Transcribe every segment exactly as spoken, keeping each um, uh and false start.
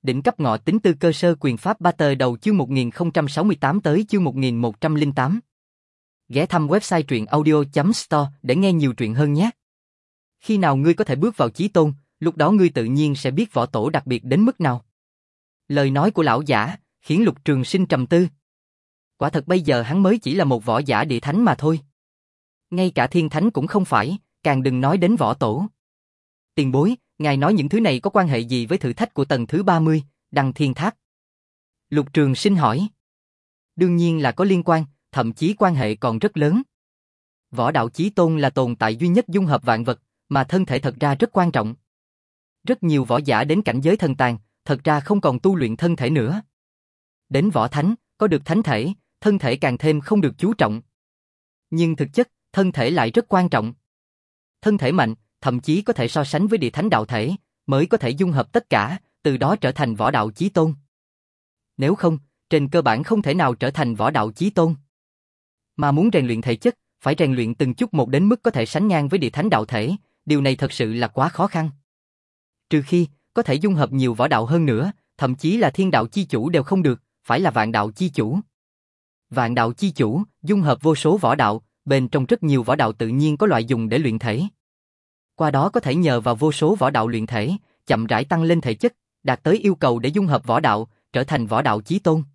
Đỉnh cấp ngọ tính tư cơ sơ quyền pháp ba tờ đầu chương một nghìn không trăm sáu mươi tám tới chương một nghìn một trăm lẻ tám. Ghé thăm website truyện audio.store để nghe nhiều truyện hơn nhé. Khi nào ngươi có thể bước vào chí tôn, lúc đó ngươi tự nhiên sẽ biết võ tổ đặc biệt đến mức nào. Lời nói của lão giả khiến Lục Trường Sinh trầm tư. Quả thật bây giờ hắn mới chỉ là một võ giả địa thánh mà thôi. Ngay cả thiên thánh cũng không phải, càng đừng nói đến võ tổ. Tiền bối, ngài nói những thứ này có quan hệ gì với thử thách của tầng thứ ba mươi, Đăng Thiên Tháp? Lục Trường Sinh hỏi. Đương nhiên là có liên quan, thậm chí quan hệ còn rất lớn. Võ đạo chí tôn là tồn tại duy nhất dung hợp vạn vật, mà thân thể thật ra rất quan trọng. Rất nhiều võ giả đến cảnh giới thần tàng, thật ra không còn tu luyện thân thể nữa. Đến võ thánh, có được thánh thể, thân thể càng thêm không được chú trọng. Nhưng thực chất, thân thể lại rất quan trọng. Thân thể mạnh, thậm chí có thể so sánh với địa thánh đạo thể, mới có thể dung hợp tất cả, từ đó trở thành võ đạo chí tôn. Nếu không, trên cơ bản không thể nào trở thành võ đạo chí tôn. Mà muốn rèn luyện thể chất, phải rèn luyện từng chút một đến mức có thể sánh ngang với địa thánh đạo thể, điều này thật sự là quá khó khăn. Trừ khi, có thể dung hợp nhiều võ đạo hơn nữa, thậm chí là thiên đạo chi chủ đều không được, phải là vạn đạo chi chủ. Vạn đạo chi chủ, dung hợp vô số võ đạo, bên trong rất nhiều võ đạo tự nhiên có loại dùng để luyện thể. Qua đó có thể nhờ vào vô số võ đạo luyện thể, chậm rãi tăng lên thể chất, đạt tới yêu cầu để dung hợp võ đạo, trở thành võ đạo chí tôn.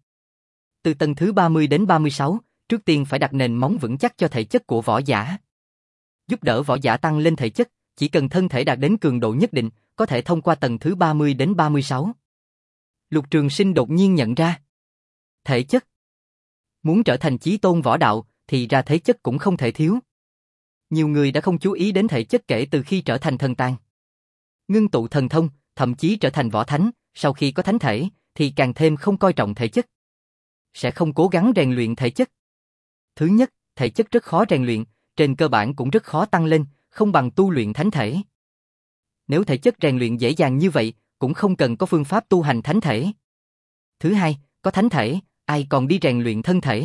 Từ tầng thứ ba mươi đến ba mươi sáu, trước tiên phải đặt nền móng vững chắc cho thể chất của võ giả. Giúp đỡ võ giả tăng lên thể chất, chỉ cần thân thể đạt đến cường độ nhất định, có thể thông qua tầng thứ ba mươi đến ba mươi sáu. Lục Trường Sinh đột nhiên nhận ra. Thể chất. Muốn trở thành chí tôn võ đạo, thì ra thể chất cũng không thể thiếu. Nhiều người đã không chú ý đến thể chất kể từ khi trở thành thần tàng. Ngưng tụ thần thông, thậm chí trở thành võ thánh, sau khi có thánh thể, thì càng thêm không coi trọng thể chất. Sẽ không cố gắng rèn luyện thể chất. Thứ nhất, thể chất rất khó rèn luyện, trên cơ bản cũng rất khó tăng lên, không bằng tu luyện thánh thể. Nếu thể chất rèn luyện dễ dàng như vậy, cũng không cần có phương pháp tu hành thánh thể. Thứ hai, có thánh thể, ai còn đi rèn luyện thân thể.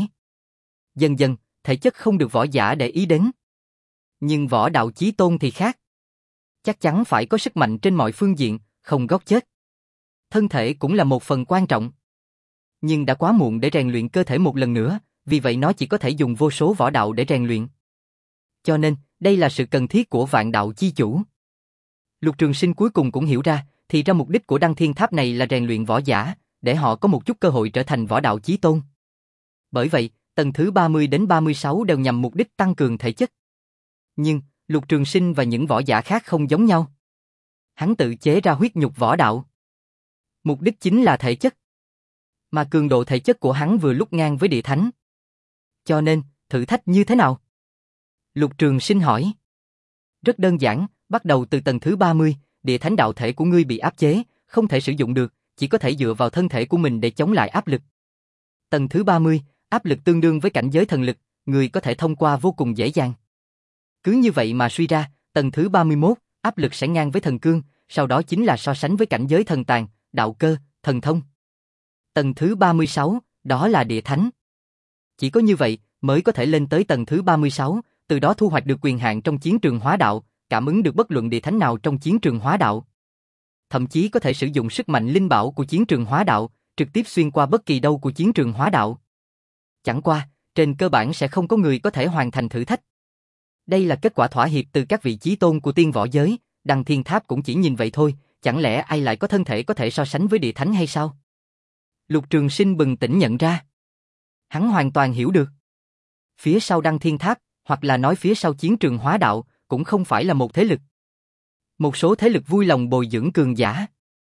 Dần dần, thể chất không được võ giả để ý đến. Nhưng võ đạo chí tôn thì khác. Chắc chắn phải có sức mạnh trên mọi phương diện, không gót chết. Thân thể cũng là một phần quan trọng. Nhưng đã quá muộn để rèn luyện cơ thể một lần nữa, vì vậy nó chỉ có thể dùng vô số võ đạo để rèn luyện. Cho nên, đây là sự cần thiết của vạn đạo chi chủ. Lục Trường Sinh cuối cùng cũng hiểu ra, thì ra mục đích của Đăng Thiên Tháp này là rèn luyện võ giả, để họ có một chút cơ hội trở thành võ đạo chí tôn. Bởi vậy, tầng thứ ba mươi đến ba mươi sáu đều nhằm mục đích tăng cường thể chất. Nhưng, Lục Trường Sinh và những võ giả khác không giống nhau. Hắn tự chế ra huyết nhục võ đạo. Mục đích chính là thể chất. Mà cường độ thể chất của hắn vừa lúc ngang với địa thánh. Cho nên, thử thách như thế nào? Lục Trường Sinh hỏi. Rất đơn giản, bắt đầu từ tầng thứ ba mươi, địa thánh đạo thể của ngươi bị áp chế, không thể sử dụng được, chỉ có thể dựa vào thân thể của mình để chống lại áp lực. Tầng thứ ba mươi, áp lực tương đương với cảnh giới thần lực, người có thể thông qua vô cùng dễ dàng. Cứ như vậy mà suy ra, tầng thứ ba mươi mốt, áp lực sẽ ngang với thần cương, sau đó chính là so sánh với cảnh giới thần tàng, đạo cơ, thần thông. Tầng thứ ba mươi sáu, đó là địa thánh. Chỉ có như vậy mới có thể lên tới tầng thứ ba mươi sáu, từ đó thu hoạch được quyền hạn trong chiến trường hóa đạo, cảm ứng được bất luận địa thánh nào trong chiến trường hóa đạo. Thậm chí có thể sử dụng sức mạnh linh bảo của chiến trường hóa đạo, trực tiếp xuyên qua bất kỳ đâu của chiến trường hóa đạo. Chẳng qua, trên cơ bản sẽ không có người có thể hoàn thành thử thách. Đây là kết quả thỏa hiệp từ các vị chí tôn của tiên võ giới, Đăng Thiên Tháp cũng chỉ nhìn vậy thôi, chẳng lẽ ai lại có thân thể có thể so sánh với địa thánh hay sao? Lục Trường Sinh bừng tỉnh nhận ra. Hắn hoàn toàn hiểu được. Phía sau Đăng Thiên Tháp, hoặc là nói phía sau chiến trường hóa đạo, cũng không phải là một thế lực. Một số thế lực vui lòng bồi dưỡng cường giả.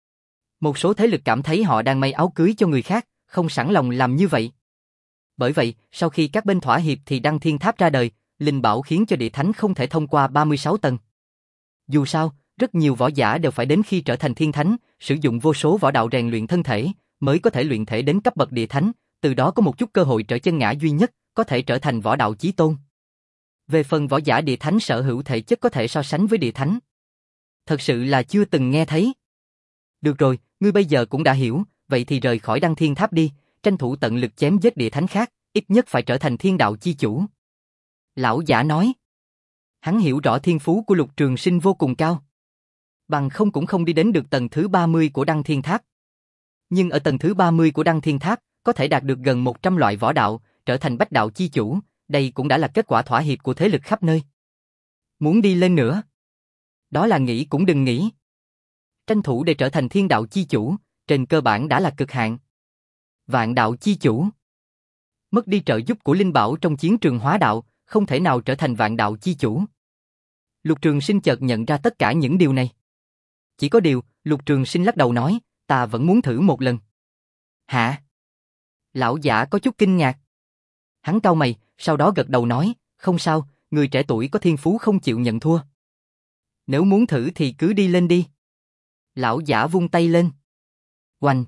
Một số thế lực cảm thấy họ đang may áo cưới cho người khác, không sẵn lòng làm như vậy. Bởi vậy, sau khi các bên thỏa hiệp thì Đăng Thiên Tháp ra đời, linh bảo khiến cho địa thánh không thể thông qua ba mươi sáu tầng. Dù sao, rất nhiều võ giả đều phải đến khi trở thành thiên thánh, sử dụng vô số võ đạo rèn luyện thân thể, mới có thể luyện thể đến cấp bậc địa thánh, từ đó có một chút cơ hội trở chân ngã duy nhất, có thể trở thành võ đạo chí tôn. Về phần võ giả địa thánh sở hữu thể chất có thể so sánh với địa thánh, thật sự là chưa từng nghe thấy. Được rồi, ngươi bây giờ cũng đã hiểu, vậy thì rời khỏi Đăng Thiên Tháp đi, tranh thủ tận lực chém giết địa thánh khác, ít nhất phải trở thành thiên đạo chi chủ. Lão giả nói. Hắn hiểu rõ thiên phú của Lục Trường Sinh vô cùng cao. Bằng không cũng không đi đến được tầng thứ ba mươi của Đăng Thiên Tháp. Nhưng ở tầng thứ ba mươi của Đăng Thiên Tháp, có thể đạt được gần một trăm loại võ đạo, trở thành bách đạo chi chủ, đây cũng đã là kết quả thỏa hiệp của thế lực khắp nơi. Muốn đi lên nữa? Đó là nghĩ cũng đừng nghĩ. Tranh thủ để trở thành thiên đạo chi chủ, trên cơ bản đã là cực hạn. Vạn đạo chi chủ. Mất đi trợ giúp của linh bảo trong chiến trường hóa đạo, không thể nào trở thành vạn đạo chi chủ. Lục Trường Sinh chợt nhận ra tất cả những điều này. Chỉ có điều, Lục Trường Sinh lắc đầu nói, ta vẫn muốn thử một lần. Hả? Lão giả có chút kinh ngạc. Hắn cau mày, sau đó gật đầu nói, không sao, người trẻ tuổi có thiên phú không chịu nhận thua. Nếu muốn thử thì cứ đi lên đi. Lão giả vung tay lên. Oanh!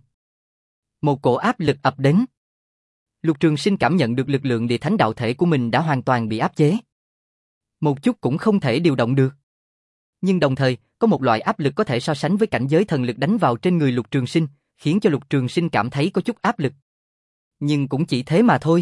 Một cổ áp lực ập đến. Lục Trường Sinh cảm nhận được lực lượng địa thánh đạo thể của mình đã hoàn toàn bị áp chế. Một chút cũng không thể điều động được. Nhưng đồng thời, có một loại áp lực có thể so sánh với cảnh giới thần lực đánh vào trên người Lục Trường Sinh, khiến cho Lục Trường Sinh cảm thấy có chút áp lực. Nhưng cũng chỉ thế mà thôi.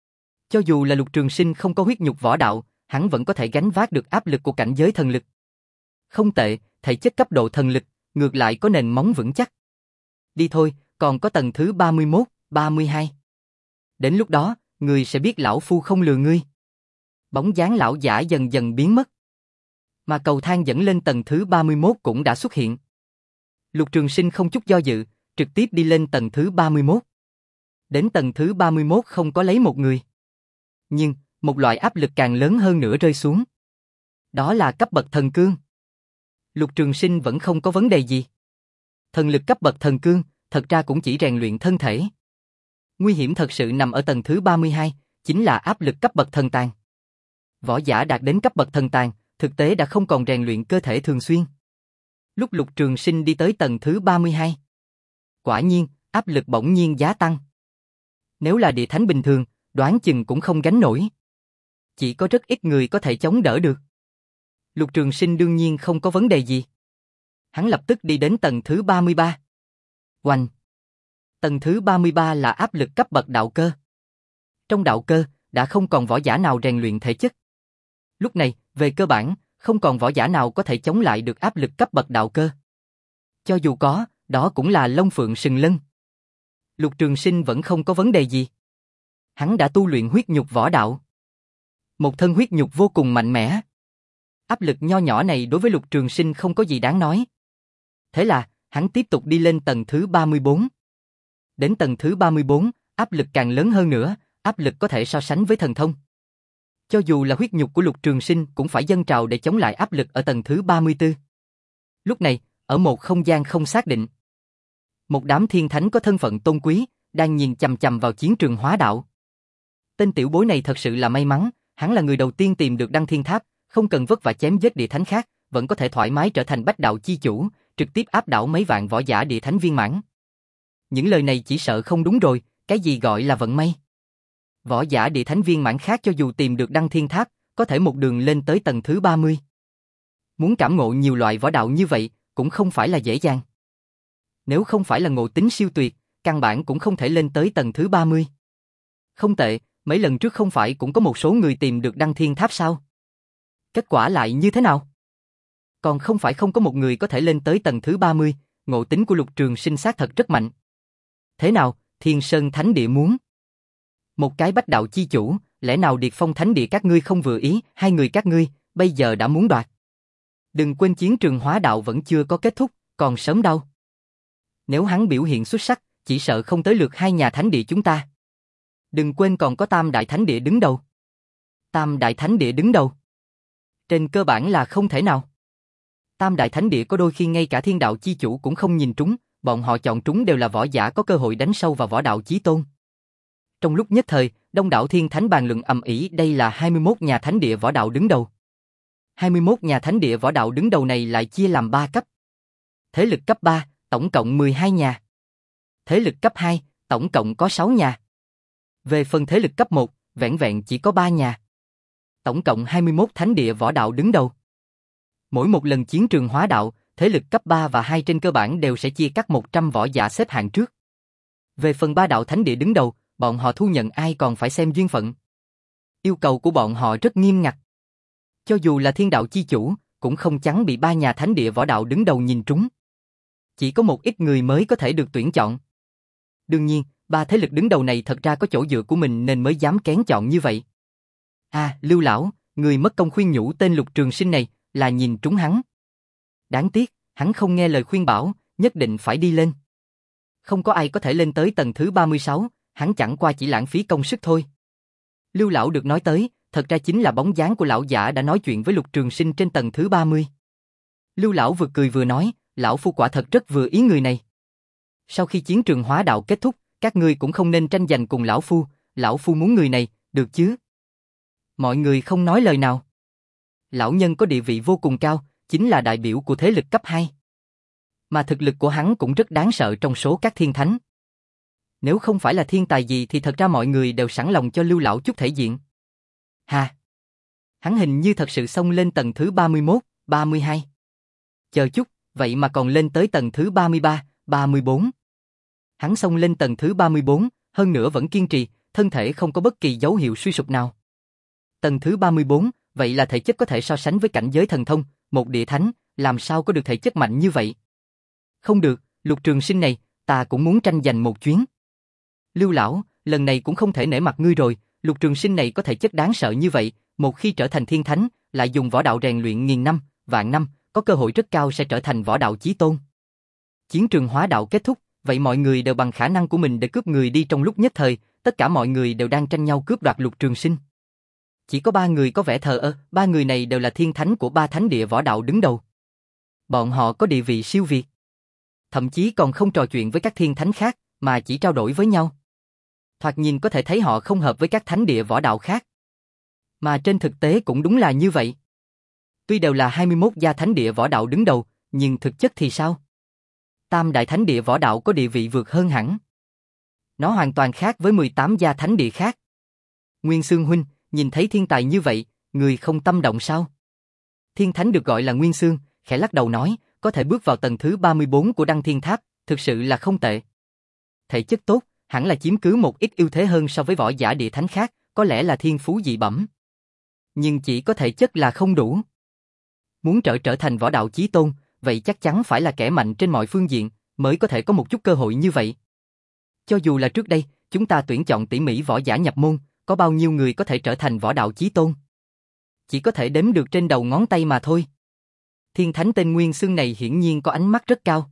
Cho dù là Lục Trường Sinh không có huyết nhục võ đạo, hắn vẫn có thể gánh vác được áp lực của cảnh giới thần lực. Không tệ, thể chất cấp độ thần lực, ngược lại có nền móng vững chắc. Đi thôi, còn có tầng thứ ba mươi mốt, ba mươi hai. Đến lúc đó, ngươi sẽ biết lão phu không lừa ngươi. Bóng dáng lão giả dần dần biến mất. Mà cầu thang dẫn lên tầng thứ ba mươi mốt cũng đã xuất hiện. Lục Trường Sinh không chút do dự, trực tiếp đi lên tầng thứ ba mươi mốt. Đến tầng thứ ba mươi mốt không có lấy một người. Nhưng, một loại áp lực càng lớn hơn nữa rơi xuống. Đó là cấp bậc thần cương. Lục Trường Sinh vẫn không có vấn đề gì. Thần lực cấp bậc thần cương, thật ra cũng chỉ rèn luyện thân thể. Nguy hiểm thật sự nằm ở tầng thứ ba mươi hai, chính là áp lực cấp bậc thần tàng. Võ giả đạt đến cấp bậc thần tàng, thực tế đã không còn rèn luyện cơ thể thường xuyên. Lúc Lục Trường Sinh đi tới tầng thứ ba mươi hai, quả nhiên, áp lực bỗng nhiên gia tăng. Nếu là địa thánh bình thường, đoán chừng cũng không gánh nổi. Chỉ có rất ít người có thể chống đỡ được. Lục Trường Sinh đương nhiên không có vấn đề gì. Hắn lập tức đi đến tầng thứ ba mươi ba. Oanh! Tầng thứ ba mươi ba là áp lực cấp bậc đạo cơ. Trong đạo cơ, đã không còn võ giả nào rèn luyện thể chất. Lúc này, về cơ bản, không còn võ giả nào có thể chống lại được áp lực cấp bậc đạo cơ. Cho dù có, đó cũng là lông phượng sừng lân. Lục Trường Sinh vẫn không có vấn đề gì. Hắn đã tu luyện huyết nhục võ đạo. Một thân huyết nhục vô cùng mạnh mẽ. Áp lực nho nhỏ này đối với Lục Trường Sinh không có gì đáng nói. Thế là, hắn tiếp tục đi lên tầng thứ ba mươi bốn. Đến tầng thứ ba mươi bốn, áp lực càng lớn hơn nữa, áp lực có thể so sánh với thần thông. Cho dù là huyết nhục của Lục Trường Sinh cũng phải dâng trào để chống lại áp lực ở tầng thứ ba mươi tư. Lúc này, ở một không gian không xác định, một đám thiên thánh có thân phận tôn quý, đang nhìn chằm chằm vào chiến trường hóa đạo. Tên tiểu bối này thật sự là may mắn, hắn là người đầu tiên tìm được Đăng Thiên Tháp, không cần vất vả chém giết địa thánh khác, vẫn có thể thoải mái trở thành bách đạo chi chủ, trực tiếp áp đảo mấy vạn võ giả địa thánh viên mãn. Những lời này chỉ sợ không đúng rồi, cái gì gọi là vận may? Võ giả địa thánh viên mãn khác cho dù tìm được Đăng Thiên Tháp, có thể một đường lên tới tầng thứ ba mươi. Muốn cảm ngộ nhiều loại võ đạo như vậy, cũng không phải là dễ dàng. Nếu không phải là ngộ tính siêu tuyệt, căn bản cũng không thể lên tới tầng thứ ba mươi. Không tệ, mấy lần trước không phải cũng có một số người tìm được Đăng Thiên Tháp sao? Kết quả lại như thế nào? Còn không phải không có một người có thể lên tới tầng thứ ba mươi, ngộ tính của Lục Trường Sinh xác thật rất mạnh. Thế nào, Thiên Sơn Thánh Địa muốn? Một cái bách đạo chi chủ, lẽ nào Điệt Phong Thánh Địa các ngươi không vừa ý, hai người các ngươi, bây giờ đã muốn đoạt. Đừng quên chiến trường hóa đạo vẫn chưa có kết thúc, còn sớm đâu. Nếu hắn biểu hiện xuất sắc, chỉ sợ không tới lượt hai nhà thánh địa chúng ta. Đừng quên còn có Tam Đại Thánh Địa đứng đầu. Tam Đại Thánh Địa đứng đầu. Trên cơ bản là không thể nào. Tam Đại Thánh Địa có đôi khi ngay cả thiên đạo chi chủ cũng không nhìn trúng, bọn họ chọn trúng đều là võ giả có cơ hội đánh sâu vào võ đạo chí tôn. Trong lúc nhất thời, đông đảo thiên thánh bàn luận ầm ĩ, đây là hai mươi mốt nhà thánh địa võ đạo đứng đầu. hai mươi mốt nhà thánh địa võ đạo đứng đầu này lại chia làm ba cấp. Thế lực cấp ba, tổng cộng mười hai nhà. Thế lực cấp hai, tổng cộng có sáu nhà. Về phần thế lực cấp một, vẹn vẹn chỉ có ba nhà. Tổng cộng hai mươi mốt thánh địa võ đạo đứng đầu. Mỗi một lần chiến trường hóa đạo, thế lực cấp ba và hai trên cơ bản đều sẽ chia cắt một trăm võ giả xếp hạng trước. Về phần ba đạo thánh địa đứng đầu, bọn họ thu nhận ai còn phải xem duyên phận. Yêu cầu của bọn họ rất nghiêm ngặt. Cho dù là thiên đạo chi chủ, cũng không chắn bị ba nhà thánh địa võ đạo đứng đầu nhìn trúng. Chỉ có một ít người mới có thể được tuyển chọn. Đương nhiên, ba thế lực đứng đầu này thật ra có chỗ dựa của mình nên mới dám kén chọn như vậy. À, Lưu lão, người mất công khuyên nhủ tên Lục Trường Sinh này, là nhìn trúng hắn. Đáng tiếc, hắn không nghe lời khuyên bảo, nhất định phải đi lên. Không có ai có thể lên tới tầng thứ ba mươi sáu, hắn chẳng qua chỉ lãng phí công sức thôi. Lưu lão được nói tới, thật ra chính là bóng dáng của lão giả đã nói chuyện với Lục Trường Sinh trên tầng thứ ba mươi. Lưu lão vừa cười vừa nói, lão phu quả thật rất vừa ý người này. Sau khi chiến trường hóa đạo kết thúc, các ngươi cũng không nên tranh giành cùng lão phu, lão phu muốn người này, được chứ? Mọi người không nói lời nào. Lão nhân có địa vị vô cùng cao, chính là đại biểu của thế lực cấp hai. Mà thực lực của hắn cũng rất đáng sợ trong số các thiên thánh. Nếu không phải là thiên tài gì thì thật ra mọi người đều sẵn lòng cho Lưu lão chút thể diện. Hà! Hắn hình như thật sự xông lên tầng thứ ba mươi mốt, ba mươi hai. Chờ chút, vậy mà còn lên tới tầng thứ ba mươi ba, ba mươi bốn. Hắn xông lên tầng thứ ba mươi bốn, hơn nữa vẫn kiên trì, thân thể không có bất kỳ dấu hiệu suy sụp nào. Tầng thứ ba mươi bốn, vậy là thể chất có thể so sánh với cảnh giới thần thông, một địa thánh, làm sao có được thể chất mạnh như vậy? Không được, Lục Trường Sinh này, ta cũng muốn tranh giành một chuyến. Lưu lão, lần này cũng không thể nể mặt ngươi rồi, Lục Trường Sinh này có thể chất đáng sợ như vậy, một khi trở thành thiên thánh, lại dùng võ đạo rèn luyện nghìn năm, vạn năm, có cơ hội rất cao sẽ trở thành võ đạo chí tôn. Chiến trường hóa đạo kết thúc, vậy mọi người đều bằng khả năng của mình để cướp người đi trong lúc nhất thời, tất cả mọi người đều đang tranh nhau cướp đoạt Lục Trường Sinh. Chỉ có ba người có vẻ thờ ơ, ba người này đều là thiên thánh của ba thánh địa võ đạo đứng đầu. Bọn họ có địa vị siêu việt. Thậm chí còn không trò chuyện với các thiên thánh khác, mà chỉ trao đổi với nhau. Thoạt nhìn có thể thấy họ không hợp với các thánh địa võ đạo khác. Mà trên thực tế cũng đúng là như vậy. Tuy đều là hai mươi mốt gia thánh địa võ đạo đứng đầu, nhưng thực chất thì sao? Tam đại thánh địa võ đạo có địa vị vượt hơn hẳn. Nó hoàn toàn khác với mười tám gia thánh địa khác. Nguyên Xương huynh, nhìn thấy thiên tài như vậy, người không tâm động sao? Thiên thánh được gọi là Nguyên Xương, khẽ lắc đầu nói, có thể bước vào tầng thứ ba mươi bốn của Đăng Thiên Tháp, thực sự là không tệ. Thể chất tốt, hẳn là chiếm cứ một ít ưu thế hơn so với võ giả địa thánh khác, có lẽ là thiên phú dị bẩm. Nhưng chỉ có thể chất là không đủ. Muốn trở trở thành võ đạo chí tôn, vậy chắc chắn phải là kẻ mạnh trên mọi phương diện, mới có thể có một chút cơ hội như vậy. Cho dù là trước đây, chúng ta tuyển chọn tỉ mỉ võ giả nhập môn, có bao nhiêu người có thể trở thành võ đạo chí tôn? Chỉ có thể đếm được trên đầu ngón tay mà thôi. Thiên thánh tên Nguyên Xương này hiển nhiên có ánh mắt rất cao.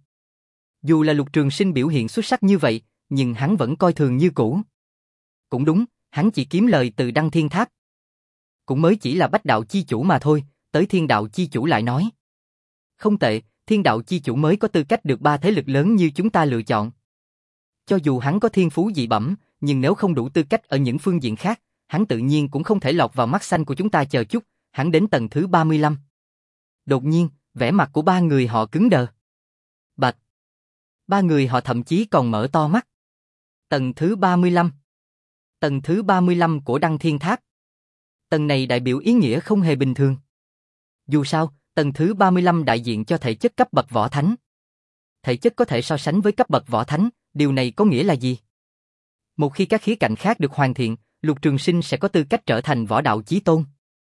Dù là Lục Trường Sinh biểu hiện xuất sắc như vậy, nhưng hắn vẫn coi thường như cũ. Cũng đúng, hắn chỉ kiếm lời từ Đăng Thiên Tháp. Cũng mới chỉ là bách đạo chi chủ mà thôi, tới thiên đạo chi chủ lại nói. Không tệ, thiên đạo chi chủ mới có tư cách được ba thế lực lớn như chúng ta lựa chọn. Cho dù hắn có thiên phú dị bẩm, nhưng nếu không đủ tư cách ở những phương diện khác, hắn tự nhiên cũng không thể lọt vào mắt xanh của chúng ta. Chờ chút, hắn đến tầng thứ ba mươi lăm. Đột nhiên, vẻ mặt của ba người họ cứng đờ. Bạch! Ba người họ thậm chí còn mở to mắt. Tầng thứ ba mươi lăm. Tầng thứ ba mươi lăm của Đăng Thiên Tháp. Tầng này đại biểu ý nghĩa không hề bình thường. Dù sao, tầng thứ ba mươi lăm đại diện cho thể chất cấp bậc võ thánh. Thể chất có thể so sánh với cấp bậc võ thánh, điều này có nghĩa là gì? Một khi các khía cạnh khác được hoàn thiện, Lục Trường Sinh sẽ có tư cách trở thành võ đạo chí tôn.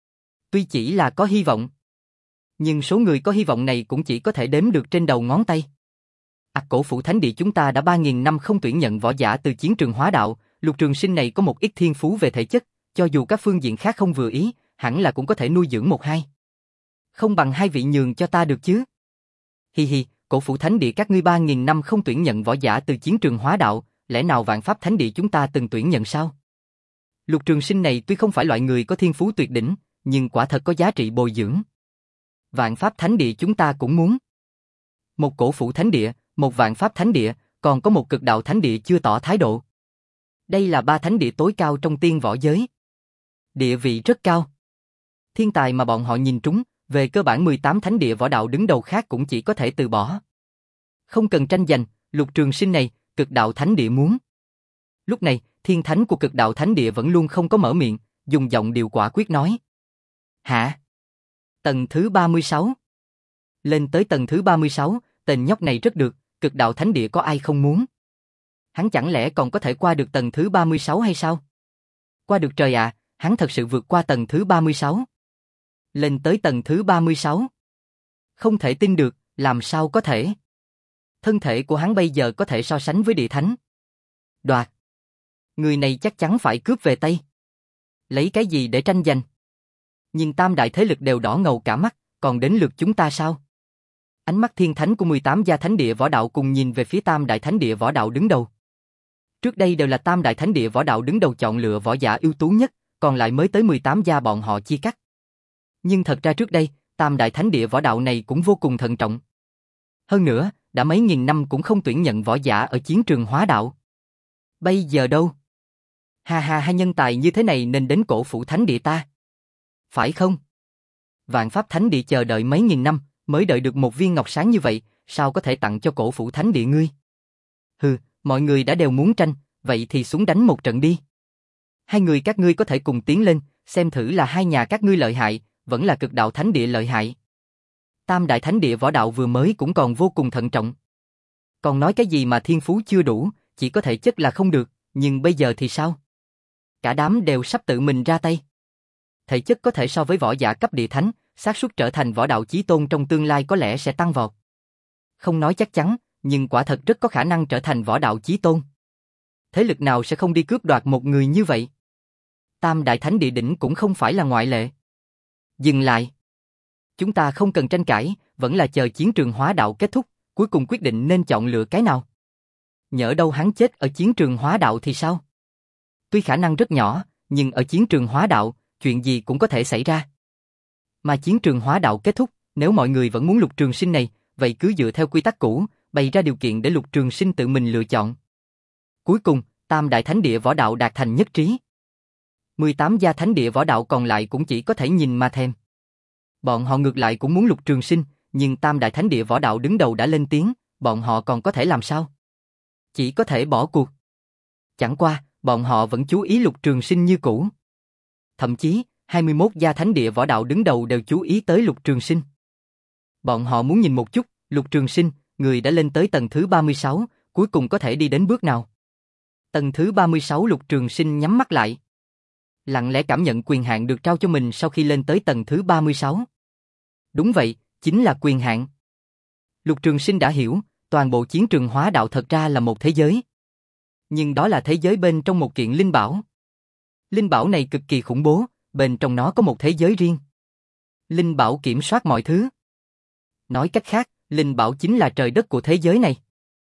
Tuy chỉ là có hy vọng, nhưng số người có hy vọng này cũng chỉ có thể đếm được trên đầu ngón tay. À, Cổ Phủ Thánh Địa chúng ta đã ba nghìn năm không tuyển nhận võ giả từ chiến trường hóa đạo, Lục Trường Sinh này có một ít thiên phú về thể chất, cho dù các phương diện khác không vừa ý, hẳn là cũng có thể nuôi dưỡng một hai. Không bằng hai vị nhường cho ta được chứ? Hi hi, Cổ Phủ Thánh Địa các ngươi ba nghìn năm không tuyển nhận võ giả từ chiến trường hóa đạo, lẽ nào Vạn Pháp Thánh Địa chúng ta từng tuyển nhận sao? Lục Trường Sinh này tuy không phải loại người có thiên phú tuyệt đỉnh, nhưng quả thật có giá trị bồi dưỡng. Vạn Pháp Thánh Địa chúng ta cũng muốn. Một Cổ Phủ Thánh Địa, một Vạn Pháp Thánh Địa, còn có một Cực Đạo Thánh Địa chưa tỏ thái độ. Đây là ba thánh địa tối cao trong tiên võ giới. Địa vị rất cao. Thiên tài mà bọn họ nhìn trúng, về cơ bản mười tám thánh địa võ đạo đứng đầu khác cũng chỉ có thể từ bỏ. Không cần tranh giành, Lục Trường Sinh này, Cực Đạo Thánh Địa muốn. Lúc này, thiên thánh của Cực Đạo Thánh Địa vẫn luôn không có mở miệng, dùng giọng điệu quả quyết nói. Hả? Tầng thứ ba mươi sáu. Lên tới tầng thứ ba mươi sáu, tên nhóc này rất được, Cực Đạo Thánh Địa có ai không muốn? Hắn chẳng lẽ còn có thể qua được tầng thứ ba mươi sáu hay sao? Qua được trời ạ, à, hắn thật sự vượt qua tầng thứ ba mươi sáu. Lên tới tầng thứ ba mươi sáu. Không thể tin được, làm sao có thể? Thân thể của hắn bây giờ có thể so sánh với địa thánh. Đoạt. Người này chắc chắn phải cướp về Tây. Lấy cái gì để tranh giành? Nhưng tam đại thế lực đều đỏ ngầu cả mắt, còn đến lượt chúng ta sao? Ánh mắt thiên thánh của mười tám gia thánh địa võ đạo cùng nhìn về phía tam đại thánh địa võ đạo đứng đầu. Trước đây đều là tam đại thánh địa võ đạo đứng đầu chọn lựa võ giả ưu tú nhất, còn lại mới tới mười tám gia bọn họ chia cắt. Nhưng thật ra trước đây, tam đại thánh địa võ đạo này cũng vô cùng thận trọng. Hơn nữa, đã mấy nghìn năm cũng không tuyển nhận võ giả ở chiến trường hóa đạo. Bây giờ đâu? Hà hà hai nhân tài như thế này nên đến cổ phủ thánh địa ta. Phải không? Vạn Pháp thánh địa chờ đợi mấy nghìn năm, mới đợi được một viên ngọc sáng như vậy, sao có thể tặng cho cổ phủ thánh địa ngươi? Hừ, mọi người đã đều muốn tranh, vậy thì xuống đánh một trận đi. Hai người các ngươi có thể cùng tiến lên, xem thử là hai nhà các ngươi lợi hại, vẫn là cực đạo thánh địa lợi hại. Tam đại thánh địa võ đạo vừa mới cũng còn vô cùng thận trọng. Còn nói cái gì mà thiên phú chưa đủ, chỉ có thể chất là không được, nhưng bây giờ thì sao? Cả đám đều sắp tự mình ra tay. Thể chất có thể so với võ giả cấp địa thánh, xác suất trở thành võ đạo chí tôn trong tương lai có lẽ sẽ tăng vọt. Không nói chắc chắn, nhưng quả thật rất có khả năng trở thành võ đạo chí tôn. Thế lực nào sẽ không đi cướp đoạt một người như vậy? Tam đại thánh địa đỉnh cũng không phải là ngoại lệ. Dừng lại. Chúng ta không cần tranh cãi, vẫn là chờ chiến trường hóa đạo kết thúc, cuối cùng quyết định nên chọn lựa cái nào. Nhỡ đâu hắn chết ở chiến trường hóa đạo thì sao? Tuy khả năng rất nhỏ, nhưng ở chiến trường hóa đạo, chuyện gì cũng có thể xảy ra. Mà chiến trường hóa đạo kết thúc, nếu mọi người vẫn muốn Lục Trường Sinh này, vậy cứ dựa theo quy tắc cũ, bày ra điều kiện để Lục Trường Sinh tự mình lựa chọn. Cuối cùng, tam đại thánh địa võ đạo đạt thành nhất trí. mười tám gia thánh địa võ đạo còn lại cũng chỉ có thể nhìn mà thèm. Bọn họ ngược lại cũng muốn Lục Trường Sinh, nhưng tam đại thánh địa võ đạo đứng đầu đã lên tiếng, bọn họ còn có thể làm sao? Chỉ có thể bỏ cuộc. Chẳng qua, bọn họ vẫn chú ý Lục Trường Sinh như cũ. Thậm chí, hai mươi mốt gia thánh địa võ đạo đứng đầu đều chú ý tới Lục Trường Sinh. Bọn họ muốn nhìn một chút, Lục Trường Sinh, người đã lên tới tầng thứ ba mươi sáu, cuối cùng có thể đi đến bước nào? Tầng thứ ba mươi sáu Lục Trường Sinh nhắm mắt lại. Lặng lẽ cảm nhận quyền hạn được trao cho mình sau khi lên tới tầng thứ ba mươi sáu. Đúng vậy, chính là quyền hạn. Lục Trường Sinh đã hiểu, toàn bộ chiến trường hóa đạo thật ra là một thế giới. Nhưng đó là thế giới bên trong một kiện linh bảo. Linh bảo này cực kỳ khủng bố, bên trong nó có một thế giới riêng. Linh bảo kiểm soát mọi thứ. Nói cách khác, linh bảo chính là trời đất của thế giới này.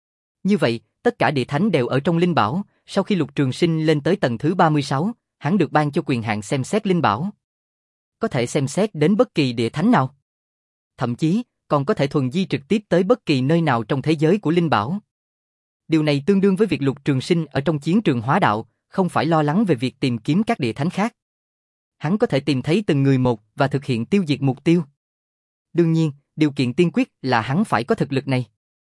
Như vậy, tất cả địa thánh đều ở trong linh bảo, sau khi Lục Trường Sinh lên tới tầng thứ ba mươi sáu, hắn được ban cho quyền hạn xem xét linh bảo. Có thể xem xét đến bất kỳ địa thánh nào. Thậm chí, còn có thể thuần di trực tiếp tới bất kỳ nơi nào trong thế giới của linh bảo. Điều này tương đương với việc Lục Trường Sinh ở trong chiến trường hóa đạo, không phải lo lắng về việc tìm kiếm các địa thánh khác. Hắn có thể tìm thấy từng người một và thực hiện tiêu diệt mục tiêu. Đương nhiên, điều kiện tiên quyết là hắn phải có thực lực này.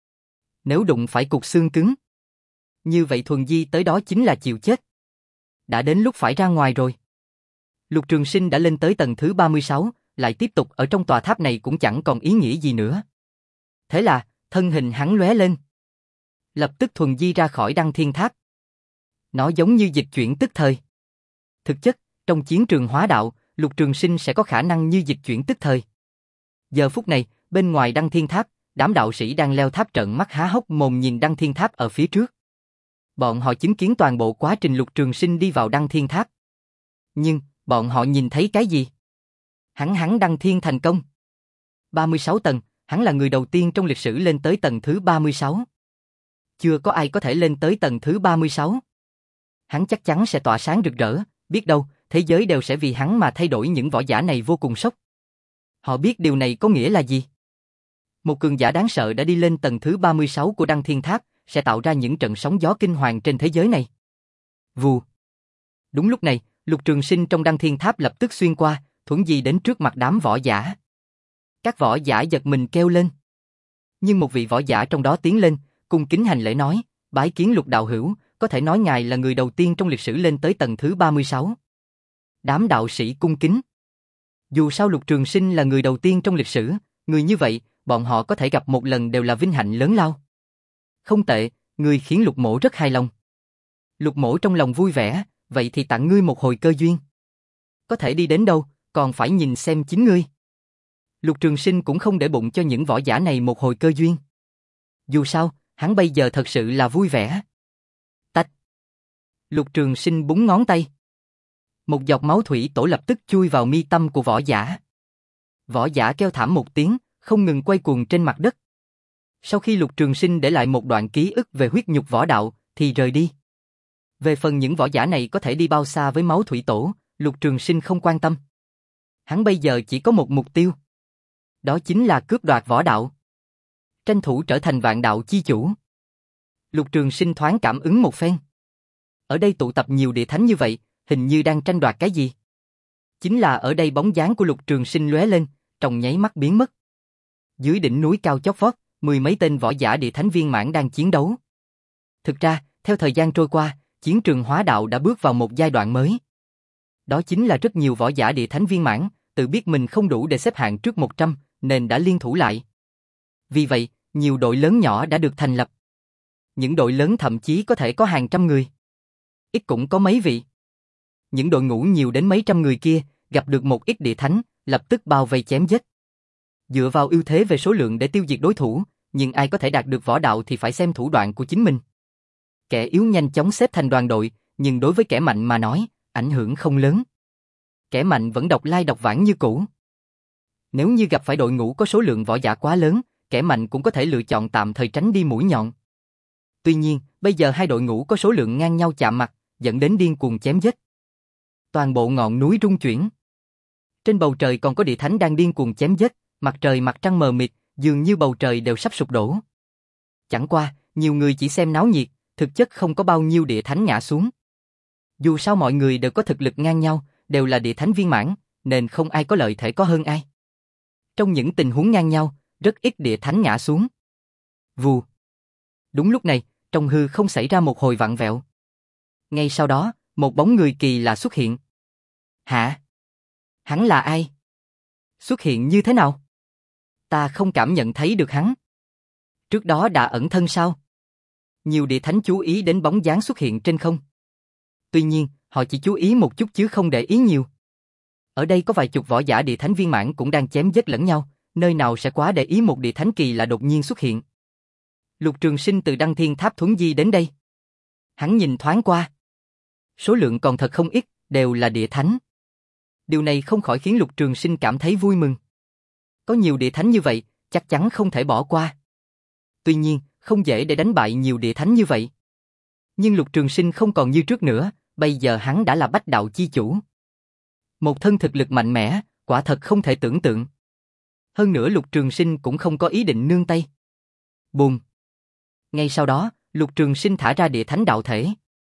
Nếu đụng phải cục xương cứng, như vậy thuần di tới đó chính là chịu chết. Đã đến lúc phải ra ngoài rồi. Lục Trường Sinh đã lên tới tầng thứ ba mươi sáu, lại tiếp tục ở trong tòa tháp này cũng chẳng còn ý nghĩa gì nữa. Thế là, thân hình hắn lóe lên. Lập tức thuần di ra khỏi Đăng Thiên Tháp. Nó giống như dịch chuyển tức thời. Thực chất, trong chiến trường hóa đạo, Lục Trường Sinh sẽ có khả năng như dịch chuyển tức thời. Giờ phút này, bên ngoài Đăng Thiên Tháp, đám đạo sĩ đang leo tháp trợn mắt há hốc mồm nhìn Đăng Thiên Tháp ở phía trước. Bọn họ chứng kiến toàn bộ quá trình Lục Trường Sinh đi vào Đăng Thiên Tháp. Nhưng, bọn họ nhìn thấy cái gì? Hắn hắn đăng thiên thành công. ba mươi sáu tầng, hắn là người đầu tiên trong lịch sử lên tới tầng thứ ba mươi sáu. Chưa có ai có thể lên tới tầng thứ ba mươi sáu. Hắn chắc chắn sẽ tỏa sáng rực rỡ, biết đâu, thế giới đều sẽ vì hắn mà thay đổi. Những võ giả này vô cùng sốc. Họ biết điều này có nghĩa là gì? Một cường giả đáng sợ đã đi lên tầng thứ ba mươi sáu của Đăng Thiên Tháp, sẽ tạo ra những trận sóng gió kinh hoàng trên thế giới này. Vù. Đúng lúc này, Lục Trường Sinh trong Đăng Thiên Tháp lập tức xuyên qua, thuấn di đến trước mặt đám võ giả. Các võ giả giật mình kêu lên. Nhưng một vị võ giả trong đó tiến lên, cung kính hành lễ nói, bái kiến Lục đạo hữu, có thể nói ngài là người đầu tiên trong lịch sử lên tới tầng thứ ba mươi sáu. Đám đạo sĩ cung kính. Dù sao Lục Trường Sinh là người đầu tiên trong lịch sử, người như vậy, bọn họ có thể gặp một lần đều là vinh hạnh lớn lao. Không tệ, ngươi khiến Lục mỗ rất hài lòng. Lục mỗ trong lòng vui vẻ, vậy thì tặng ngươi một hồi cơ duyên. Có thể đi đến đâu, còn phải nhìn xem chính ngươi. Lục Trường Sinh cũng không để bụng cho những võ giả này một hồi cơ duyên. Dù sao, hắn bây giờ thật sự là vui vẻ. Tách. Lục Trường Sinh búng ngón tay. Một giọt máu thủy tổ lập tức chui vào mi tâm của võ giả. Võ giả kêu thảm một tiếng, không ngừng quay cuồng trên mặt đất. Sau khi Lục Trường Sinh để lại một đoạn ký ức về huyết nhục võ đạo, thì rời đi. Về phần những võ giả này có thể đi bao xa với máu thủy tổ, Lục Trường Sinh không quan tâm. Hắn bây giờ chỉ có một mục tiêu. Đó chính là cướp đoạt võ đạo. Tranh thủ trở thành vạn đạo chi chủ. Lục Trường Sinh thoáng cảm ứng một phen. Ở đây tụ tập nhiều địa thánh như vậy, hình như đang tranh đoạt cái gì? Chính là ở đây bóng dáng của Lục Trường Sinh lóe lên, trong nháy mắt biến mất. Dưới đỉnh núi cao chót vót, mười mấy tên võ giả địa thánh viên mãn đang chiến đấu. Thực ra, theo thời gian trôi qua, chiến trường hóa đạo đã bước vào một giai đoạn mới. Đó chính là rất nhiều võ giả địa thánh viên mãn, tự biết mình không đủ để xếp hạng trước một trăm, nên đã liên thủ lại. Vì vậy, nhiều đội lớn nhỏ đã được thành lập. Những đội lớn thậm chí có thể có hàng trăm người. Ít cũng có mấy vị. Những đội ngũ nhiều đến mấy trăm người kia, gặp được một ít địa thánh, lập tức bao vây chém giết. Dựa vào ưu thế về số lượng để tiêu diệt đối thủ, nhưng ai có thể đạt được võ đạo thì phải xem thủ đoạn của chính mình. Kẻ yếu nhanh chóng xếp thành đoàn đội, nhưng đối với kẻ mạnh mà nói, ảnh hưởng không lớn. Kẻ mạnh vẫn độc lai độc vãng như cũ. Nếu như gặp phải đội ngũ có số lượng võ giả quá lớn, kẻ mạnh cũng có thể lựa chọn tạm thời tránh đi mũi nhọn. Tuy nhiên, bây giờ hai đội ngũ có số lượng ngang nhau chạm mặt, dẫn đến điên cuồng chém giết. Toàn bộ ngọn núi rung chuyển. Trên bầu trời còn có địa thánh đang điên cuồng chém giết, mặt trời mặt trăng mờ mịt, dường như bầu trời đều sắp sụp đổ. Chẳng qua, nhiều người chỉ xem náo nhiệt, thực chất không có bao nhiêu địa thánh ngã xuống. Dù sao mọi người đều có thực lực ngang nhau, đều là địa thánh viên mãn, nên không ai có lợi thể có hơn ai. Trong những tình huống ngang nhau, rất ít địa thánh ngã xuống. Vù. Đúng lúc này, trong hư không xảy ra một hồi vặn vẹo. Ngay sau đó, một bóng người kỳ lạ xuất hiện. Hả? Hắn là ai? Xuất hiện như thế nào? Ta không cảm nhận thấy được hắn. Trước đó đã ẩn thân sao? Nhiều địa thánh chú ý đến bóng dáng xuất hiện trên không. Tuy nhiên, họ chỉ chú ý một chút chứ không để ý nhiều. Ở đây có vài chục võ giả địa thánh viên mãn cũng đang chém giết lẫn nhau, nơi nào sẽ quá để ý một địa thánh kỳ lạ đột nhiên xuất hiện. Lục Trường Sinh từ Đăng Thiên Tháp thuấn di đến đây. Hắn nhìn thoáng qua. Số lượng còn thật không ít, đều là địa thánh. Điều này không khỏi khiến Lục Trường Sinh cảm thấy vui mừng. Có nhiều địa thánh như vậy, chắc chắn không thể bỏ qua. Tuy nhiên, không dễ để đánh bại nhiều địa thánh như vậy. Nhưng Lục Trường Sinh không còn như trước nữa, bây giờ hắn đã là bách đạo chi chủ. Một thân thực lực mạnh mẽ, quả thật không thể tưởng tượng. Hơn nữa Lục Trường Sinh cũng không có ý định nương tay. Bùm. Ngay sau đó, Lục Trường Sinh thả ra địa thánh đạo thể.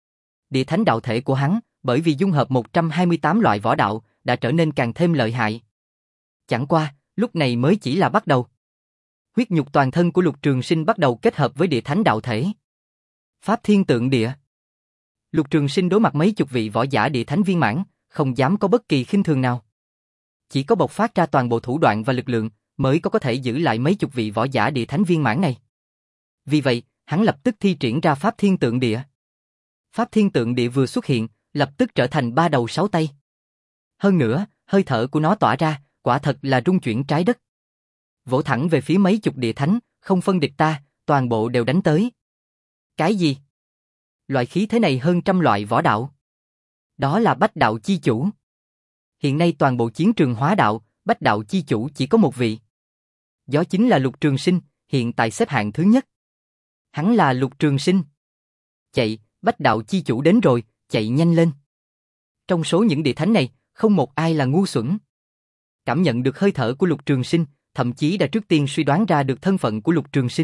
Địa thánh đạo thể của hắn, bởi vì dung hợp một trăm hai mươi tám loại võ đạo, đã trở nên càng thêm lợi hại. Chẳng qua, lúc này mới chỉ là bắt đầu. Huyết nhục toàn thân của Lục Trường Sinh bắt đầu kết hợp với địa thánh đạo thể. Pháp Thiên Tượng Địa. Lục Trường Sinh đối mặt mấy chục vị võ giả địa thánh viên mãn, không dám có bất kỳ khinh thường nào. Chỉ có bộc phát ra toàn bộ thủ đoạn và lực lượng, mới có có thể giữ lại mấy chục vị võ giả địa thánh viên mãn này. Vì vậy, hắn lập tức thi triển ra Pháp Thiên Tượng Địa. Pháp Thiên Tượng Địa vừa xuất hiện, lập tức trở thành ba đầu sáu tay. Hơn nữa, hơi thở của nó tỏa ra, quả thật là rung chuyển trái đất. Vỗ thẳng về phía mấy chục địa thánh, không phân địch ta, toàn bộ đều đánh tới. Cái gì? Loại khí thế này hơn trăm loại võ đạo. Đó là bách đạo chi chủ. Hiện nay toàn bộ chiến trường hóa đạo, bách đạo chi chủ chỉ có một vị. Đó chính là Lục Trường Sinh, hiện tại xếp hạng thứ nhất. Hắn là Lục Trường Sinh. Chạy, bách đạo chi chủ đến rồi, chạy nhanh lên. Trong số những địa thánh này, không một ai là ngu xuẩn. Cảm nhận được hơi thở của Lục Trường Sinh, thậm chí đã trước tiên suy đoán ra được thân phận của Lục Trường Sinh.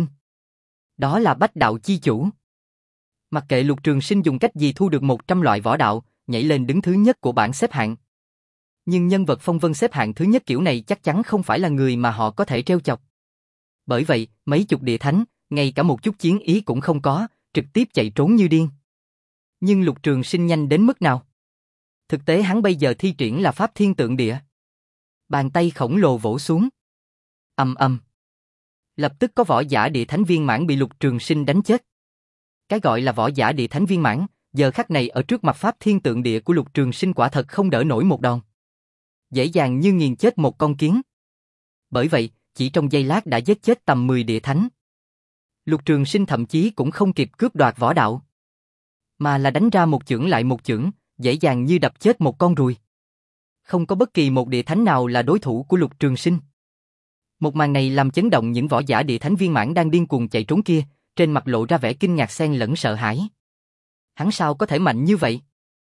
Đó là bách đạo chi chủ. Mặc kệ Lục Trường Sinh dùng cách gì thu được một trăm loại võ đạo, nhảy lên đứng thứ nhất của bảng xếp hạng. Nhưng nhân vật phong vân xếp hạng thứ nhất kiểu này chắc chắn không phải là người mà họ có thể trêu chọc. Bởi vậy, mấy chục địa thánh, ngay cả một chút chiến ý cũng không có, trực tiếp chạy trốn như điên. Nhưng Lục Trường Sinh nhanh đến mức nào? Thực tế hắn bây giờ thi triển là Pháp Thiên Tượng Địa. Bàn tay khổng lồ vỗ xuống. Ầm ầm. Lập tức có võ giả địa thánh viên mãn bị Lục Trường Sinh đánh chết. Cái gọi là võ giả địa thánh viên mãn, giờ khắc này ở trước mặt Pháp Thiên Tượng Địa của Lục Trường Sinh quả thật không đỡ nổi một đòn. Dễ dàng như nghiền chết một con kiến. Bởi vậy, chỉ trong giây lát đã giết chết tầm mười địa thánh. Lục Trường Sinh thậm chí cũng không kịp cướp đoạt võ đạo. mà là đánh ra một chưởng lại một chưởng, dễ dàng như đập chết một con ruồi. Không có bất kỳ một địa thánh nào là đối thủ của Lục Trường Sinh. Một màn này làm chấn động những võ giả địa thánh viên mãn đang điên cuồng chạy trốn kia, trên mặt lộ ra vẻ kinh ngạc xen lẫn sợ hãi. Hắn sao có thể mạnh như vậy?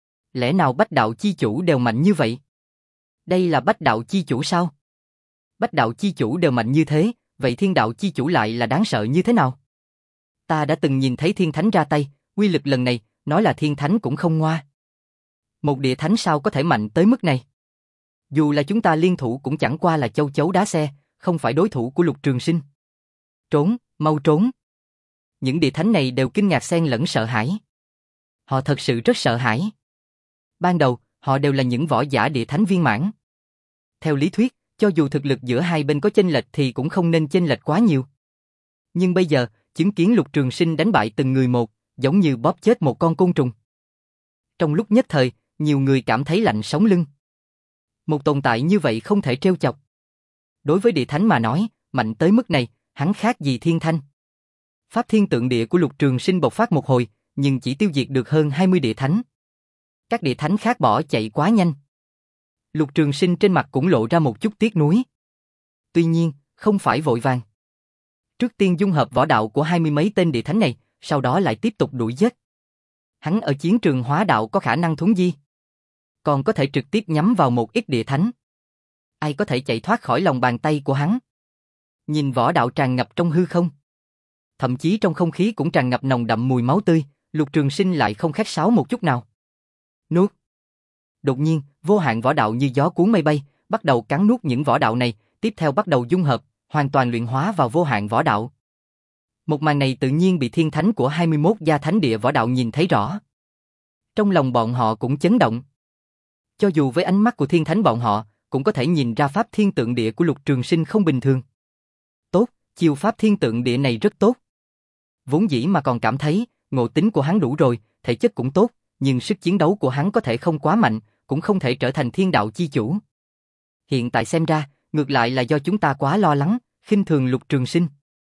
Lẽ nào Bách Đạo Chi Chủ đều mạnh như vậy? Đây là Bách Đạo Chi Chủ sao? Bách Đạo Chi Chủ đều mạnh như thế, vậy Thiên Đạo Chi Chủ lại là đáng sợ như thế nào? Ta đã từng nhìn thấy Thiên Thánh ra tay, uy lực lần này, nói là Thiên Thánh cũng không ngoa. Một địa thánh sao có thể mạnh tới mức này? Dù là chúng ta liên thủ cũng chẳng qua là châu chấu đá xe, không phải đối thủ của Lục Trường Sinh. Trốn, mau trốn. Những địa thánh này đều kinh ngạc xen lẫn sợ hãi. Họ thật sự rất sợ hãi. Ban đầu, họ đều là những võ giả địa thánh viên mãn. Theo lý thuyết, cho dù thực lực giữa hai bên có chênh lệch thì cũng không nên chênh lệch quá nhiều. Nhưng bây giờ, chứng kiến Lục Trường Sinh đánh bại từng người một, giống như bóp chết một con côn trùng. Trong lúc nhất thời, nhiều người cảm thấy lạnh sống lưng. Một tồn tại như vậy không thể trêu chọc. Đối với địa thánh mà nói, mạnh tới mức này, hắn khác gì thiên thanh. Pháp thiên tượng địa của Lục Trường Sinh bộc phát một hồi, nhưng chỉ tiêu diệt được hơn hai mươi địa thánh. Các địa thánh khác bỏ chạy quá nhanh. Lục Trường Sinh trên mặt cũng lộ ra một chút tiếc nuối. Tuy nhiên, không phải vội vàng. Trước tiên dung hợp võ đạo của hai mươi mấy tên địa thánh này, sau đó lại tiếp tục đuổi giết. Hắn ở chiến trường hóa đạo có khả năng thuấn di, còn có thể trực tiếp nhắm vào một ít địa thánh. Ai có thể chạy thoát khỏi lòng bàn tay của hắn? Nhìn võ đạo tràn ngập trong hư không, thậm chí trong không khí cũng tràn ngập nồng đậm mùi máu tươi, Lục Trường Sinh lại không khách sáo một chút nào. Nuốt. Đột nhiên, vô hạn võ đạo như gió cuốn mây bay, bắt đầu cắn nuốt những võ đạo này, tiếp theo bắt đầu dung hợp, hoàn toàn luyện hóa vào vô hạn võ đạo. Một màn này tự nhiên bị thiên thánh của hai mươi mốt gia thánh địa võ đạo nhìn thấy rõ. Trong lòng bọn họ cũng chấn động. Cho dù với ánh mắt của thiên thánh bọn họ, cũng có thể nhìn ra pháp thiên tượng địa của Lục Trường Sinh không bình thường. Tốt, chiêu pháp thiên tượng địa này rất tốt. Vốn dĩ mà còn cảm thấy, ngộ tính của hắn đủ rồi, thể chất cũng tốt, nhưng sức chiến đấu của hắn có thể không quá mạnh, cũng không thể trở thành thiên đạo chi chủ. Hiện tại xem ra, ngược lại là do chúng ta quá lo lắng, khinh thường Lục Trường Sinh.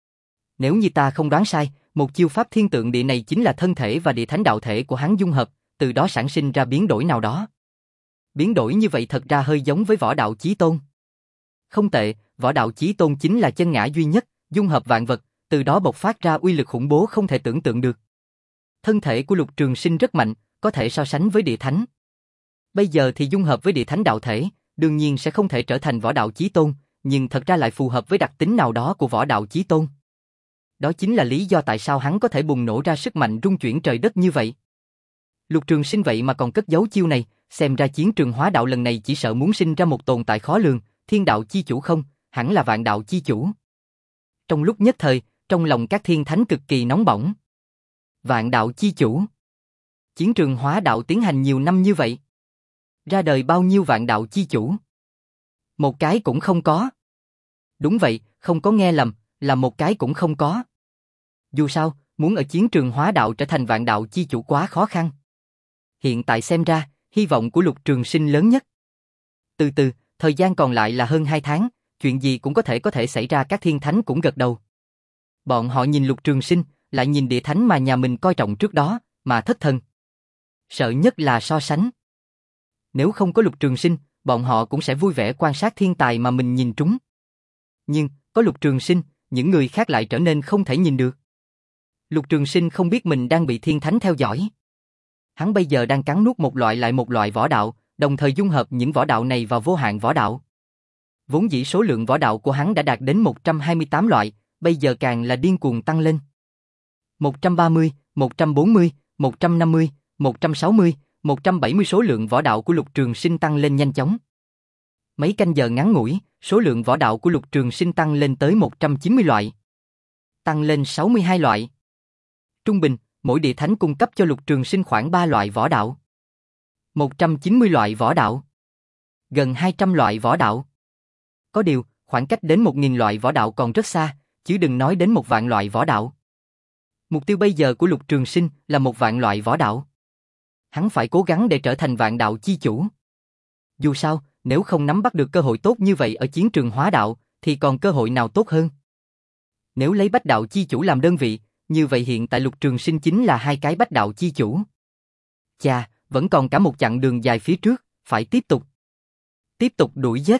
Nếu như ta không đoán sai, một chiêu pháp thiên tượng địa này chính là thân thể và địa thánh đạo thể của hắn dung hợp, từ đó sản sinh ra biến đổi nào đó. Biến đổi như vậy thật ra hơi giống với võ đạo chí tôn. Không tệ, võ đạo chí tôn chính là chân ngã duy nhất, dung hợp vạn vật, từ đó bộc phát ra uy lực khủng bố không thể tưởng tượng được. Thân thể của Lục Trường Sinh rất mạnh, có thể so sánh với địa thánh. Bây giờ thì dung hợp với địa thánh đạo thể, đương nhiên sẽ không thể trở thành võ đạo chí tôn, nhưng thật ra lại phù hợp với đặc tính nào đó của võ đạo chí tôn. Đó chính là lý do tại sao hắn có thể bùng nổ ra sức mạnh rung chuyển trời đất như vậy. Lục Trường Sinh vậy mà còn cất giấu chiêu này, xem ra chiến trường hóa đạo lần này chỉ sợ muốn sinh ra một tồn tại khó lường, thiên đạo chi chủ không, hẳn là vạn đạo chi chủ. Trong lúc nhất thời, trong lòng các thiên thánh cực kỳ nóng bỏng. Vạn đạo chi chủ. Chiến trường hóa đạo tiến hành nhiều năm như vậy. Ra đời bao nhiêu vạn đạo chi chủ? Một cái cũng không có. Đúng vậy, không có nghe lầm, là một cái cũng không có. Dù sao, muốn ở chiến trường hóa đạo trở thành vạn đạo chi chủ quá khó khăn. Hiện tại xem ra, hy vọng của Lục Trường Sinh lớn nhất. Từ từ, thời gian còn lại là hơn hai tháng, chuyện gì cũng có thể có thể xảy ra, các thiên thánh cũng gật đầu. Bọn họ nhìn Lục Trường Sinh, lại nhìn địa thánh mà nhà mình coi trọng trước đó, mà thất thần. Sợ nhất là so sánh. Nếu không có Lục Trường Sinh, bọn họ cũng sẽ vui vẻ quan sát thiên tài mà mình nhìn trúng. Nhưng, có Lục Trường Sinh, những người khác lại trở nên không thể nhìn được. Lục Trường Sinh không biết mình đang bị thiên thánh theo dõi. Hắn bây giờ đang cắn nuốt một loại lại một loại võ đạo, đồng thời dung hợp những võ đạo này vào vô hạn võ đạo. Vốn dĩ số lượng võ đạo của hắn đã đạt đến một trăm hai mươi tám loại, bây giờ càng là điên cuồng tăng lên. một trăm ba mươi, một trăm bốn mươi, một trăm năm mươi, một trăm sáu mươi, một trăm bảy mươi số lượng võ đạo của Lục Trường Sinh tăng lên nhanh chóng. Mấy canh giờ ngắn ngủi, số lượng võ đạo của Lục Trường Sinh tăng lên tới một trăm chín mươi loại. Tăng lên sáu mươi hai loại. Trung bình, mỗi địa thánh cung cấp cho Lục Trường Sinh khoảng ba loại võ đạo. một trăm chín mươi loại võ đạo. Gần hai trăm loại võ đạo. Có điều, khoảng cách đến một nghìn loại võ đạo còn rất xa, chứ đừng nói đến một vạn loại võ đạo. Mục tiêu bây giờ của Lục Trường Sinh là một vạn loại võ đạo. Hắn phải cố gắng để trở thành vạn đạo chi chủ. Dù sao, nếu không nắm bắt được cơ hội tốt như vậy ở chiến trường hóa đạo, thì còn cơ hội nào tốt hơn? Nếu lấy bách đạo chi chủ làm đơn vị, như vậy hiện tại Lục Trường Sinh chính là hai cái bách đạo chi chủ. Chà, vẫn còn cả một chặng đường dài phía trước, phải tiếp tục. Tiếp tục đuổi giết.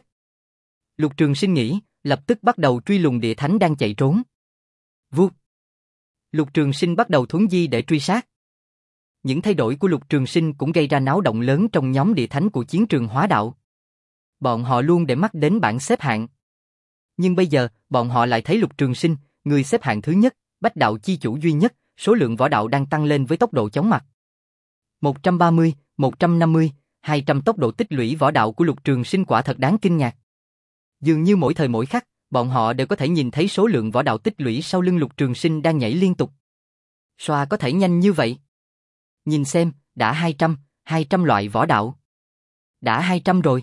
Lục Trường Sinh nghĩ, lập tức bắt đầu truy lùng địa thánh đang chạy trốn. Vút. Lục Trường Sinh bắt đầu thuấn di để truy sát. Những thay đổi của Lục Trường Sinh cũng gây ra náo động lớn trong nhóm địa thánh của chiến trường hóa đạo. Bọn họ luôn để mắt đến bảng xếp hạng. Nhưng bây giờ, bọn họ lại thấy Lục Trường Sinh, người xếp hạng thứ nhất, bách đạo chi chủ duy nhất, số lượng võ đạo đang tăng lên với tốc độ chóng mặt. một trăm ba mươi, một trăm năm mươi, hai trăm tốc độ tích lũy võ đạo của Lục Trường Sinh quả thật đáng kinh ngạc. Dường như mỗi thời mỗi khắc, bọn họ đều có thể nhìn thấy số lượng võ đạo tích lũy sau lưng Lục Trường Sinh đang nhảy liên tục. Xoa có thể nhanh như vậy. Nhìn xem, đã hai trăm, hai trăm loại võ đạo. Đã hai trăm rồi.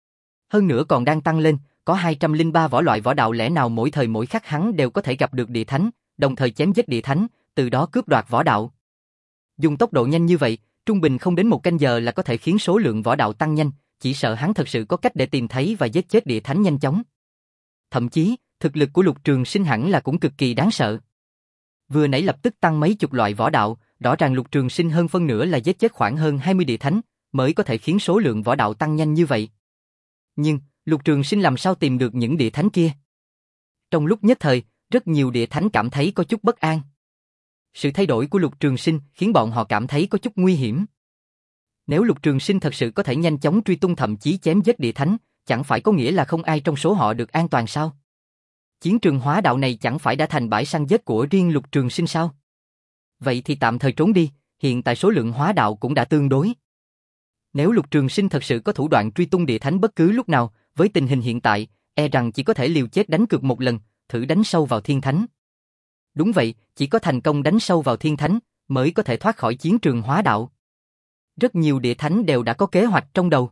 Hơn nữa còn đang tăng lên, có hai trăm lẻ ba võ loại võ đạo, lẽ nào mỗi thời mỗi khắc hắn đều có thể gặp được địa thánh, đồng thời chém giết địa thánh, từ đó cướp đoạt võ đạo. Dùng tốc độ nhanh như vậy, trung bình không đến một canh giờ là có thể khiến số lượng võ đạo tăng nhanh, chỉ sợ hắn thật sự có cách để tìm thấy và giết chết địa thánh nhanh chóng. Thậm chí, thực lực của Lục Trường Sinh hẳn là cũng cực kỳ đáng sợ. Vừa nãy lập tức tăng mấy chục loại võ đạo, rõ ràng Lục Trường Sinh hơn phân nửa là giết chết khoảng hơn hai mươi địa thánh, mới có thể khiến số lượng võ đạo tăng nhanh như vậy. Nhưng, Lục Trường Sinh làm sao tìm được những địa thánh kia? Trong lúc nhất thời, rất nhiều địa thánh cảm thấy có chút bất an. Sự thay đổi của Lục Trường Sinh khiến bọn họ cảm thấy có chút nguy hiểm. Nếu Lục Trường Sinh thật sự có thể nhanh chóng truy tung thậm chí chém giết địa thánh, chẳng phải có nghĩa là không ai trong số họ được an toàn sao? Chiến trường hóa đạo này chẳng phải đã thành bãi săn giết của riêng Lục Trường Sinh sao? Vậy thì tạm thời trốn đi, hiện tại số lượng hóa đạo cũng đã tương đối. Nếu Lục Trường Sinh thật sự có thủ đoạn truy tung địa thánh bất cứ lúc nào, với tình hình hiện tại, e rằng chỉ có thể liều chết đánh cược một lần, thử đánh sâu vào thiên thánh. Đúng vậy, chỉ có thành công đánh sâu vào thiên thánh, mới có thể thoát khỏi chiến trường hóa đạo. Rất nhiều địa thánh đều đã có kế hoạch trong đầu.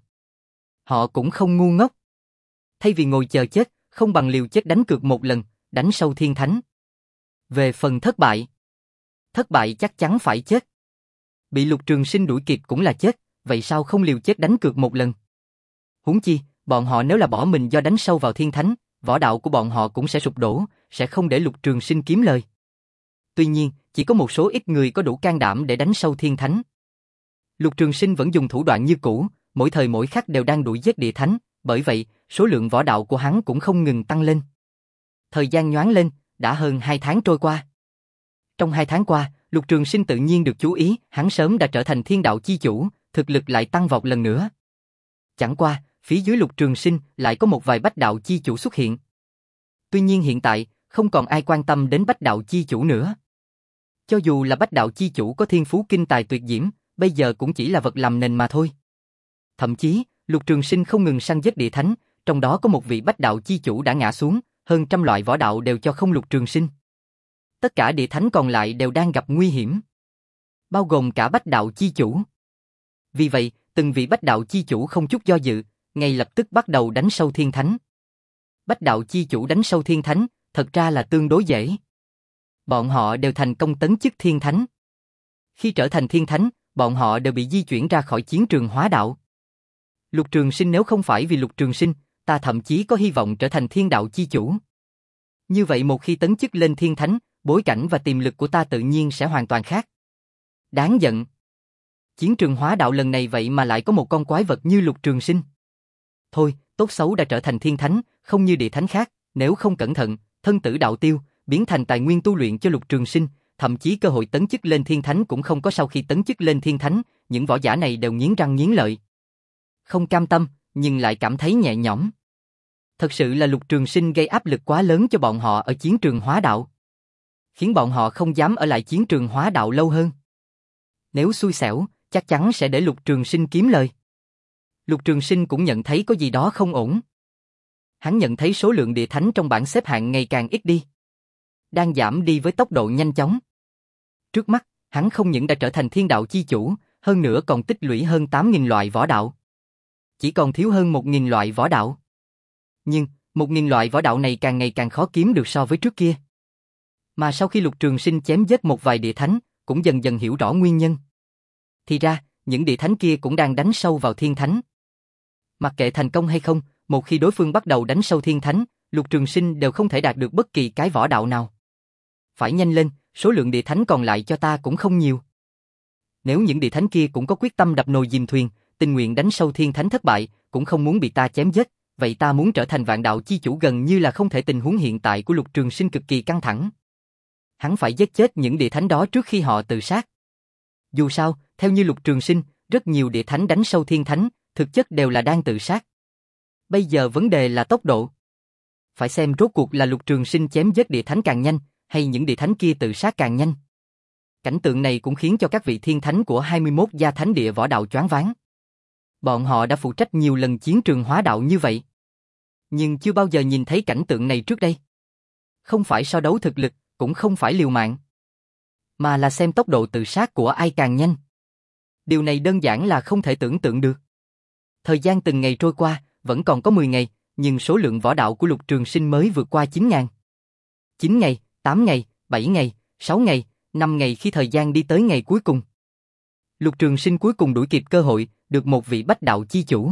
Họ cũng không ngu ngốc. Thay vì ngồi chờ chết, không bằng liều chết đánh cược một lần, đánh sâu thiên thánh. Về phần thất bại, thất bại chắc chắn phải chết. Bị Lục Trường Sinh đuổi kịp cũng là chết, vậy sao không liều chết đánh cược một lần? Huống chi, bọn họ nếu là bỏ mình do đánh sâu vào thiên thánh, võ đạo của bọn họ cũng sẽ sụp đổ, sẽ không để Lục Trường Sinh kiếm lời. Tuy nhiên, chỉ có một số ít người có đủ can đảm để đánh sâu thiên thánh. Lục Trường Sinh vẫn dùng thủ đoạn như cũ, mỗi thời mỗi khắc đều đang đuổi giết địa thánh, bởi vậy, số lượng võ đạo của hắn cũng không ngừng tăng lên. Thời gian nhoáng lên, đã hơn hai tháng trôi qua. Trong hai tháng qua, Lục Trường Sinh tự nhiên được chú ý, hắn sớm đã trở thành thiên đạo chi chủ, thực lực lại tăng vọt lần nữa. Chẳng qua, phía dưới Lục Trường Sinh lại có một vài bách đạo chi chủ xuất hiện. Tuy nhiên hiện tại, không còn ai quan tâm đến bách đạo chi chủ nữa. Cho dù là bách đạo chi chủ có thiên phú kinh tài tuyệt diễm, bây giờ cũng chỉ là vật làm nền mà thôi. Thậm chí, Lục Trường Sinh không ngừng săn giết địa thánh, trong đó có một vị bách đạo chi chủ đã ngã xuống, hơn trăm loại võ đạo đều cho không Lục Trường Sinh. Tất cả địa thánh còn lại đều đang gặp nguy hiểm, bao gồm cả bách đạo chi chủ. Vì vậy, từng vị bách đạo chi chủ không chút do dự, ngay lập tức bắt đầu đánh sâu thiên thánh. Bách đạo chi chủ đánh sâu thiên thánh, thật ra là tương đối dễ. Bọn họ đều thành công tấn chức thiên thánh. Khi trở thành thiên thánh, bọn họ đều bị di chuyển ra khỏi chiến trường hóa đạo. Lục Trường Sinh nếu không phải vì Lục Trường Sinh, ta thậm chí có hy vọng trở thành thiên đạo chi chủ. Như vậy một khi tấn chức lên thiên thánh, bối cảnh và tiềm lực của ta tự nhiên sẽ hoàn toàn khác. Đáng giận. Chiến trường hóa đạo lần này vậy mà lại có một con quái vật như Lục Trường Sinh. Thôi, tốt xấu đã trở thành thiên thánh, không như địa thánh khác, nếu không cẩn thận, thân tử đạo tiêu, biến thành tài nguyên tu luyện cho Lục Trường Sinh, thậm chí cơ hội tấn chức lên thiên thánh cũng không có. Sau khi tấn chức lên thiên thánh, những võ giả này đều nghiến răng nghiến lợi. Không cam tâm, nhưng lại cảm thấy nhẹ nhõm. Thật sự là Lục Trường Sinh gây áp lực quá lớn cho bọn họ ở chiến trường hóa đạo, khiến bọn họ không dám ở lại chiến trường hóa đạo lâu hơn. Nếu xui xẻo, chắc chắn sẽ để Lục Trường Sinh kiếm lời. Lục Trường Sinh cũng nhận thấy có gì đó không ổn. Hắn nhận thấy số lượng địa thánh trong bảng xếp hạng ngày càng ít đi, đang giảm đi với tốc độ nhanh chóng. Trước mắt, hắn không những đã trở thành thiên đạo chi chủ, hơn nữa còn tích lũy hơn tám nghìn loại võ đạo. Chỉ còn thiếu hơn một nghìn loại võ đạo. Nhưng, một nghìn loại võ đạo này càng ngày càng khó kiếm được so với trước kia. Mà sau khi Lục Trường Sinh chém giết một vài địa thánh, cũng dần dần hiểu rõ nguyên nhân. Thì ra, những địa thánh kia cũng đang đánh sâu vào thiên thánh. Mặc kệ thành công hay không, một khi đối phương bắt đầu đánh sâu thiên thánh, Lục Trường Sinh đều không thể đạt được bất kỳ cái võ đạo nào. Phải nhanh lên, số lượng địa thánh còn lại cho ta cũng không nhiều. Nếu những địa thánh kia cũng có quyết tâm đập nồi dìm thuyền, tình nguyện đánh sâu thiên thánh thất bại, cũng không muốn bị ta chém giết, vậy ta muốn trở thành vạn đạo chi chủ gần như là không thể. Tình huống hiện tại của Lục Trường Sinh cực kỳ căng thẳng. Hắn phải giết chết những địa thánh đó trước khi họ tự sát. Dù sao, theo như Lục Trường Sinh, rất nhiều địa thánh đánh sâu thiên thánh, thực chất đều là đang tự sát. Bây giờ vấn đề là tốc độ. Phải xem rốt cuộc là Lục Trường Sinh chém giết địa thánh càng nhanh, hay những địa thánh kia tự sát càng nhanh. Cảnh tượng này cũng khiến cho các vị thiên thánh của hai mươi mốt gia thánh địa võ đạo choáng váng. Bọn họ đã phụ trách nhiều lần chiến trường hóa đạo như vậy, nhưng chưa bao giờ nhìn thấy cảnh tượng này trước đây. Không phải so đấu thực lực, cũng không phải liều mạng, mà là xem tốc độ tự sát của ai càng nhanh. Điều này đơn giản là không thể tưởng tượng được. Thời gian từng ngày trôi qua, vẫn còn có mười ngày, nhưng số lượng võ đạo của Lục Trường Sinh mới vượt qua chín nghìn. chín ngày, tám ngày, bảy ngày, sáu ngày, năm ngày. Khi thời gian đi tới ngày cuối cùng, Lục Trường Sinh cuối cùng đuổi kịp cơ hội, được một vị bách đạo chi chủ.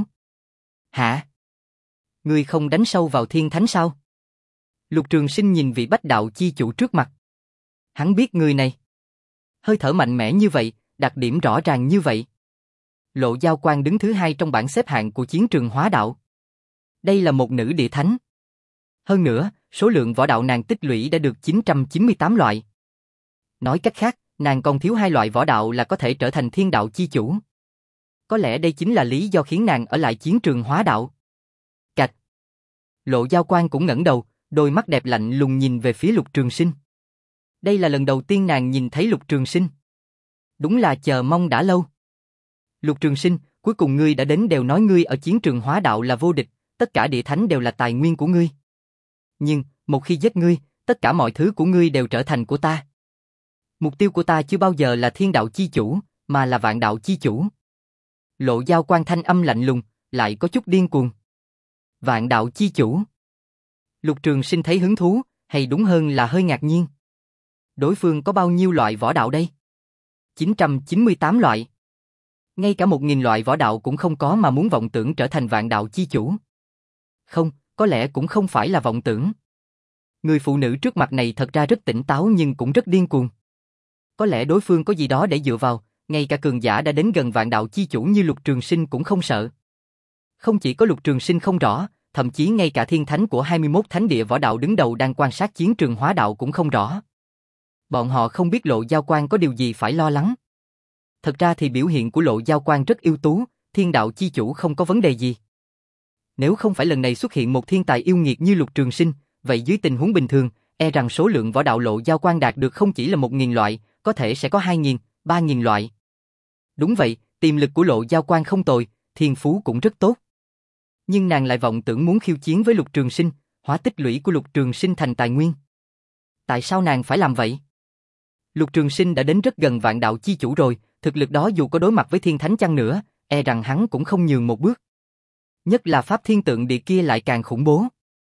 Hả? Ngươi không đánh sâu vào thiên thánh sao? Lục Trường Sinh nhìn vị bách đạo chi chủ trước mặt. Hắn biết người này. Hơi thở mạnh mẽ như vậy, đặc điểm rõ ràng như vậy. Lộ Giao Quang đứng thứ hai trong bảng xếp hạng của chiến trường hóa đạo. Đây là một nữ địa thánh. Hơn nữa, số lượng võ đạo nàng tích lũy đã được chín trăm chín mươi tám loại. Nói cách khác, nàng còn thiếu hai loại võ đạo là có thể trở thành thiên đạo chi chủ. Có lẽ đây chính là lý do khiến nàng ở lại chiến trường hóa đạo. Cạch. Lộ Giao Quang cũng ngẩng đầu, đôi mắt đẹp lạnh lùng nhìn về phía Lục Trường Sinh. Đây là lần đầu tiên nàng nhìn thấy Lục Trường Sinh. Đúng là chờ mong đã lâu. Lục Trường Sinh, cuối cùng ngươi đã đến. Đều nói ngươi ở chiến trường hóa đạo là vô địch, tất cả địa thánh đều là tài nguyên của ngươi. Nhưng, một khi giết ngươi, tất cả mọi thứ của ngươi đều trở thành của ta. Mục tiêu của ta chưa bao giờ là thiên đạo chi chủ, mà là vạn đạo chi chủ. Lộ Giao Quang thanh âm lạnh lùng, lại có chút điên cuồng. Vạn đạo chi chủ. Lục Trường Sinh thấy hứng thú, hay đúng hơn là hơi ngạc nhiên. Đối phương có bao nhiêu loại võ đạo đây? chín trăm chín mươi tám loại. Ngay cả một nghìn loại võ đạo cũng không có mà muốn vọng tưởng trở thành vạn đạo chi chủ. Không, có lẽ cũng không phải là vọng tưởng. Người phụ nữ trước mặt này thật ra rất tỉnh táo nhưng cũng rất điên cuồng. Có lẽ đối phương có gì đó để dựa vào, ngay cả cường giả đã đến gần vạn đạo chi chủ như Lục Trường Sinh cũng không sợ. Không chỉ có Lục Trường Sinh không rõ, thậm chí ngay cả thiên thánh của hai mươi mốt thánh địa võ đạo đứng đầu đang quan sát chiến trường hóa đạo cũng không rõ. Bọn họ không biết Lộ Giao Quang có điều gì phải lo lắng. Thật ra thì biểu hiện của Lộ Giao Quang rất ưu tú, thiên đạo chi chủ không có vấn đề gì. Nếu không phải lần này xuất hiện một thiên tài yêu nghiệt như Lục Trường Sinh, vậy dưới tình huống bình thường, e rằng số lượng võ đạo Lộ Giao Quang đạt được không chỉ là một nghìn loại, có thể sẽ có hai nghìn, ba nghìn loại. Đúng vậy, tiềm lực của Lộ Giao Quang không tồi, thiên phú cũng rất tốt. Nhưng nàng lại vọng tưởng muốn khiêu chiến với Lục Trường Sinh, hóa tích lũy của Lục Trường Sinh thành tài nguyên. Tại sao nàng phải làm vậy? Lục Trường Sinh đã đến rất gần vạn đạo chi chủ rồi, thực lực đó dù có đối mặt với thiên thánh chăng nữa, e rằng hắn cũng không nhường một bước. Nhất là pháp thiên tượng địa kia lại càng khủng bố.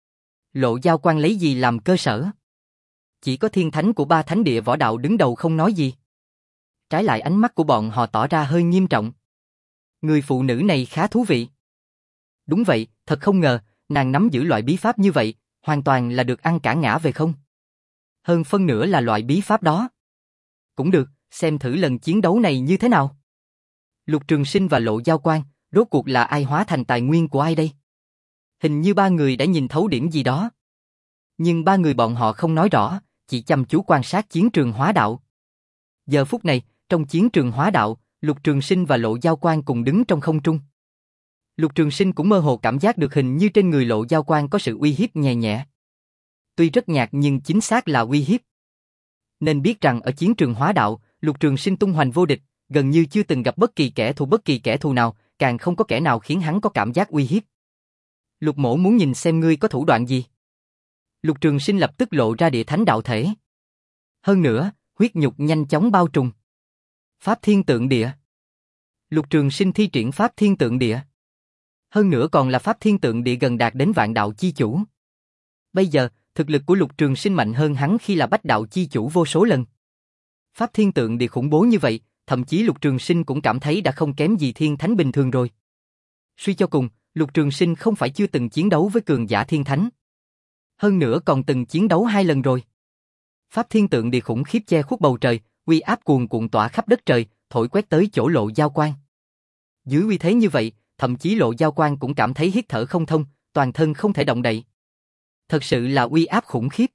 Lộ Giao Quang lấy gì làm cơ sở? Chỉ có thiên thánh của ba thánh địa võ đạo đứng đầu không nói gì. Trái lại ánh mắt của bọn họ tỏ ra hơi nghiêm trọng. Người phụ nữ này khá thú vị. Đúng vậy, thật không ngờ, nàng nắm giữ loại bí pháp như vậy, hoàn toàn là được ăn cả ngã về không. Hơn phân nửa là loại bí pháp đó. Cũng được, xem thử lần chiến đấu này như thế nào. Lục Trường Sinh và Lộ Giao Quang, rốt cuộc là ai hóa thành tài nguyên của ai đây? Hình như ba người đã nhìn thấu điểm gì đó. Nhưng ba người bọn họ không nói rõ, chỉ chăm chú quan sát chiến trường hóa đạo. Giờ phút này, trong chiến trường hóa đạo, Lục Trường Sinh và Lộ Giao Quang cùng đứng trong không trung. Lục Trường Sinh cũng mơ hồ cảm giác được hình như trên người Lộ Giao Quang có sự uy hiếp nhẹ nhẹ. Tuy rất nhạt nhưng chính xác là uy hiếp. Nên biết rằng ở chiến trường hóa đạo, Lục Trường Sinh tung hoành vô địch, gần như chưa từng gặp bất kỳ kẻ thù bất kỳ kẻ thù nào, càng không có kẻ nào khiến hắn có cảm giác uy hiếp. Lục Mỗ muốn nhìn xem ngươi có thủ đoạn gì. Lục Trường Sinh lập tức lộ ra địa thánh đạo thể. Hơn nữa, huyết nhục nhanh chóng bao trùm. Pháp thiên tượng địa. Lục Trường Sinh thi triển pháp thiên tượng địa. Hơn nữa còn là pháp thiên tượng địa gần đạt đến vạn đạo chi chủ. Bây giờ, thực lực của Lục Trường Sinh mạnh hơn hắn khi là bách đạo chi chủ vô số lần. Pháp thiên tượng địa khủng bố như vậy, thậm chí Lục Trường Sinh cũng cảm thấy đã không kém gì thiên thánh bình thường rồi. Suy cho cùng, Lục Trường Sinh không phải chưa từng chiến đấu với cường giả thiên thánh. Hơn nữa còn từng chiến đấu hai lần rồi. Pháp thiên tượng địa khủng khiếp che khuất bầu trời, uy áp cuồn cuộn tỏa khắp đất trời, thổi quét tới chỗ Lộ Giao Quan. Dưới uy thế như vậy, thậm chí Lộ Giao Quan cũng cảm thấy hít thở không thông, toàn thân không thể động đậy. Thật sự là uy áp khủng khiếp.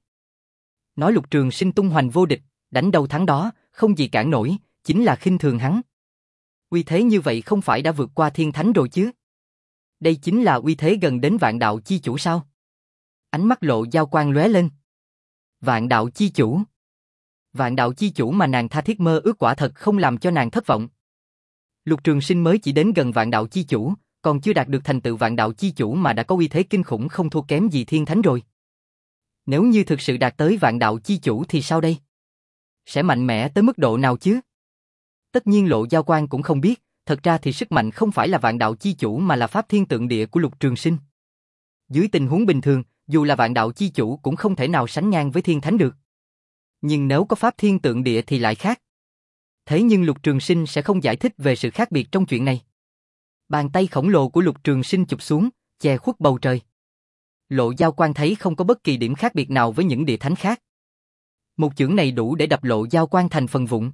Nói Lục Trường Sinh tung hoành vô địch, đánh đâu thắng đó, không gì cản nổi, chính là khinh thường hắn. Uy thế như vậy không phải đã vượt qua thiên thánh rồi chứ? Đây chính là uy thế gần đến vạn đạo chi chủ sao? Ánh mắt Lộ Giao Quan lóe lên. Vạn đạo chi chủ. Vạn đạo chi chủ mà nàng tha thiết mơ ước quả thật không làm cho nàng thất vọng. Lục Trường Sinh mới chỉ đến gần vạn đạo chi chủ, còn chưa đạt được thành tựu vạn đạo chi chủ mà đã có uy thế kinh khủng không thua kém gì thiên thánh rồi. Nếu như thực sự đạt tới vạn đạo chi chủ thì sao đây? Sẽ mạnh mẽ tới mức độ nào chứ? Tất nhiên Lộ Giao Quan cũng không biết, thật ra thì sức mạnh không phải là vạn đạo chi chủ mà là pháp thiên tượng địa của Lục Trường Sinh. Dưới tình huống bình thường, dù là vạn đạo chi chủ cũng không thể nào sánh ngang với thiên thánh được. Nhưng nếu có pháp thiên tượng địa thì lại khác. Thế nhưng Lục Trường Sinh sẽ không giải thích về sự khác biệt trong chuyện này. Bàn tay khổng lồ của Lục Trường Sinh chụp xuống, che khuất bầu trời. Lộ Giao Quan thấy không có bất kỳ điểm khác biệt nào với những địa thánh khác. Một chưởng này đủ để đập Lộ Giao Quan thành phần vụn.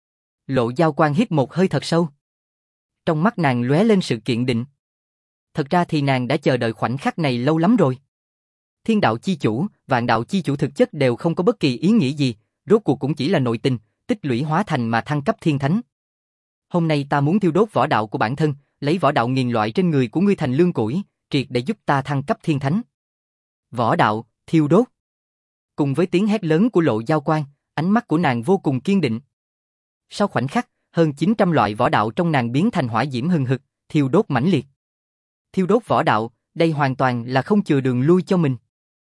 Lộ Giao Quan hít một hơi thật sâu. Trong mắt nàng lóe lên sự kiên định. Thật ra thì nàng đã chờ đợi khoảnh khắc này lâu lắm rồi. Thiên đạo chi chủ, vạn đạo chi chủ thực chất đều không có bất kỳ ý nghĩa gì, rốt cuộc cũng chỉ là nội tình, tích lũy hóa thành mà thăng cấp thiên thánh. Hôm nay ta muốn thiêu đốt võ đạo của bản thân, lấy võ đạo nghiền loại trên người của ngươi thành lương củi, triệt để giúp ta thăng cấp thiên thánh. Võ đạo, thiêu đốt. Cùng với tiếng hét lớn của Lộ Giao Quan, ánh mắt của nàng vô cùng kiên định. Sau khoảnh khắc, hơn chín trăm loại võ đạo trong nàng biến thành hỏa diễm hừng hực, thiêu đốt mãnh liệt. Thiêu đốt võ đạo, đây hoàn toàn là không chừa đường lui cho mình.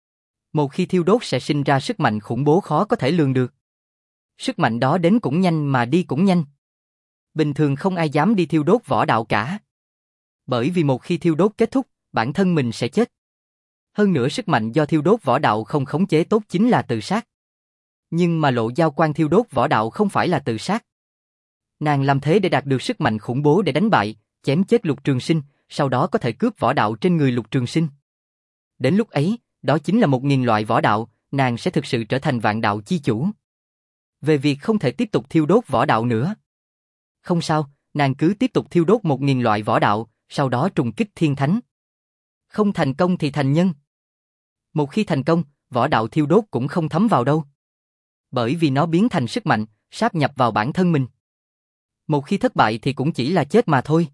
Một khi thiêu đốt sẽ sinh ra sức mạnh khủng bố khó có thể lường được. Sức mạnh đó đến cũng nhanh mà đi cũng nhanh. Bình thường không ai dám đi thiêu đốt võ đạo cả. Bởi vì một khi thiêu đốt kết thúc, bản thân mình sẽ chết. Hơn nữa sức mạnh do thiêu đốt võ đạo không khống chế tốt chính là tự sát. Nhưng mà Lộ Giao Quan thiêu đốt võ đạo không phải là tự sát. Nàng làm thế để đạt được sức mạnh khủng bố để đánh bại, chém chết Lục Trường Sinh, sau đó có thể cướp võ đạo trên người Lục Trường Sinh. Đến lúc ấy, đó chính là một nghìn loại võ đạo, nàng sẽ thực sự trở thành vạn đạo chi chủ. Về việc không thể tiếp tục thiêu đốt võ đạo nữa. Không sao, nàng cứ tiếp tục thiêu đốt một nghìn loại võ đạo, sau đó trùng kích thiên thánh. Không thành công thì thành nhân. Một khi thành công, võ đạo thiêu đốt cũng không thấm vào đâu. Bởi vì nó biến thành sức mạnh, sáp nhập vào bản thân mình. Một khi thất bại thì cũng chỉ là chết mà thôi.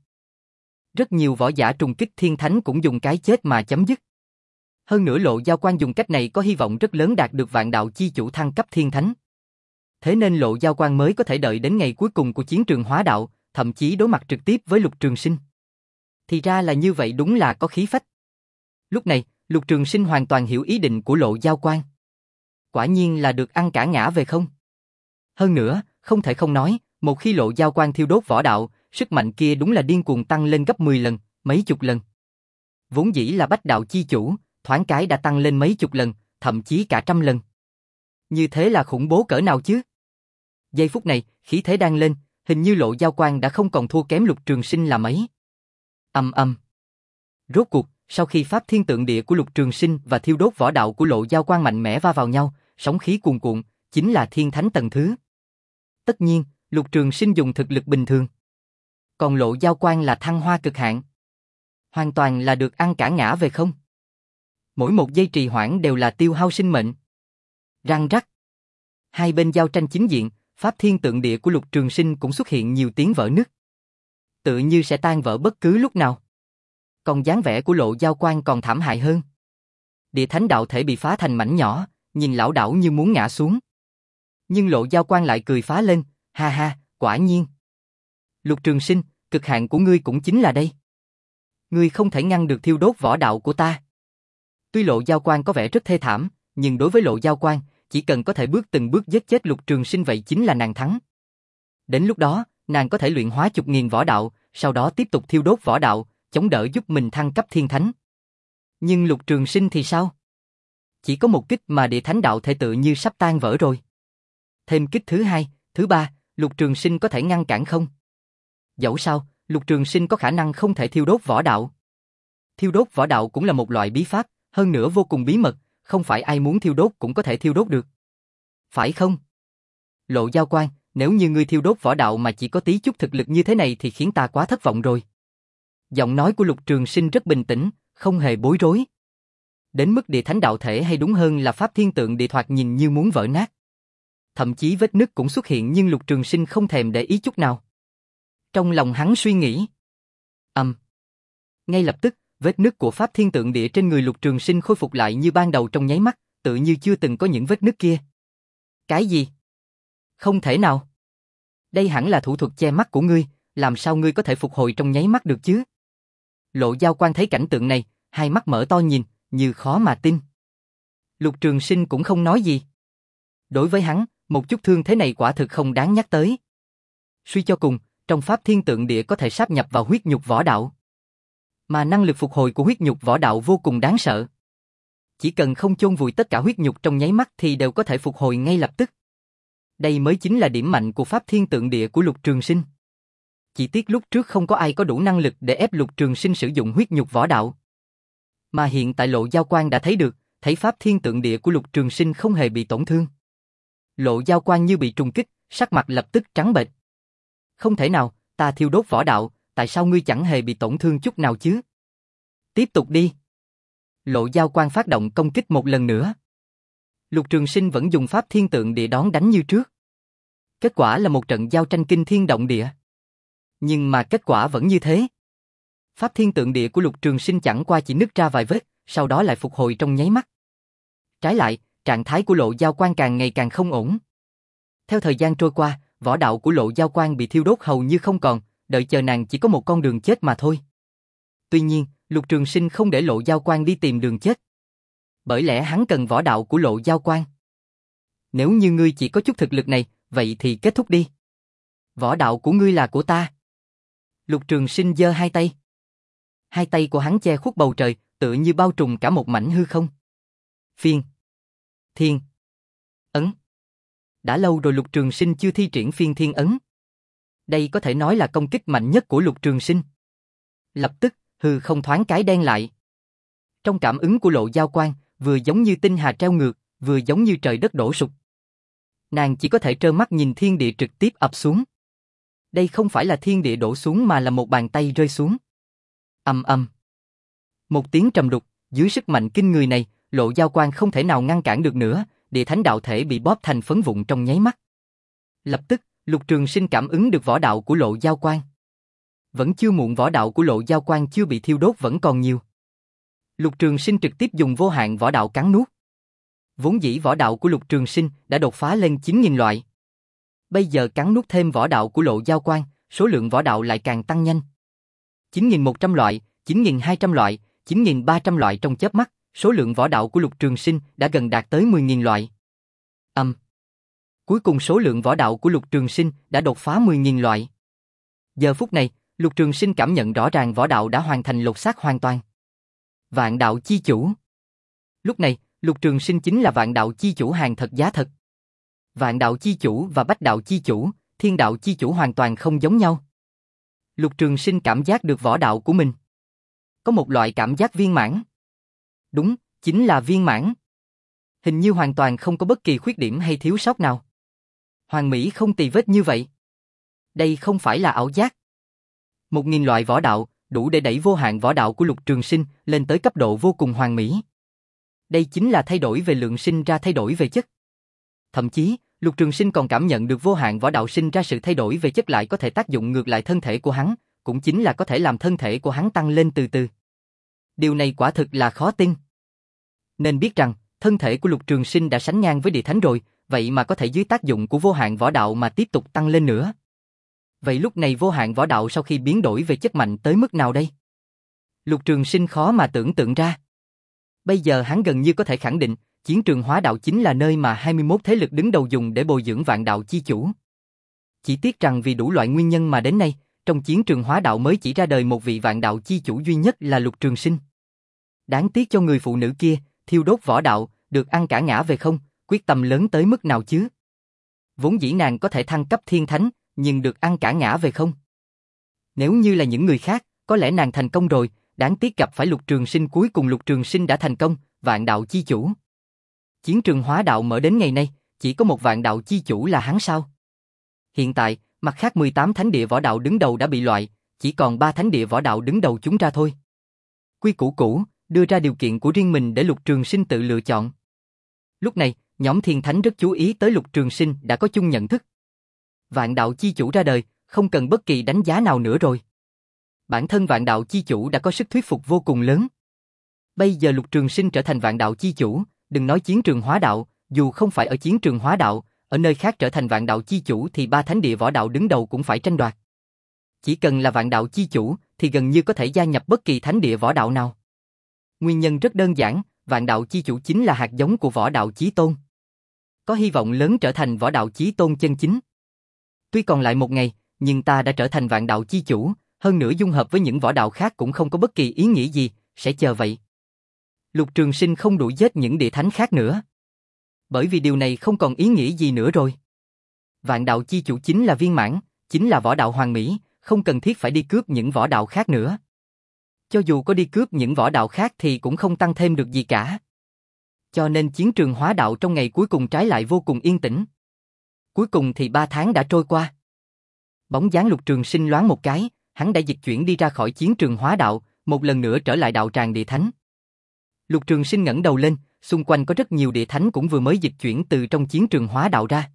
Rất nhiều võ giả trùng kích thiên thánh cũng dùng cái chết mà chấm dứt. Hơn nữa Lộ Giao Quan dùng cách này có hy vọng rất lớn đạt được vạn đạo chi chủ thăng cấp thiên thánh. Thế nên Lộ Giao Quan mới có thể đợi đến ngày cuối cùng của chiến trường hóa đạo, thậm chí đối mặt trực tiếp với Lục Trường Sinh. Thì ra là như vậy, đúng là có khí phách. Lúc này, Lục Trường Sinh hoàn toàn hiểu ý định của Lộ Giao Quan. Quả nhiên là được ăn cả ngã về không. Hơn nữa, không thể không nói, một khi Lộ Giao Quan thiêu đốt võ đạo, sức mạnh kia đúng là điên cuồng tăng lên gấp mười lần, mấy chục lần. Vốn dĩ là bách đạo chi chủ, thoáng cái đã tăng lên mấy chục lần, thậm chí cả trăm lần. Như thế là khủng bố cỡ nào chứ? Giây phút này, khí thế đang lên, hình như Lộ Giao Quan đã không còn thua kém Lục Trường Sinh là mấy. Ầm ầm. Rốt cuộc, sau khi pháp thiên tượng địa của Lục Trường Sinh và thiêu đốt võ đạo của Lộ Giao Quan mạnh mẽ va vào nhau, sóng khí cuồn cuộn, chính là thiên thánh tầng thứ. Tất nhiên, Lục Trường Sinh dùng thực lực bình thường. Còn Lộ Giao Quan là thăng hoa cực hạn. Hoàn toàn là được ăn cả ngã về không. Mỗi một giây trì hoãn đều là tiêu hao sinh mệnh. Răng rắc. Hai bên giao tranh chính diện, pháp thiên tượng địa của Lục Trường Sinh cũng xuất hiện nhiều tiếng vỡ nứt. Tự như sẽ tan vỡ bất cứ lúc nào. Còn dáng vẻ của Lộ Giao Quan còn thảm hại hơn. Địa thánh đạo thể bị phá thành mảnh nhỏ, nhìn lảo đảo như muốn ngã xuống. Nhưng Lộ Giao Quan lại cười phá lên, ha ha, quả nhiên. Lục Trường Sinh, cực hạn của ngươi cũng chính là đây. Ngươi không thể ngăn được thiêu đốt võ đạo của ta. Tuy Lộ Giao Quan có vẻ rất thê thảm, nhưng đối với Lộ Giao Quan, chỉ cần có thể bước từng bước giết chết Lục Trường Sinh vậy chính là nàng thắng. Đến lúc đó, nàng có thể luyện hóa chục nghìn võ đạo, sau đó tiếp tục thiêu đốt võ đạo, chống đỡ giúp mình thăng cấp thiên thánh. Nhưng Lục Trường Sinh thì sao? Chỉ có một kích mà địa thánh đạo thể tự như sắp tan vỡ rồi. Thêm kích thứ hai, thứ ba, Lục Trường Sinh có thể ngăn cản không? Dẫu sao, Lục Trường Sinh có khả năng không thể thiêu đốt võ đạo. Thiêu đốt võ đạo cũng là một loại bí pháp, hơn nữa vô cùng bí mật, không phải ai muốn thiêu đốt cũng có thể thiêu đốt được. Phải không? Lộ Giao Quan, Nếu như ngươi thiêu đốt võ đạo mà chỉ có tí chút thực lực như thế này thì khiến ta quá thất vọng rồi. Giọng nói của Lục Trường Sinh rất bình tĩnh, không hề bối rối. Đến mức địa thánh đạo thể hay đúng hơn là pháp thiên tượng địa thoạt nhìn như muốn vỡ nát. Thậm chí vết nứt cũng xuất hiện nhưng Lục Trường Sinh không thèm để ý chút nào. Trong lòng hắn suy nghĩ. Ầm. Um. Ngay lập tức, vết nứt của pháp thiên tượng địa trên người Lục Trường Sinh khôi phục lại như ban đầu trong nháy mắt, tự như chưa từng có những vết nứt kia. Cái gì? Không thể nào. Đây hẳn là thủ thuật che mắt của ngươi, làm sao ngươi có thể phục hồi trong nháy mắt được chứ? Lộ Giao Quan thấy cảnh tượng này, hai mắt mở to nhìn, như khó mà tin. Lục Trường Sinh cũng không nói gì. Đối với hắn, một chút thương thế này quả thực không đáng nhắc tới. Suy cho cùng, trong pháp thiên tượng địa có thể sáp nhập vào huyết nhục võ đạo. Mà năng lực phục hồi của huyết nhục võ đạo vô cùng đáng sợ. Chỉ cần không chôn vùi tất cả huyết nhục trong nháy mắt thì đều có thể phục hồi ngay lập tức. Đây mới chính là điểm mạnh của pháp thiên tượng địa của Lục Trường Sinh. Chỉ tiếc lúc trước không có ai có đủ năng lực để ép Lục Trường Sinh sử dụng huyết nhục võ đạo. Mà hiện tại Lộ Giao Quan đã thấy được, thấy pháp thiên tượng địa của Lục Trường Sinh không hề bị tổn thương. Lộ Giao Quan như bị trùng kích, sắc mặt lập tức trắng bệch. Không thể nào, ta thiêu đốt võ đạo, tại sao ngươi chẳng hề bị tổn thương chút nào chứ? Tiếp tục đi. Lộ Giao Quan phát động công kích một lần nữa. Lục Trường Sinh vẫn dùng pháp thiên tượng địa đón đánh như trước. Kết quả là một trận giao tranh kinh thiên động địa. Nhưng mà kết quả vẫn như thế. Pháp thiên tượng địa của Lục Trường Sinh chẳng qua chỉ nứt ra vài vết, sau đó lại phục hồi trong nháy mắt. Trái lại, trạng thái của Lộ Giao Quan càng ngày càng không ổn. Theo thời gian trôi qua, võ đạo của Lộ Giao Quan bị thiêu đốt hầu như không còn, đợi chờ nàng chỉ có một con đường chết mà thôi. Tuy nhiên, Lục Trường Sinh không để Lộ Giao Quan đi tìm đường chết. Bởi lẽ hắn cần võ đạo của Lộ Giao Quan. Nếu như ngươi chỉ có chút thực lực này, vậy thì kết thúc đi. Võ đạo của ngươi là của ta. Lục Trường Sinh giơ hai tay. Hai tay của hắn che khuất bầu trời, tựa như bao trùm cả một mảnh hư không. Phiên. Thiên. Ấn. Đã lâu rồi Lục Trường Sinh chưa thi triển phiên thiên ấn. Đây có thể nói là công kích mạnh nhất của Lục Trường Sinh. Lập tức, hư không thoáng cái đen lại. Trong cảm ứng của Lộ Giao Quan, vừa giống như tinh hà treo ngược, vừa giống như trời đất đổ sụp. Nàng chỉ có thể trơ mắt nhìn thiên địa trực tiếp ập xuống. Đây không phải là thiên địa đổ xuống mà là một bàn tay rơi xuống. Ầm ầm. Một tiếng trầm đục, dưới sức mạnh kinh người này, Lộ Giao Quan không thể nào ngăn cản được nữa, địa thánh đạo thể bị bóp thành phấn vụn trong nháy mắt. Lập tức, Lục Trường Sinh cảm ứng được võ đạo của Lộ Giao Quan. Vẫn chưa muộn, võ đạo của Lộ Giao Quan chưa bị thiêu đốt vẫn còn nhiều. Lục Trường Sinh trực tiếp dùng vô hạn võ đạo cắn nuốt. Vốn dĩ võ đạo của Lục Trường Sinh đã đột phá lên chín nghìn loại. Bây giờ cắn nuốt thêm võ đạo của Lộ Giao Quan, số lượng võ đạo lại càng tăng nhanh. chín nghìn một trăm loại, chín nghìn hai trăm loại, chín nghìn ba trăm loại trong chớp mắt, số lượng võ đạo của Lục Trường Sinh đã gần đạt tới mười nghìn loại. Âm. Um. Cuối cùng số lượng võ đạo của Lục Trường Sinh đã đột phá mười nghìn loại. Giờ phút này, Lục Trường Sinh cảm nhận rõ ràng võ đạo đã hoàn thành lột xác hoàn toàn. Vạn đạo chi chủ. Lúc này, Lục Trường Sinh chính là vạn đạo chi chủ hàng thật giá thật. Vạn đạo chi chủ và bách đạo chi chủ, thiên đạo chi chủ hoàn toàn không giống nhau. Lục Trường Sinh cảm giác được võ đạo của mình. Có một loại cảm giác viên mãn. Đúng, chính là viên mãn. Hình như hoàn toàn không có bất kỳ khuyết điểm hay thiếu sót nào. Hoàn mỹ không tì vết như vậy. Đây không phải là ảo giác. Một nghìn loại võ đạo, đủ để đẩy vô hạn võ đạo của Lục Trường Sinh lên tới cấp độ vô cùng hoàn mỹ. Đây chính là thay đổi về lượng sinh ra thay đổi về chất. Thậm chí, Lục Trường Sinh còn cảm nhận được vô hạn võ đạo sinh ra sự thay đổi về chất lại có thể tác dụng ngược lại thân thể của hắn, cũng chính là có thể làm thân thể của hắn tăng lên từ từ. Điều này quả thực là khó tin. Nên biết rằng, thân thể của Lục Trường Sinh đã sánh ngang với địa thánh rồi, vậy mà có thể dưới tác dụng của vô hạn võ đạo mà tiếp tục tăng lên nữa. Vậy lúc này vô hạn võ đạo sau khi biến đổi về chất mạnh tới mức nào đây? Lục Trường Sinh khó mà tưởng tượng ra. Bây giờ hắn gần như có thể khẳng định, chiến trường hóa đạo chính là nơi mà hai mươi mốt thế lực đứng đầu dùng để bồi dưỡng vạn đạo chi chủ. Chỉ tiếc rằng vì đủ loại nguyên nhân mà đến nay, trong chiến trường hóa đạo mới chỉ ra đời một vị vạn đạo chi chủ duy nhất là Lục Trường Sinh. Đáng tiếc cho người phụ nữ kia, thiêu đốt võ đạo, được ăn cả ngã về không, quyết tâm lớn tới mức nào chứ? Vốn dĩ nàng có thể thăng cấp thiên thánh, nhưng được ăn cả ngã về không. Nếu như là những người khác, có lẽ nàng thành công rồi, đáng tiếc gặp phải Lục Trường Sinh, cuối cùng Lục Trường Sinh đã thành công, vạn đạo chi chủ. Chiến trường hóa đạo mở đến ngày nay, chỉ có một vạn đạo chi chủ là hắn sao? Hiện tại, mặt khác mười tám thánh địa võ đạo đứng đầu đã bị loại, chỉ còn ba thánh địa võ đạo đứng đầu chúng ra thôi. Quy củ cũ, đưa ra điều kiện của riêng mình để Lục Trường Sinh tự lựa chọn. Lúc này, nhóm thiên thánh rất chú ý tới Lục Trường Sinh đã có chung nhận thức. Vạn đạo chi chủ ra đời, không cần bất kỳ đánh giá nào nữa rồi. Bản thân vạn đạo chi chủ đã có sức thuyết phục vô cùng lớn. Bây giờ Lục Trường Sinh trở thành vạn đạo chi chủ, đừng nói chiến trường hóa đạo, dù không phải ở chiến trường hóa đạo, ở nơi khác trở thành vạn đạo chi chủ thì ba thánh địa võ đạo đứng đầu cũng phải tranh đoạt. Chỉ cần là vạn đạo chi chủ thì gần như có thể gia nhập bất kỳ thánh địa võ đạo nào. Nguyên nhân rất đơn giản, vạn đạo chi chủ chính là hạt giống của võ đạo chí tôn. Có hy vọng lớn trở thành võ đạo chí tôn chân chính. Tuy còn lại một ngày, nhưng ta đã trở thành vạn đạo chi chủ, hơn nữa dung hợp với những võ đạo khác cũng không có bất kỳ ý nghĩa gì, sẽ chờ vậy. Lục Trường Sinh không đuổi giết những địa thánh khác nữa. Bởi vì điều này không còn ý nghĩa gì nữa rồi. Vạn đạo chi chủ chính là viên mãn, chính là võ đạo hoàn mỹ, không cần thiết phải đi cướp những võ đạo khác nữa. Cho dù có đi cướp những võ đạo khác thì cũng không tăng thêm được gì cả. Cho nên chiến trường hóa đạo trong ngày cuối cùng trái lại vô cùng yên tĩnh. Cuối cùng thì ba tháng đã trôi qua. Bóng dáng Lục Trường Sinh loáng một cái, hắn đã dịch chuyển đi ra khỏi chiến trường hóa đạo, một lần nữa trở lại đạo tràng địa thánh. Lục Trường Sinh ngẩng đầu lên, xung quanh có rất nhiều địa thánh cũng vừa mới dịch chuyển từ trong chiến trường hóa đạo ra.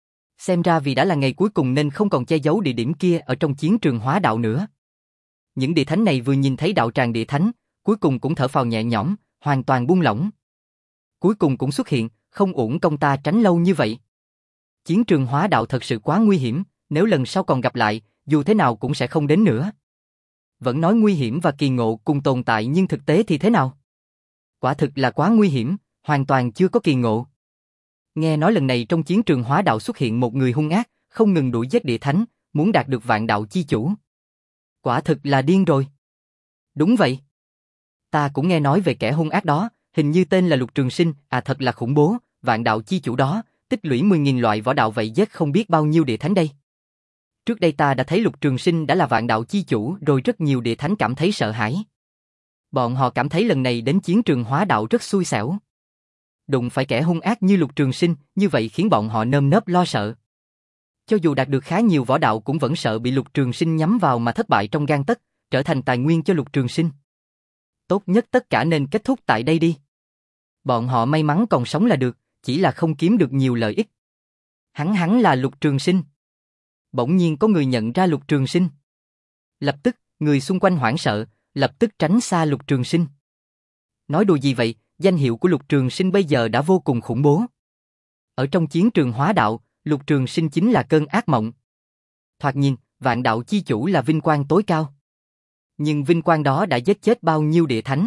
Xem ra vì đã là ngày cuối cùng nên không còn che giấu địa điểm kia ở trong chiến trường hóa đạo nữa. Những địa thánh này vừa nhìn thấy đạo tràng địa thánh, cuối cùng cũng thở phào nhẹ nhõm, hoàn toàn buông lỏng. Cuối cùng cũng xuất hiện, không uổng công ta tránh lâu như vậy. Chiến trường hóa đạo thật sự quá nguy hiểm, nếu lần sau còn gặp lại, dù thế nào cũng sẽ không đến nữa. Vẫn nói nguy hiểm và kỳ ngộ cùng tồn tại nhưng thực tế thì thế nào? Quả thực là quá nguy hiểm, hoàn toàn chưa có kỳ ngộ. Nghe nói lần này trong chiến trường hóa đạo xuất hiện một người hung ác, không ngừng đuổi giết địa thánh, muốn đạt được vạn đạo chi chủ. Quả thực là điên rồi. Đúng vậy. Ta cũng nghe nói về kẻ hung ác đó, hình như tên là Lục Trường Sinh, à thật là khủng bố, vạn đạo chi chủ đó, tích lũy mười nghìn loại võ đạo vậy giết không biết bao nhiêu địa thánh đây. Trước đây ta đã thấy Lục Trường Sinh đã là vạn đạo chi chủ rồi rất nhiều địa thánh cảm thấy sợ hãi. Bọn họ cảm thấy lần này đến chiến trường hóa đạo rất xui xẻo. Đụng phải kẻ hung ác như Lục Trường Sinh, như vậy khiến bọn họ nơm nớp lo sợ. Cho dù đạt được khá nhiều võ đạo cũng vẫn sợ bị Lục Trường Sinh nhắm vào mà thất bại trong gang tấc, trở thành tài nguyên cho Lục Trường Sinh. Tốt nhất tất cả nên kết thúc tại đây đi. Bọn họ may mắn còn sống là được, chỉ là không kiếm được nhiều lợi ích. Hắn hắn là Lục Trường Sinh. Bỗng nhiên có người nhận ra Lục Trường Sinh. Lập tức, người xung quanh hoảng sợ, lập tức tránh xa Lục Trường Sinh. Nói đùa gì vậy, danh hiệu của Lục Trường Sinh bây giờ đã vô cùng khủng bố. Ở trong chiến trường hóa đạo, Lục Trường Sinh chính là cơn ác mộng. Thoạt nhìn, vạn đạo chi chủ là vinh quang tối cao. Nhưng vinh quang đó đã giết chết bao nhiêu địa thánh.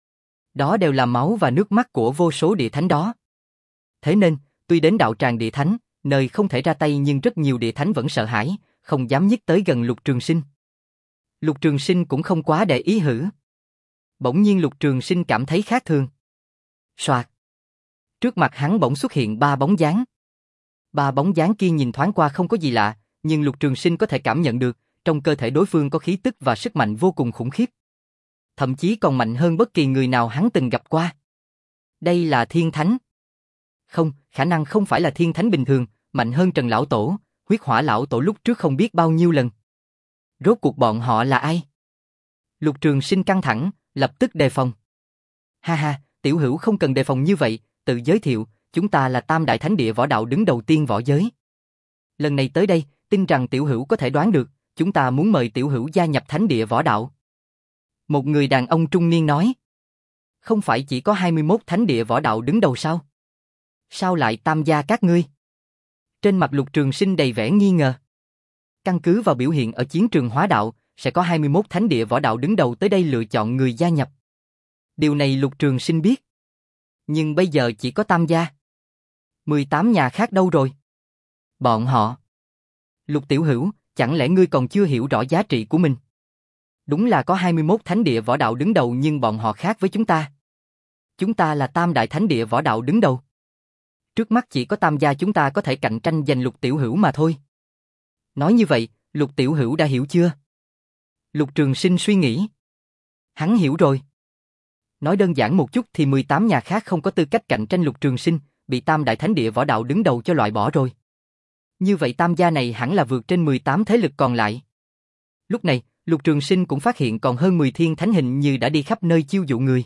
Đó đều là máu và nước mắt của vô số địa thánh đó. Thế nên, tuy đến đạo tràng địa thánh, nơi không thể ra tay nhưng rất nhiều địa thánh vẫn sợ hãi, không dám nhích tới gần Lục Trường Sinh. Lục Trường Sinh cũng không quá để ý hử. Bỗng nhiên Lục Trường Sinh cảm thấy khác thường. Soạt. Trước mặt hắn bỗng xuất hiện ba bóng dáng. Ba bóng dáng kia nhìn thoáng qua không có gì lạ, nhưng Lục Trường Sinh có thể cảm nhận được, trong cơ thể đối phương có khí tức và sức mạnh vô cùng khủng khiếp. Thậm chí còn mạnh hơn bất kỳ người nào hắn từng gặp qua. Đây là thiên thánh. Không, khả năng không phải là thiên thánh bình thường, mạnh hơn Trần Lão Tổ, huyết hỏa Lão Tổ lúc trước không biết bao nhiêu lần. Rốt cuộc bọn họ là ai? Lục Trường Sinh căng thẳng, lập tức đề phòng. Ha ha, tiểu hữu không cần đề phòng như vậy, tự giới thiệu, chúng ta là Tam Đại Thánh Địa võ đạo đứng đầu tiên võ giới. Lần này tới đây, tin rằng tiểu hữu có thể đoán được, chúng ta muốn mời tiểu hữu gia nhập Thánh Địa võ đạo. Một người đàn ông trung niên nói. Không phải chỉ có hai mươi mốt Thánh Địa võ đạo đứng đầu sao? Sao lại tam gia các ngươi? Trên mặt Lục Trường Sinh đầy vẻ nghi ngờ. Căn cứ vào biểu hiện ở chiến trường hóa đạo, sẽ có hai mươi mốt Thánh Địa võ đạo đứng đầu tới đây lựa chọn người gia nhập. Điều này Lục Trường Sinh biết. Nhưng bây giờ chỉ có tam gia. mười tám nhà khác đâu rồi? Bọn họ. Lục tiểu hữu, chẳng lẽ ngươi còn chưa hiểu rõ giá trị của mình? Đúng là có hai mươi mốt Thánh Địa võ đạo đứng đầu nhưng bọn họ khác với chúng ta. Chúng ta là Tam Đại Thánh Địa võ đạo đứng đầu. Trước mắt chỉ có tam gia chúng ta có thể cạnh tranh giành Lục tiểu hữu mà thôi. Nói như vậy, Lục tiểu hữu đã hiểu chưa? Lục Trường Sinh suy nghĩ. Hắn hiểu rồi. Nói đơn giản một chút thì mười tám nhà khác không có tư cách cạnh tranh Lục Trường Sinh, bị Tam Đại Thánh Địa võ đạo đứng đầu cho loại bỏ rồi. Như vậy tam gia này hẳn là vượt trên mười tám thế lực còn lại. Lúc này, Lục Trường Sinh cũng phát hiện còn hơn mười thiên thánh hình như đã đi khắp nơi chiêu dụ người.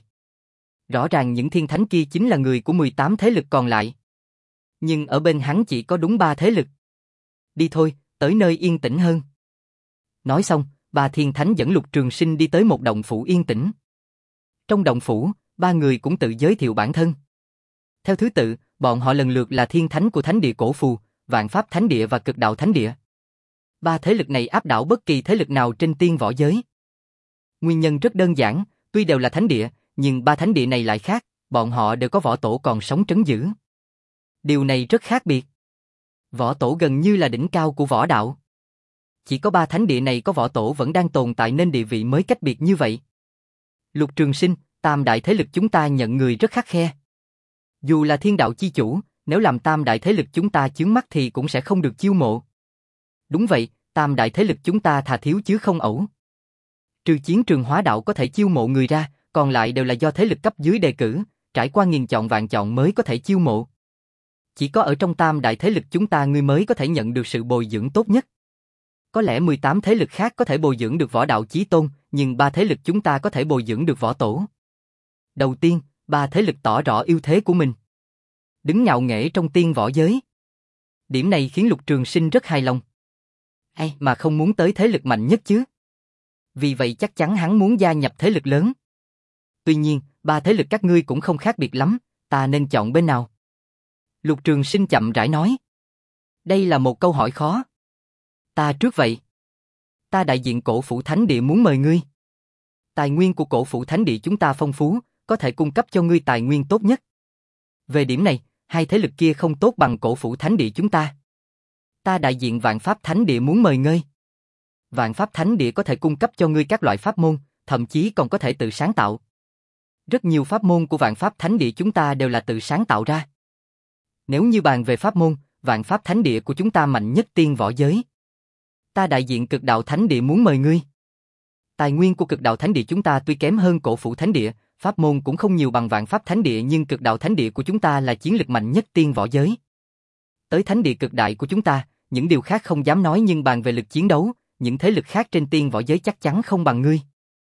Rõ ràng những thiên thánh kia chính là người của mười tám thế lực còn lại. Nhưng ở bên hắn chỉ có đúng ba thế lực. Đi thôi, tới nơi yên tĩnh hơn. Nói xong, ba thiên thánh dẫn Lục Trường Sinh đi tới một động phủ yên tĩnh. Trong động phủ, ba người cũng tự giới thiệu bản thân. Theo thứ tự, bọn họ lần lượt là thiên thánh của thánh địa cổ phù, vạn pháp thánh địa và cực đạo thánh địa. Ba thế lực này áp đảo bất kỳ thế lực nào trên tiên võ giới. Nguyên nhân rất đơn giản, tuy đều là thánh địa, nhưng ba thánh địa này lại khác, bọn họ đều có võ tổ còn sống trấn giữ. Điều này rất khác biệt. Võ tổ gần như là đỉnh cao của võ đạo. Chỉ có ba thánh địa này có võ tổ vẫn đang tồn tại nên địa vị mới cách biệt như vậy. Lục Trường Sinh, tam đại thế lực chúng ta nhận người rất khắt khe. Dù là thiên đạo chi chủ, nếu làm tam đại thế lực chúng ta chướng mắt thì cũng sẽ không được chiêu mộ. Đúng vậy, tam đại thế lực chúng ta thà thiếu chứ không ẩu. Trừ chiến trường hóa đạo có thể chiêu mộ người ra, còn lại đều là do thế lực cấp dưới đề cử, trải qua nghiền chọn vạn chọn mới có thể chiêu mộ. Chỉ có ở trong tam đại thế lực chúng ta ngươi mới có thể nhận được sự bồi dưỡng tốt nhất. Có lẽ mười tám thế lực khác có thể bồi dưỡng được võ đạo chí tôn, nhưng ba thế lực chúng ta có thể bồi dưỡng được võ tổ. Đầu tiên, ba thế lực tỏ rõ ưu thế của mình. Đứng ngạo nghễ trong tiên võ giới. Điểm này khiến Lục Trường Sinh rất hài lòng. Ai mà không muốn tới thế lực mạnh nhất chứ? Vì vậy chắc chắn hắn muốn gia nhập thế lực lớn. Tuy nhiên, ba thế lực các ngươi cũng không khác biệt lắm, ta nên chọn bên nào? Lục Trường Sinh chậm rãi nói. Đây là một câu hỏi khó. Ta trước vậy. Ta đại diện Cổ Phủ Thánh Địa muốn mời ngươi. Tài nguyên của Cổ Phủ Thánh Địa chúng ta phong phú, có thể cung cấp cho ngươi tài nguyên tốt nhất. Về điểm này, hai thế lực kia không tốt bằng Cổ Phủ Thánh Địa chúng ta. Ta đại diện Vạn Pháp Thánh Địa muốn mời ngươi. Vạn Pháp Thánh Địa có thể cung cấp cho ngươi các loại pháp môn, thậm chí còn có thể tự sáng tạo. Rất nhiều pháp môn của Vạn Pháp Thánh Địa chúng ta đều là tự sáng tạo ra. Nếu như bàn về pháp môn, Vạn Pháp Thánh Địa của chúng ta mạnh nhất tiên võ giới. Ta đại diện Cực Đạo Thánh Địa muốn mời ngươi. Tài nguyên của Cực Đạo Thánh Địa chúng ta tuy kém hơn Cổ Phủ Thánh Địa, pháp môn cũng không nhiều bằng Vạn Pháp Thánh Địa, nhưng Cực Đạo Thánh Địa của chúng ta là chiến lực mạnh nhất tiên võ giới. Tới Thánh Địa cực đại của chúng ta, những điều khác không dám nói, nhưng bàn về lực chiến đấu, những thế lực khác trên tiên võ giới chắc chắn không bằng ngươi.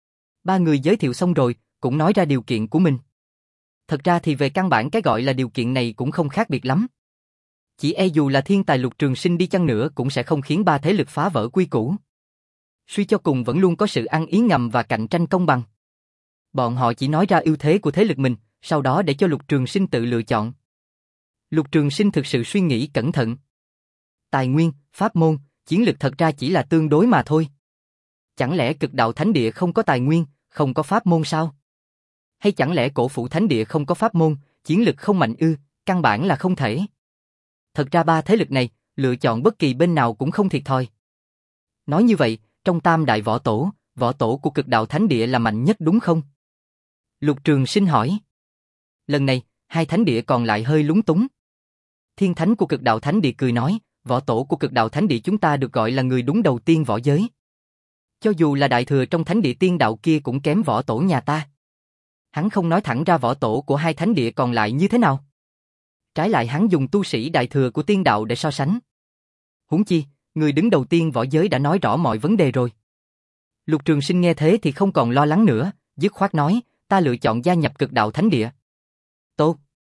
Ba người giới thiệu xong rồi, cũng nói ra điều kiện của mình. Thật ra thì về căn bản cái gọi là điều kiện này cũng không khác biệt lắm. Chỉ e dù là thiên tài Lục Trường Sinh đi chăng nữa cũng sẽ không khiến ba thế lực phá vỡ quy củ. Suy cho cùng vẫn luôn có sự ăn ý ngầm và cạnh tranh công bằng. Bọn họ chỉ nói ra ưu thế của thế lực mình, sau đó để cho Lục Trường Sinh tự lựa chọn. Lục Trường Sinh thực sự suy nghĩ cẩn thận. Tài nguyên, pháp môn, chiến lực thật ra chỉ là tương đối mà thôi. Chẳng lẽ Cực Đạo Thánh Địa không có tài nguyên, không có pháp môn sao? Hay chẳng lẽ Cổ Phủ Thánh Địa không có pháp môn, chiến lực không mạnh ư? Căn bản là không thể. Thật ra ba thế lực này, lựa chọn bất kỳ bên nào cũng không thiệt thòi. Nói như vậy, trong tam đại võ tổ, võ tổ của Cực Đạo Thánh Địa là mạnh nhất đúng không? Lục Trường Sinh hỏi. Lần này, hai thánh địa còn lại hơi lúng túng. Thiên thánh của Cực Đạo Thánh Địa cười nói, võ tổ của Cực Đạo Thánh Địa chúng ta được gọi là người đúng đầu tiên võ giới. Cho dù là đại thừa trong thánh địa tiên đạo kia cũng kém võ tổ nhà ta. Hắn không nói thẳng ra võ tổ của hai thánh địa còn lại như thế nào. Trái lại hắn dùng tu sĩ đại thừa của tiên đạo để so sánh. Huống chi, người đứng đầu tiên võ giới đã nói rõ mọi vấn đề rồi. Lục Trường Sinh nghe thế thì không còn lo lắng nữa, dứt khoát nói, ta lựa chọn gia nhập Cực Đạo Thánh Địa. Tốt.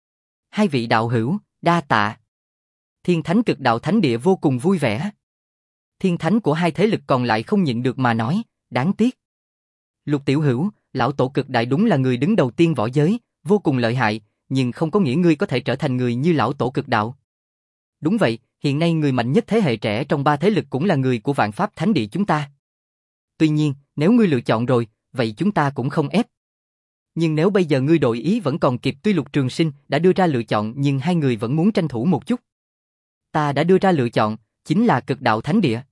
Hai vị đạo hữu, đa tạ. Thiên thánh Cực Đạo Thánh Địa vô cùng vui vẻ. Thiên thánh của hai thế lực còn lại không nhịn được mà nói, đáng tiếc. Lục tiểu hữu, lão tổ Cực Đại đúng là người đứng đầu tiên võ giới, vô cùng lợi hại, nhưng không có nghĩa ngươi có thể trở thành người như lão tổ Cực Đạo. Đúng vậy, hiện nay người mạnh nhất thế hệ trẻ trong ba thế lực cũng là người của Vạn Pháp Thánh Địa chúng ta. Tuy nhiên, nếu ngươi lựa chọn rồi, vậy chúng ta cũng không ép. Nhưng nếu bây giờ ngươi đổi ý vẫn còn kịp, tuy Lục Trường Sinh đã đưa ra lựa chọn nhưng hai người vẫn muốn tranh thủ một chút. Ta đã đưa ra lựa chọn, chính là Cực Đạo Thánh Địa.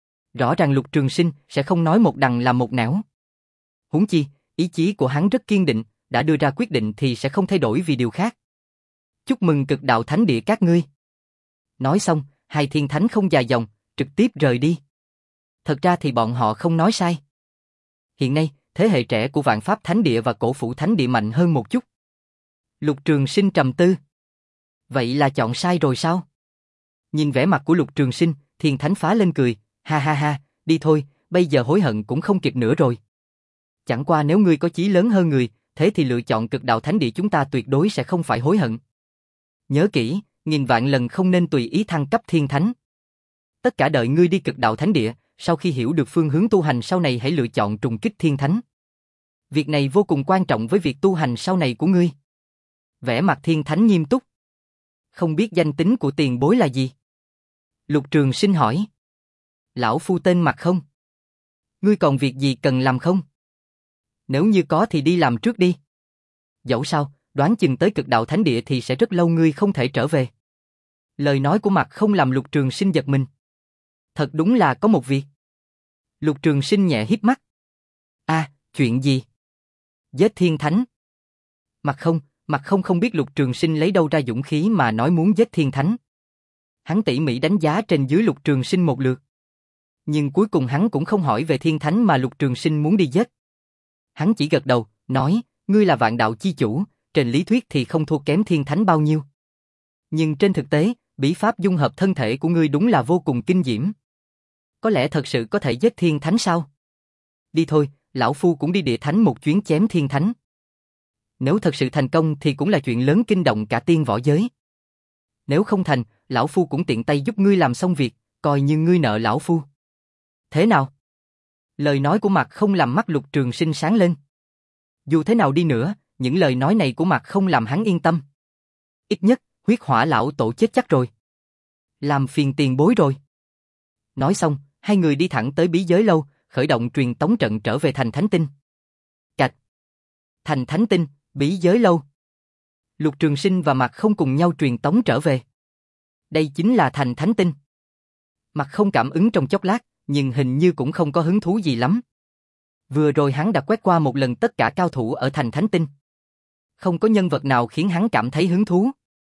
Rõ ràng Lục Trường Sinh sẽ không nói một đằng làm một nẻo. Huống chi, ý chí của hắn rất kiên định, đã đưa ra quyết định thì sẽ không thay đổi vì điều khác. Chúc mừng Cực Đạo Thánh Địa các ngươi. Nói xong, hai thiên thánh không dài dòng, trực tiếp rời đi. Thật ra thì bọn họ không nói sai. Hiện nay, thế hệ trẻ của Vạn Pháp Thánh Địa và Cổ Phủ Thánh Địa mạnh hơn một chút. Lục Trường Sinh trầm tư. Vậy là chọn sai rồi sao? Nhìn vẻ mặt của Lục Trường Sinh, Thiên Thánh phá lên cười, ha ha ha, đi thôi, bây giờ hối hận cũng không kịp nữa rồi. Chẳng qua nếu ngươi có chí lớn hơn người, thế thì lựa chọn Cực Đạo Thánh Địa chúng ta tuyệt đối sẽ không phải hối hận. Nhớ kỹ, nghìn vạn lần không nên tùy ý thăng cấp Thiên Thánh. Tất cả đợi ngươi đi Cực Đạo Thánh Địa, sau khi hiểu được phương hướng tu hành sau này hãy lựa chọn trùng kích Thiên Thánh. Việc này vô cùng quan trọng với việc tu hành sau này của ngươi. Vẻ mặt Thiên Thánh nghiêm túc. Không biết danh tính của tiền bối là gì? Lục Trường Sinh hỏi. Lão phu tên Mạc Không. Ngươi còn việc gì cần làm không? Nếu như có thì đi làm trước đi. Dẫu sao, đoán chừng tới Cực Đạo Thánh Địa thì sẽ rất lâu ngươi không thể trở về. Lời nói của Mạc Không làm Lục Trường Sinh giật mình. Thật đúng là có một việc. Lục Trường Sinh nhẹ híp mắt. A, à, chuyện gì? Giết Thiên Thánh. Mạc Không, Mạc Không không biết Lục Trường Sinh lấy đâu ra dũng khí mà nói muốn giết Thiên Thánh. Hắn tỉ mỉ đánh giá trên dưới Lục Trường Sinh một lượt. Nhưng cuối cùng hắn cũng không hỏi về Thiên Thánh mà Lục Trường Sinh muốn đi giết. Hắn chỉ gật đầu, nói, ngươi là vạn đạo chi chủ, trên lý thuyết thì không thua kém Thiên Thánh bao nhiêu. Nhưng trên thực tế, bí pháp dung hợp thân thể của ngươi đúng là vô cùng kinh diễm. Có lẽ thật sự có thể giết Thiên Thánh sao? Đi thôi, lão phu cũng đi Địa Thánh một chuyến chém Thiên Thánh. Nếu thật sự thành công thì cũng là chuyện lớn kinh động cả tiên võ giới. Nếu không thành, lão phu cũng tiện tay giúp ngươi làm xong việc, coi như ngươi nợ lão phu. Thế nào? Lời nói của Mạc Không làm mắt Lục Trường Sinh sáng lên. Dù thế nào đi nữa, những lời nói này của Mạc Không làm hắn yên tâm. Ít nhất, huyết hỏa lão tổ chết chắc rồi. Làm phiền tiền bối rồi. Nói xong, hai người đi thẳng tới bí giới lâu, khởi động truyền tống trận trở về thành Thánh Tinh. Cạch. Thành Thánh Tinh, bí giới lâu. Lục Trường Sinh và Mạc Không cùng nhau truyền tống trở về. Đây chính là thành Thánh Tinh. Mạc Không cảm ứng trong chốc lát, nhưng hình như cũng không có hứng thú gì lắm. Vừa rồi hắn đã quét qua một lần tất cả cao thủ ở thành Thánh Tinh. Không có nhân vật nào khiến hắn cảm thấy hứng thú.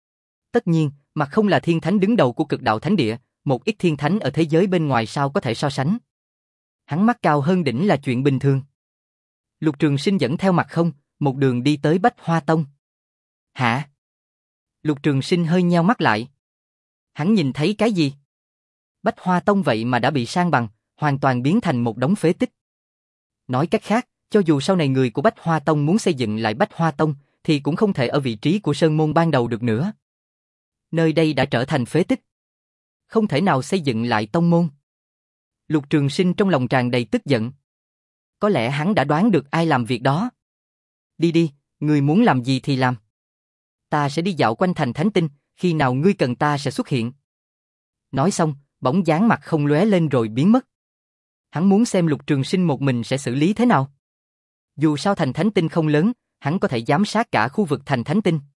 Tất nhiên, Mạc Không là thiên thánh đứng đầu của Cực Đạo Thánh Địa, một ít thiên thánh ở thế giới bên ngoài sao có thể so sánh. Hắn mắt cao hơn đỉnh là chuyện bình thường. Lục Trường Sinh dẫn theo Mạc Không, một đường đi tới Bách Hoa Tông. Hả? Lục Trường Sinh hơi nheo mắt lại. Hắn nhìn thấy cái gì? Bách Hoa Tông vậy mà đã bị san bằng, hoàn toàn biến thành một đống phế tích. Nói cách khác, cho dù sau này người của Bách Hoa Tông muốn xây dựng lại Bách Hoa Tông, thì cũng không thể ở vị trí của Sơn Môn ban đầu được nữa. Nơi đây đã trở thành phế tích. Không thể nào xây dựng lại tông môn. Lục Trường Sinh trong lòng tràn đầy tức giận. Có lẽ hắn đã đoán được ai làm việc đó. Đi đi, ngươi muốn làm gì thì làm. Ta sẽ đi dạo quanh thành Thánh Tinh, khi nào ngươi cần ta sẽ xuất hiện. Nói xong, bóng dáng Mặt Không lóe lên rồi biến mất. Hắn muốn xem Lục Trường Sinh một mình sẽ xử lý thế nào. Dù sao thành Thánh Tinh không lớn, hắn có thể giám sát cả khu vực thành Thánh Tinh.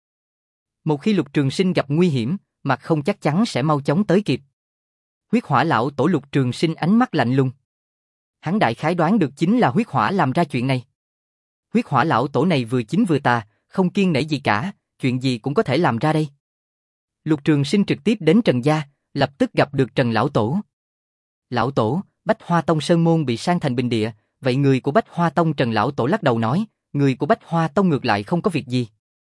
Một khi Lục Trường Sinh gặp nguy hiểm, Mặt Không chắc chắn sẽ mau chóng tới kịp. Huyết Hỏa lão tổ Lục Trường Sinh ánh mắt lạnh lùng. Hắn đại khái đoán được chính là huyết hỏa làm ra chuyện này. Huyết Hỏa lão tổ này vừa chính vừa tà, không kiêng nể gì cả, chuyện gì cũng có thể làm ra đây. Lục Trường Sinh trực tiếp đến Trần gia, lập tức gặp được Trần lão tổ. Lão tổ, Bách Hoa Tông sơn môn bị san thành bình địa, vậy người của Bách Hoa Tông? Trần lão tổ lắc đầu nói, người của Bách Hoa Tông ngược lại không có việc gì.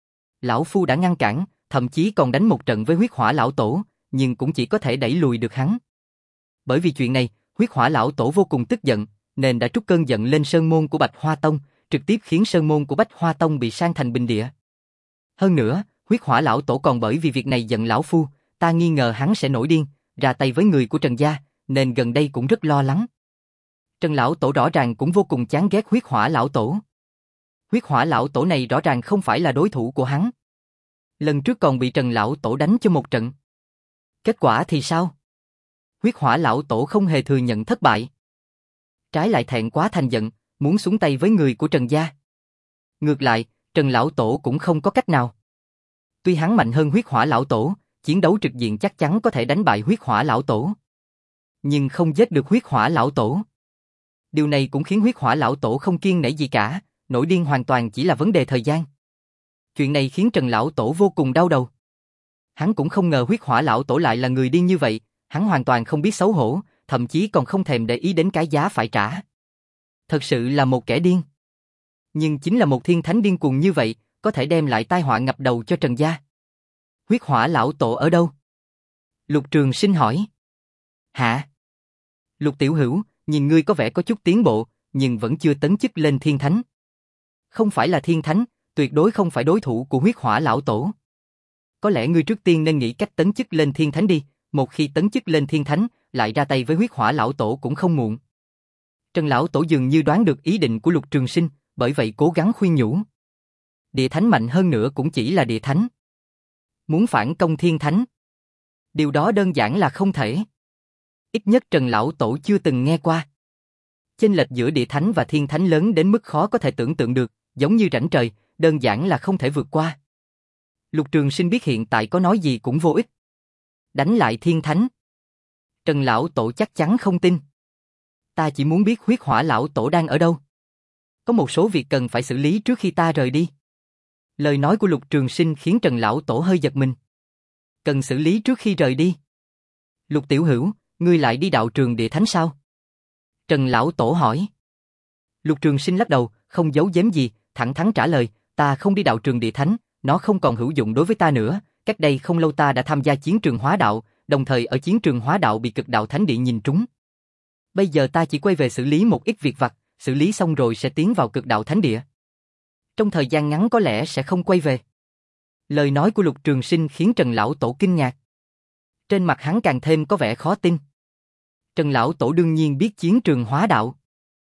Lão phu đã ngăn cản, thậm chí còn đánh một trận với Huyết Hỏa lão tổ, nhưng cũng chỉ có thể đẩy lùi được hắn. Bởi vì chuyện này, Huyết Hỏa lão tổ vô cùng tức giận, nên đã trút cơn giận lên sơn môn của Bạch Hoa Tông, trực tiếp khiến sơn môn của Bách Hoa Tông bị san thành bình địa. Hơn nữa, Huyết Hỏa lão tổ còn bởi vì việc này giận lão phu, ta nghi ngờ hắn sẽ nổi điên, ra tay với người của Trần gia, nên gần đây cũng rất lo lắng. Trần lão tổ rõ ràng cũng vô cùng chán ghét Huyết Hỏa lão tổ. Huyết Hỏa lão tổ này rõ ràng không phải là đối thủ của hắn. Lần trước còn bị Trần lão tổ đánh cho một trận. Kết quả thì sao? Huyết Hỏa lão tổ không hề thừa nhận thất bại. Trái lại thẹn quá thành giận, muốn xuống tay với người của Trần gia. Ngược lại, Trần lão tổ cũng không có cách nào. Tuy hắn mạnh hơn Huyết Hỏa lão tổ, chiến đấu trực diện chắc chắn có thể đánh bại Huyết Hỏa lão tổ, nhưng không giết được Huyết Hỏa lão tổ. Điều này cũng khiến Huyết Hỏa lão tổ không kiêng nể gì cả, nổi điên hoàn toàn chỉ là vấn đề thời gian. Chuyện này khiến Trần lão tổ vô cùng đau đầu. Hắn cũng không ngờ Huyết Hỏa lão tổ lại là người điên như vậy, hắn hoàn toàn không biết xấu hổ, thậm chí còn không thèm để ý đến cái giá phải trả. Thật sự là một kẻ điên. Nhưng chính là một thiên thánh điên cuồng như vậy, có thể đem lại tai họa ngập đầu cho Trần gia. Huyết Hỏa lão tổ ở đâu? Lục Trường Sinh hỏi. Hả? Lục Tiểu Hữu, nhìn ngươi có vẻ có chút tiến bộ, nhưng vẫn chưa tấn chức lên thiên thánh. Không phải là thiên thánh, tuyệt đối không phải đối thủ của huyết hỏa lão tổ. Có lẽ ngươi trước tiên nên nghĩ cách tấn chức lên thiên thánh đi, một khi tấn chức lên thiên thánh, lại ra tay với huyết hỏa lão tổ cũng không muộn. Trần lão tổ dường như đoán được ý định của Lục Trường Sinh, bởi vậy cố gắng khuyên nhủ. Địa thánh mạnh hơn nữa cũng chỉ là địa thánh. Muốn phản công thiên thánh, điều đó đơn giản là không thể. Ít nhất Trần lão tổ chưa từng nghe qua. Chênh lệch giữa địa thánh và thiên thánh lớn đến mức khó có thể tưởng tượng được, giống như rãnh trời, đơn giản là không thể vượt qua. Lục Trường Sinh biết hiện tại có nói gì cũng vô ích. Đánh lại thiên thánh. Trần lão tổ chắc chắn không tin. Ta chỉ muốn biết huyết hỏa lão tổ đang ở đâu. Có một số việc cần phải xử lý trước khi ta rời đi. Lời nói của Lục Trường Sinh khiến Trần lão tổ hơi giật mình. Cần xử lý trước khi rời đi. Lục Tiểu Hữu, ngươi lại đi đạo trường địa thánh sao? Trần lão tổ hỏi. Lục Trường Sinh lắc đầu, không giấu giếm gì, thẳng thắn trả lời, ta không đi đạo trường địa thánh, nó không còn hữu dụng đối với ta nữa. Cách đây không lâu ta đã tham gia chiến trường hóa đạo, đồng thời ở chiến trường hóa đạo bị cực đạo thánh địa nhìn trúng. Bây giờ ta chỉ quay về xử lý một ít việc vặt, xử lý xong rồi sẽ tiến vào cực đạo thánh địa. Trong thời gian ngắn có lẽ sẽ không quay về. Lời nói của Lục Trường Sinh khiến Trần lão tổ kinh ngạc. Trên mặt hắn càng thêm có vẻ khó tin. Trần lão tổ đương nhiên biết chiến trường hóa đạo.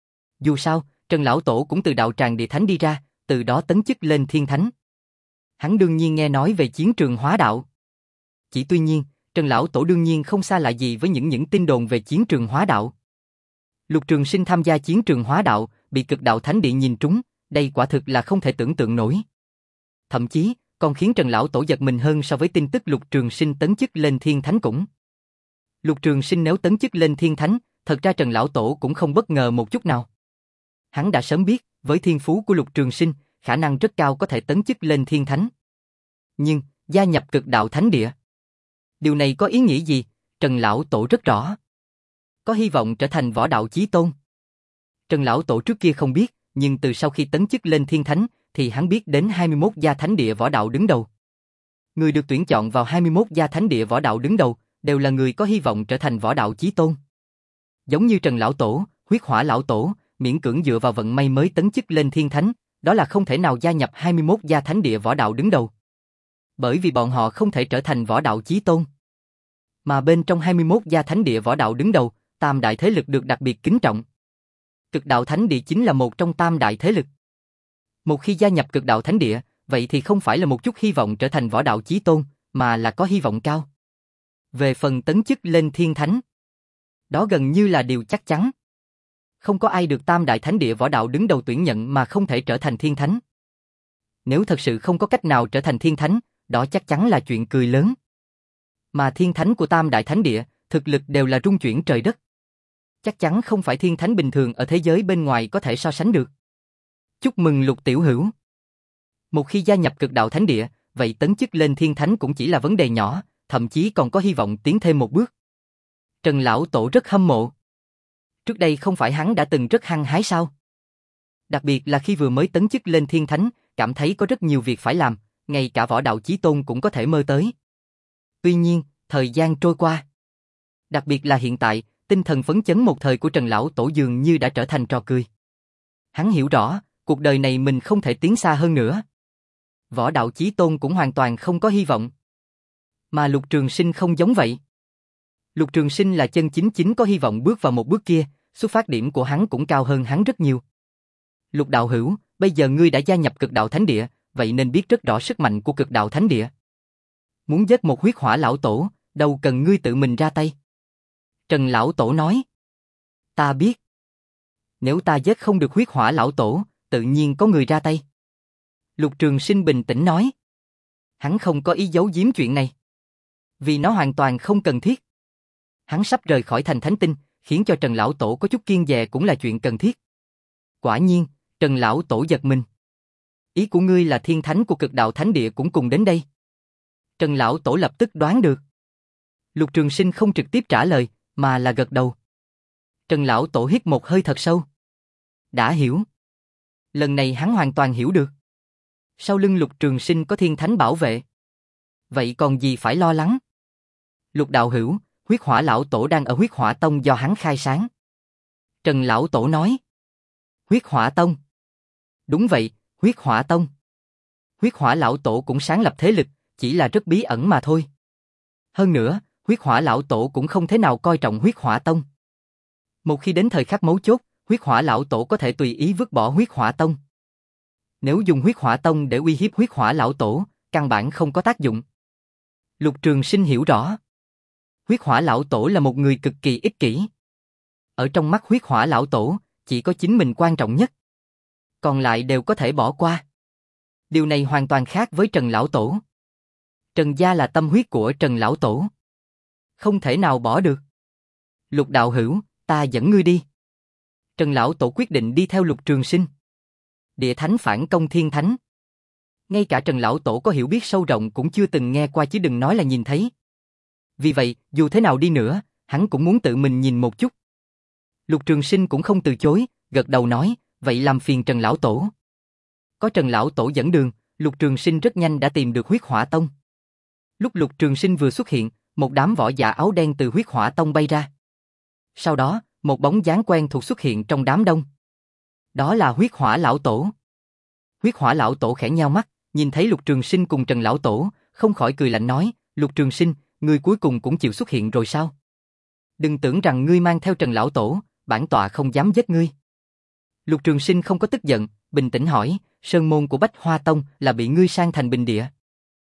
Dù sao, Trần lão tổ cũng từ đạo tràng địa thánh đi ra, từ đó tấn chức lên thiên thánh. Hắn đương nhiên nghe nói về chiến trường hóa đạo. Chỉ tuy nhiên, Trần lão tổ đương nhiên không xa lạ gì với những những tin đồn về chiến trường hóa đạo. Lục Trường Sinh tham gia chiến trường hóa đạo, bị cực đạo thánh địa nhìn trúng, đây quả thực là không thể tưởng tượng nổi. Thậm chí, còn khiến Trần lão tổ giật mình hơn so với tin tức Lục Trường Sinh tấn chức lên thiên thánh cũng. Lục Trường Sinh nếu tấn chức lên thiên thánh, thật ra Trần lão tổ cũng không bất ngờ một chút nào. Hắn đã sớm biết, với thiên phú của Lục Trường Sinh, khả năng rất cao có thể tấn chức lên thiên thánh. Nhưng, gia nhập cực đạo thánh địa. Điều này có ý nghĩa gì? Trần lão tổ rất rõ. Có hy vọng trở thành võ đạo chí tôn. Trần lão tổ trước kia không biết, nhưng từ sau khi tấn chức lên thiên thánh, thì hắn biết đến hai mươi mốt gia thánh địa võ đạo đứng đầu. Người được tuyển chọn vào hai mươi mốt gia thánh địa võ đạo đứng đầu, đều là người có hy vọng trở thành võ đạo chí tôn. Giống như Trần lão tổ, huyết hỏa lão tổ, miễn cưỡng dựa vào vận may mới tấn chức lên thiên thánh, đó là không thể nào gia nhập hai mươi mốt gia thánh địa võ đạo đứng đầu. Bởi vì bọn họ không thể trở thành võ đạo chí tôn. Mà bên trong hai mươi mốt gia thánh địa võ đạo đứng đầu, tam đại thế lực được đặc biệt kính trọng. Cực đạo thánh địa chính là một trong tam đại thế lực. Một khi gia nhập cực đạo thánh địa, vậy thì không phải là một chút hy vọng trở thành võ đạo chí tôn, mà là có hy vọng cao. Về phần tấn chức lên thiên thánh, đó gần như là điều chắc chắn. Không có ai được tam đại thánh địa võ đạo đứng đầu tuyển nhận mà không thể trở thành thiên thánh. Nếu thật sự không có cách nào trở thành thiên thánh, đó chắc chắn là chuyện cười lớn. Mà thiên thánh của tam đại thánh địa, thực lực đều là rung chuyển trời đất. Chắc chắn không phải thiên thánh bình thường ở thế giới bên ngoài có thể so sánh được. Chúc mừng Lục Tiểu Hữu. Một khi gia nhập cực đạo thánh địa, vậy tấn chức lên thiên thánh cũng chỉ là vấn đề nhỏ, thậm chí còn có hy vọng tiến thêm một bước. Trần lão tổ rất hâm mộ. Trước đây không phải hắn đã từng rất hăng hái sao? Đặc biệt là khi vừa mới tấn chức lên thiên thánh, cảm thấy có rất nhiều việc phải làm, ngay cả võ đạo chí tôn cũng có thể mơ tới. Tuy nhiên, thời gian trôi qua. Đặc biệt là hiện tại, tinh thần phấn chấn một thời của Trần lão tổ dường như đã trở thành trò cười. Hắn hiểu rõ, cuộc đời này mình không thể tiến xa hơn nữa. Võ đạo chí tôn cũng hoàn toàn không có hy vọng. Mà Lục Trường Sinh không giống vậy. Lục Trường Sinh là chân chính chính có hy vọng bước vào một bước kia, xuất phát điểm của hắn cũng cao hơn hắn rất nhiều. Lục đạo hữu, bây giờ ngươi đã gia nhập cực đạo thánh địa, vậy nên biết rất rõ sức mạnh của cực đạo thánh địa. Muốn giết một huyết hỏa lão tổ, đâu cần ngươi tự mình ra tay. Trần lão tổ nói. Ta biết. Nếu ta giết không được huyết hỏa lão tổ, tự nhiên có người ra tay. Lục Trường Sinh bình tĩnh nói. Hắn không có ý giấu giếm chuyện này. Vì nó hoàn toàn không cần thiết. Hắn sắp rời khỏi thành Thánh Tinh, khiến cho Trần lão tổ có chút kiêng dè cũng là chuyện cần thiết. Quả nhiên, Trần lão tổ giật mình. Ý của ngươi là thiên thánh của cực đạo thánh địa cũng cùng đến đây. Trần lão tổ lập tức đoán được. Lục Trường Sinh không trực tiếp trả lời, mà là gật đầu. Trần lão tổ hít một hơi thật sâu. Đã hiểu. Lần này hắn hoàn toàn hiểu được. Sau lưng Lục Trường Sinh có thiên thánh bảo vệ. Vậy còn gì phải lo lắng? Lục đạo hữu, huyết hỏa lão tổ đang ở huyết hỏa tông do hắn khai sáng. Trần lão tổ nói. Huyết hỏa tông. Đúng vậy, huyết hỏa tông. Huyết hỏa lão tổ cũng sáng lập thế lực, chỉ là rất bí ẩn mà thôi. Hơn nữa, huyết hỏa lão tổ cũng không thế nào coi trọng huyết hỏa tông. Một khi đến thời khắc mấu chốt, huyết hỏa lão tổ có thể tùy ý vứt bỏ huyết hỏa tông. Nếu dùng huyết hỏa tông để uy hiếp huyết hỏa lão tổ, căn bản không có tác dụng. Lục Trường Sinh hiểu rõ. Huyết hỏa lão tổ là một người cực kỳ ích kỷ. Ở trong mắt huyết hỏa lão tổ, chỉ có chính mình quan trọng nhất. Còn lại đều có thể bỏ qua. Điều này hoàn toàn khác với Trần lão tổ. Trần gia là tâm huyết của Trần lão tổ. Không thể nào bỏ được. Lục đạo hữu, ta dẫn ngươi đi. Trần lão tổ quyết định đi theo Lục Trường Sinh. Địa thánh phản công thiên thánh. Ngay cả Trần lão tổ có hiểu biết sâu rộng cũng chưa từng nghe qua chứ đừng nói là nhìn thấy. Vì vậy, dù thế nào đi nữa, hắn cũng muốn tự mình nhìn một chút. Lục Trường Sinh cũng không từ chối, gật đầu nói, vậy làm phiền Trần lão tổ. Có Trần lão tổ dẫn đường, Lục Trường Sinh rất nhanh đã tìm được huyết hỏa tông. Lúc Lục Trường Sinh vừa xuất hiện, một đám võ giả áo đen từ huyết hỏa tông bay ra. Sau đó, một bóng dáng quen thuộc xuất hiện trong đám đông. Đó là huyết hỏa lão tổ. Huyết hỏa lão tổ khẽ nheo mắt, nhìn thấy Lục Trường Sinh cùng Trần lão tổ, không khỏi cười lạnh nói, Lục Trường Sinh, ngươi cuối cùng cũng chịu xuất hiện rồi sao? Đừng tưởng rằng ngươi mang theo Trần lão tổ, bản tọa không dám giết ngươi. Lục Trường Sinh không có tức giận, bình tĩnh hỏi, sơn môn của Bách Hoa Tông là bị ngươi san thành bình địa.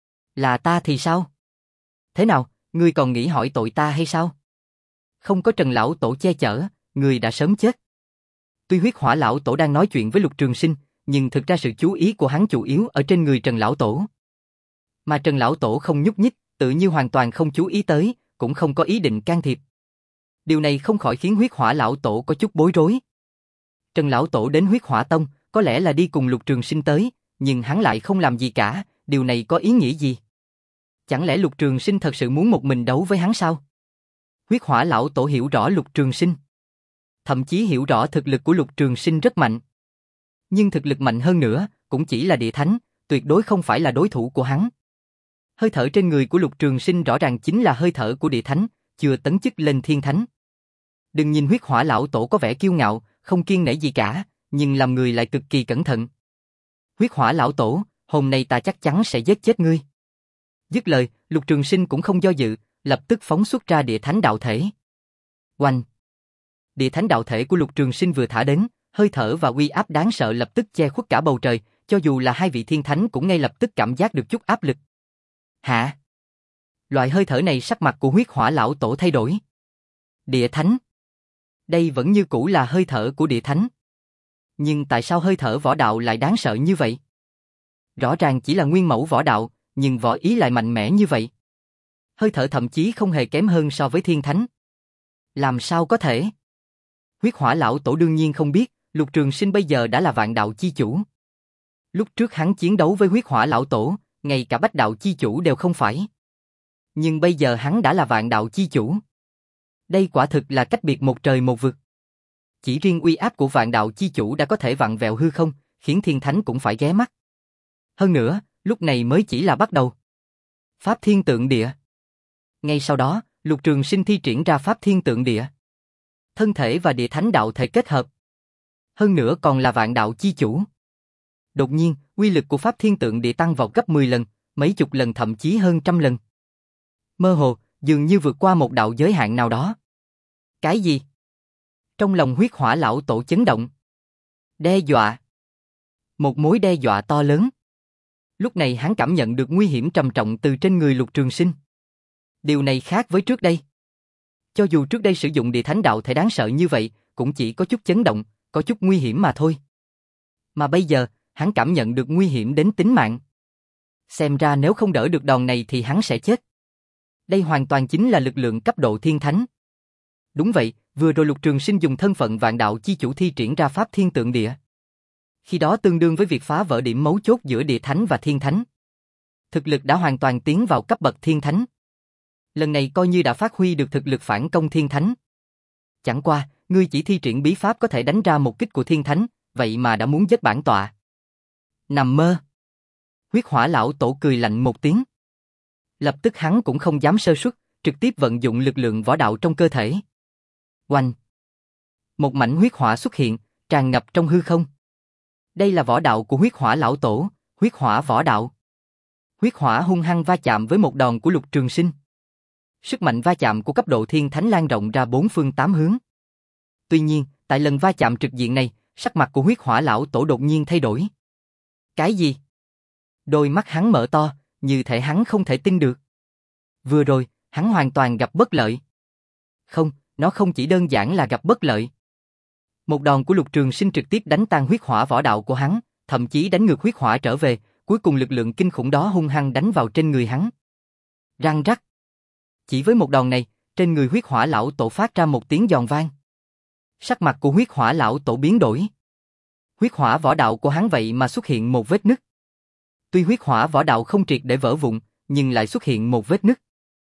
Là ta thì sao? Thế nào, ngươi còn nghĩ hỏi tội ta hay sao? Không có Trần lão tổ che chở, ngươi đã sớm chết. Tuy huyết hỏa lão tổ đang nói chuyện với Lục Trường Sinh, nhưng thực ra sự chú ý của hắn chủ yếu ở trên người Trần lão tổ. Mà Trần lão tổ không nhúc nhích, tự như hoàn toàn không chú ý tới, cũng không có ý định can thiệp. Điều này không khỏi khiến huyết hỏa lão tổ có chút bối rối. Trần lão tổ đến huyết hỏa tông, có lẽ là đi cùng Lục Trường Sinh tới, nhưng hắn lại không làm gì cả, điều này có ý nghĩa gì? Chẳng lẽ Lục Trường Sinh thật sự muốn một mình đấu với hắn sao? Huyết hỏa lão tổ hiểu rõ Lục Trường Sinh. Thậm chí hiểu rõ thực lực của Lục Trường Sinh rất mạnh. Nhưng thực lực mạnh hơn nữa, cũng chỉ là địa thánh, tuyệt đối không phải là đối thủ của hắn. Hơi thở trên người của Lục Trường Sinh rõ ràng chính là hơi thở của địa thánh, chưa tấn chức lên thiên thánh. Đừng nhìn huyết hỏa lão tổ có vẻ kiêu ngạo, không kiêng nể gì cả, nhưng làm người lại cực kỳ cẩn thận. Huyết hỏa lão tổ, hôm nay ta chắc chắn sẽ giết chết ngươi. Dứt lời, Lục Trường Sinh cũng không do dự, lập tức phóng xuất ra địa thánh đạo thể. Oanh! Địa thánh đạo thể của Lục Trường Sinh vừa thả đến, hơi thở và uy áp đáng sợ lập tức che khuất cả bầu trời, cho dù là hai vị thiên thánh cũng ngay lập tức cảm giác được chút áp lực. Hả? Loại hơi thở này sắc mặt của huyết hỏa lão tổ thay đổi. Địa thánh? Đây vẫn như cũ là hơi thở của địa thánh. Nhưng tại sao hơi thở võ đạo lại đáng sợ như vậy? Rõ ràng chỉ là nguyên mẫu võ đạo, nhưng võ ý lại mạnh mẽ như vậy. Hơi thở thậm chí không hề kém hơn so với thiên thánh. Làm sao có thể? Huyết hỏa lão tổ đương nhiên không biết, Lục Trường Sinh bây giờ đã là vạn đạo chi chủ. Lúc trước hắn chiến đấu với huyết hỏa lão tổ, ngay cả bách đạo chi chủ đều không phải. Nhưng bây giờ hắn đã là vạn đạo chi chủ. Đây quả thực là cách biệt một trời một vực. Chỉ riêng uy áp của vạn đạo chi chủ đã có thể vặn vẹo hư không, khiến thiên thánh cũng phải ghé mắt. Hơn nữa, lúc này mới chỉ là bắt đầu. Pháp Thiên Tượng Địa. Ngay sau đó, Lục Trường Sinh thi triển ra Pháp Thiên Tượng Địa. Thân thể và địa thánh đạo thể kết hợp. Hơn nữa còn là vạn đạo chi chủ. Đột nhiên, uy lực của Pháp Thiên Tượng Địa tăng vọt gấp mười lần, mấy chục lần thậm chí hơn trăm lần. Mơ hồ, dường như vượt qua một đạo giới hạn nào đó. Cái gì? Trong lòng huyết hỏa lão tổ chấn động. Đe dọa. Một mối đe dọa to lớn. Lúc này hắn cảm nhận được nguy hiểm trầm trọng từ trên người Lục Trường Sinh. Điều này khác với trước đây. Cho dù trước đây sử dụng địa thánh đạo thể đáng sợ như vậy, cũng chỉ có chút chấn động, có chút nguy hiểm mà thôi. Mà bây giờ, hắn cảm nhận được nguy hiểm đến tính mạng. Xem ra nếu không đỡ được đòn này thì hắn sẽ chết. Đây hoàn toàn chính là lực lượng cấp độ thiên thánh. Đúng vậy, vừa rồi Lục Trường Sinh dùng thân phận vạn đạo chi chủ thi triển ra Pháp Thiên Tượng Địa. Khi đó tương đương với việc phá vỡ điểm mấu chốt giữa địa thánh và thiên thánh. Thực lực đã hoàn toàn tiến vào cấp bậc thiên thánh. Lần này coi như đã phát huy được thực lực phản công thiên thánh. Chẳng qua, ngươi chỉ thi triển bí pháp có thể đánh ra một kích của thiên thánh, vậy mà đã muốn giết bản tọa. Nằm mơ. Huyết hỏa lão tổ cười lạnh một tiếng. Lập tức hắn cũng không dám sơ suất, trực tiếp vận dụng lực lượng võ đạo trong cơ thể. Oanh! Một mảnh huyết hỏa xuất hiện, tràn ngập trong hư không. Đây là võ đạo của huyết hỏa lão tổ, huyết hỏa võ đạo. Huyết hỏa hung hăng va chạm với một đòn của Lục Trường Sinh. Sức mạnh va chạm của cấp độ thiên thánh lan rộng ra bốn phương tám hướng. Tuy nhiên, tại lần va chạm trực diện này, sắc mặt của huyết hỏa lão tổ đột nhiên thay đổi. Cái gì? Đôi mắt hắn mở to, như thể hắn không thể tin được. Vừa rồi, hắn hoàn toàn gặp bất lợi. Không, nó không chỉ đơn giản là gặp bất lợi. Một đòn của Lục Trường Sinh trực tiếp đánh tan huyết hỏa võ đạo của hắn, thậm chí đánh ngược huyết hỏa trở về, cuối cùng lực lượng kinh khủng đó hung hăng đánh vào trên người hắn. Răng rắc. Chỉ với một đòn này, trên người huyết hỏa lão tổ phát ra một tiếng giòn vang. Sắc mặt của huyết hỏa lão tổ biến đổi. Huyết hỏa võ đạo của hắn vậy mà xuất hiện một vết nứt. Tuy huyết hỏa võ đạo không triệt để vỡ vụn, nhưng lại xuất hiện một vết nứt.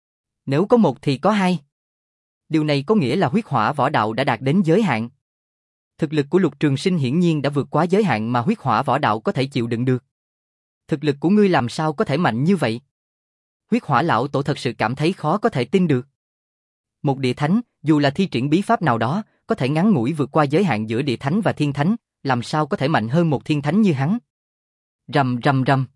Nếu có một thì có hai. Điều này có nghĩa là huyết hỏa võ đạo đã đạt đến giới hạn. Thực lực của Lục Trường Sinh hiển nhiên đã vượt quá giới hạn mà huyết hỏa võ đạo có thể chịu đựng được. Thực lực của ngươi làm sao có thể mạnh như vậy? Huyết hỏa lão tổ thật sự cảm thấy khó có thể tin được. Một địa thánh, dù là thi triển bí pháp nào đó, có thể ngắn ngủi vượt qua giới hạn giữa địa thánh và thiên thánh, làm sao có thể mạnh hơn một thiên thánh như hắn? Rầm rầm rầm.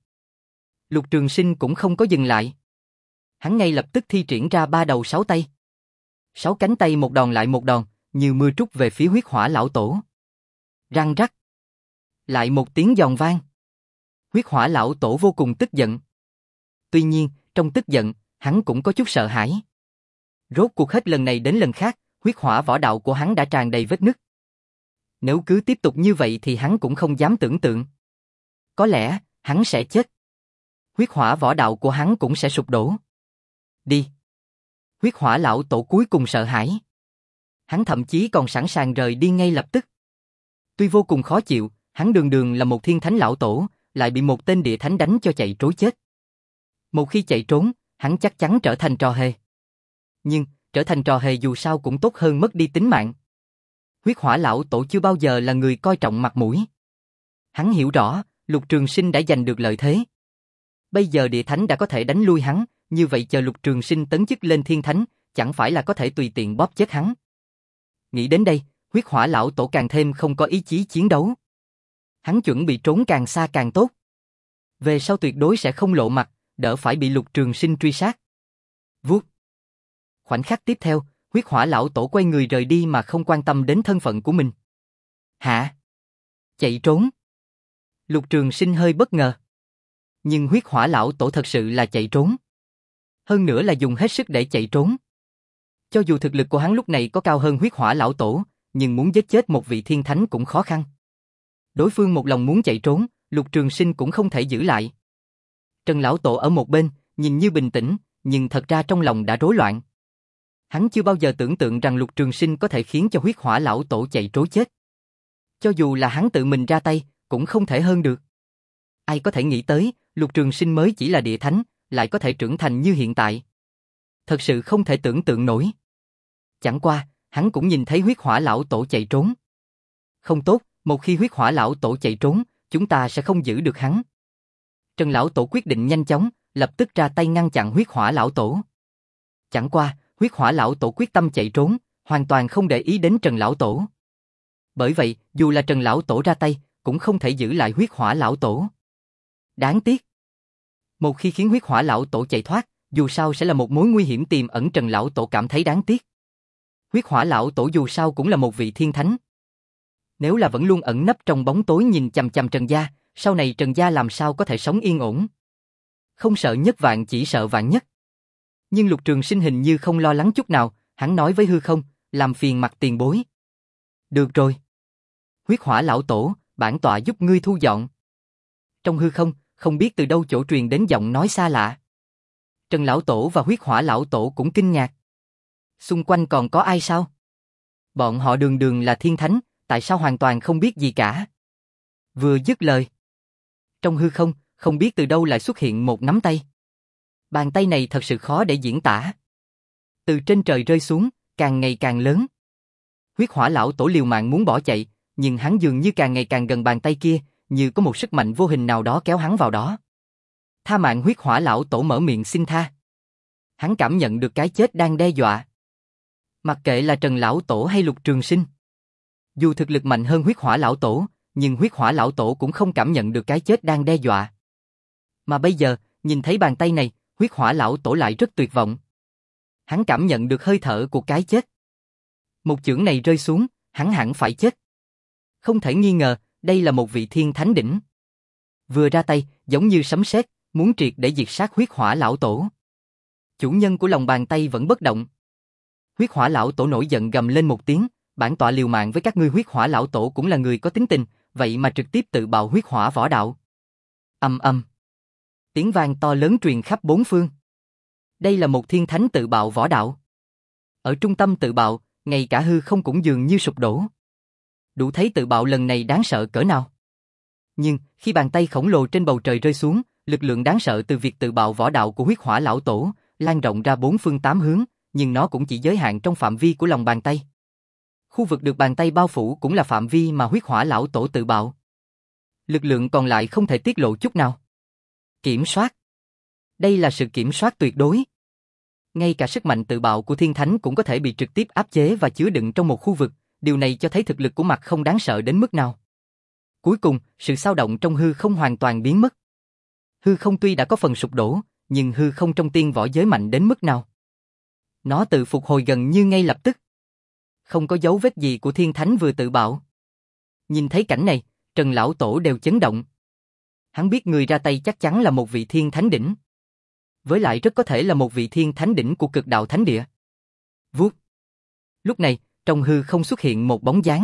Lục Trường Sinh cũng không có dừng lại. Hắn ngay lập tức thi triển ra ba đầu sáu tay. Sáu cánh tay một đòn lại một đòn, như mưa trút về phía huyết hỏa lão tổ. Răng rắc. Lại một tiếng giòn vang. Huyết hỏa lão tổ vô cùng tức giận. Tuy nhiên, trong tức giận, hắn cũng có chút sợ hãi. Rốt cuộc hết lần này đến lần khác, huyết hỏa võ đạo của hắn đã tràn đầy vết nứt. Nếu cứ tiếp tục như vậy thì hắn cũng không dám tưởng tượng. Có lẽ, hắn sẽ chết. Huyết hỏa võ đạo của hắn cũng sẽ sụp đổ. Đi. Huyết hỏa lão tổ cuối cùng sợ hãi. Hắn thậm chí còn sẵn sàng rời đi ngay lập tức. Tuy vô cùng khó chịu, hắn đường đường là một thiên thánh lão tổ, lại bị một tên địa thánh đánh cho chạy trối chết. Một khi chạy trốn, hắn chắc chắn trở thành trò hề. Nhưng, trở thành trò hề dù sao cũng tốt hơn mất đi tính mạng. Huyết hỏa lão tổ chưa bao giờ là người coi trọng mặt mũi. Hắn hiểu rõ, Lục Trường Sinh đã giành được lợi thế. Bây giờ địa thánh đã có thể đánh lui hắn, như vậy chờ Lục Trường Sinh tấn chức lên thiên thánh, chẳng phải là có thể tùy tiện bóp chết hắn. Nghĩ đến đây, huyết hỏa lão tổ càng thêm không có ý chí chiến đấu. Hắn chuẩn bị trốn càng xa càng tốt. Về sau tuyệt đối sẽ không lộ mặt, đỡ phải bị Lục Trường Sinh truy sát. Vuốt. Khoảnh khắc tiếp theo, huyết hỏa lão tổ quay người rời đi mà không quan tâm đến thân phận của mình. Hả? Chạy trốn? Lục Trường Sinh hơi bất ngờ. Nhưng huyết hỏa lão tổ thật sự là chạy trốn. Hơn nữa là dùng hết sức để chạy trốn. Cho dù thực lực của hắn lúc này có cao hơn huyết hỏa lão tổ, nhưng muốn giết chết một vị thiên thánh cũng khó khăn. Đối phương một lòng muốn chạy trốn, Lục Trường Sinh cũng không thể giữ lại. Trần lão tổ ở một bên, nhìn như bình tĩnh, nhưng thật ra trong lòng đã rối loạn. Hắn chưa bao giờ tưởng tượng rằng Lục Trường Sinh có thể khiến cho huyết hỏa lão tổ chạy trối chết. Cho dù là hắn tự mình ra tay, cũng không thể hơn được. Ai có thể nghĩ tới, Lục Trường Sinh mới chỉ là địa thánh, lại có thể trưởng thành như hiện tại. Thật sự không thể tưởng tượng nổi. Chẳng qua, hắn cũng nhìn thấy huyết hỏa lão tổ chạy trốn. Không tốt, một khi huyết hỏa lão tổ chạy trốn, chúng ta sẽ không giữ được hắn. Trần lão tổ quyết định nhanh chóng, lập tức ra tay ngăn chặn huyết hỏa lão tổ. Chẳng qua, huyết hỏa lão tổ quyết tâm chạy trốn, hoàn toàn không để ý đến Trần lão tổ. Bởi vậy, dù là Trần lão tổ ra tay, cũng không thể giữ lại huyết hỏa lão tổ. Đáng tiếc. Một khi khiến huyết hỏa lão tổ chạy thoát, dù sao sẽ là một mối nguy hiểm tiềm ẩn. Trần lão tổ cảm thấy đáng tiếc. Huyết hỏa lão tổ dù sao cũng là một vị thiên thánh. Nếu là vẫn luôn ẩn nấp trong bóng tối nhìn chằm chằm Trần gia, sau này Trần gia làm sao có thể sống yên ổn. Không sợ nhất vạn chỉ sợ vạn nhất. Nhưng Lục Trường Sinh hình như không lo lắng chút nào, hắn nói với hư không, làm phiền mặt tiền bối. Được rồi. Huyết hỏa lão tổ, bản tọa giúp ngươi thu dọn. Trong hư không, không biết từ đâu chỗ truyền đến giọng nói xa lạ. Trần lão tổ và huyết hỏa lão tổ cũng kinh ngạc. Xung quanh còn có ai sao? Bọn họ đường đường là thiên thánh, tại sao hoàn toàn không biết gì cả? Vừa dứt lời. Trong hư không, không biết từ đâu lại xuất hiện một nắm tay. Bàn tay này thật sự khó để diễn tả. Từ trên trời rơi xuống, càng ngày càng lớn. Huyết hỏa lão tổ liều mạng muốn bỏ chạy, nhưng hắn dường như càng ngày càng gần bàn tay kia, như có một sức mạnh vô hình nào đó kéo hắn vào đó. Tha mạng. Huyết hỏa lão tổ mở miệng xin tha. Hắn cảm nhận được cái chết đang đe dọa. Mặc kệ là Trần Lão Tổ hay Lục Trường Sinh. Dù thực lực mạnh hơn huyết hỏa lão tổ, nhưng huyết hỏa lão tổ cũng không cảm nhận được cái chết đang đe dọa. Mà bây giờ, nhìn thấy bàn tay này, huyết hỏa lão tổ lại rất tuyệt vọng. Hắn cảm nhận được hơi thở của cái chết. Một chưởng này rơi xuống, hắn hẳn phải chết. Không thể nghi ngờ, đây là một vị thiên thánh đỉnh. Vừa ra tay, giống như sấm sét, muốn triệt để diệt sát huyết hỏa lão tổ. Chủ nhân của lòng bàn tay vẫn bất động. Huyết hỏa lão tổ nổi giận gầm lên một tiếng, bản tọa liều mạng với các ngươi. Huyết hỏa lão tổ cũng là người có tính tình, vậy mà trực tiếp tự bạo huyết hỏa võ đạo. Ầm ầm. Tiếng vang to lớn truyền khắp bốn phương. Đây là một thiên thánh tự bạo võ đạo. Ở trung tâm tự bạo, ngay cả hư không cũng dường như sụp đổ. Đủ thấy tự bạo lần này đáng sợ cỡ nào. Nhưng, khi bàn tay khổng lồ trên bầu trời rơi xuống, lực lượng đáng sợ từ việc tự bạo võ đạo của huyết hỏa lão tổ, lan rộng ra bốn phương tám hướng, nhưng nó cũng chỉ giới hạn trong phạm vi của lòng bàn tay. Khu vực được bàn tay bao phủ cũng là phạm vi mà huyết hỏa lão tổ tự bạo. Lực lượng còn lại không thể tiết lộ chút nào. Kiểm soát. Đây là sự kiểm soát tuyệt đối. Ngay cả sức mạnh tự bạo của thiên thánh cũng có thể bị trực tiếp áp chế và chứa đựng trong một khu vực, điều này cho thấy thực lực của Mạc Không đáng sợ đến mức nào. Cuối cùng, sự xao động trong hư không hoàn toàn biến mất. Hư không tuy đã có phần sụp đổ, nhưng hư không trong tiên võ giới mạnh đến mức nào. Nó tự phục hồi gần như ngay lập tức. Không có dấu vết gì của thiên thánh vừa tự bạo. Nhìn thấy cảnh này, Trần Lão Tổ đều chấn động. Hắn biết người ra tay chắc chắn là một vị thiên thánh đỉnh. Với lại rất có thể là một vị thiên thánh đỉnh của Cực Đạo Thánh Địa. Vuốt. Lúc này, trong hư không xuất hiện một bóng dáng.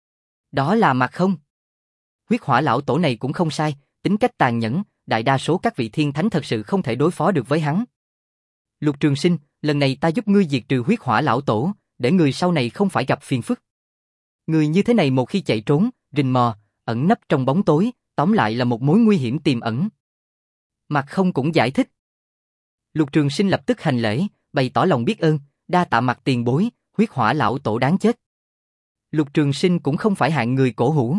Đó là Mạc Không. Huyết hỏa lão tổ này cũng không sai, tính cách tàn nhẫn, đại đa số các vị thiên thánh thật sự không thể đối phó được với hắn. Lục Trường Sinh, lần này ta giúp ngươi diệt trừ huyết hỏa lão tổ, để người sau này không phải gặp phiền phức. Người như thế này một khi chạy trốn, rình mò, ẩn nấp trong bóng tối, tóm lại là một mối nguy hiểm tiềm ẩn. Mạc Không cũng giải thích. Lục Trường Sinh lập tức hành lễ, bày tỏ lòng biết ơn, đa tạ Mạc tiền bối, huyết hỏa lão tổ đáng chết. Lục Trường Sinh cũng không phải hạng người cổ hủ,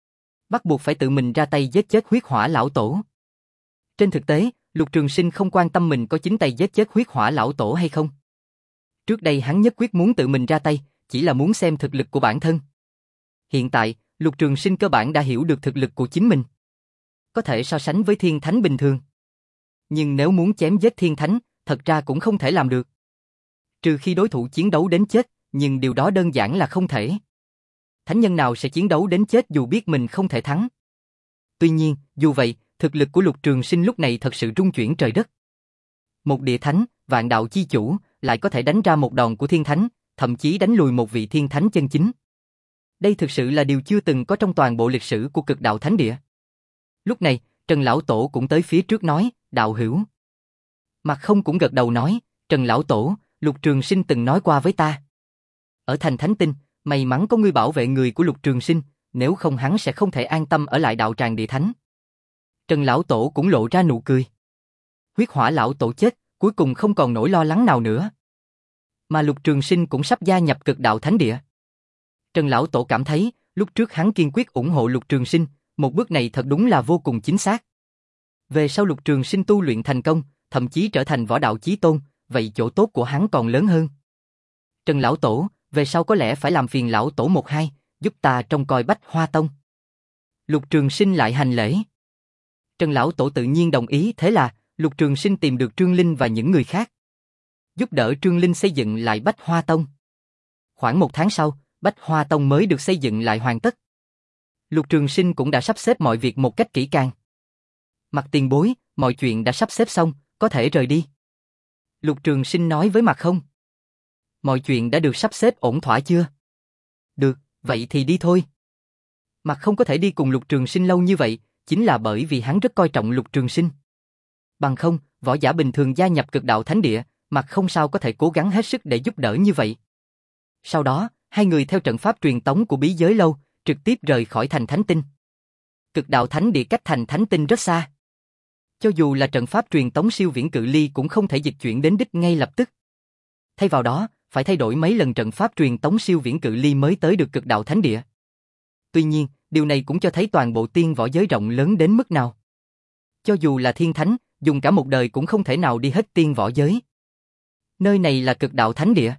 bắt buộc phải tự mình ra tay giết chết huyết hỏa lão tổ. Trên thực tế, Lục Trường Sinh không quan tâm mình có chính tay giết chết huyết hỏa lão tổ hay không. Trước đây hắn nhất quyết muốn tự mình ra tay, chỉ là muốn xem thực lực của bản thân. Hiện tại, Lục Trường Sinh cơ bản đã hiểu được thực lực của chính mình. Có thể so sánh với thiên thánh bình thường. Nhưng nếu muốn chém giết thiên thánh, thật ra cũng không thể làm được. Trừ khi đối thủ chiến đấu đến chết, nhưng điều đó đơn giản là không thể. Thánh nhân nào sẽ chiến đấu đến chết dù biết mình không thể thắng. Tuy nhiên, dù vậy, thực lực của Lục Trường Sinh lúc này thật sự rung chuyển trời đất. Một địa thánh, vạn đạo chi chủ, lại có thể đánh ra một đòn của thiên thánh, thậm chí đánh lùi một vị thiên thánh chân chính. Đây thực sự là điều chưa từng có trong toàn bộ lịch sử của Cực Đạo Thánh Địa. Lúc này, Trần Lão Tổ cũng tới phía trước nói, đạo hữu. Mạc Không cũng gật đầu nói, Trần Lão Tổ, Lục Trường Sinh từng nói qua với ta. Ở thành Thánh Tinh, may mắn có ngươi bảo vệ người của Lục Trường Sinh, nếu không hắn sẽ không thể an tâm ở lại đạo tràng địa thánh. Trần Lão Tổ cũng lộ ra nụ cười. Huyết hỏa lão tổ chết, cuối cùng không còn nỗi lo lắng nào nữa. Mà Lục Trường Sinh cũng sắp gia nhập Cực Đạo Thánh Địa. Trần Lão Tổ cảm thấy, lúc trước hắn kiên quyết ủng hộ Lục Trường Sinh, một bước này thật đúng là vô cùng chính xác. Về sau Lục Trường Sinh tu luyện thành công, thậm chí trở thành võ đạo chí tôn, vậy chỗ tốt của hắn còn lớn hơn. Trần Lão Tổ, về sau có lẽ phải làm phiền Lão Tổ một hai, giúp ta trông coi Bách Hoa Tông. Lục Trường Sinh lại hành lễ. Trần Lão Tổ tự nhiên đồng ý, thế là Lục Trường Sinh tìm được Trương Linh và những người khác, giúp đỡ Trương Linh xây dựng lại Bách Hoa Tông. Khoảng một tháng sau, Bách Hoa Tông mới được xây dựng lại hoàn tất. Lục Trường Sinh cũng đã sắp xếp mọi việc một cách kỹ càng. Mạc tiền bối, mọi chuyện đã sắp xếp xong, có thể rời đi. Lục Trường Sinh nói với Mạc Không. Mọi chuyện đã được sắp xếp ổn thỏa chưa? Được, vậy thì đi thôi. Mạc Không có thể đi cùng Lục Trường Sinh lâu như vậy, chính là bởi vì hắn rất coi trọng Lục Trường Sinh. Bằng không, võ giả bình thường gia nhập Cực Đạo Thánh Địa, Mạc Không sao có thể cố gắng hết sức để giúp đỡ như vậy. Sau đó, hai người theo trận pháp truyền tống của bí giới lâu, trực tiếp rời khỏi thành Thánh Tinh. Cực Đạo Thánh Địa cách thành Thánh Tinh rất xa. Cho dù là trận pháp truyền tống siêu viễn cự ly cũng không thể dịch chuyển đến đích ngay lập tức. Thay vào đó, phải thay đổi mấy lần trận pháp truyền tống siêu viễn cự ly mới tới được Cực Đạo Thánh Địa. Tuy nhiên, điều này cũng cho thấy toàn bộ tiên võ giới rộng lớn đến mức nào. Cho dù là thiên thánh, dùng cả một đời cũng không thể nào đi hết tiên võ giới. Nơi này là Cực Đạo Thánh Địa.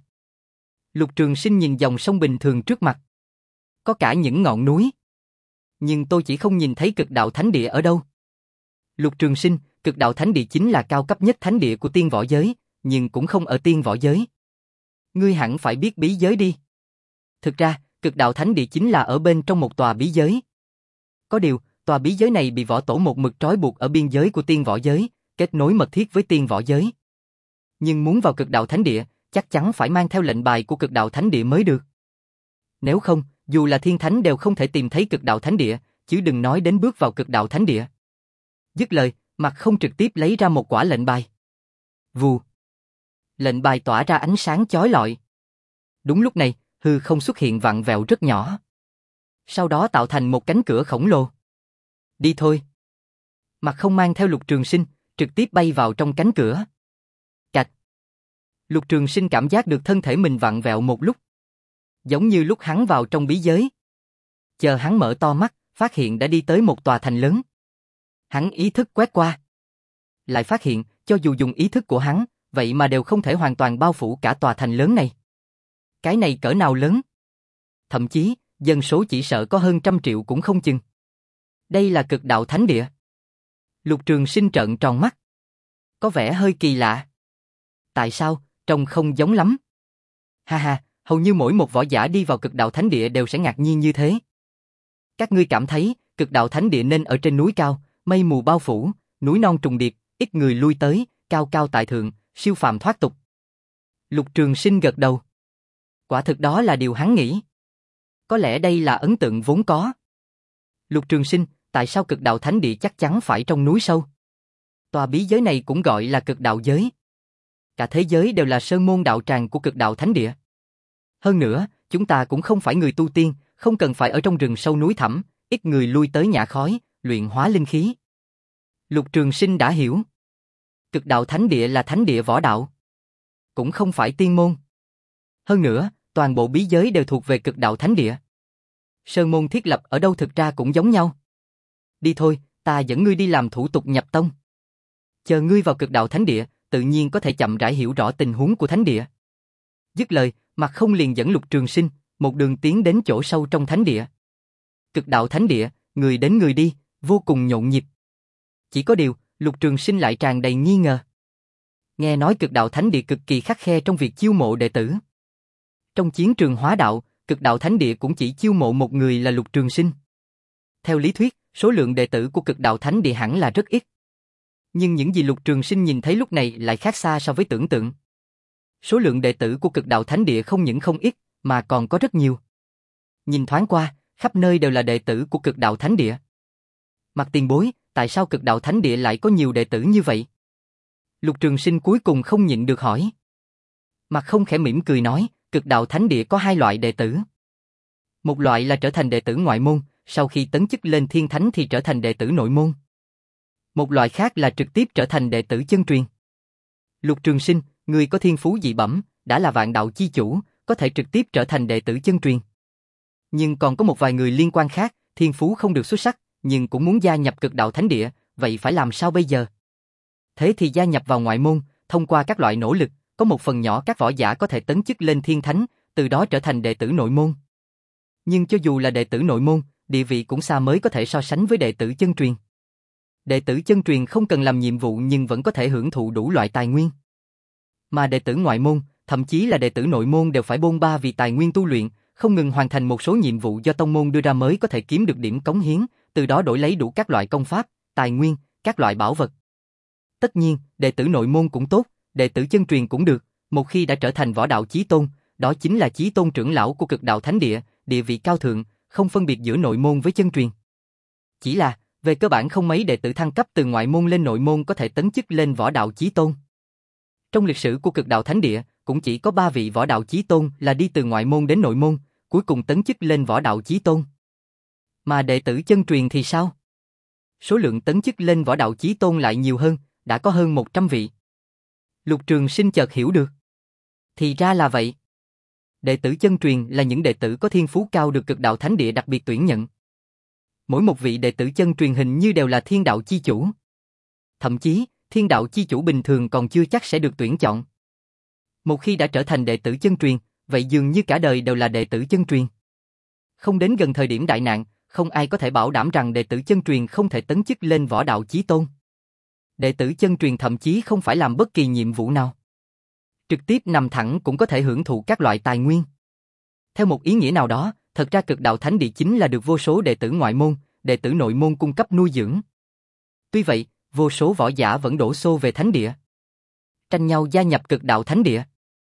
Lục Trường Sinh nhìn dòng sông bình thường trước mặt. Có cả những ngọn núi. Nhưng tôi chỉ không nhìn thấy Cực Đạo Thánh Địa ở đâu. Lục Trường Sinh, Cực Đạo Thánh Địa chính là cao cấp nhất thánh địa của tiên võ giới, nhưng cũng không ở tiên võ giới. Ngươi hẳn phải biết bí giới đi. Thực ra, Cực Đạo Thánh Địa chính là ở bên trong một tòa bí giới. Có điều, tòa bí giới này bị võ tổ một mực trói buộc ở biên giới của tiên võ giới, kết nối mật thiết với tiên võ giới. Nhưng muốn vào Cực Đạo Thánh Địa, chắc chắn phải mang theo lệnh bài của Cực Đạo Thánh Địa mới được. Nếu không, dù là thiên thánh đều không thể tìm thấy Cực Đạo Thánh Địa, chứ đừng nói đến bước vào Cực Đạo Thánh Địa. Dứt lời, Mặt Không trực tiếp lấy ra một quả lệnh bài. Vù. Lệnh bài tỏa ra ánh sáng chói lọi. Đúng lúc này, hư không xuất hiện vặn vẹo rất nhỏ. Sau đó tạo thành một cánh cửa khổng lồ. Đi thôi. Mặt Không mang theo Lục Trường Sinh, trực tiếp bay vào trong cánh cửa. Cạch. Lục Trường Sinh cảm giác được thân thể mình vặn vẹo một lúc. Giống như lúc hắn vào trong bí giới. Chờ hắn mở to mắt, phát hiện đã đi tới một tòa thành lớn. Hắn ý thức quét qua. Lại phát hiện, cho dù dùng ý thức của hắn, vậy mà đều không thể hoàn toàn bao phủ cả tòa thành lớn này. Cái này cỡ nào lớn? Thậm chí, dân số chỉ sợ có hơn trăm triệu cũng không chừng. Đây là Cực Đạo Thánh Địa. Lục Trường Sinh trợn tròn mắt. Có vẻ hơi kỳ lạ. Tại sao, trông không giống lắm? Ha ha, hầu như mỗi một võ giả đi vào Cực Đạo Thánh Địa đều sẽ ngạc nhiên như thế. Các ngươi cảm thấy, Cực Đạo Thánh Địa nên ở trên núi cao, mây mù bao phủ, núi non trùng điệp, ít người lui tới, cao cao tại thượng, siêu phàm thoát tục. Lục Trường Sinh gật đầu. Quả thực đó là điều hắn nghĩ. Có lẽ đây là ấn tượng vốn có. Lục Trường Sinh, tại sao Cực Đạo Thánh Địa chắc chắn phải trong núi sâu? Tòa bí giới này cũng gọi là Cực Đạo Giới. Cả thế giới đều là sơn môn đạo tràng của Cực Đạo Thánh Địa. Hơn nữa, chúng ta cũng không phải người tu tiên, không cần phải ở trong rừng sâu núi thẳm, ít người lui tới nhả khói, luyện hóa linh khí. Lục Trường Sinh đã hiểu. Cực Đạo Thánh Địa là thánh địa võ đạo, cũng không phải tiên môn. Hơn nữa, toàn bộ bí giới đều thuộc về Cực Đạo Thánh Địa. Sơn môn thiết lập ở đâu thực ra cũng giống nhau. Đi thôi, ta dẫn ngươi đi làm thủ tục nhập tông. Chờ ngươi vào Cực Đạo Thánh Địa, tự nhiên có thể chậm rãi hiểu rõ tình huống của thánh địa. Dứt lời, Mặt Không liền dẫn Lục Trường Sinh, một đường tiến đến chỗ sâu trong thánh địa. Cực Đạo Thánh Địa, người đến người đi, vô cùng nhộn nhịp. Chỉ có điều, Lục Trường Sinh lại tràn đầy nghi ngờ. Nghe nói Cực Đạo Thánh Địa cực kỳ khắt khe trong việc chiêu mộ đệ tử. Trong chiến trường hóa đạo, Cực Đạo Thánh Địa cũng chỉ chiêu mộ một người là Lục Trường Sinh. Theo lý thuyết, số lượng đệ tử của Cực Đạo Thánh Địa hẳn là rất ít. Nhưng những gì Lục Trường Sinh nhìn thấy lúc này lại khác xa so với tưởng tượng. Số lượng đệ tử của Cực Đạo Thánh Địa không những không ít, mà còn có rất nhiều. Nhìn thoáng qua, khắp nơi đều là đệ tử của Cực Đạo Thánh Địa. Mặt tiền bối, tại sao Cực Đạo Thánh Địa lại có nhiều đệ tử như vậy? Lục Trường Sinh cuối cùng không nhịn được hỏi. Mặt Không khẽ mỉm cười nói, Cực Đạo Thánh Địa có hai loại đệ tử. Một loại là trở thành đệ tử ngoại môn, sau khi tấn chức lên thiên thánh thì trở thành đệ tử nội môn. Một loại khác là trực tiếp trở thành đệ tử chân truyền. Lục Trường Sinh, người có thiên phú dị bẩm, đã là vạn đạo chi chủ, có thể trực tiếp trở thành đệ tử chân truyền. Nhưng còn có một vài người liên quan khác, thiên phú không được xuất sắc, nhưng cũng muốn gia nhập Cực Đạo Thánh Địa, vậy phải làm sao bây giờ? Thế thì gia nhập vào ngoại môn, thông qua các loại nỗ lực, có một phần nhỏ các võ giả có thể tấn chức lên thiên thánh, từ đó trở thành đệ tử nội môn. Nhưng cho dù là đệ tử nội môn, địa vị cũng xa mới có thể so sánh với đệ tử chân truyền. Đệ tử chân truyền không cần làm nhiệm vụ nhưng vẫn có thể hưởng thụ đủ loại tài nguyên. Mà đệ tử ngoại môn, thậm chí là đệ tử nội môn đều phải bôn ba vì tài nguyên tu luyện, không ngừng hoàn thành một số nhiệm vụ do tông môn đưa ra mới có thể kiếm được điểm cống hiến, từ đó đổi lấy đủ các loại công pháp, tài nguyên, các loại bảo vật. Tất nhiên, đệ tử nội môn cũng tốt, đệ tử chân truyền cũng được, một khi đã trở thành võ đạo chí tôn, đó chính là chí tôn trưởng lão của Cực Đạo Thánh Địa, địa vị cao thượng, không phân biệt giữa nội môn với chân truyền. Chỉ là, về cơ bản không mấy đệ tử thăng cấp từ ngoại môn lên nội môn có thể tấn chức lên võ đạo chí tôn. Trong lịch sử của Cực Đạo Thánh Địa, cũng chỉ có ba vị võ đạo chí tôn là đi từ ngoại môn đến nội môn, cuối cùng tấn chức lên võ đạo chí tôn. Mà đệ tử chân truyền thì sao? Số lượng tấn chức lên võ đạo chí tôn lại nhiều hơn, đã có hơn một trăm vị. Lục Trường Sinh chợt hiểu được. Thì ra là vậy. Đệ tử chân truyền là những đệ tử có thiên phú cao được Cực Đạo Thánh Địa đặc biệt tuyển nhận. Mỗi một vị đệ tử chân truyền hình như đều là thiên đạo chi chủ. Thậm chí, thiên đạo chi chủ bình thường còn chưa chắc sẽ được tuyển chọn. Một khi đã trở thành đệ tử chân truyền, vậy dường như cả đời đều là đệ tử chân truyền. Không đến gần thời điểm đại nạn, không ai có thể bảo đảm rằng đệ tử chân truyền không thể tấn chức lên võ đạo chí tôn. Đệ tử chân truyền thậm chí không phải làm bất kỳ nhiệm vụ nào. Trực tiếp nằm thẳng cũng có thể hưởng thụ các loại tài nguyên. Theo một ý nghĩa nào đó, thật ra cực đạo thánh địa chính là được vô số đệ tử ngoại môn, đệ tử nội môn cung cấp nuôi dưỡng. Tuy vậy, vô số võ giả vẫn đổ xô về thánh địa, tranh nhau gia nhập cực đạo thánh địa.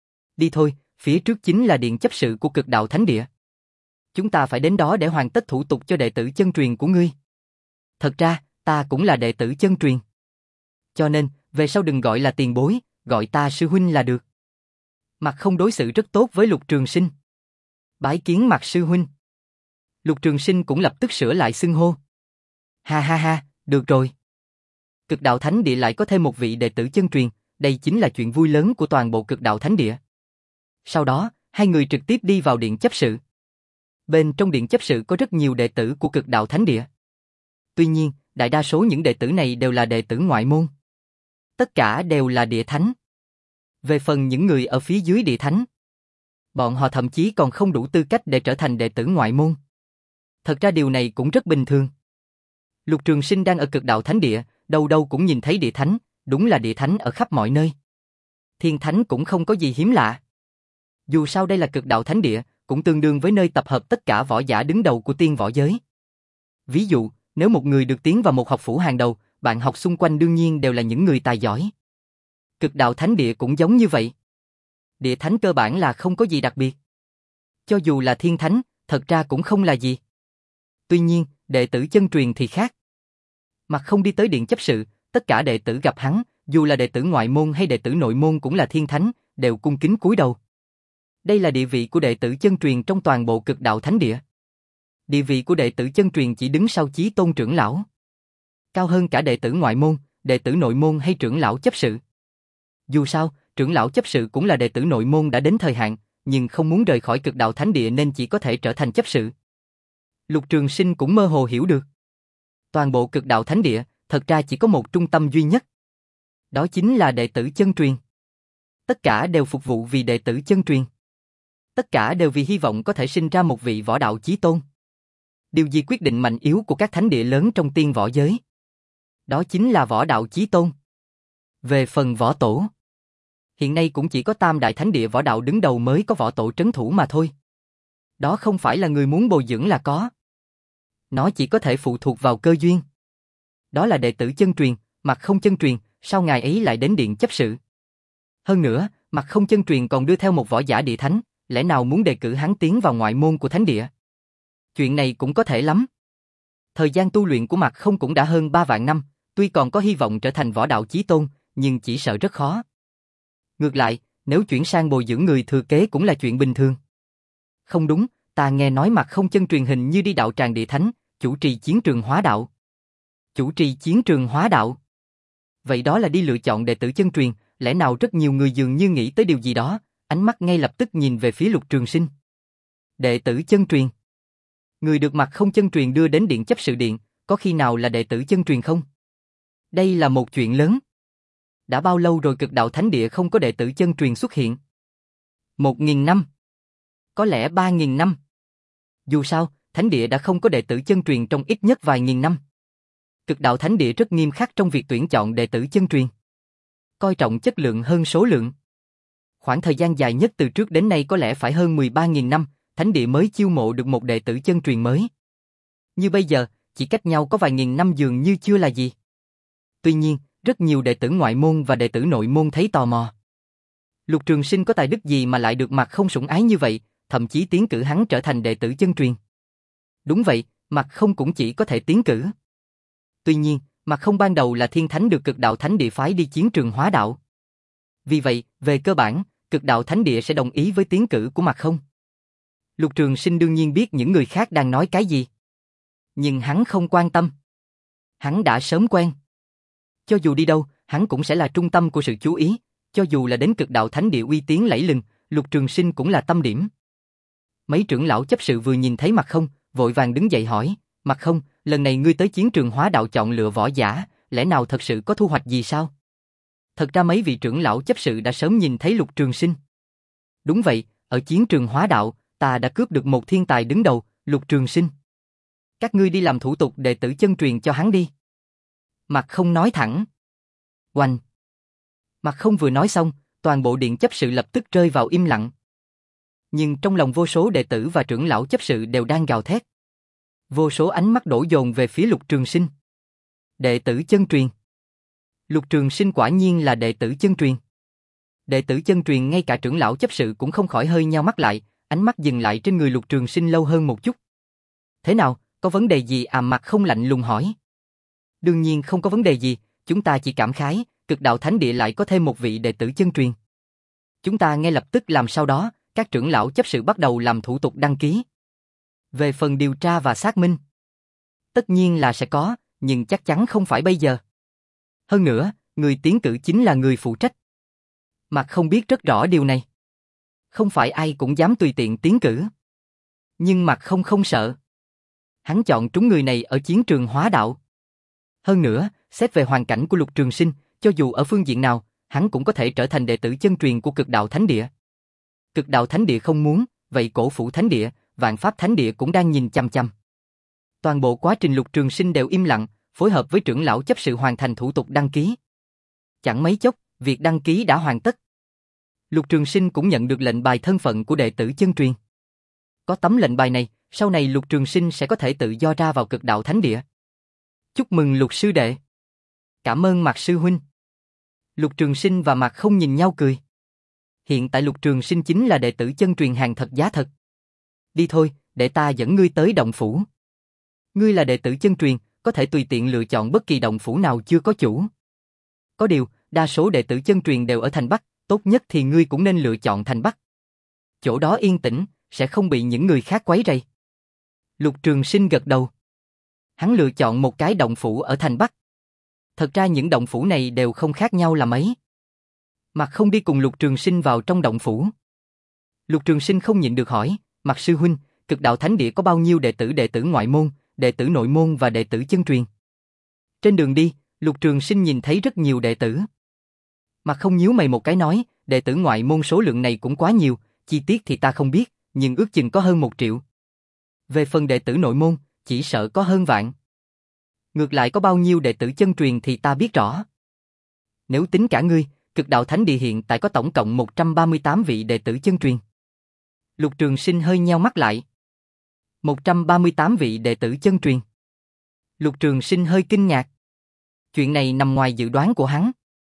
Đi thôi, phía trước chính là điện chấp sự của cực đạo thánh địa. Chúng ta phải đến đó để hoàn tất thủ tục cho đệ tử chân truyền của ngươi. Thật ra, ta cũng là đệ tử chân truyền. Cho nên, về sau đừng gọi là tiền bối, gọi ta sư huynh là được. Mặt Không đối xử rất tốt với Lục Trường Sinh. Bái kiến Mặt sư huynh. Lục Trường Sinh cũng lập tức sửa lại xưng hô. Ha ha ha, được rồi. Cực đạo thánh địa lại có thêm một vị đệ tử chân truyền, đây chính là chuyện vui lớn của toàn bộ cực đạo thánh địa. Sau đó, hai người trực tiếp đi vào điện chấp sự. Bên trong điện chấp sự có rất nhiều đệ tử của cực đạo thánh địa. Tuy nhiên, đại đa số những đệ tử này đều là đệ tử ngoại môn. Tất cả đều là địa thánh. Về phần những người ở phía dưới địa thánh, bọn họ thậm chí còn không đủ tư cách để trở thành đệ tử ngoại môn. Thật ra điều này cũng rất bình thường. Lục Trường Sinh đang ở cực đạo thánh địa, đâu đâu cũng nhìn thấy địa thánh, đúng là địa thánh ở khắp mọi nơi. Thiên thánh cũng không có gì hiếm lạ. Dù sao đây là cực đạo thánh địa, cũng tương đương với nơi tập hợp tất cả võ giả đứng đầu của tiên võ giới. Ví dụ, nếu một người được tiến vào một học phủ hàng đầu, bạn học xung quanh đương nhiên đều là những người tài giỏi. Cực đạo thánh địa cũng giống như vậy. Địa thánh cơ bản là không có gì đặc biệt. Cho dù là thiên thánh, thật ra cũng không là gì. Tuy nhiên, đệ tử chân truyền thì khác. Mặt Không đi tới điện chấp sự, tất cả đệ tử gặp hắn, dù là đệ tử ngoại môn hay đệ tử nội môn cũng là thiên thánh, đều cung kính cúi đầu. Đây là địa vị của đệ tử chân truyền trong toàn bộ cực đạo thánh địa. Địa vị của đệ tử chân truyền chỉ đứng sau chí tôn trưởng lão. Cao hơn cả đệ tử ngoại môn, đệ tử nội môn hay trưởng lão chấp sự. Dù sao, trưởng lão chấp sự cũng là đệ tử nội môn đã đến thời hạn, nhưng không muốn rời khỏi cực đạo thánh địa nên chỉ có thể trở thành chấp sự. Lục Trường Sinh cũng mơ hồ hiểu được. Toàn bộ cực đạo thánh địa, thật ra chỉ có một trung tâm duy nhất. Đó chính là đệ tử chân truyền. Tất cả đều phục vụ vì đệ tử chân truyền. Tất cả đều vì hy vọng có thể sinh ra một vị võ đạo chí tôn. Điều gì quyết định mạnh yếu của các thánh địa lớn trong tiên võ giới? Đó chính là võ đạo chí tôn. Về phần võ tổ, hiện nay cũng chỉ có tam đại thánh địa võ đạo đứng đầu mới có võ tổ trấn thủ mà thôi. Đó không phải là người muốn bồi dưỡng là có. Nó chỉ có thể phụ thuộc vào cơ duyên. Đó là đệ tử chân truyền, Mặt Không chân truyền, sao ngài ấy lại đến điện chấp sự? Hơn nữa, Mặt Không chân truyền còn đưa theo một võ giả địa thánh, lẽ nào muốn đề cử hắn tiến vào ngoại môn của thánh địa? Chuyện này cũng có thể lắm. Thời gian tu luyện của Mặt Không cũng đã hơn ba vạn năm, tuy còn có hy vọng trở thành võ đạo chí tôn, nhưng chỉ sợ rất khó. Ngược lại, nếu chuyển sang bồi dưỡng người thừa kế cũng là chuyện bình thường. Không đúng, ta nghe nói Mặt Không chân truyền hình như đi đạo tràng địa thánh, chủ trì chiến trường hóa đạo. Chủ trì chiến trường hóa đạo? Vậy đó là đi lựa chọn đệ tử chân truyền, lẽ nào rất nhiều người dường như nghĩ tới điều gì đó, ánh mắt ngay lập tức nhìn về phía Lục Trường Sinh. Đệ tử chân truyền? Người được Mặt Không chân truyền đưa đến điện chấp sự điện, có khi nào là đệ tử chân truyền không? Đây là một chuyện lớn. Đã bao lâu rồi cực đạo thánh địa không có đệ tử chân truyền xuất hiện? Một nghìn năm. Có lẽ ba nghìn năm. Dù sao, thánh địa đã không có đệ tử chân truyền trong ít nhất vài nghìn năm. Cực đạo thánh địa rất nghiêm khắc trong việc tuyển chọn đệ tử chân truyền. Coi trọng chất lượng hơn số lượng. Khoảng thời gian dài nhất từ trước đến nay có lẽ phải hơn mười ba nghìn năm, thánh địa mới chiêu mộ được một đệ tử chân truyền mới. Như bây giờ, chỉ cách nhau có vài nghìn năm dường như chưa là gì. Tuy nhiên, rất nhiều đệ tử ngoại môn và đệ tử nội môn thấy tò mò. Lục Trường Sinh có tài đức gì mà lại được Mặt Không sủng ái như vậy, thậm chí tiến cử hắn trở thành đệ tử chân truyền. Đúng vậy, Mặt Không cũng chỉ có thể tiến cử. Tuy nhiên, Mặt Không ban đầu là thiên thánh được cực đạo thánh địa phái đi chiến trường hóa đạo. Vì vậy, về cơ bản, cực đạo thánh địa sẽ đồng ý với tiến cử của Mặt Không. Lục Trường Sinh đương nhiên biết những người khác đang nói cái gì. Nhưng hắn không quan tâm. Hắn đã sớm quen. Cho dù đi đâu, hắn cũng sẽ là trung tâm của sự chú ý. Cho dù là đến cực đạo thánh địa uy tiếng lẫy lừng, Lục Trường Sinh cũng là tâm điểm. Mấy trưởng lão chấp sự vừa nhìn thấy Mặt Không, vội vàng đứng dậy hỏi, Mặt Không, lần này ngươi tới chiến trường hóa đạo chọn lựa võ giả, lẽ nào thật sự có thu hoạch gì sao? Thật ra mấy vị trưởng lão chấp sự đã sớm nhìn thấy Lục Trường Sinh. Đúng vậy, ở chiến trường hóa đạo, ta đã cướp được một thiên tài đứng đầu, Lục Trường Sinh. Các ngươi đi làm thủ tục đệ tử chân truyền cho hắn đi. Mặt không nói thẳng. Oanh. Mặt không vừa nói xong, toàn bộ điện chấp sự lập tức rơi vào im lặng. Nhưng trong lòng vô số đệ tử và trưởng lão chấp sự đều đang gào thét. Vô số ánh mắt đổ dồn về phía Lục Trường Sinh. Đệ tử chân truyền. Lục Trường Sinh quả nhiên là đệ tử chân truyền. Đệ tử chân truyền ngay cả trưởng lão chấp sự cũng không khỏi hơi nheo mắt lại, ánh mắt dừng lại trên người Lục Trường Sinh lâu hơn một chút. Thế nào, có vấn đề gì à? Mặt không lạnh lùng hỏi. Đương nhiên không có vấn đề gì, chúng ta chỉ cảm khái, Cực Đạo Thánh Địa lại có thêm một vị đệ tử chân truyền. Chúng ta ngay lập tức làm sau đó, các trưởng lão chấp sự bắt đầu làm thủ tục đăng ký. Về phần điều tra và xác minh, tất nhiên là sẽ có, nhưng chắc chắn không phải bây giờ. Hơn nữa, người tiến cử chính là người phụ trách. Mặt không biết rất rõ điều này. Không phải ai cũng dám tùy tiện tiến cử. Nhưng Mặt không không sợ. Hắn chọn trúng người này ở chiến trường hóa đạo. Hơn nữa, xét về hoàn cảnh của Lục Trường Sinh, cho dù ở phương diện nào, hắn cũng có thể trở thành đệ tử chân truyền của Cực Đạo Thánh Địa. Cực Đạo Thánh Địa không muốn, vậy Cổ Phủ Thánh Địa, Vạn Pháp Thánh Địa cũng đang nhìn chăm chăm. Toàn bộ quá trình Lục Trường Sinh đều im lặng, phối hợp với trưởng lão chấp sự hoàn thành thủ tục đăng ký. Chẳng mấy chốc, việc đăng ký đã hoàn tất. Lục Trường Sinh cũng nhận được lệnh bài thân phận của đệ tử chân truyền. Có tấm lệnh bài này, sau này Lục Trường Sinh sẽ có thể tự do ra vào Cực Đạo Thánh Địa. Chúc mừng Lục sư đệ. Cảm ơn Mạc sư huynh. Lục Trường Sinh và Mạc không nhìn nhau cười. Hiện tại Lục Trường Sinh chính là đệ tử chân truyền hàng thật giá thật. Đi thôi, để ta dẫn ngươi tới động phủ. Ngươi là đệ tử chân truyền, có thể tùy tiện lựa chọn bất kỳ động phủ nào chưa có chủ. Có điều, đa số đệ tử chân truyền đều ở thành Bắc, tốt nhất thì ngươi cũng nên lựa chọn thành Bắc. Chỗ đó yên tĩnh, sẽ không bị những người khác quấy rầy. Lục Trường Sinh gật đầu. Hắn lựa chọn một cái động phủ ở thành Bắc. Thật ra những động phủ này đều không khác nhau là mấy. Mặt không đi cùng Lục Trường Sinh vào trong động phủ. Lục Trường Sinh không nhịn được hỏi, Mặt sư huynh, Cực Đạo Thánh Địa có bao nhiêu đệ tử đệ tử ngoại môn, đệ tử nội môn và đệ tử chân truyền? Trên đường đi, Lục Trường Sinh nhìn thấy rất nhiều đệ tử. Mặt không nhíu mày một cái nói, đệ tử ngoại môn số lượng này cũng quá nhiều, chi tiết thì ta không biết, nhưng ước chừng có hơn một triệu. Về phần đệ tử nội môn, chỉ sợ có hơn vạn. Ngược lại có bao nhiêu đệ tử chân truyền thì ta biết rõ. Nếu tính cả ngươi, Cực Đạo Thánh Địa hiện tại có tổng cộng một trăm ba mươi tám vị đệ tử chân truyền. Lục Trường Sinh hơi nheo mắt lại. một trăm ba mươi tám vị đệ tử chân truyền. Lục Trường Sinh hơi kinh ngạc. Chuyện này nằm ngoài dự đoán của hắn.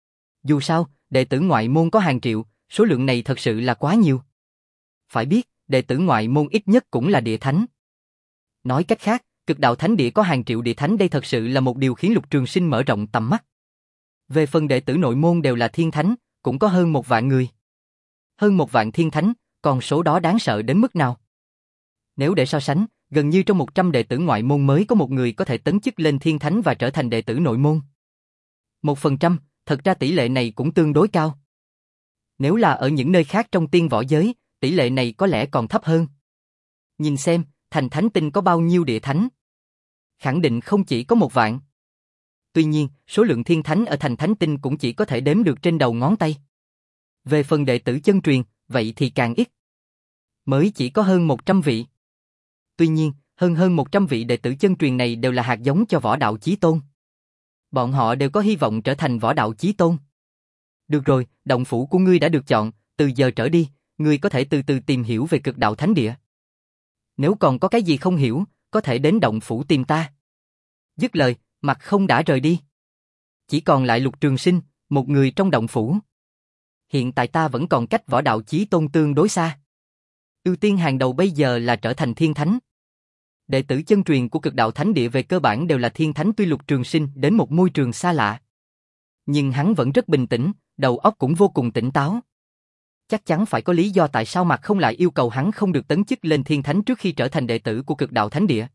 Dù sao, đệ tử ngoại môn có hàng triệu, số lượng này thật sự là quá nhiều. Phải biết, đệ tử ngoại môn ít nhất cũng là địa thánh. Nói cách khác, Cực Đạo Thánh Địa có hàng triệu địa thánh, đây thật sự là một điều khiến Lục Trường Sinh mở rộng tầm mắt. Về phần đệ tử nội môn đều là thiên thánh, cũng có hơn một vạn người. Hơn một vạn thiên thánh, con số đó đáng sợ đến mức nào? Nếu để so sánh, gần như trong một trăm đệ tử ngoại môn mới có một người có thể tấn chức lên thiên thánh và trở thành đệ tử nội môn. Một phần trăm, thật ra tỷ lệ này cũng tương đối cao. Nếu là ở những nơi khác trong tiên võ giới, tỷ lệ này có lẽ còn thấp hơn. Nhìn xem, thành Thánh Tinh có bao nhiêu địa thánh? Khẳng định không chỉ có một vạn. Tuy nhiên, số lượng thiên thánh ở thành Thánh Tinh cũng chỉ có thể đếm được trên đầu ngón tay. Về phần đệ tử chân truyền, vậy thì càng ít. Mới chỉ có hơn một trăm vị. Tuy nhiên, hơn hơn một trăm vị đệ tử chân truyền này đều là hạt giống cho võ đạo chí tôn. Bọn họ đều có hy vọng trở thành võ đạo chí tôn. Được rồi, động phủ của ngươi đã được chọn, từ giờ trở đi, ngươi có thể từ từ tìm hiểu về Cực Đạo Thánh Địa. Nếu còn có cái gì không hiểu, có thể đến động phủ tìm ta. Dứt lời, Mặt không đã rời đi. Chỉ còn lại Lục Trường Sinh, một người trong động phủ. Hiện tại ta vẫn còn cách võ đạo chí tôn tương đối xa. Ưu tiên hàng đầu bây giờ là trở thành thiên thánh. Đệ tử chân truyền của Cực Đạo Thánh Địa về cơ bản đều là thiên thánh, tuy Lục Trường Sinh đến một môi trường xa lạ. Nhưng hắn vẫn rất bình tĩnh, đầu óc cũng vô cùng tỉnh táo. Chắc chắn phải có lý do tại sao Mặt không lại yêu cầu hắn không được tấn chức lên thiên thánh trước khi trở thành đệ tử của Cực Đạo Thánh Địa.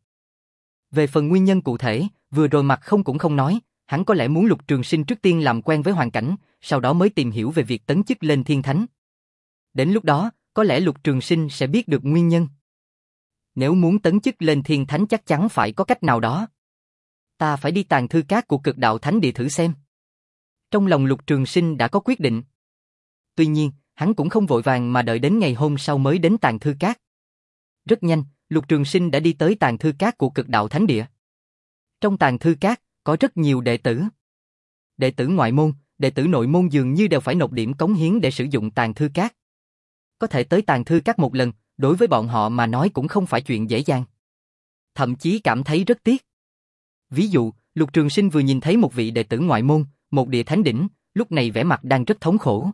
Về phần nguyên nhân cụ thể, vừa rồi Mặt không cũng không nói, hắn có lẽ muốn Lục Trường Sinh trước tiên làm quen với hoàn cảnh, sau đó mới tìm hiểu về việc tấn chức lên thiên thánh. Đến lúc đó, có lẽ Lục Trường Sinh sẽ biết được nguyên nhân. Nếu muốn tấn chức lên thiên thánh chắc chắn phải có cách nào đó. Ta phải đi tàng thư các của Cực Đạo Thánh Địa thử xem. Trong lòng Lục Trường Sinh đã có quyết định. Tuy nhiên, hắn cũng không vội vàng mà đợi đến ngày hôm sau mới đến Tàng Thư Các. Rất nhanh, Lục Trường Sinh đã đi tới Tàng Thư Các của Cực Đạo Thánh Địa. Trong Tàng Thư Các, có rất nhiều đệ tử. Đệ tử ngoại môn, đệ tử nội môn dường như đều phải nộp điểm cống hiến để sử dụng Tàng Thư Các. Có thể tới Tàng Thư Các một lần, đối với bọn họ mà nói cũng không phải chuyện dễ dàng. Thậm chí cảm thấy rất tiếc. Ví dụ, Lục Trường Sinh vừa nhìn thấy một vị đệ tử ngoại môn, một địa thánh đỉnh, lúc này vẻ mặt đang rất thống khổ.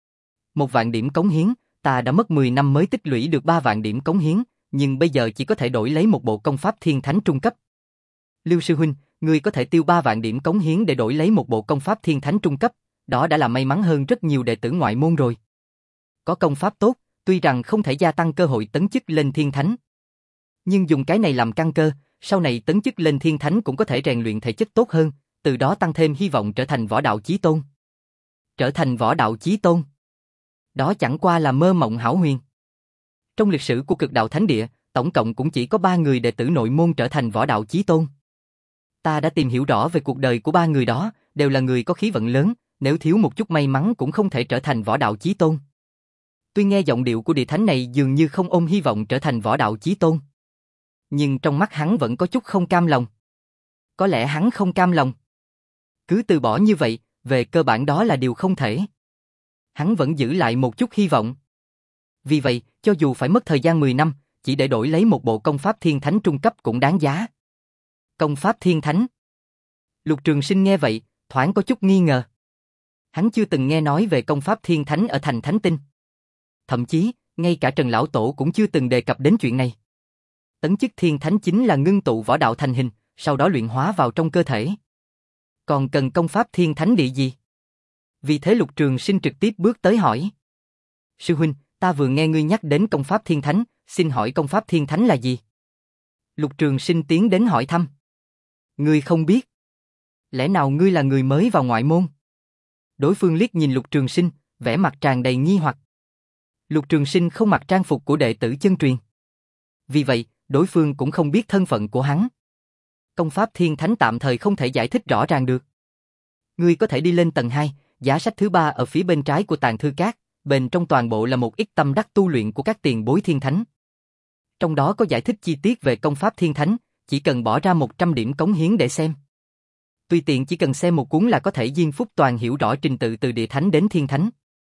Một vạn điểm cống hiến, ta đã mất mười năm mới tích lũy được ba vạn điểm cống hiến, nhưng bây giờ chỉ có thể đổi lấy một bộ công pháp thiên thánh trung cấp. Lưu sư huynh, ngươi có thể tiêu ba vạn điểm cống hiến để đổi lấy một bộ công pháp thiên thánh trung cấp, đó đã là may mắn hơn rất nhiều đệ tử ngoại môn rồi. Có công pháp tốt, tuy rằng không thể gia tăng cơ hội tấn chức lên thiên thánh, nhưng dùng cái này làm căn cơ, sau này tấn chức lên thiên thánh cũng có thể rèn luyện thể chất tốt hơn, từ đó tăng thêm hy vọng trở thành võ đạo chí tôn. Trở thành võ đạo chí tôn, đó chẳng qua là mơ mộng hão huyền. Trong lịch sử của Cực Đạo Thánh Địa, tổng cộng cũng chỉ có ba người đệ tử nội môn trở thành võ đạo chí tôn. Ta đã tìm hiểu rõ về cuộc đời của ba người đó, đều là người có khí vận lớn, nếu thiếu một chút may mắn cũng không thể trở thành võ đạo chí tôn. Tuy nghe giọng điệu của địa thánh này dường như không ôm hy vọng trở thành võ đạo chí tôn, nhưng trong mắt hắn vẫn có chút không cam lòng. Có lẽ hắn không cam lòng. Cứ từ bỏ như vậy, về cơ bản đó là điều không thể. Hắn vẫn giữ lại một chút hy vọng. Vì vậy, cho dù phải mất thời gian mười năm, chỉ để đổi lấy một bộ công pháp thiên thánh trung cấp cũng đáng giá. Công pháp thiên thánh. Lục Trường Sinh nghe vậy, thoáng có chút nghi ngờ. Hắn chưa từng nghe nói về công pháp thiên thánh ở thành Thánh Tinh. Thậm chí, ngay cả Trần Lão Tổ cũng chưa từng đề cập đến chuyện này. Tấn chức thiên thánh chính là ngưng tụ võ đạo thành hình, sau đó luyện hóa vào trong cơ thể. Còn cần công pháp thiên thánh địa gì? Vì thế Lục Trường Sinh trực tiếp bước tới hỏi. Sư huynh, ta vừa nghe ngươi nhắc đến công pháp thiên thánh, xin hỏi công pháp thiên thánh là gì? Lục Trường Sinh tiến đến hỏi thăm. Ngươi không biết? Lẽ nào ngươi là người mới vào ngoại môn? Đối phương liếc nhìn Lục Trường Sinh, vẻ mặt tràn đầy nghi hoặc. Lục Trường Sinh không mặc trang phục của đệ tử chân truyền. Vì vậy, đối phương cũng không biết thân phận của hắn. Công pháp thiên thánh tạm thời không thể giải thích rõ ràng được. Ngươi có thể đi lên tầng hai, giá sách thứ ba ở phía bên trái của Tàng Thư Các, bên trong toàn bộ là một ít tâm đắc tu luyện của các tiền bối thiên thánh. Trong đó có giải thích chi tiết về công pháp thiên thánh, chỉ cần bỏ ra một trăm điểm cống hiến để xem. Tùy tiện chỉ cần xem một cuốn là có thể diên phúc toàn hiểu rõ trình tự từ địa thánh đến thiên thánh.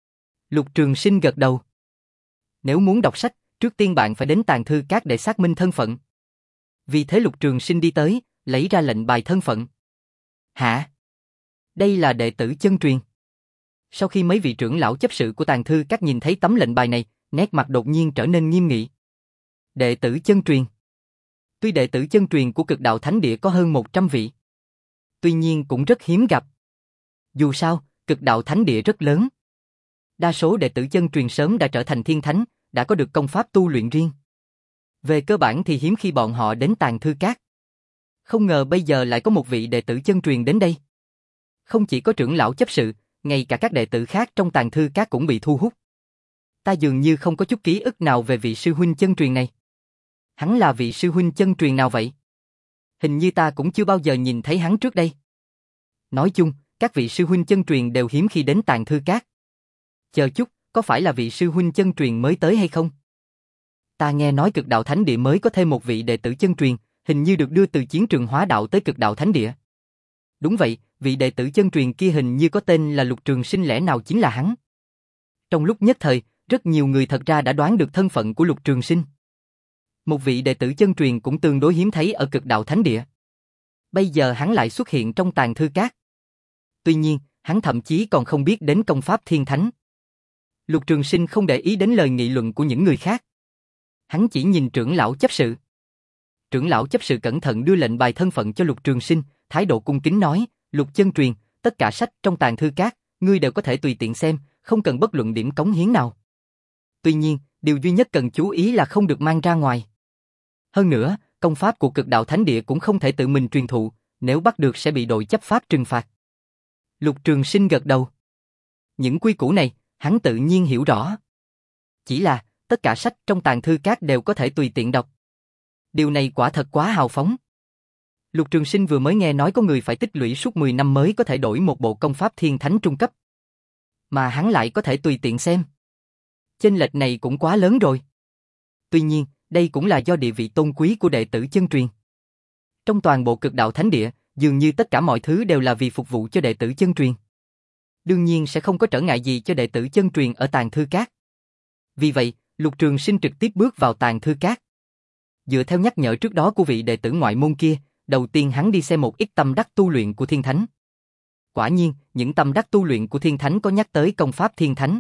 Lục Trường Sinh gật đầu. Nếu muốn đọc sách, trước tiên bạn phải đến Tàng Thư Các để xác minh thân phận. Vì thế Lục Trường Sinh đi tới, lấy ra lệnh bài thân phận. Hả? Đây là đệ tử chân truyền. Sau khi mấy vị trưởng lão chấp sự của Tàng Thư Các nhìn thấy tấm lệnh bài này, nét mặt đột nhiên trở nên nghiêm nghị. Đệ tử chân truyền. Tuy đệ tử chân truyền của Cực Đạo Thánh Địa có hơn một trăm vị, tuy nhiên cũng rất hiếm gặp. Dù sao, Cực Đạo Thánh Địa rất lớn. Đa số đệ tử chân truyền sớm đã trở thành thiên thánh, đã có được công pháp tu luyện riêng. Về cơ bản thì hiếm khi bọn họ đến Tàng Thư Các. Không ngờ bây giờ lại có một vị đệ tử chân truyền đến đây. Không chỉ có trưởng lão chấp sự, ngay cả các đệ tử khác trong Tàng Thư Các cũng bị thu hút. Ta dường như không có chút ký ức nào về vị sư huynh chân truyền này. Hắn là vị sư huynh chân truyền nào vậy? Hình như ta cũng chưa bao giờ nhìn thấy hắn trước đây. Nói chung, các vị sư huynh chân truyền đều hiếm khi đến Tàng Thư Các. Chờ chút, có phải là vị sư huynh chân truyền mới tới hay không? Ta nghe nói Cực Đạo Thánh Địa mới có thêm một vị đệ tử chân truyền, hình như được đưa từ chiến trường hóa đạo tới Cực Đạo Thánh Địa. Đúng vậy, vị đệ tử chân truyền kia hình như có tên là Lục Trường Sinh, lẽ nào chính là hắn? Trong lúc nhất thời, rất nhiều người thật ra đã đoán được thân phận của Lục Trường Sinh. Một vị đệ tử chân truyền cũng tương đối hiếm thấy ở Cực Đạo Thánh Địa. Bây giờ hắn lại xuất hiện trong Tàng Thư Các. Tuy nhiên, hắn thậm chí còn không biết đến công pháp thiên thánh. Lục Trường Sinh không để ý đến lời nghị luận của những người khác. Hắn chỉ nhìn trưởng lão chấp sự. Trưởng lão chấp sự cẩn thận đưa lệnh bài thân phận cho Lục Trường Sinh, thái độ cung kính nói, Lục chân truyền, tất cả sách trong Tàng Thư Các, ngươi đều có thể tùy tiện xem, không cần bất luận điểm cống hiến nào. Tuy nhiên, điều duy nhất cần chú ý là không được mang ra ngoài. Hơn nữa, công pháp của Cực Đạo Thánh Địa cũng không thể tự mình truyền thụ, nếu bắt được sẽ bị đội chấp pháp trừng phạt. Lục Trường Sinh gật đầu. Những quy củ này, hắn tự nhiên hiểu rõ. Chỉ là, tất cả sách trong Tàng Thư Các đều có thể tùy tiện đọc. Điều này quả thật quá hào phóng. Lục Trường Sinh vừa mới nghe nói có người phải tích lũy suốt mười năm mới có thể đổi một bộ công pháp thiên thánh trung cấp. Mà hắn lại có thể tùy tiện xem. Chênh lệch này cũng quá lớn rồi. Tuy nhiên, đây cũng là do địa vị tôn quý của đệ tử chân truyền. Trong toàn bộ Cực Đạo Thánh Địa, dường như tất cả mọi thứ đều là vì phục vụ cho đệ tử chân truyền. Đương nhiên sẽ không có trở ngại gì cho đệ tử chân truyền ở Tàng Thư Các. Vì vậy, Lục Trường Sinh trực tiếp bước vào Tàng Thư Các. Dựa theo nhắc nhở trước đó của vị đệ tử ngoại môn kia, đầu tiên hắn đi xem một ít tâm đắc tu luyện của Thiên Thánh. Quả nhiên, những tâm đắc tu luyện của Thiên Thánh có nhắc tới công pháp Thiên Thánh.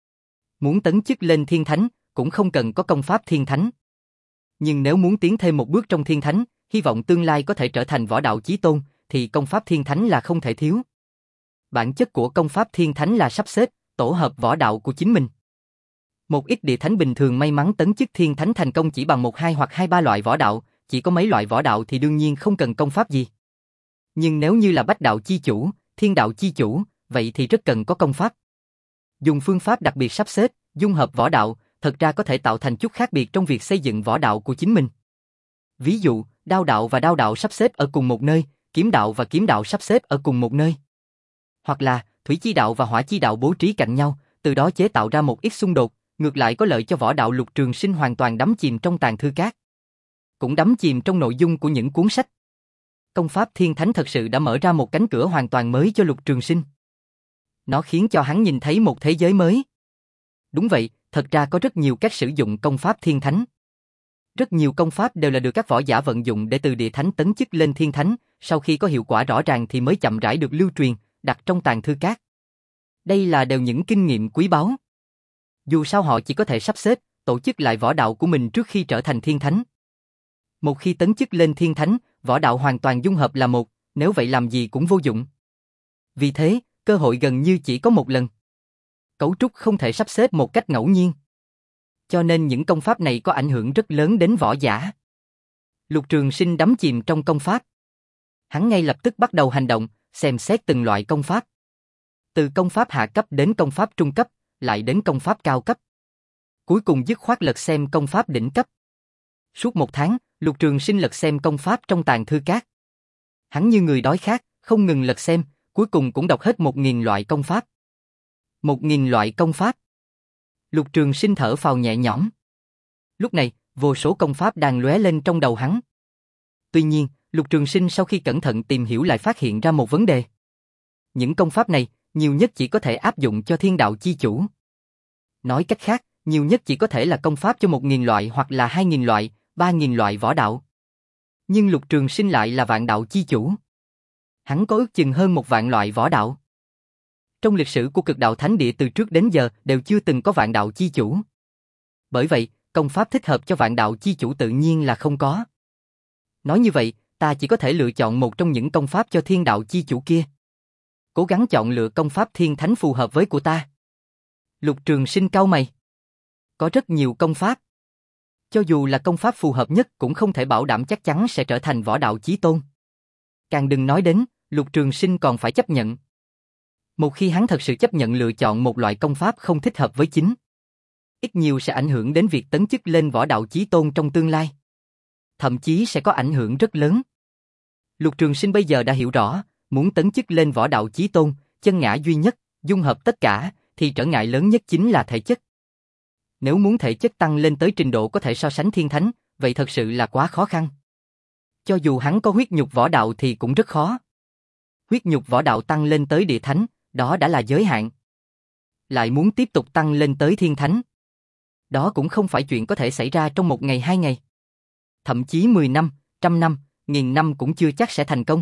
Muốn tấn chức lên Thiên Thánh, cũng không cần có công pháp Thiên Thánh. Nhưng nếu muốn tiến thêm một bước trong Thiên Thánh, hy vọng tương lai có thể trở thành võ đạo chí tôn, thì công pháp Thiên Thánh là không thể thiếu. Bản chất của công pháp Thiên Thánh là sắp xếp, tổ hợp võ đạo của chính mình. Một ít địa thánh bình thường may mắn tấn chức Thiên Thánh thành công chỉ bằng một hai hoặc hai ba loại võ đạo, chỉ có mấy loại võ đạo thì đương nhiên không cần công pháp gì. Nhưng nếu như là Bách Đạo Chi Chủ, Thiên Đạo Chi Chủ, vậy thì rất cần có công pháp. Dùng phương pháp đặc biệt sắp xếp, dung hợp võ đạo, thật ra có thể tạo thành chút khác biệt trong việc xây dựng võ đạo của chính mình. Ví dụ, đao đạo và đao đạo sắp xếp ở cùng một nơi, kiếm đạo và kiếm đạo sắp xếp ở cùng một nơi. Hoặc là, thủy chi đạo và hỏa chi đạo bố trí cạnh nhau, từ đó chế tạo ra một ít xung đột, ngược lại có lợi cho võ đạo. Lục Trường Sinh hoàn toàn đắm chìm trong Tàng Thư Các. Cũng đắm chìm trong nội dung của những cuốn sách. Công pháp Thiên Thánh thật sự đã mở ra một cánh cửa hoàn toàn mới cho Lục Trường Sinh. Nó khiến cho hắn nhìn thấy một thế giới mới. Đúng vậy, thật ra có rất nhiều cách sử dụng công pháp Thiên Thánh. Rất nhiều công pháp đều là được các võ giả vận dụng để từ địa thánh tấn chức lên Thiên Thánh, sau khi có hiệu quả rõ ràng thì mới chậm rãi được lưu truyền, đặt trong Tàng Thư Các. Đây là đều những kinh nghiệm quý báu. Dù sao họ chỉ có thể sắp xếp, tổ chức lại võ đạo của mình trước khi trở thành Thiên Thánh. Một khi tấn chức lên Thiên Thánh, võ đạo hoàn toàn dung hợp là một, nếu vậy làm gì cũng vô dụng. Vì thế, cơ hội gần như chỉ có một lần. Cấu trúc không thể sắp xếp một cách ngẫu nhiên. Cho nên những công pháp này có ảnh hưởng rất lớn đến võ giả. Lục Trường Sinh đắm chìm trong công pháp. Hắn ngay lập tức bắt đầu hành động, xem xét từng loại công pháp. Từ công pháp hạ cấp đến công pháp trung cấp, lại đến công pháp cao cấp. Cuối cùng dứt khoát lật xem công pháp đỉnh cấp. Suốt một tháng, Lục Trường Sinh lật xem công pháp trong Tàng Thư Các. Hắn như người đói khát, không ngừng lật xem, cuối cùng cũng đọc hết một nghìn loại công pháp. Một nghìn loại công pháp. Lục Trường Sinh thở phào nhẹ nhõm. Lúc này, vô số công pháp đang lóe lên trong đầu hắn. Tuy nhiên, Lục Trường Sinh sau khi cẩn thận tìm hiểu lại phát hiện ra một vấn đề. Những công pháp này, nhiều nhất chỉ có thể áp dụng cho Thiên Đạo Chi Chủ. Nói cách khác, nhiều nhất chỉ có thể là công pháp cho một nghìn loại hoặc là hai nghìn loại, ba nghìn loại võ đạo. Nhưng Lục Trường Sinh lại là Vạn Đạo Chi Chủ. Hắn có ước chừng hơn một vạn loại võ đạo. Trong lịch sử của Cực Đạo Thánh Địa từ trước đến giờ đều chưa từng có Vạn Đạo Chi Chủ. Bởi vậy, công pháp thích hợp cho Vạn Đạo Chi Chủ tự nhiên là không có. Nói như vậy, ta chỉ có thể lựa chọn một trong những công pháp cho Thiên Đạo Chi Chủ kia. Cố gắng chọn lựa công pháp Thiên Thánh phù hợp với của ta. Lục Trường Sinh cau mày. Có rất nhiều công pháp. Cho dù là công pháp phù hợp nhất cũng không thể bảo đảm chắc chắn sẽ trở thành võ đạo chí tôn. Càng đừng nói đến, Lục Trường Sinh còn phải chấp nhận. Một khi hắn thật sự chấp nhận lựa chọn một loại công pháp không thích hợp với chính, ít nhiều sẽ ảnh hưởng đến việc tấn chức lên võ đạo chí tôn trong tương lai. Thậm chí sẽ có ảnh hưởng rất lớn. Lục Trường Sinh bây giờ đã hiểu rõ, muốn tấn chức lên võ đạo chí tôn, chân ngã duy nhất, dung hợp tất cả, thì trở ngại lớn nhất chính là thể chất. Nếu muốn thể chất tăng lên tới trình độ có thể so sánh Thiên Thánh, vậy thật sự là quá khó khăn. Cho dù hắn có huyết nhục võ đạo thì cũng rất khó. Huyết nhục võ đạo tăng lên tới địa thánh, đó đã là giới hạn. Lại muốn tiếp tục tăng lên tới Thiên Thánh. Đó cũng không phải chuyện có thể xảy ra trong một ngày hai ngày. Thậm chí mười năm, trăm năm, nghìn năm cũng chưa chắc sẽ thành công.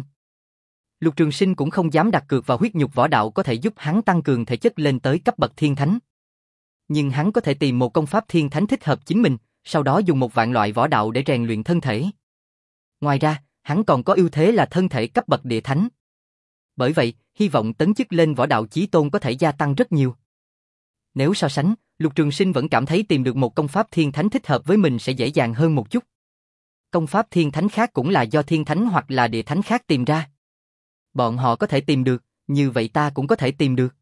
Lục Trường Sinh cũng không dám đặt cược vào huyết nhục võ đạo có thể giúp hắn tăng cường thể chất lên tới cấp bậc Thiên Thánh. Nhưng hắn có thể tìm một công pháp Thiên Thánh thích hợp chính mình, sau đó dùng một vạn loại võ đạo để rèn luyện thân thể. Ngoài ra, hắn còn có ưu thế là thân thể cấp bậc địa thánh. Bởi vậy, hy vọng tấn chức lên võ đạo chí tôn có thể gia tăng rất nhiều. Nếu so sánh, Lục Trường Sinh vẫn cảm thấy tìm được một công pháp Thiên Thánh thích hợp với mình sẽ dễ dàng hơn một chút. Công pháp Thiên Thánh khác cũng là do Thiên Thánh hoặc là địa thánh khác tìm ra. Bọn họ có thể tìm được, như vậy ta cũng có thể tìm được.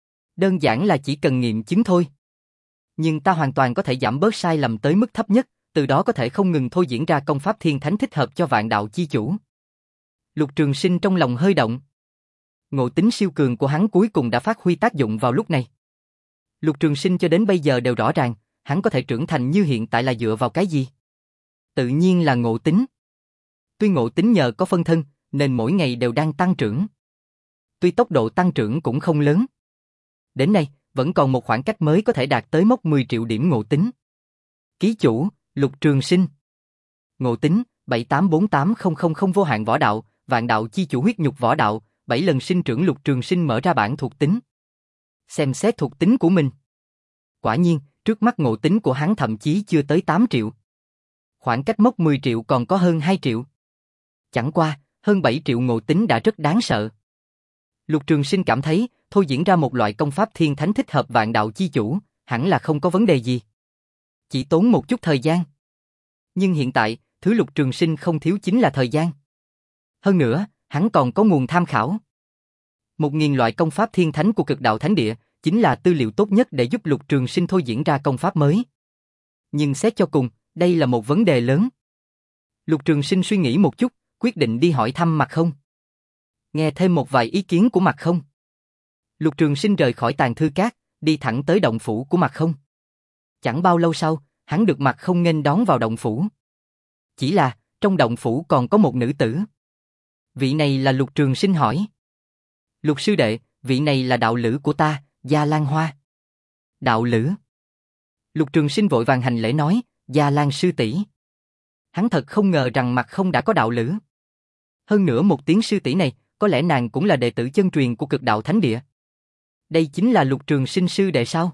Đơn giản là chỉ cần nghiệm chứng thôi. Nhưng ta hoàn toàn có thể giảm bớt sai lầm tới mức thấp nhất, từ đó có thể không ngừng thôi diễn ra công pháp Thiên Thánh thích hợp cho Vạn Đạo Chi Chủ. Lục Trường Sinh trong lòng hơi động. Ngộ tính siêu cường của hắn cuối cùng đã phát huy tác dụng vào lúc này. Lục Trường Sinh cho đến bây giờ đều rõ ràng, hắn có thể trưởng thành như hiện tại là dựa vào cái gì? Tự nhiên là ngộ tính. Tuy ngộ tính nhờ có phân thân, nên mỗi ngày đều đang tăng trưởng. Tuy tốc độ tăng trưởng cũng không lớn. Đến nay, vẫn còn một khoảng cách mới có thể đạt tới mốc mười triệu điểm ngộ tính. Ký chủ, Lục Trường Sinh. Ngộ tính, bảy tám bốn tám không không không vô hạn võ đạo, vạn đạo chi chủ huyết nhục võ đạo, bảy lần sinh trưởng. Lục Trường Sinh mở ra bảng thuộc tính. Xem xét thuộc tính của mình. Quả nhiên, trước mắt ngộ tính của hắn thậm chí chưa tới tám triệu. Khoảng cách mốc mười triệu còn có hơn hai triệu. Chẳng qua, hơn bảy triệu ngộ tính đã rất đáng sợ. Lục Trường Sinh cảm thấy, thôi diễn ra một loại công pháp thiên thánh thích hợp vạn đạo chi chủ, hẳn là không có vấn đề gì. Chỉ tốn một chút thời gian. Nhưng hiện tại, thứ Lục Trường Sinh không thiếu chính là thời gian. Hơn nữa, hắn còn có nguồn tham khảo. Một nghìn loại công pháp thiên thánh của cực đạo thánh địa, chính là tư liệu tốt nhất để giúp Lục Trường Sinh thôi diễn ra công pháp mới. Nhưng xét cho cùng, đây là một vấn đề lớn. Lục Trường Sinh suy nghĩ một chút, quyết định đi hỏi thăm Mạc Không. Nghe thêm một vài ý kiến của Mạc Không. Lục Trường Sinh rời khỏi Tàng Thư Các, đi thẳng tới động phủ của Mạc Không. Chẳng bao lâu sau, hắn được Mạc Không nghênh đón vào động phủ. Chỉ là, trong động phủ còn có một nữ tử. Vị này là Lục Trường Sinh hỏi. Lục sư đệ, vị này là đạo lữ của ta, Gia Lan Hoa. Đạo lữ? Lục Trường Sinh vội vàng hành lễ nói, Gia Lan sư tỷ. Hắn thật không ngờ rằng Mạc Không đã có đạo lữ. Hơn nữa một tiếng sư tỷ này, có lẽ nàng cũng là đệ tử chân truyền của cực đạo thánh địa. Đây chính là Lục Trường Sinh sư đệ sao?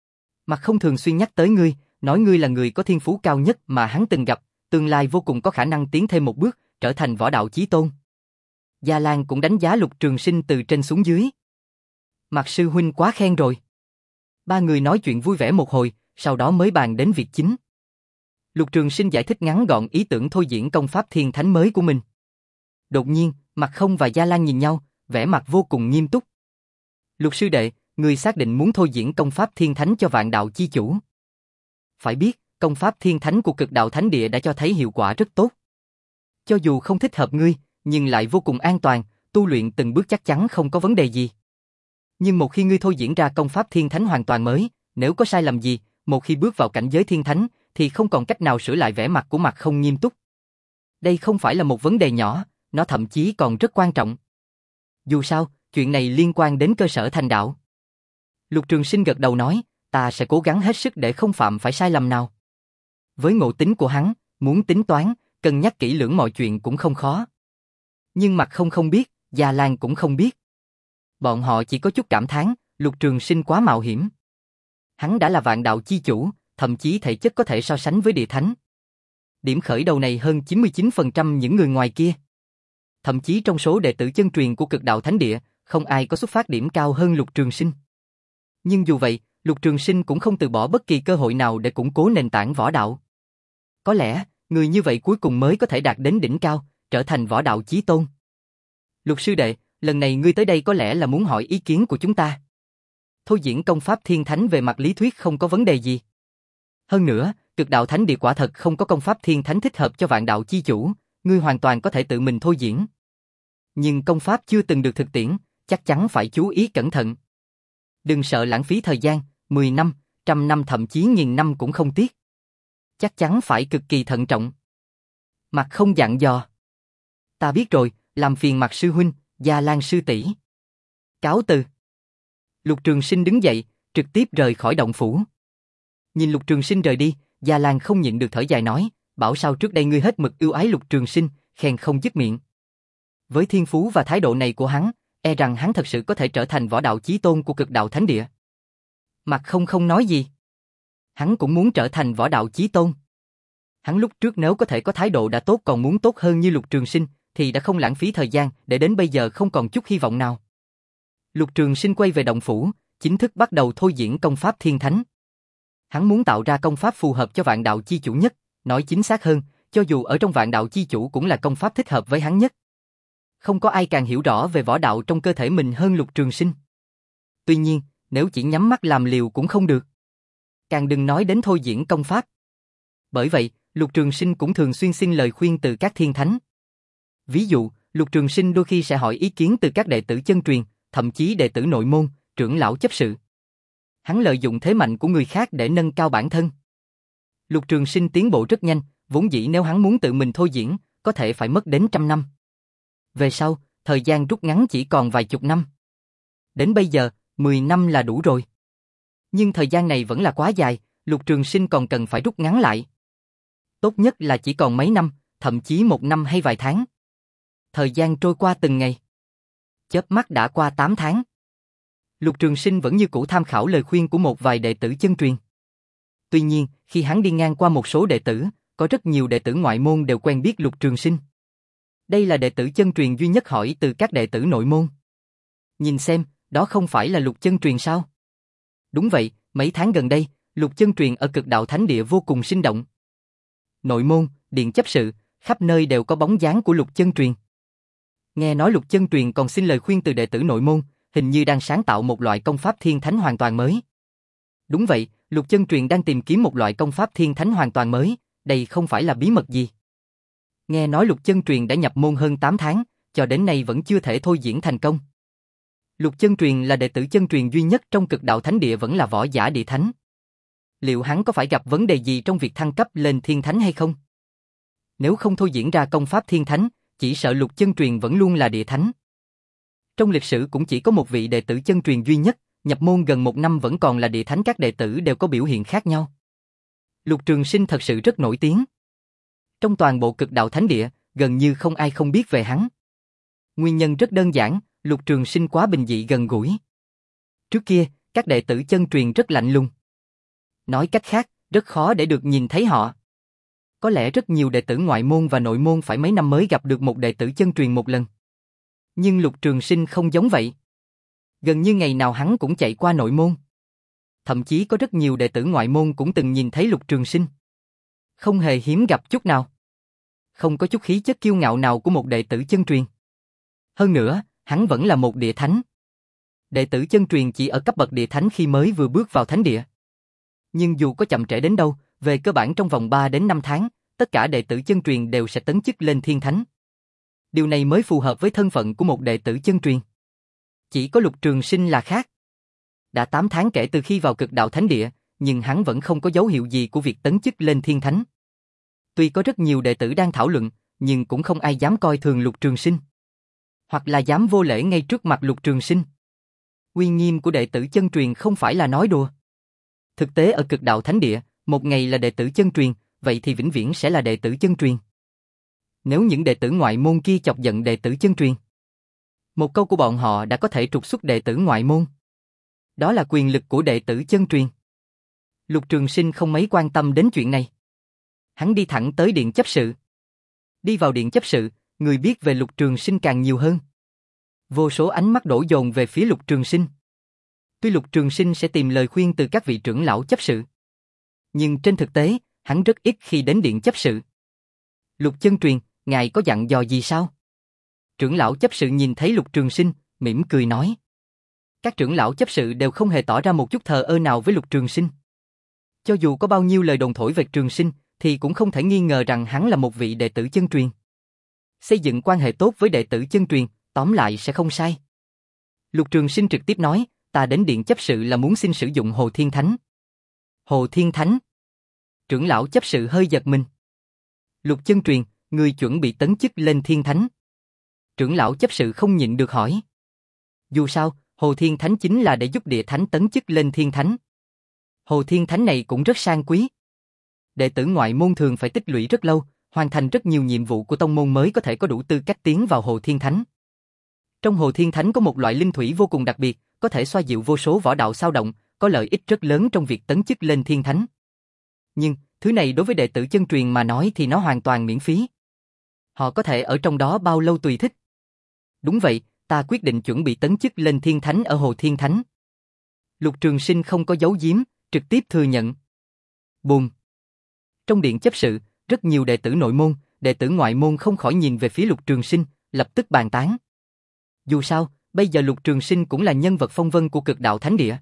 Mạc Không thường xuyên nhắc tới ngươi, nói ngươi là người có thiên phú cao nhất mà hắn từng gặp, tương lai vô cùng có khả năng tiến thêm một bước, trở thành võ đạo chí tôn. Gia Lan cũng đánh giá Lục Trường Sinh từ trên xuống dưới. Mạc sư huynh quá khen rồi. Ba người nói chuyện vui vẻ một hồi, sau đó mới bàn đến việc chính. Lục Trường Sinh giải thích ngắn gọn ý tưởng thôi diễn công pháp thiên thánh mới của mình. Đột nhiên, Mạc Không và Gia Lan nhìn nhau, vẻ mặt vô cùng nghiêm túc. Lục sư đệ, người xác định muốn thôi diễn công pháp thiên thánh cho vạn đạo chi chủ. Phải biết, công pháp thiên thánh của cực đạo thánh địa đã cho thấy hiệu quả rất tốt. Cho dù không thích hợp ngươi, nhưng lại vô cùng an toàn, tu luyện từng bước chắc chắn không có vấn đề gì. Nhưng một khi ngươi thôi diễn ra công pháp thiên thánh hoàn toàn mới, nếu có sai lầm gì, một khi bước vào cảnh giới thiên thánh, thì không còn cách nào sửa lại. Vẻ mặt của Mạc Không nghiêm túc. Đây không phải là một vấn đề nhỏ, nó thậm chí còn rất quan trọng. Dù sao, chuyện này liên quan đến cơ sở thành đạo. Lục Trường Sinh gật đầu nói, ta sẽ cố gắng hết sức để không phạm phải sai lầm nào. Với ngộ tính của hắn, muốn tính toán, cân nhắc kỹ lưỡng mọi chuyện cũng không khó. Nhưng Mạc Không không biết, Gia Lan cũng không biết. Bọn họ chỉ có chút cảm thán, Lục Trường Sinh quá mạo hiểm. Hắn đã là vạn đạo chi chủ, thậm chí thể chất có thể so sánh với địa thánh. Điểm khởi đầu này hơn chín mươi chín phần trăm những người ngoài kia. Thậm chí trong số đệ tử chân truyền của cực đạo thánh địa, không ai có xuất phát điểm cao hơn Lục Trường Sinh. Nhưng dù vậy, Lục Trường Sinh cũng không từ bỏ bất kỳ cơ hội nào để củng cố nền tảng võ đạo. Có lẽ, người như vậy cuối cùng mới có thể đạt đến đỉnh cao, trở thành võ đạo chí tôn. Lục sư đệ, lần này ngươi tới đây có lẽ là muốn hỏi ý kiến của chúng ta. Thôi diễn công pháp thiên thánh về mặt lý thuyết không có vấn đề gì. Hơn nữa, cực đạo thánh địa quả thật không có công pháp thiên thánh thích hợp cho vạn đạo chi chủ, ngươi hoàn toàn có thể tự mình thôi diễn. Nhưng công pháp chưa từng được thực tiễn, chắc chắn phải chú ý cẩn thận. Đừng sợ lãng phí thời gian, mười năm, trăm năm thậm chí nghìn năm cũng không tiếc. Chắc chắn phải cực kỳ thận trọng. Mạc Không dặn dò. Ta biết rồi, làm phiền Mạc sư huynh, Gia Lan sư tỷ. Cáo từ. Lục Trường Sinh đứng dậy, trực tiếp rời khỏi động phủ. Nhìn Lục Trường Sinh rời đi, Gia Lan không nhịn được thở dài nói, bảo sao trước đây ngươi hết mực yêu ái Lục Trường Sinh, khen không dứt miệng. Với thiên phú và thái độ này của hắn, e rằng hắn thật sự có thể trở thành võ đạo chí tôn của cực đạo thánh địa. Mạc Không không nói gì. Hắn cũng muốn trở thành võ đạo chí tôn. Hắn lúc trước nếu có thể có thái độ đã tốt còn muốn tốt hơn như Lục Trường Sinh, thì đã không lãng phí thời gian, để đến bây giờ không còn chút hy vọng nào. Lục Trường Sinh quay về động phủ, chính thức bắt đầu thôi diễn công pháp thiên thánh. Hắn muốn tạo ra công pháp phù hợp cho vạn đạo chi chủ nhất, nói chính xác hơn, cho dù ở trong vạn đạo chi chủ cũng là công pháp thích hợp với hắn nhất. Không có ai càng hiểu rõ về võ đạo trong cơ thể mình hơn Lục Trường Sinh. Tuy nhiên, nếu chỉ nhắm mắt làm liều cũng không được. Càng đừng nói đến thôi diễn công pháp. Bởi vậy, Lục Trường Sinh cũng thường xuyên xin lời khuyên từ các thiên thánh. Ví dụ, Lục Trường Sinh đôi khi sẽ hỏi ý kiến từ các đệ tử chân truyền, thậm chí đệ tử nội môn, trưởng lão chấp sự. Hắn lợi dụng thế mạnh của người khác để nâng cao bản thân. Lục Trường Sinh tiến bộ rất nhanh, vốn dĩ nếu hắn muốn tự mình thôi diễn, có thể phải mất đến trăm năm. Về sau, thời gian rút ngắn chỉ còn vài chục năm. Đến bây giờ, mười năm là đủ rồi. Nhưng thời gian này vẫn là quá dài, Lục Trường Sinh còn cần phải rút ngắn lại. Tốt nhất là chỉ còn mấy năm, thậm chí một năm hay vài tháng. Thời gian trôi qua từng ngày. Chớp mắt đã qua tám tháng. Lục Trường Sinh vẫn như cũ tham khảo lời khuyên của một vài đệ tử chân truyền. Tuy nhiên, khi hắn đi ngang qua một số đệ tử, có rất nhiều đệ tử ngoại môn đều quen biết Lục Trường Sinh. Đây là đệ tử chân truyền duy nhất hỏi từ các đệ tử nội môn. Nhìn xem, đó không phải là Lục chân truyền sao? Đúng vậy, mấy tháng gần đây, Lục chân truyền ở Cực Đạo Thánh Địa vô cùng sinh động. Nội môn, điện chấp sự, khắp nơi đều có bóng dáng của Lục chân truyền. Nghe nói Lục chân truyền còn xin lời khuyên từ đệ tử nội môn, hình như đang sáng tạo một loại công pháp thiên thánh hoàn toàn mới. Đúng vậy, Lục chân truyền đang tìm kiếm một loại công pháp thiên thánh hoàn toàn mới, đây không phải là bí mật gì. Nghe nói Lục chân truyền đã nhập môn hơn tám tháng, cho đến nay vẫn chưa thể thôi diễn thành công. Lục chân truyền là đệ tử chân truyền duy nhất trong Cực Đạo Thánh Địa vẫn là võ giả địa thánh. Liệu hắn có phải gặp vấn đề gì trong việc thăng cấp lên thiên thánh hay không? Nếu không thôi diễn ra công pháp thiên thánh, chỉ sợ Lục chân truyền vẫn luôn là địa thánh. Trong lịch sử cũng chỉ có một vị đệ tử chân truyền duy nhất, nhập môn gần một năm vẫn còn là địa thánh, các đệ tử đều có biểu hiện khác nhau. Lục Trường Sinh thật sự rất nổi tiếng. Trong toàn bộ Cực Đạo Thánh Địa, gần như không ai không biết về hắn. Nguyên nhân rất đơn giản, Lục Trường Sinh quá bình dị gần gũi. Trước kia, các đệ tử chân truyền rất lạnh lùng. Nói cách khác, rất khó để được nhìn thấy họ. Có lẽ rất nhiều đệ tử ngoại môn và nội môn phải mấy năm mới gặp được một đệ tử chân truyền một lần. Nhưng Lục Trường Sinh không giống vậy. Gần như ngày nào hắn cũng chạy qua nội môn. Thậm chí có rất nhiều đệ tử ngoại môn cũng từng nhìn thấy Lục Trường Sinh. Không hề hiếm gặp chút nào. Không có chút khí chất kiêu ngạo nào của một đệ tử chân truyền. Hơn nữa, hắn vẫn là một địa thánh. Đệ tử chân truyền chỉ ở cấp bậc địa thánh khi mới vừa bước vào thánh địa. Nhưng dù có chậm trễ đến đâu, về cơ bản trong vòng ba đến năm tháng, tất cả đệ tử chân truyền đều sẽ tấn chức lên thiên thánh. Điều này mới phù hợp với thân phận của một đệ tử chân truyền. Chỉ có Lục Trường Sinh là khác. Đã tám tháng kể từ khi vào Cực Đạo Thánh Địa, nhưng hắn vẫn không có dấu hiệu gì của việc tấn chức lên thiên thánh. Tuy có rất nhiều đệ tử đang thảo luận, nhưng cũng không ai dám coi thường Lục Trường Sinh. Hoặc là dám vô lễ ngay trước mặt Lục Trường Sinh. Uy nghiêm của đệ tử chân truyền không phải là nói đùa. Thực tế ở Cực Đạo Thánh Địa, một ngày là đệ tử chân truyền, vậy thì vĩnh viễn sẽ là đệ tử chân truyền. Nếu những đệ tử ngoại môn kia chọc giận đệ tử chân truyền, một câu của bọn họ đã có thể trục xuất đệ tử ngoại môn. Đó là quyền lực của đệ tử chân truyền. Lục Trường Sinh không mấy quan tâm đến chuyện này. Hắn đi thẳng tới điện chấp sự. Đi vào điện chấp sự, người biết về Lục Trường Sinh càng nhiều hơn. Vô số ánh mắt đổ dồn về phía Lục Trường Sinh. Tuy Lục Trường Sinh sẽ tìm lời khuyên từ các vị trưởng lão chấp sự, nhưng trên thực tế, hắn rất ít khi đến điện chấp sự. Lục chân truyền, ngài có dặn dò gì sao? Trưởng lão chấp sự nhìn thấy Lục Trường Sinh, mỉm cười nói. Các trưởng lão chấp sự đều không hề tỏ ra một chút thờ ơ nào với Lục Trường Sinh. Cho dù có bao nhiêu lời đồn thổi về Trường Sinh, thì cũng không thể nghi ngờ rằng hắn là một vị đệ tử chân truyền. Xây dựng quan hệ tốt với đệ tử chân truyền, tóm lại sẽ không sai. Lục Trường Sinh trực tiếp nói, ta đến điện chấp sự là muốn xin sử dụng Hồ Thiên Thánh. Hồ Thiên Thánh? Trưởng lão chấp sự hơi giật mình. Lục chân truyền, người chuẩn bị tấn chức lên Thiên Thánh. Trưởng lão chấp sự không nhịn được hỏi. Dù sao, Hồ Thiên Thánh chính là để giúp địa thánh tấn chức lên Thiên Thánh. Hồ Thiên Thánh này cũng rất sang quý. Đệ tử ngoại môn thường phải tích lũy rất lâu, hoàn thành rất nhiều nhiệm vụ của tông môn mới có thể có đủ tư cách tiến vào Hồ Thiên Thánh. Trong Hồ Thiên Thánh có một loại linh thủy vô cùng đặc biệt, có thể xoa dịu vô số võ đạo xao động, có lợi ích rất lớn trong việc tấn chức lên Thiên Thánh. Nhưng, thứ này đối với đệ tử chân truyền mà nói thì nó hoàn toàn miễn phí. Họ có thể ở trong đó bao lâu tùy thích. Đúng vậy, ta quyết định chuẩn bị tấn chức lên Thiên Thánh ở Hồ Thiên Thánh. Lục Trường Sinh không có giấu giếm, trực tiếp thừa nhận. Bùm. Trong điện chấp sự, rất nhiều đệ tử nội môn, đệ tử ngoại môn không khỏi nhìn về phía Lục Trường Sinh, lập tức bàn tán. Dù sao, bây giờ Lục Trường Sinh cũng là nhân vật phong vân của Cực Đạo Thánh Địa.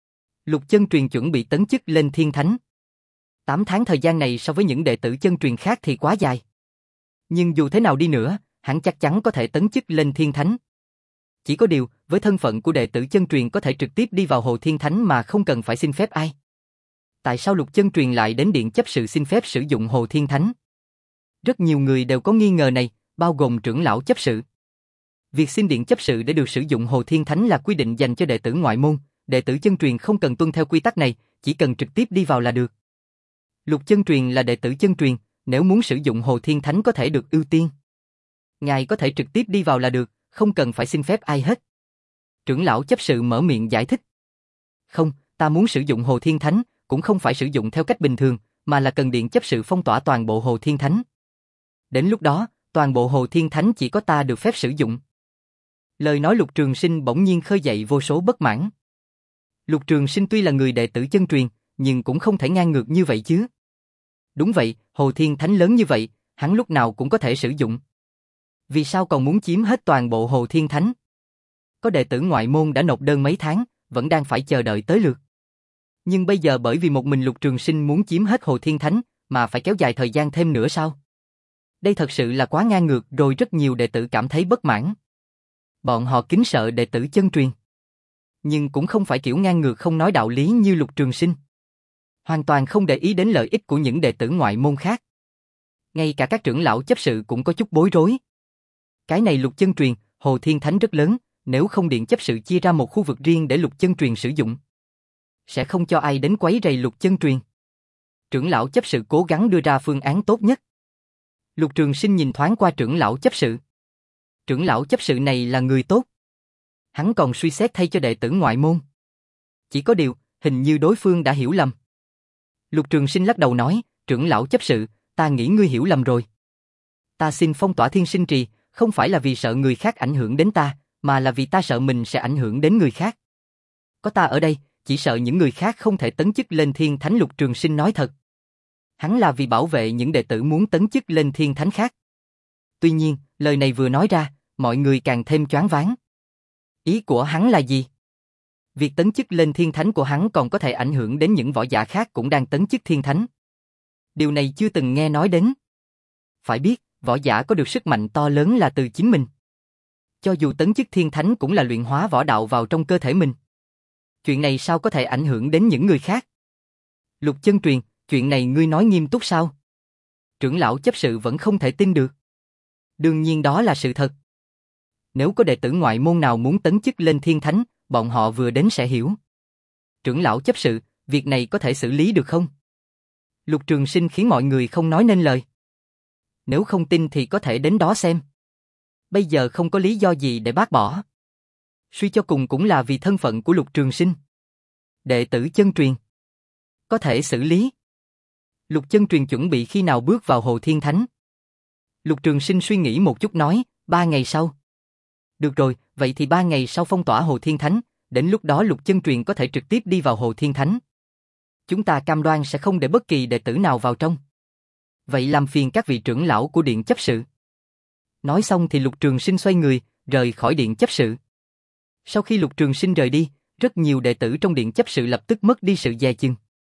Lục chân truyền chuẩn bị tấn chức lên Thiên Thánh. Tám tháng thời gian này so với những đệ tử chân truyền khác thì quá dài. Nhưng dù thế nào đi nữa, hắn chắc chắn có thể tấn chức lên thiên thánh. Chỉ có điều, với thân phận của đệ tử chân truyền có thể trực tiếp đi vào Hồ Thiên Thánh mà không cần phải xin phép ai. Tại sao Lục Chân Truyền lại đến điện chấp sự xin phép sử dụng Hồ Thiên Thánh? Rất nhiều người đều có nghi ngờ này, bao gồm trưởng lão chấp sự. Việc xin điện chấp sự để được sử dụng Hồ Thiên Thánh là quy định dành cho đệ tử ngoại môn, đệ tử chân truyền không cần tuân theo quy tắc này, chỉ cần trực tiếp đi vào là được. Lục Chân Truyền là đệ tử chân truyền, nếu muốn sử dụng Hồ Thiên Thánh có thể được ưu tiên. Ngài có thể trực tiếp đi vào là được, không cần phải xin phép ai hết. Trưởng lão chấp sự mở miệng giải thích. Không, ta muốn sử dụng Hồ Thiên Thánh, cũng không phải sử dụng theo cách bình thường, mà là cần điện chấp sự phong tỏa toàn bộ Hồ Thiên Thánh. Đến lúc đó, toàn bộ Hồ Thiên Thánh chỉ có ta được phép sử dụng. Lời nói Lục Trường Sinh bỗng nhiên khơi dậy vô số bất mãn. Lục Trường Sinh tuy là người đệ tử chân truyền, nhưng cũng không thể ngang ngược như vậy chứ. Đúng vậy, Hồ Thiên Thánh lớn như vậy, hắn lúc nào cũng có thể sử dụng. Vì sao còn muốn chiếm hết toàn bộ Hồ Thiên Thánh? Có đệ tử ngoại môn đã nộp đơn mấy tháng, vẫn đang phải chờ đợi tới lượt. Nhưng bây giờ bởi vì một mình Lục Trường Sinh muốn chiếm hết Hồ Thiên Thánh, mà phải kéo dài thời gian thêm nữa sao? Đây thật sự là quá ngang ngược, rồi rất nhiều đệ tử cảm thấy bất mãn. Bọn họ kính sợ đệ tử chân truyền. Nhưng cũng không phải kiểu ngang ngược không nói đạo lý như Lục Trường Sinh. Hoàn toàn không để ý đến lợi ích của những đệ tử ngoại môn khác. Ngay cả các trưởng lão chấp sự cũng có chút bối rối. Cái này Lục Chân Truyền, Hồ Thiên Thánh rất lớn, nếu không điện chấp sự chia ra một khu vực riêng để Lục Chân Truyền sử dụng, sẽ không cho ai đến quấy rầy Lục Chân Truyền. Trưởng lão chấp sự cố gắng đưa ra phương án tốt nhất. Lục Trường Sinh nhìn thoáng qua trưởng lão chấp sự. Trưởng lão chấp sự này là người tốt. Hắn còn suy xét thay cho đệ tử ngoại môn. Chỉ có điều, hình như đối phương đã hiểu lầm. Lục Trường Sinh lắc đầu nói, trưởng lão chấp sự, ta nghĩ ngươi hiểu lầm rồi. Ta xin phong tỏa Thiên Sinh Trì, không phải là vì sợ người khác ảnh hưởng đến ta, mà là vì ta sợ mình sẽ ảnh hưởng đến người khác. Có ta ở đây, chỉ sợ những người khác không thể tấn chức lên Thiên Thánh. Lục Trường Sinh nói thật. Hắn là vì bảo vệ những đệ tử muốn tấn chức lên Thiên Thánh khác. Tuy nhiên, lời này vừa nói ra, mọi người càng thêm choáng váng. Ý của hắn là gì? Việc tấn chức lên Thiên Thánh của hắn còn có thể ảnh hưởng đến những võ giả khác cũng đang tấn chức Thiên Thánh. Điều này chưa từng nghe nói đến. Phải biết, võ giả có được sức mạnh to lớn là từ chính mình. Cho dù tấn chức Thiên Thánh cũng là luyện hóa võ đạo vào trong cơ thể mình. Chuyện này sao có thể ảnh hưởng đến những người khác? Lục Chân Truyền, chuyện này ngươi nói nghiêm túc sao? Trưởng lão chấp sự vẫn không thể tin được. Đương nhiên đó là sự thật. Nếu có đệ tử ngoại môn nào muốn tấn chức lên Thiên Thánh, bọn họ vừa đến sẽ hiểu. Trưởng lão chấp sự, việc này có thể xử lý được không? Lục Trường Sinh khiến mọi người không nói nên lời. Nếu không tin thì có thể đến đó xem. Bây giờ không có lý do gì để bác bỏ. Suy cho cùng cũng là vì thân phận của Lục Trường Sinh. Đệ tử chân truyền. Có thể xử lý. Lục Chân Truyền chuẩn bị khi nào bước vào Hồ Thiên Thánh? Lục Trường Sinh suy nghĩ một chút nói, ba ngày sau. Được rồi, vậy thì ba ngày sau phong tỏa Hồ Thiên Thánh, đến lúc đó Lục Chân Truyền có thể trực tiếp đi vào Hồ Thiên Thánh. Chúng ta cam đoan sẽ không để bất kỳ đệ tử nào vào trong. Vậy làm phiền các vị trưởng lão của điện chấp sự. Nói xong thì Lục Trường Sinh xoay người, rời khỏi điện chấp sự. Sau khi Lục Trường Sinh rời đi, rất nhiều đệ tử trong điện chấp sự lập tức mất đi sự dè chừng.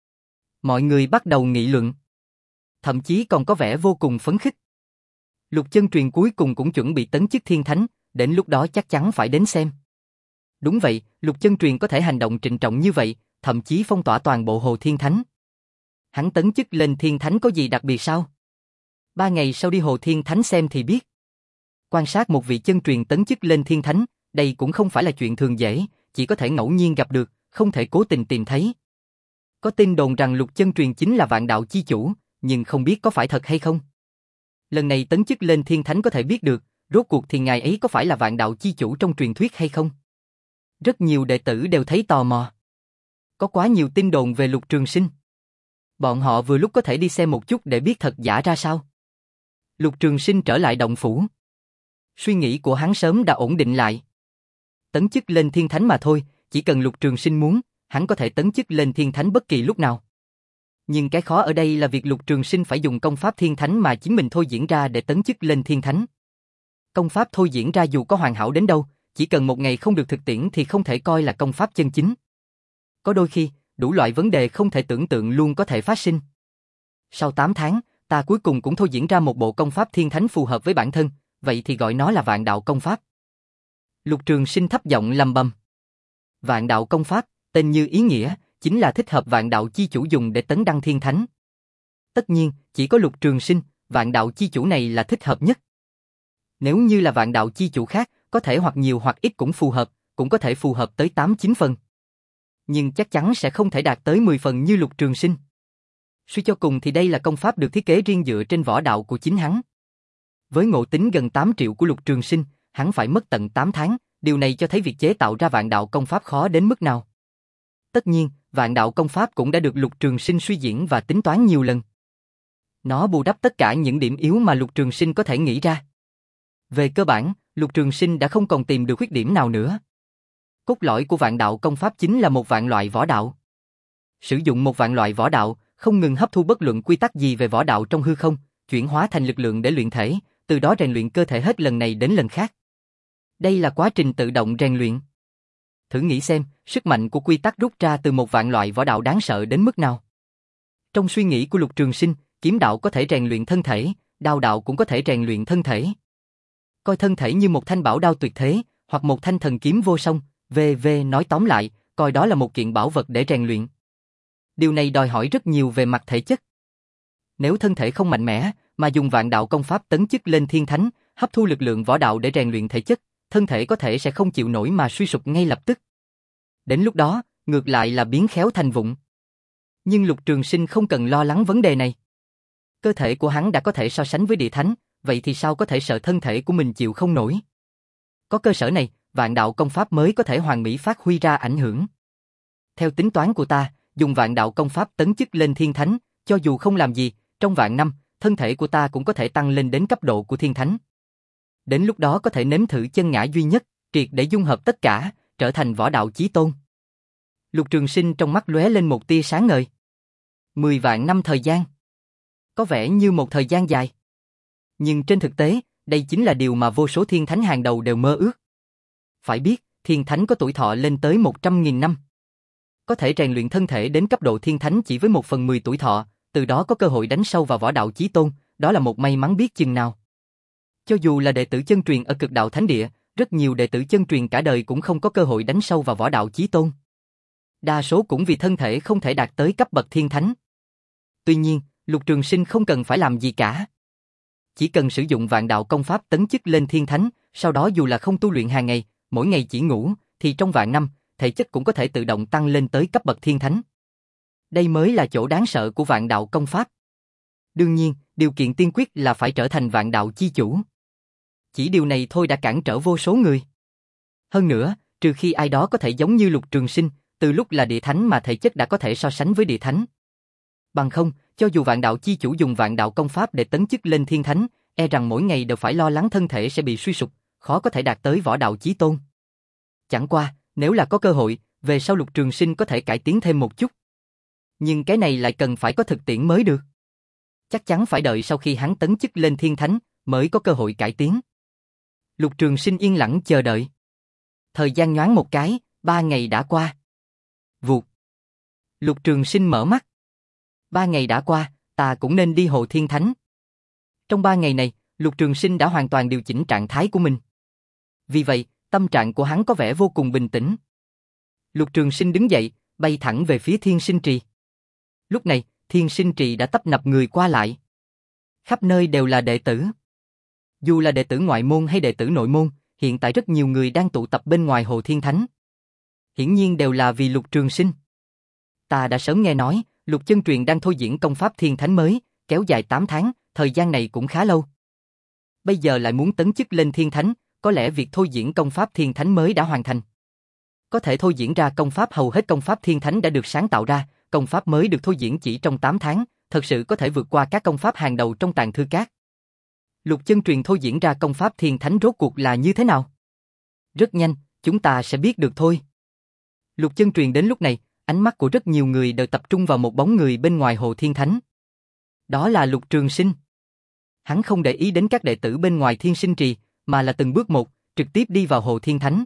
Mọi người bắt đầu nghị luận. Thậm chí còn có vẻ vô cùng phấn khích. Lục Chân Truyền cuối cùng cũng chuẩn bị tấn chức Thiên Thánh, đến lúc đó chắc chắn phải đến xem. Đúng vậy, Lục Chân Truyền có thể hành động trịnh trọng như vậy, thậm chí phong tỏa toàn bộ Hồ Thiên Thánh. Hắn tấn chức lên Thiên Thánh có gì đặc biệt sao? Ba ngày sau đi Hồ Thiên Thánh xem thì biết. Quan sát một vị chân truyền tấn chức lên Thiên Thánh, đây cũng không phải là chuyện thường dễ, chỉ có thể ngẫu nhiên gặp được, không thể cố tình tìm thấy. Có tin đồn rằng Lục Chân Truyền chính là vạn đạo chi chủ, nhưng không biết có phải thật hay không. Lần này tấn chức lên Thiên Thánh có thể biết được, rốt cuộc thì ngài ấy có phải là vạn đạo chi chủ trong truyền thuyết hay không? Rất nhiều đệ tử đều thấy tò mò. Có quá nhiều tin đồn về Lục Trường Sinh. Bọn họ vừa lúc có thể đi xem một chút để biết thật giả ra sao. Lục Trường Sinh trở lại động phủ. Suy nghĩ của hắn sớm đã ổn định lại. Tấn chức lên Thiên Thánh mà thôi, chỉ cần Lục Trường Sinh muốn, hắn có thể tấn chức lên Thiên Thánh bất kỳ lúc nào. Nhưng cái khó ở đây là việc Lục Trường Sinh phải dùng công pháp Thiên Thánh mà chính mình thôi diễn ra để tấn chức lên Thiên Thánh. Công pháp thôi diễn ra dù có hoàn hảo đến đâu, chỉ cần một ngày không được thực tiễn thì không thể coi là công pháp chân chính. Có đôi khi, đủ loại vấn đề không thể tưởng tượng luôn có thể phát sinh. Sau tám tháng, ta cuối cùng cũng thôi diễn ra một bộ công pháp Thiên Thánh phù hợp với bản thân, vậy thì gọi nó là vạn đạo công pháp. Lục Trường Sinh thấp giọng lầm bầm. Vạn đạo công pháp, tên như ý nghĩa, chính là thích hợp vạn đạo chi chủ dùng để tấn đăng thiên thánh. Tất nhiên, chỉ có Lục Trường Sinh, vạn đạo chi chủ này là thích hợp nhất. Nếu như là vạn đạo chi chủ khác, có thể hoặc nhiều hoặc ít cũng phù hợp, cũng có thể phù hợp tới tám chín phần. Nhưng chắc chắn sẽ không thể đạt tới mười phần như Lục Trường Sinh. Suy cho cùng thì đây là công pháp được thiết kế riêng dựa trên võ đạo của chính hắn. Với ngộ tính gần tám triệu của Lục Trường Sinh, hắn phải mất tận tám tháng, điều này cho thấy việc chế tạo ra vạn đạo công pháp khó đến mức nào. Tất nhiên, vạn đạo công pháp cũng đã được Lục Trường Sinh suy diễn và tính toán nhiều lần. Nó bù đắp tất cả những điểm yếu mà Lục Trường Sinh có thể nghĩ ra. Về cơ bản, Lục Trường Sinh đã không còn tìm được khuyết điểm nào nữa. Cốt lõi của vạn đạo công pháp chính là một vạn loại võ đạo. Sử dụng một vạn loại võ đạo, không ngừng hấp thu bất luận quy tắc gì về võ đạo trong hư không, chuyển hóa thành lực lượng để luyện thể, từ đó rèn luyện cơ thể hết lần này đến lần khác. Đây là quá trình tự động rèn luyện. Thử nghĩ xem, sức mạnh của quy tắc rút ra từ một vạn loại võ đạo đáng sợ đến mức nào. Trong suy nghĩ của Lục Trường Sinh, kiếm đạo có thể rèn luyện thân thể, đao đạo cũng có thể rèn luyện thân thể. Coi thân thể như một thanh bảo đao tuyệt thế, hoặc một thanh thần kiếm vô song, vv nói tóm lại, coi đó là một kiện bảo vật để rèn luyện. Điều này đòi hỏi rất nhiều về mặt thể chất. Nếu thân thể không mạnh mẽ, mà dùng vạn đạo công pháp tấn chức lên thiên thánh, hấp thu lực lượng võ đạo để rèn luyện thể chất, thân thể có thể sẽ không chịu nổi mà suy sụp ngay lập tức. Đến lúc đó, ngược lại là biến khéo thành vụn. Nhưng Lục Trường Sinh không cần lo lắng vấn đề này. Cơ thể của hắn đã có thể so sánh với địa thánh, vậy thì sao có thể sợ thân thể của mình chịu không nổi? Có cơ sở này, vạn đạo công pháp mới có thể hoàn mỹ phát huy ra ảnh hưởng. Theo tính toán của ta, dùng vạn đạo công pháp tấn chức lên thiên thánh, cho dù không làm gì, trong vạn năm, thân thể của ta cũng có thể tăng lên đến cấp độ của thiên thánh. Đến lúc đó có thể nếm thử chân ngã duy nhất, triệt để dung hợp tất cả, trở thành võ đạo chí tôn. Lục Trường Sinh trong mắt lóe lên một tia sáng ngời. Mười vạn năm thời gian. Có vẻ như một thời gian dài. Nhưng trên thực tế, đây chính là điều mà vô số thiên thánh hàng đầu đều mơ ước. Phải biết, thiên thánh có tuổi thọ lên tới một trăm nghìn năm. Có thể rèn luyện thân thể đến cấp độ thiên thánh chỉ với một phần mười tuổi thọ, từ đó có cơ hội đánh sâu vào võ đạo chí tôn, đó là một may mắn biết chừng nào. Cho dù là đệ tử chân truyền ở cực đạo thánh địa, rất nhiều đệ tử chân truyền cả đời cũng không có cơ hội đánh sâu vào võ đạo chí tôn. Đa số cũng vì thân thể không thể đạt tới cấp bậc thiên thánh. Tuy nhiên, Lục Trường Sinh không cần phải làm gì cả. Chỉ cần sử dụng vạn đạo công pháp tấn chức lên thiên thánh, sau đó dù là không tu luyện hàng ngày, mỗi ngày chỉ ngủ, thì trong vạn năm, thể chất cũng có thể tự động tăng lên tới cấp bậc thiên thánh. Đây mới là chỗ đáng sợ của vạn đạo công pháp. Đương nhiên, điều kiện tiên quyết là phải trở thành vạn đạo chi chủ. Chỉ điều này thôi đã cản trở vô số người. Hơn nữa, trừ khi ai đó có thể giống như Lục Trường Sinh, từ lúc là địa thánh mà thể chất đã có thể so sánh với địa thánh. Bằng không, cho dù vạn đạo chi chủ dùng vạn đạo công pháp để tấn chức lên thiên thánh, e rằng mỗi ngày đều phải lo lắng thân thể sẽ bị suy sụp, khó có thể đạt tới võ đạo chí tôn. Chẳng qua, nếu là có cơ hội, về sau Lục Trường Sinh có thể cải tiến thêm một chút. Nhưng cái này lại cần phải có thực tiễn mới được. Chắc chắn phải đợi sau khi hắn tấn chức lên thiên thánh, mới có cơ hội cải tiến. Lục Trường Sinh yên lặng chờ đợi. Thời gian nhoáng một cái, ba ngày đã qua. Vụt. Lục Trường Sinh mở mắt. Ba ngày đã qua, ta cũng nên đi Hồ Thiên Thánh. Trong ba ngày này, Lục Trường Sinh đã hoàn toàn điều chỉnh trạng thái của mình. Vì vậy, tâm trạng của hắn có vẻ vô cùng bình tĩnh. Lục Trường Sinh đứng dậy, bay thẳng về phía Thiên Sinh Trì. Lúc này, Thiên Sinh Trì đã tấp nập người qua lại. Khắp nơi đều là đệ tử. Dù là đệ tử ngoại môn hay đệ tử nội môn, hiện tại rất nhiều người đang tụ tập bên ngoài Hồ Thiên Thánh. Hiển nhiên đều là vì Lục Trường Sinh. Ta đã sớm nghe nói, Lục Chân Truyền đang thôi diễn công pháp Thiên Thánh mới, kéo dài tám tháng, thời gian này cũng khá lâu. Bây giờ lại muốn tấn chức lên Thiên Thánh, có lẽ việc thôi diễn công pháp Thiên Thánh mới đã hoàn thành. Có thể thôi diễn ra công pháp hầu hết công pháp Thiên Thánh đã được sáng tạo ra, công pháp mới được thôi diễn chỉ trong tám tháng, thật sự có thể vượt qua các công pháp hàng đầu trong tàng thư các. Lục Chân Truyền thôi diễn ra công pháp Thiên Thánh rốt cuộc là như thế nào? Rất nhanh, chúng ta sẽ biết được thôi. Lục Chân Truyền đến lúc này, ánh mắt của rất nhiều người đều tập trung vào một bóng người bên ngoài Hồ Thiên Thánh. Đó là Lục Trường Sinh. Hắn không để ý đến các đệ tử bên ngoài Thiên Sinh Trì, mà là từng bước một, trực tiếp đi vào Hồ Thiên Thánh.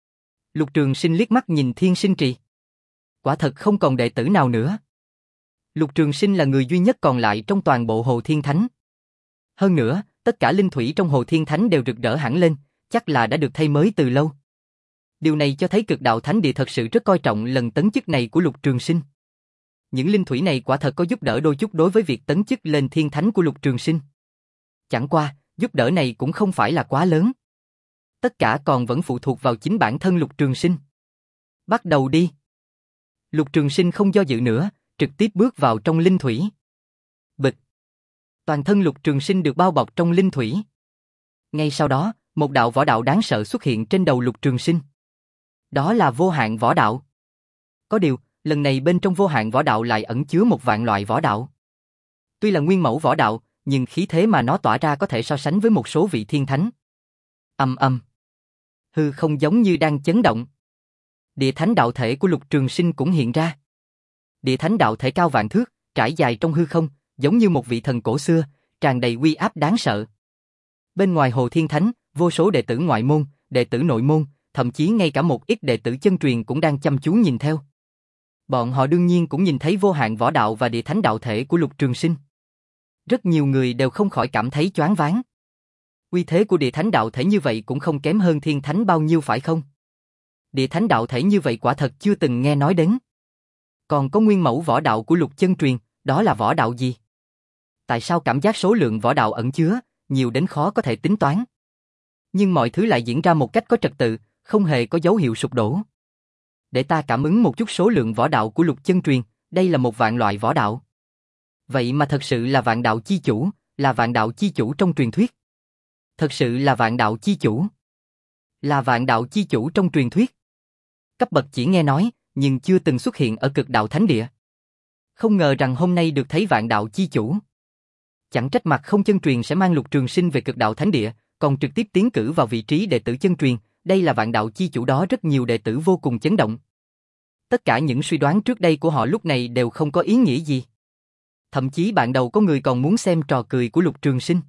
Lục Trường Sinh liếc mắt nhìn Thiên Sinh Trì. Quả thật không còn đệ tử nào nữa. Lục Trường Sinh là người duy nhất còn lại trong toàn bộ Hồ Thiên Thánh. Hơn nữa, Tất cả linh thủy trong Hồ Thiên Thánh đều rực rỡ hẳn lên, chắc là đã được thay mới từ lâu. Điều này cho thấy Cực Đạo Thánh Địa thật sự rất coi trọng lần tấn chức này của Lục Trường Sinh. Những linh thủy này quả thật có giúp đỡ đôi chút đối với việc tấn chức lên Thiên Thánh của Lục Trường Sinh. Chẳng qua, giúp đỡ này cũng không phải là quá lớn. Tất cả còn vẫn phụ thuộc vào chính bản thân Lục Trường Sinh. Bắt đầu đi. Lục Trường Sinh không do dự nữa, trực tiếp bước vào trong linh thủy. Bịch. Toàn thân Lục Trường Sinh được bao bọc trong linh thủy. Ngay sau đó, một đạo võ đạo đáng sợ xuất hiện trên đầu Lục Trường Sinh. Đó là vô hạn võ đạo. Có điều, lần này bên trong vô hạn võ đạo lại ẩn chứa một vạn loại võ đạo. Tuy là nguyên mẫu võ đạo, nhưng khí thế mà nó tỏa ra có thể so sánh với một số vị thiên thánh. Ầm ầm. Hư không giống như đang chấn động. Địa thánh đạo thể của Lục Trường Sinh cũng hiện ra. Địa thánh đạo thể cao vạn thước, trải dài trong hư không, giống như một vị thần cổ xưa, tràn đầy uy áp đáng sợ. Bên ngoài Hồ Thiên Thánh, vô số đệ tử ngoại môn, đệ tử nội môn, thậm chí ngay cả một ít đệ tử chân truyền cũng đang chăm chú nhìn theo. Bọn họ đương nhiên cũng nhìn thấy vô hạn võ đạo và địa thánh đạo thể của Lục Trường Sinh. Rất nhiều người đều không khỏi cảm thấy choáng váng. Uy thế của địa thánh đạo thể như vậy cũng không kém hơn thiên thánh bao nhiêu phải không? Địa thánh đạo thể như vậy quả thật chưa từng nghe nói đến. Còn có nguyên mẫu võ đạo của Lục chân truyền, đó là võ đạo gì? Tại sao cảm giác số lượng võ đạo ẩn chứa, nhiều đến khó có thể tính toán? Nhưng mọi thứ lại diễn ra một cách có trật tự, không hề có dấu hiệu sụp đổ. Để ta cảm ứng một chút số lượng võ đạo của Lục chân truyền, đây là một vạn loại võ đạo. Vậy mà thật sự là vạn đạo chi chủ, là vạn đạo chi chủ trong truyền thuyết. Thật sự là vạn đạo chi chủ. Là vạn đạo chi chủ trong truyền thuyết. Cấp bậc chỉ nghe nói, nhưng chưa từng xuất hiện ở Cực Đạo Thánh Địa. Không ngờ rằng hôm nay được thấy vạn đạo chi chủ. Chẳng trách mặt không chân truyền sẽ mang Lục Trường Sinh về Cực Đạo Thánh Địa, còn trực tiếp tiến cử vào vị trí đệ tử chân truyền, đây là vạn đạo chi chủ đó rất nhiều đệ tử vô cùng chấn động. Tất cả những suy đoán trước đây của họ lúc này đều không có ý nghĩa gì. Thậm chí bạn đầu có người còn muốn xem trò cười của Lục Trường Sinh.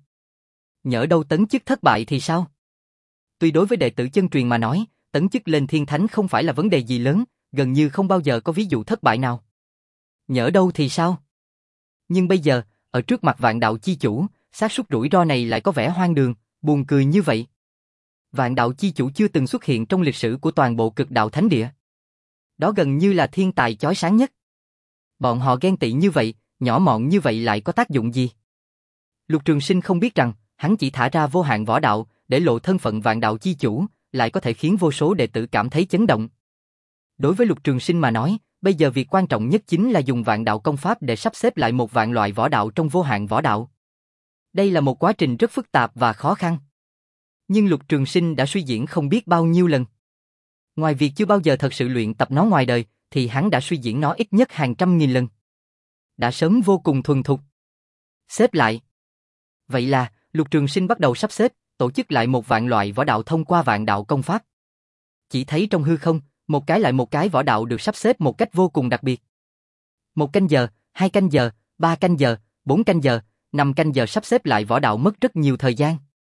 Nhỡ đâu tấn chức thất bại thì sao? Tuy đối với đệ tử chân truyền mà nói, tấn chức lên thiên thánh không phải là vấn đề gì lớn, gần như không bao giờ có ví dụ thất bại nào. Nhỡ đâu thì sao? Nhưng bây giờ, ở trước mặt vạn đạo chi chủ, xác suất rủi ro này lại có vẻ hoang đường, buồn cười như vậy. Vạn đạo chi chủ chưa từng xuất hiện trong lịch sử của toàn bộ Cực Đạo Thánh Địa. Đó gần như là thiên tài chói sáng nhất. Bọn họ ghen tị như vậy, nhỏ mọn như vậy lại có tác dụng gì? Lục Trường Sinh không biết rằng, hắn chỉ thả ra vô hạn võ đạo, để lộ thân phận vạn đạo chi chủ, lại có thể khiến vô số đệ tử cảm thấy chấn động. Đối với Lục Trường Sinh mà nói, bây giờ việc quan trọng nhất chính là dùng vạn đạo công pháp để sắp xếp lại một vạn loại võ đạo trong vô hạn võ đạo. Đây là một quá trình rất phức tạp và khó khăn. Nhưng Lục Trường Sinh đã suy diễn không biết bao nhiêu lần. Ngoài việc chưa bao giờ thật sự luyện tập nó ngoài đời, thì hắn đã suy diễn nó ít nhất hàng trăm nghìn lần. Đã sớm vô cùng thuần thục. Xếp lại. Vậy là, Lục Trường Sinh bắt đầu sắp xếp, tổ chức lại một vạn loại võ đạo thông qua vạn đạo công pháp. Chỉ thấy trong hư không, một cái lại một cái võ đạo được sắp xếp một cách vô cùng đặc biệt. Một canh giờ, hai canh giờ, ba canh giờ, bốn canh giờ, năm canh giờ sắp xếp lại võ đạo mất rất nhiều thời gian.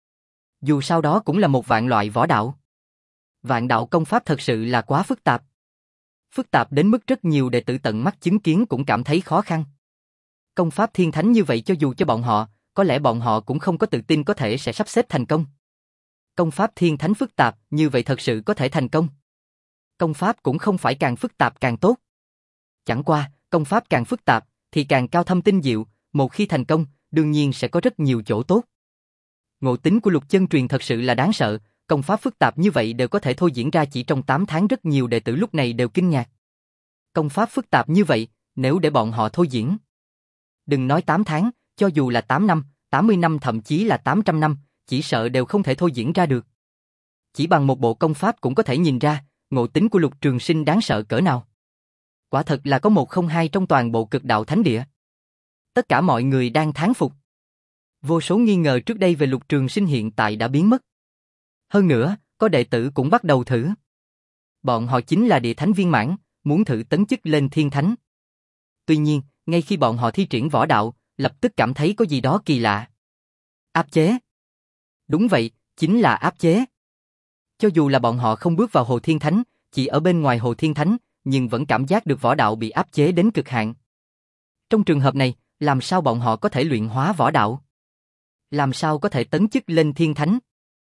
Dù sao đó cũng là một vạn loại võ đạo. Vạn đạo công pháp thật sự là quá phức tạp. Phức tạp đến mức rất nhiều đệ tử tận mắt chứng kiến cũng cảm thấy khó khăn. Công pháp thiên thánh như vậy cho dù cho bọn họ, có lẽ bọn họ cũng không có tự tin có thể sẽ sắp xếp thành công. Công pháp thiên thánh phức tạp, như vậy thật sự có thể thành công. Công pháp cũng không phải càng phức tạp càng tốt. Chẳng qua, công pháp càng phức tạp, thì càng cao thâm tinh diệu, một khi thành công, đương nhiên sẽ có rất nhiều chỗ tốt. Ngộ tính của Lục chân truyền thật sự là đáng sợ, công pháp phức tạp như vậy đều có thể thôi diễn ra chỉ trong tám tháng, rất nhiều đệ tử lúc này đều kinh ngạc. Công pháp phức tạp như vậy, nếu để bọn họ thôi diễn. Đừng nói tám tháng, cho dù là tám năm, tám mươi năm thậm chí là tám trăm năm, chỉ sợ đều không thể thôi diễn ra được. Chỉ bằng một bộ công pháp cũng có thể nhìn ra, ngộ tính của Lục Trường Sinh đáng sợ cỡ nào. Quả thật là có một không hai trong toàn bộ Cực Đạo Thánh Địa. Tất cả mọi người đang thán phục. Vô số nghi ngờ trước đây về Lục Trường Sinh hiện tại đã biến mất. Hơn nữa, có đệ tử cũng bắt đầu thử. Bọn họ chính là địa thánh viên mãn, muốn thử tấn chức lên thiên thánh. Tuy nhiên, ngay khi bọn họ thi triển võ đạo, lập tức cảm thấy có gì đó kỳ lạ. Áp chế. Đúng vậy, chính là áp chế. Cho dù là bọn họ không bước vào Hồ Thiên Thánh, chỉ ở bên ngoài Hồ Thiên Thánh, nhưng vẫn cảm giác được võ đạo bị áp chế đến cực hạn. Trong trường hợp này, làm sao bọn họ có thể luyện hóa võ đạo? Làm sao có thể tấn chức lên thiên thánh?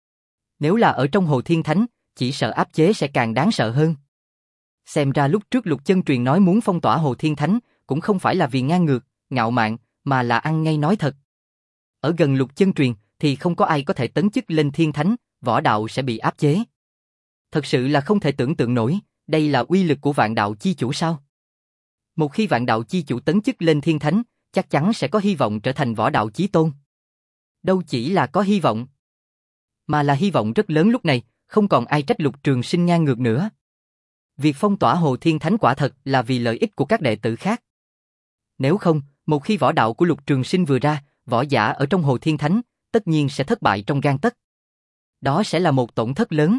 Nếu là ở trong hồ thiên thánh, chỉ sợ áp chế sẽ càng đáng sợ hơn. Xem ra lúc trước Lục Chân Truyền nói muốn phong tỏa hồ thiên thánh, cũng không phải là vì ngang ngược, ngạo mạn, mà là ăn ngay nói thật. Ở gần Lục Chân Truyền thì không có ai có thể tấn chức lên thiên thánh, võ đạo sẽ bị áp chế. Thật sự là không thể tưởng tượng nổi, đây là uy lực của vạn đạo chi chủ sao? Một khi vạn đạo chi chủ tấn chức lên thiên thánh, chắc chắn sẽ có hy vọng trở thành võ đạo chí tôn. Đâu chỉ là có hy vọng, mà là hy vọng rất lớn lúc này, không còn ai trách Lục Trường Sinh ngang ngược nữa. Việc phong tỏa hồ thiên thánh quả thật là vì lợi ích của các đệ tử khác. Nếu không, một khi võ đạo của Lục Trường Sinh vừa ra, võ giả ở trong hồ thiên thánh, tất nhiên sẽ thất bại trong gang tấc. Đó sẽ là một tổn thất lớn.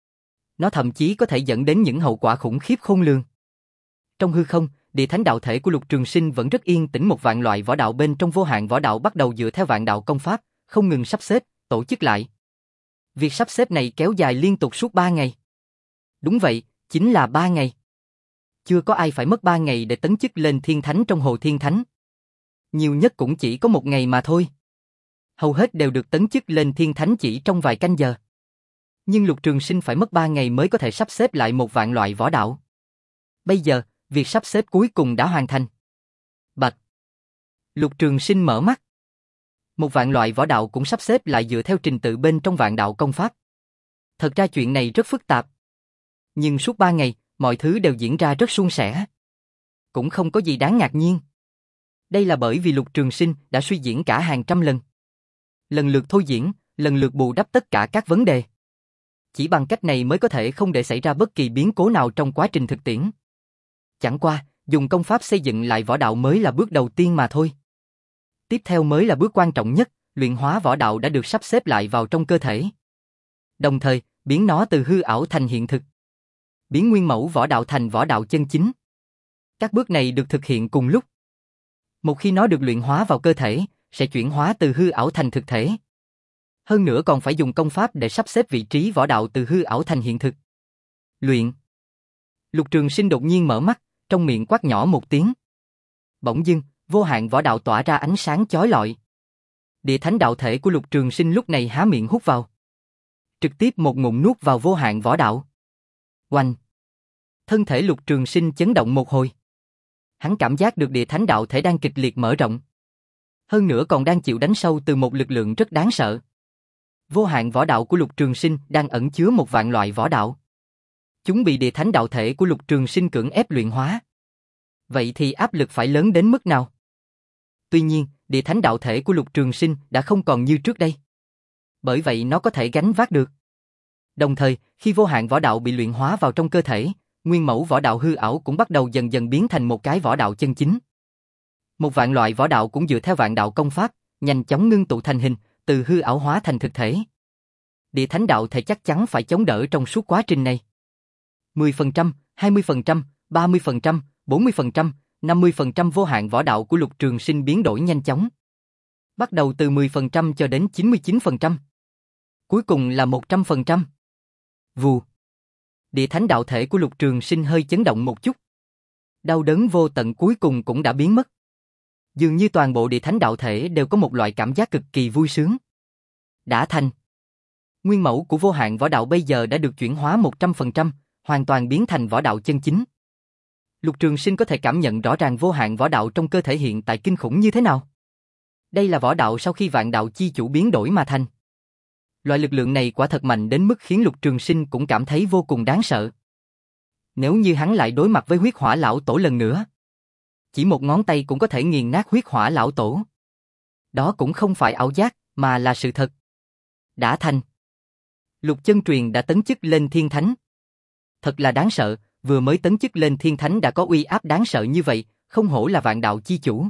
Nó thậm chí có thể dẫn đến những hậu quả khủng khiếp khôn lường. Trong hư không, địa thánh đạo thể của Lục Trường Sinh vẫn rất yên tĩnh, một vạn loại võ đạo bên trong vô hạn võ đạo bắt đầu dựa theo vạn đạo công pháp, không ngừng sắp xếp, tổ chức lại. Việc sắp xếp này kéo dài liên tục suốt ba ngày. Đúng vậy, chính là ba ngày. Chưa có ai phải mất ba ngày để tấn chức lên thiên thánh trong hồ thiên thánh. Nhiều nhất cũng chỉ có một ngày mà thôi. Hầu hết đều được tấn chức lên thiên thánh chỉ trong vài canh giờ. Nhưng Lục Trường Sinh phải mất ba ngày mới có thể sắp xếp lại một vạn loại võ đạo. Bây giờ, việc sắp xếp cuối cùng đã hoàn thành. Bạch. Lục Trường Sinh mở mắt. Một vạn loại võ đạo cũng sắp xếp lại dựa theo trình tự bên trong vạn đạo công pháp. Thật ra chuyện này rất phức tạp. Nhưng suốt ba ngày, mọi thứ đều diễn ra rất suôn sẻ. Cũng không có gì đáng ngạc nhiên. Đây là bởi vì Lục Trường Sinh đã suy diễn cả hàng trăm lần. Lần lượt thôi diễn, lần lượt bù đắp tất cả các vấn đề. Chỉ bằng cách này mới có thể không để xảy ra bất kỳ biến cố nào trong quá trình thực tiễn. Chẳng qua, dùng công pháp xây dựng lại võ đạo mới là bước đầu tiên mà thôi. Tiếp theo mới là bước quan trọng nhất, luyện hóa võ đạo đã được sắp xếp lại vào trong cơ thể. Đồng thời, biến nó từ hư ảo thành hiện thực. Biến nguyên mẫu võ đạo thành võ đạo chân chính. Các bước này được thực hiện cùng lúc. Một khi nó được luyện hóa vào cơ thể, sẽ chuyển hóa từ hư ảo thành thực thể. Hơn nữa còn phải dùng công pháp để sắp xếp vị trí võ đạo từ hư ảo thành hiện thực. Luyện. Lục Trường Sinh đột nhiên mở mắt, trong miệng quát nhỏ một tiếng. Bỗng dưng, vô hạn võ đạo tỏa ra ánh sáng chói lọi. Địa thánh đạo thể của Lục Trường Sinh lúc này há miệng hút vào. Trực tiếp một ngụm nuốt vào vô hạn võ đạo. Oanh! Thân thể Lục Trường Sinh chấn động một hồi. Hắn cảm giác được địa thánh đạo thể đang kịch liệt mở rộng. Hơn nữa còn đang chịu đánh sâu từ một lực lượng rất đáng sợ. Vô hạn võ đạo của Lục Trường Sinh đang ẩn chứa một vạn loại võ đạo. Chúng bị địa thánh đạo thể của Lục Trường Sinh cưỡng ép luyện hóa. Vậy thì áp lực phải lớn đến mức nào? Tuy nhiên, địa thánh đạo thể của Lục Trường Sinh đã không còn như trước đây. Bởi vậy nó có thể gánh vác được. Đồng thời, khi vô hạn võ đạo bị luyện hóa vào trong cơ thể, nguyên mẫu võ đạo hư ảo cũng bắt đầu dần dần biến thành một cái võ đạo chân chính. Một vạn loại võ đạo cũng dựa theo vạn đạo công pháp, nhanh chóng ngưng tụ thành hình, từ hư ảo hóa thành thực thể. Địa thánh đạo thể chắc chắn phải chống đỡ trong suốt quá trình này. mười phần trăm, hai mươi phần trăm, ba mươi phần trăm, bốn mươi phần trăm, năm mươi phần trăm vô hạn võ đạo của Lục Trường Sinh biến đổi nhanh chóng. Bắt đầu từ mười phần trăm cho đến chín mươi chín phần trăm. Cuối cùng là một trăm phần trăm. Vù. Địa thánh đạo thể của Lục Trường Sinh hơi chấn động một chút. Đau đớn vô tận cuối cùng cũng đã biến mất. Dường như toàn bộ địa thánh đạo thể đều có một loại cảm giác cực kỳ vui sướng. Đã thành. Nguyên mẫu của vô hạn võ đạo bây giờ đã được chuyển hóa một trăm phần trăm, hoàn toàn biến thành võ đạo chân chính. Lục Trường Sinh có thể cảm nhận rõ ràng vô hạn võ đạo trong cơ thể hiện tại kinh khủng như thế nào. Đây là võ đạo sau khi vạn đạo chi chủ biến đổi mà thành. Loại lực lượng này quả thật mạnh đến mức khiến Lục Trường Sinh cũng cảm thấy vô cùng đáng sợ. Nếu như hắn lại đối mặt với huyết hỏa lão tổ lần nữa, chỉ một ngón tay cũng có thể nghiền nát huyết hỏa lão tổ. Đó cũng không phải ảo giác, mà là sự thật. Đã thành. Lục Chân Truyền đã tấn chức lên thiên thánh. Thật là đáng sợ, vừa mới tấn chức lên thiên thánh đã có uy áp đáng sợ như vậy, không hổ là vạn đạo chi chủ.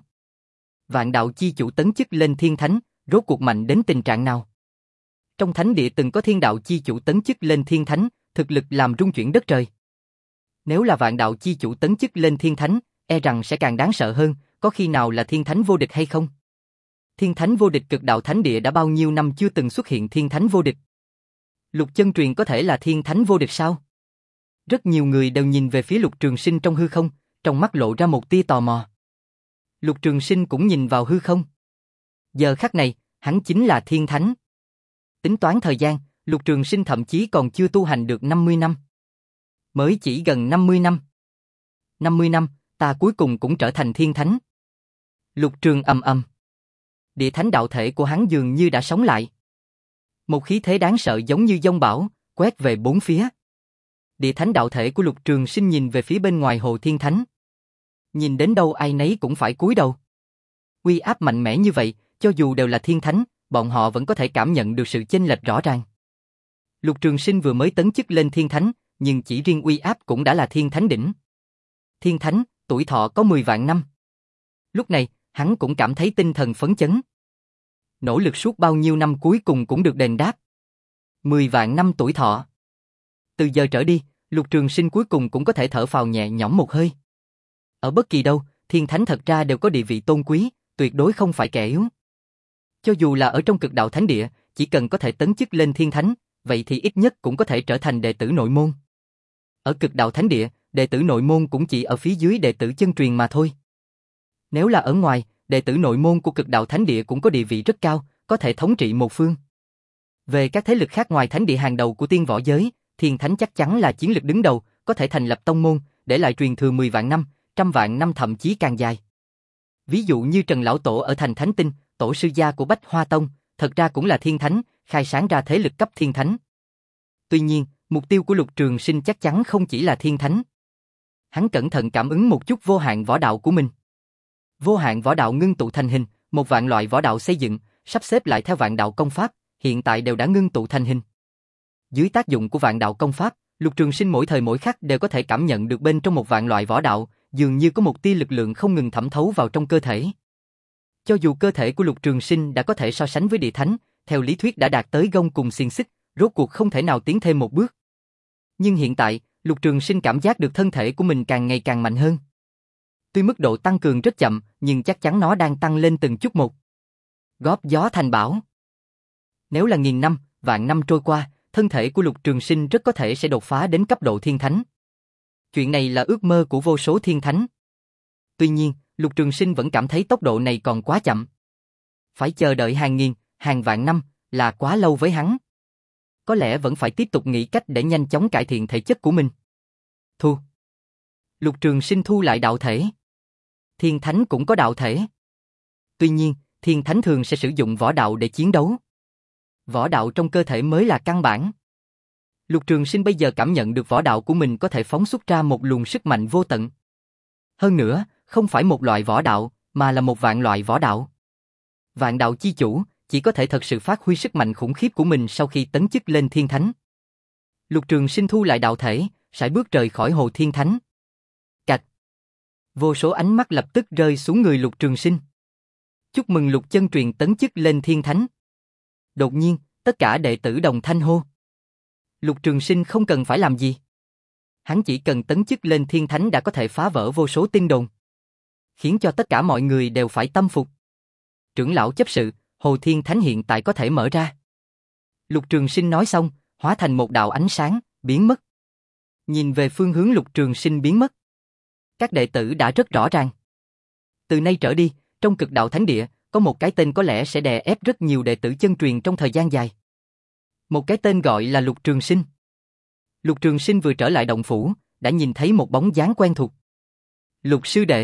Vạn đạo chi chủ tấn chức lên thiên thánh, rốt cuộc mạnh đến tình trạng nào? Trong thánh địa từng có thiên đạo chi chủ tấn chức lên thiên thánh, thực lực làm rung chuyển đất trời. Nếu là vạn đạo chi chủ tấn chức lên thiên thánh, e rằng sẽ càng đáng sợ hơn, có khi nào là thiên thánh vô địch hay không? Thiên thánh vô địch cực đạo thánh địa đã bao nhiêu năm chưa từng xuất hiện thiên thánh vô địch. Lục Chân Truyền có thể là thiên thánh vô địch sao? Rất nhiều người đều nhìn về phía Lục Trường Sinh trong hư không, trong mắt lộ ra một tia tò mò. Lục Trường Sinh cũng nhìn vào hư không. Giờ khắc này, Hắn chính là thiên thánh. Tính toán thời gian, Lục Trường Sinh thậm chí còn chưa tu hành được năm mươi năm. Mới chỉ gần năm mươi năm. năm mươi năm, ta cuối cùng cũng trở thành thiên thánh. Lục Trường ầm ầm. Địa thánh đạo thể của hắn dường như đã sống lại. Một khí thế đáng sợ giống như giông bão, quét về bốn phía. Địa thánh đạo thể của Lục Trường Sinh nhìn về phía bên ngoài hồ thiên thánh. Nhìn đến đâu ai nấy cũng phải cúi đầu. Uy áp mạnh mẽ như vậy, cho dù đều là thiên thánh, bọn họ vẫn có thể cảm nhận được sự chênh lệch rõ ràng. Lục Trường Sinh vừa mới tấn chức lên thiên thánh, nhưng chỉ riêng uy áp cũng đã là thiên thánh đỉnh. Thiên thánh, tuổi thọ có mười vạn năm. Lúc này, hắn cũng cảm thấy tinh thần phấn chấn. Nỗ lực suốt bao nhiêu năm cuối cùng cũng được đền đáp. mười vạn năm tuổi thọ. Từ giờ trở đi, Lục Trường Sinh cuối cùng cũng có thể thở phào nhẹ nhõm một hơi. Ở bất kỳ đâu, thiên thánh thật ra đều có địa vị tôn quý, tuyệt đối không phải kẻ yếu. Cho dù là ở trong cực đạo thánh địa, chỉ cần có thể tấn chức lên thiên thánh, vậy thì ít nhất cũng có thể trở thành đệ tử nội môn. Ở cực đạo thánh địa, đệ tử nội môn cũng chỉ ở phía dưới đệ tử chân truyền mà thôi. Nếu là ở ngoài, đệ tử nội môn của cực đạo thánh địa cũng có địa vị rất cao, có thể thống trị một phương. Về các thế lực khác ngoài thánh địa hàng đầu của tiên võ giới, thiên thánh chắc chắn là chiến lực đứng đầu, có thể thành lập tông môn, để lại truyền thừa mười vạn năm, trăm vạn năm thậm chí càng dài. Ví dụ như Trần Lão Tổ ở thành Thánh Tinh, tổ sư gia của Bách Hoa Tông, thật ra cũng là thiên thánh, khai sáng ra thế lực cấp thiên thánh. Tuy nhiên, mục tiêu của Lục Trường Sinh chắc chắn không chỉ là thiên thánh. Hắn cẩn thận cảm ứng một chút vô hạn võ đạo của mình. Vô hạn võ đạo ngưng tụ thành hình, một vạn loại võ đạo xây dựng, sắp xếp lại theo vạn đạo công pháp, hiện tại đều đã ngưng tụ thành hình. Dưới tác dụng của vạn đạo công pháp, Lục Trường Sinh mỗi thời mỗi khắc đều có thể cảm nhận được bên trong một vạn loại võ đạo, dường như có một tia lực lượng không ngừng thẩm thấu vào trong cơ thể. Cho dù cơ thể của Lục Trường Sinh đã có thể so sánh với địa thánh, theo lý thuyết đã đạt tới gông cùng xiềng xích, rốt cuộc không thể nào tiến thêm một bước. Nhưng hiện tại, Lục Trường Sinh cảm giác được thân thể của mình càng ngày càng mạnh hơn. Tuy mức độ tăng cường rất chậm, nhưng chắc chắn nó đang tăng lên từng chút một. Góp gió thành bão. Nếu là nghìn năm, vạn năm trôi qua, thân thể của Lục Trường Sinh rất có thể sẽ đột phá đến cấp độ thiên thánh. Chuyện này là ước mơ của vô số thiên thánh. Tuy nhiên, Lục Trường Sinh vẫn cảm thấy tốc độ này còn quá chậm. Phải chờ đợi hàng nghìn, hàng vạn năm là quá lâu với hắn. Có lẽ vẫn phải tiếp tục nghĩ cách để nhanh chóng cải thiện thể chất của mình. Thu. Lục Trường Sinh thu lại đạo thể. Thiên thánh cũng có đạo thể. Tuy nhiên, thiên thánh thường sẽ sử dụng võ đạo để chiến đấu. Võ đạo trong cơ thể mới là căn bản. Lục Trường Sinh bây giờ cảm nhận được võ đạo của mình có thể phóng xuất ra một luồng sức mạnh vô tận. Hơn nữa, không phải một loại võ đạo, mà là một vạn loại võ đạo. Vạn đạo chi chủ chỉ có thể thật sự phát huy sức mạnh khủng khiếp của mình sau khi tấn chức lên thiên thánh. Lục Trường Sinh thu lại đạo thể, sải bước rời khỏi hồ thiên thánh. Cạch. Vô số ánh mắt lập tức rơi xuống người Lục Trường Sinh. Chúc mừng Lục chân truyền tấn chức lên thiên thánh. Đột nhiên, tất cả đệ tử đồng thanh hô. Lục Trường Sinh không cần phải làm gì. Hắn chỉ cần tấn chức lên thiên thánh đã có thể phá vỡ vô số tin đồn, khiến cho tất cả mọi người đều phải tâm phục. Trưởng lão chấp sự, hồ thiên thánh hiện tại có thể mở ra. Lục Trường Sinh nói xong, hóa thành một đạo ánh sáng, biến mất. Nhìn về phương hướng Lục Trường Sinh biến mất, các đệ tử đã rất rõ ràng. Từ nay trở đi, trong cực đạo thánh địa, có một cái tên có lẽ sẽ đè ép rất nhiều đệ tử chân truyền trong thời gian dài. Một cái tên gọi là Lục Trường Sinh. Lục Trường Sinh vừa trở lại động phủ, đã nhìn thấy một bóng dáng quen thuộc. Lục sư đệ.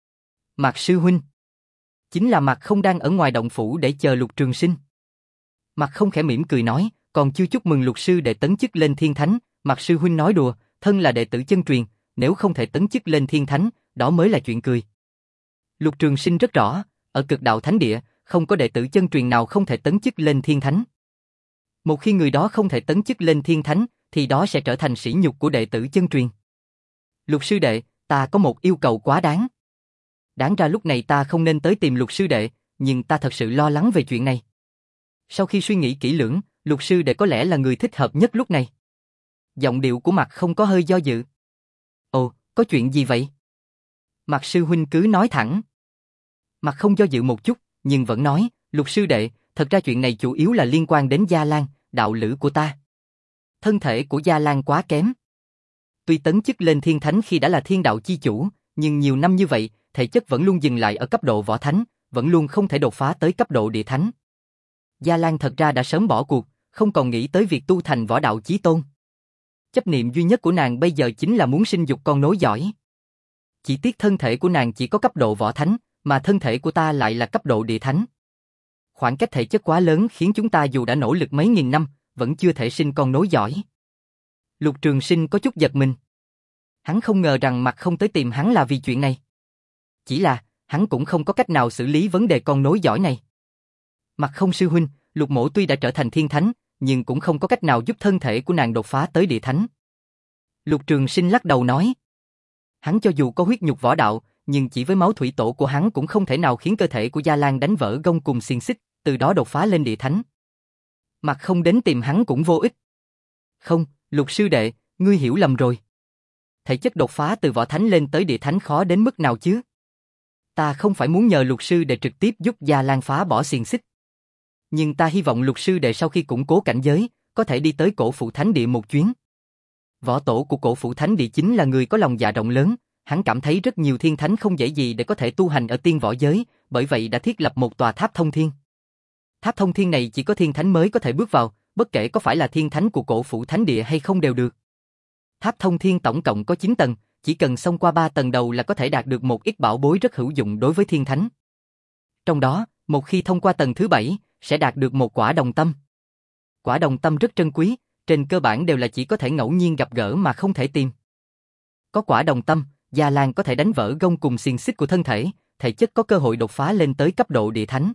Mạc sư huynh. Chính là Mạc Không đang ở ngoài động phủ để chờ Lục Trường Sinh. Mạc Không khẽ mỉm cười nói, còn chưa chúc mừng Lục sư đệ tấn chức lên thiên thánh. Mạc sư huynh nói đùa, thân là đệ tử chân truyền, nếu không thể tấn chức lên thiên thánh, đó mới là chuyện cười. Lục Trường Sinh rất rõ, ở cực đạo thánh địa, không có đệ tử chân truyền nào không thể tấn chức lên thiên thánh. Một khi người đó không thể tấn chức lên thiên thánh, thì đó sẽ trở thành sỉ nhục của đệ tử chân truyền. Lục sư đệ, ta có một yêu cầu quá đáng. Đáng ra lúc này ta không nên tới tìm Lục sư đệ, nhưng ta thật sự lo lắng về chuyện này. Sau khi suy nghĩ kỹ lưỡng, Lục sư đệ có lẽ là người thích hợp nhất lúc này. Giọng điệu của Mạc Không có hơi do dự. Ồ, có chuyện gì vậy? Mạc sư huynh cứ nói thẳng. Mạc Không do dự một chút, nhưng vẫn nói, Lục sư đệ, thật ra chuyện này chủ yếu là liên quan đến Gia Lan, đạo lữ của ta. Thân thể của Gia Lan quá kém. Tuy tấn chức lên thiên thánh khi đã là thiên đạo chi chủ, nhưng nhiều năm như vậy, thể chất vẫn luôn dừng lại ở cấp độ võ thánh, vẫn luôn không thể đột phá tới cấp độ địa thánh. Gia Lan thật ra đã sớm bỏ cuộc, không còn nghĩ tới việc tu thành võ đạo chí tôn. Chấp niệm duy nhất của nàng bây giờ chính là muốn sinh dục con nối dõi. Chỉ tiếc thân thể của nàng chỉ có cấp độ võ thánh, mà thân thể của ta lại là cấp độ địa thánh. Khoảng cách thể chất quá lớn khiến chúng ta dù đã nỗ lực mấy nghìn năm, vẫn chưa thể sinh con nối dõi. Lục Trường Sinh có chút giật mình. Hắn không ngờ rằng Mạc Không tới tìm hắn là vì chuyện này. Chỉ là, hắn cũng không có cách nào xử lý vấn đề con nối dõi này. Mạc Không sư huynh, Lục mỗ tuy đã trở thành thiên thánh, nhưng cũng không có cách nào giúp thân thể của nàng đột phá tới địa thánh. Lục Trường Sinh lắc đầu nói. Hắn cho dù có huyết nhục võ đạo, nhưng chỉ với máu thủy tổ của hắn cũng không thể nào khiến cơ thể của Gia Lan đánh vỡ gông cùng xiềng xích, từ đó đột phá lên địa thánh. Mạc Không đến tìm hắn cũng vô ích. Không, Lục sư đệ, ngươi hiểu lầm rồi. Thể chất đột phá từ võ thánh lên tới địa thánh khó đến mức nào chứ? Ta không phải muốn nhờ Lục sư đệ trực tiếp giúp Gia Lan phá bỏ xiềng xích. Nhưng ta hy vọng Lục sư đệ sau khi củng cố cảnh giới, có thể đi tới Cổ Phụ Thánh Địa một chuyến. Võ tổ của Cổ Phụ Thánh Địa chính là người có lòng dạ rộng lớn, hắn cảm thấy rất nhiều thiên thánh không dễ gì để có thể tu hành ở tiên võ giới, bởi vậy đã thiết lập một tòa tháp thông thiên. Tháp thông thiên này chỉ có thiên thánh mới có thể bước vào, bất kể có phải là thiên thánh của Cổ Phụ Thánh Địa hay không đều được. Tháp thông thiên tổng cộng có chín tầng, chỉ cần xông qua ba tầng đầu là có thể đạt được một ít bảo bối rất hữu dụng đối với thiên thánh. Trong đó, một khi thông qua tầng thứ bảy, sẽ đạt được một quả đồng tâm. Quả đồng tâm rất trân quý, trên cơ bản đều là chỉ có thể ngẫu nhiên gặp gỡ mà không thể tìm. Có quả đồng tâm, Gia Lan có thể đánh vỡ gông cùng xiềng xích của thân thể, thể chất có cơ hội đột phá lên tới cấp độ địa thánh.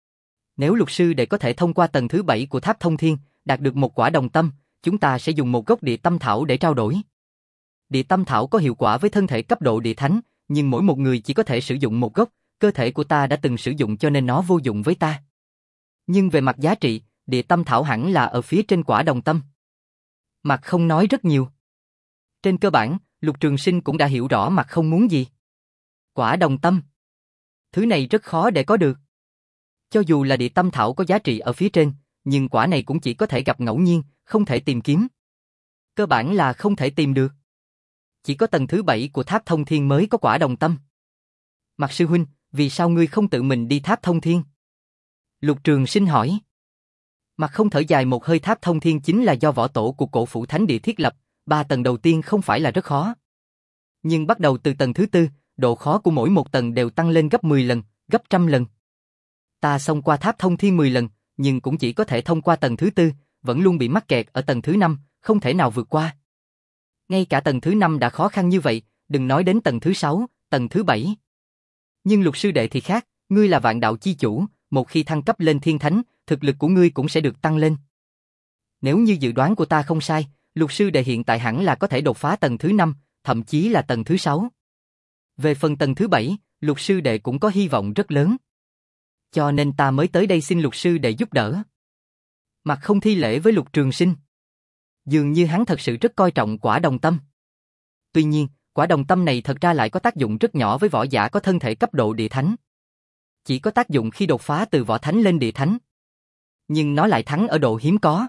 Nếu Lục sư đệ có thể thông qua tầng thứ bảy của tháp thông thiên, đạt được một quả đồng tâm, chúng ta sẽ dùng một gốc địa tâm thảo để trao đổi. Địa tâm thảo có hiệu quả với thân thể cấp độ địa thánh, nhưng mỗi một người chỉ có thể sử dụng một gốc, cơ thể của ta đã từng sử dụng cho nên nó vô dụng với ta. Nhưng về mặt giá trị, địa tâm thảo hẳn là ở phía trên quả đồng tâm. Mạc Không nói rất nhiều. Trên cơ bản, Lục Trường Sinh cũng đã hiểu rõ Mạc Không muốn gì. Quả đồng tâm. Thứ này rất khó để có được. Cho dù là địa tâm thảo có giá trị ở phía trên, nhưng quả này cũng chỉ có thể gặp ngẫu nhiên, không thể tìm kiếm. Cơ bản là không thể tìm được. Chỉ có tầng thứ bảy của tháp thông thiên mới có quả đồng tâm. Mạc sư huynh, vì sao ngươi không tự mình đi tháp thông thiên? Lục Trường Sinh hỏi. Mạc Không thở dài một hơi, tháp thông thiên chính là do võ tổ của Cổ Phụ Thánh Địa thiết lập, ba tầng đầu tiên không phải là rất khó. Nhưng bắt đầu từ tầng thứ tư, độ khó của mỗi một tầng đều tăng lên gấp mười lần, gấp trăm lần. Ta xông qua tháp thông thiên mười lần, nhưng cũng chỉ có thể thông qua tầng thứ tư, vẫn luôn bị mắc kẹt ở tầng thứ năm, không thể nào vượt qua. Ngay cả tầng thứ năm đã khó khăn như vậy, đừng nói đến tầng thứ sáu, tầng thứ bảy. Nhưng Lục sư đệ thì khác, ngươi là vạn đạo chi chủ, một khi thăng cấp lên thiên thánh, thực lực của ngươi cũng sẽ được tăng lên. Nếu như dự đoán của ta không sai, Lục sư đệ hiện tại hẳn là có thể đột phá tầng thứ năm, thậm chí là tầng thứ sáu. Về phần tầng thứ bảy, Lục sư đệ cũng có hy vọng rất lớn. Cho nên ta mới tới đây xin Lục sư đệ giúp đỡ. Mạc Không thi lễ với Lục Trường Sinh. Dường như hắn thật sự rất coi trọng quả đồng tâm. Tuy nhiên, quả đồng tâm này thật ra lại có tác dụng rất nhỏ với võ giả có thân thể cấp độ địa thánh. Chỉ có tác dụng khi đột phá từ võ thánh lên địa thánh. Nhưng nó lại thắng ở độ hiếm có.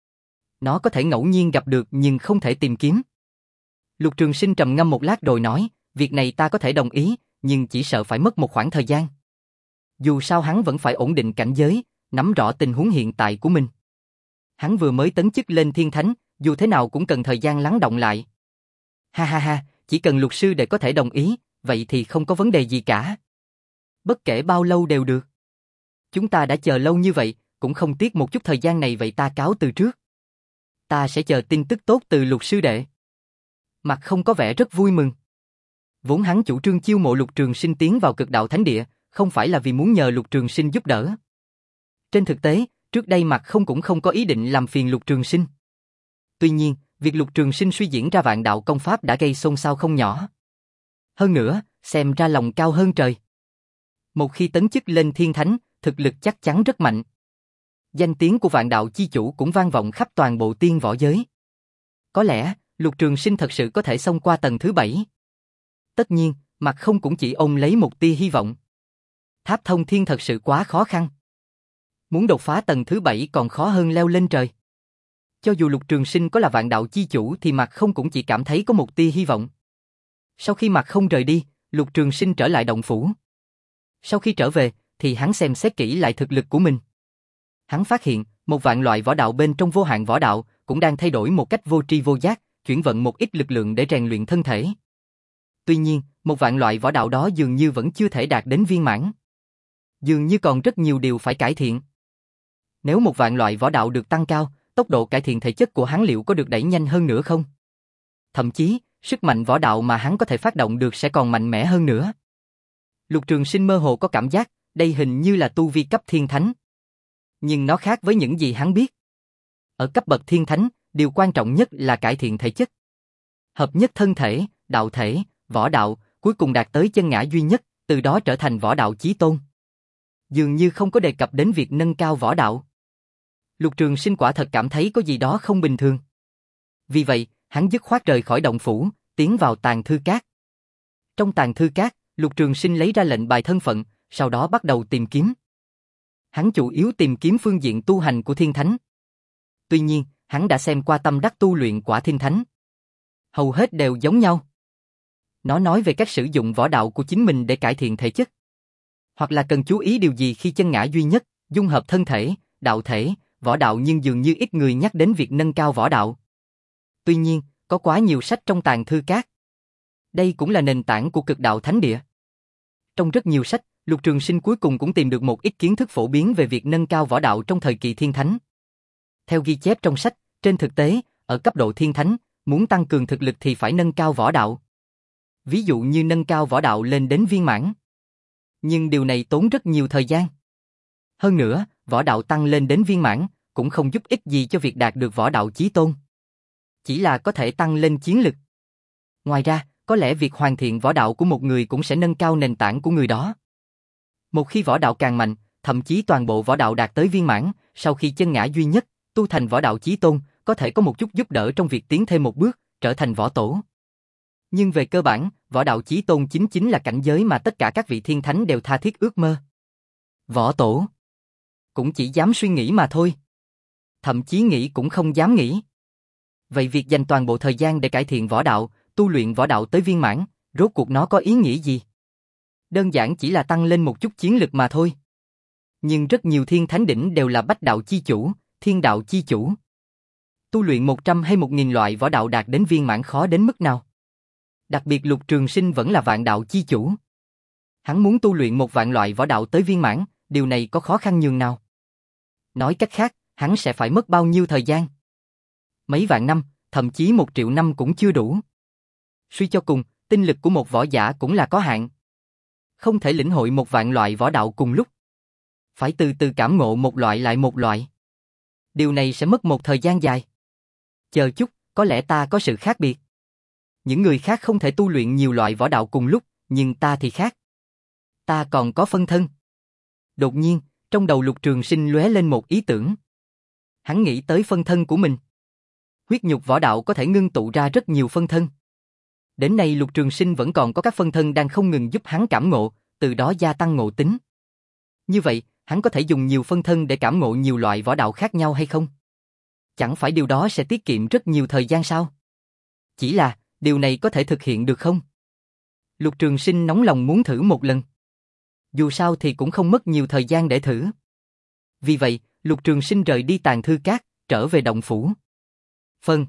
Nó có thể ngẫu nhiên gặp được nhưng không thể tìm kiếm. Lục Trường Sinh trầm ngâm một lát rồi nói, việc này ta có thể đồng ý, nhưng chỉ sợ phải mất một khoảng thời gian. Dù sao hắn vẫn phải ổn định cảnh giới, nắm rõ tình huống hiện tại của mình. Hắn vừa mới tấn chức lên thiên thánh, dù thế nào cũng cần thời gian lắng động lại. Ha ha ha, chỉ cần Lục sư đệ có thể đồng ý, vậy thì không có vấn đề gì cả. Bất kể bao lâu đều được. Chúng ta đã chờ lâu như vậy, cũng không tiếc một chút thời gian này, vậy ta cáo từ trước. Ta sẽ chờ tin tức tốt từ Lục sư đệ. Mặt không có vẻ rất vui mừng. Vốn hắn chủ trương chiêu mộ Lục Trường Sinh tiến vào Cực Đạo Thánh Địa, không phải là vì muốn nhờ Lục Trường Sinh giúp đỡ. Trên thực tế, trước đây Mặt không cũng không có ý định làm phiền Lục Trường Sinh. Tuy nhiên, việc Lục Trường Sinh suy diễn ra vạn đạo công pháp đã gây xôn xao không nhỏ. Hơn nữa, xem ra lòng cao hơn trời. Một khi tấn chức lên thiên thánh, thực lực chắc chắn rất mạnh. Danh tiếng của vạn đạo chi chủ cũng vang vọng khắp toàn bộ tiên võ giới. Có lẽ, Lục Trường Sinh thật sự có thể xông qua tầng thứ bảy. Tất nhiên, Mặt không cũng chỉ ôm lấy một tia hy vọng. Tháp thông thiên thật sự quá khó khăn. Muốn đột phá tầng thứ bảy còn khó hơn leo lên trời. Cho dù Lục Trường Sinh có là vạn đạo chi chủ thì Mặt không cũng chỉ cảm thấy có một tia hy vọng. Sau khi Mặt không rời đi, Lục Trường Sinh trở lại động phủ. Sau khi trở về, thì hắn xem xét kỹ lại thực lực của mình. Hắn phát hiện, một vạn loại võ đạo bên trong vô hạn võ đạo cũng đang thay đổi một cách vô tri vô giác, chuyển vận một ít lực lượng để rèn luyện thân thể. Tuy nhiên, một vạn loại võ đạo đó dường như vẫn chưa thể đạt đến viên mãn. Dường như còn rất nhiều điều phải cải thiện. Nếu một vạn loại võ đạo được tăng cao, tốc độ cải thiện thể chất của hắn liệu có được đẩy nhanh hơn nữa không? Thậm chí, sức mạnh võ đạo mà hắn có thể phát động được sẽ còn mạnh mẽ hơn nữa. Lục Trường Sinh mơ hồ có cảm giác, đây hình như là tu vi cấp thiên thánh. Nhưng nó khác với những gì hắn biết. Ở cấp bậc thiên thánh, điều quan trọng nhất là cải thiện thể chất. Hợp nhất thân thể, đạo thể, võ đạo, cuối cùng đạt tới chân ngã duy nhất, từ đó trở thành võ đạo chí tôn. Dường như không có đề cập đến việc nâng cao võ đạo. Lục Trường Sinh quả thật cảm thấy có gì đó không bình thường. Vì vậy, hắn dứt khoát rời khỏi động phủ, tiến vào tàng thư cát. Trong tàng thư cát, Lục Trường Sinh lấy ra lệnh bài thân phận, sau đó bắt đầu tìm kiếm. Hắn chủ yếu tìm kiếm phương diện tu hành của thiên thánh. Tuy nhiên, hắn đã xem qua tâm đắc tu luyện quả thiên thánh. Hầu hết đều giống nhau. Nó nói về cách sử dụng võ đạo của chính mình để cải thiện thể chất. Hoặc là cần chú ý điều gì khi chân ngã duy nhất, dung hợp thân thể, đạo thể, võ đạo, nhưng dường như ít người nhắc đến việc nâng cao võ đạo. Tuy nhiên, có quá nhiều sách trong tàng thư cát. Đây cũng là nền tảng của cực đạo thánh địa. Trong rất nhiều sách, Lục Trường Sinh cuối cùng cũng tìm được một ít kiến thức phổ biến về việc nâng cao võ đạo trong thời kỳ thiên thánh. Theo ghi chép trong sách, trên thực tế, ở cấp độ thiên thánh, muốn tăng cường thực lực thì phải nâng cao võ đạo. Ví dụ như nâng cao võ đạo lên đến viên mãn. Nhưng điều này tốn rất nhiều thời gian. Hơn nữa, võ đạo tăng lên đến viên mãn cũng không giúp ích gì cho việc đạt được võ đạo chí tôn. Chỉ là có thể tăng lên chiến lực. Ngoài ra, có lẽ việc hoàn thiện võ đạo của một người cũng sẽ nâng cao nền tảng của người đó. Một khi võ đạo càng mạnh, thậm chí toàn bộ võ đạo đạt tới viên mãn, sau khi chân ngã duy nhất, tu thành võ đạo chí tôn, có thể có một chút giúp đỡ trong việc tiến thêm một bước, trở thành võ tổ. Nhưng về cơ bản, võ đạo chí tôn chính chính là cảnh giới mà tất cả các vị thiên thánh đều tha thiết ước mơ. Võ tổ cũng chỉ dám suy nghĩ mà thôi. Thậm chí nghĩ cũng không dám nghĩ. Vậy việc dành toàn bộ thời gian để cải thiện võ đạo, tu luyện võ đạo tới viên mãn, rốt cuộc nó có ý nghĩa gì? Đơn giản chỉ là tăng lên một chút chiến lực mà thôi. Nhưng rất nhiều thiên thánh đỉnh đều là bách đạo chi chủ, thiên đạo chi chủ. Tu luyện một trăm hay một nghìn loại võ đạo đạt đến viên mãn khó đến mức nào? Đặc biệt Lục Trường Sinh vẫn là vạn đạo chi chủ. Hắn muốn tu luyện một vạn loại võ đạo tới viên mãn, điều này có khó khăn nhường nào? Nói cách khác, hắn sẽ phải mất bao nhiêu thời gian? Mấy vạn năm, thậm chí một triệu năm cũng chưa đủ. Suy cho cùng, tinh lực của một võ giả cũng là có hạn. Không thể lĩnh hội một vạn loại võ đạo cùng lúc. Phải từ từ cảm ngộ một loại lại một loại. Điều này sẽ mất một thời gian dài. Chờ chút, có lẽ ta có sự khác biệt. Những người khác không thể tu luyện nhiều loại võ đạo cùng lúc, nhưng ta thì khác. Ta còn có phân thân. Đột nhiên, trong đầu Lục Trường Sinh lóe lên một ý tưởng. Hắn nghĩ tới phân thân của mình. Huyết nhục võ đạo có thể ngưng tụ ra rất nhiều phân thân. Đến nay Lục Trường Sinh vẫn còn có các phân thân đang không ngừng giúp hắn cảm ngộ, từ đó gia tăng ngộ tính. Như vậy, hắn có thể dùng nhiều phân thân để cảm ngộ nhiều loại võ đạo khác nhau hay không? Chẳng phải điều đó sẽ tiết kiệm rất nhiều thời gian sao? Chỉ là, điều này có thể thực hiện được không? Lục Trường Sinh nóng lòng muốn thử một lần. Dù sao thì cũng không mất nhiều thời gian để thử. Vì vậy, Lục Trường Sinh rời đi tàng thư cát, trở về động phủ. Phân.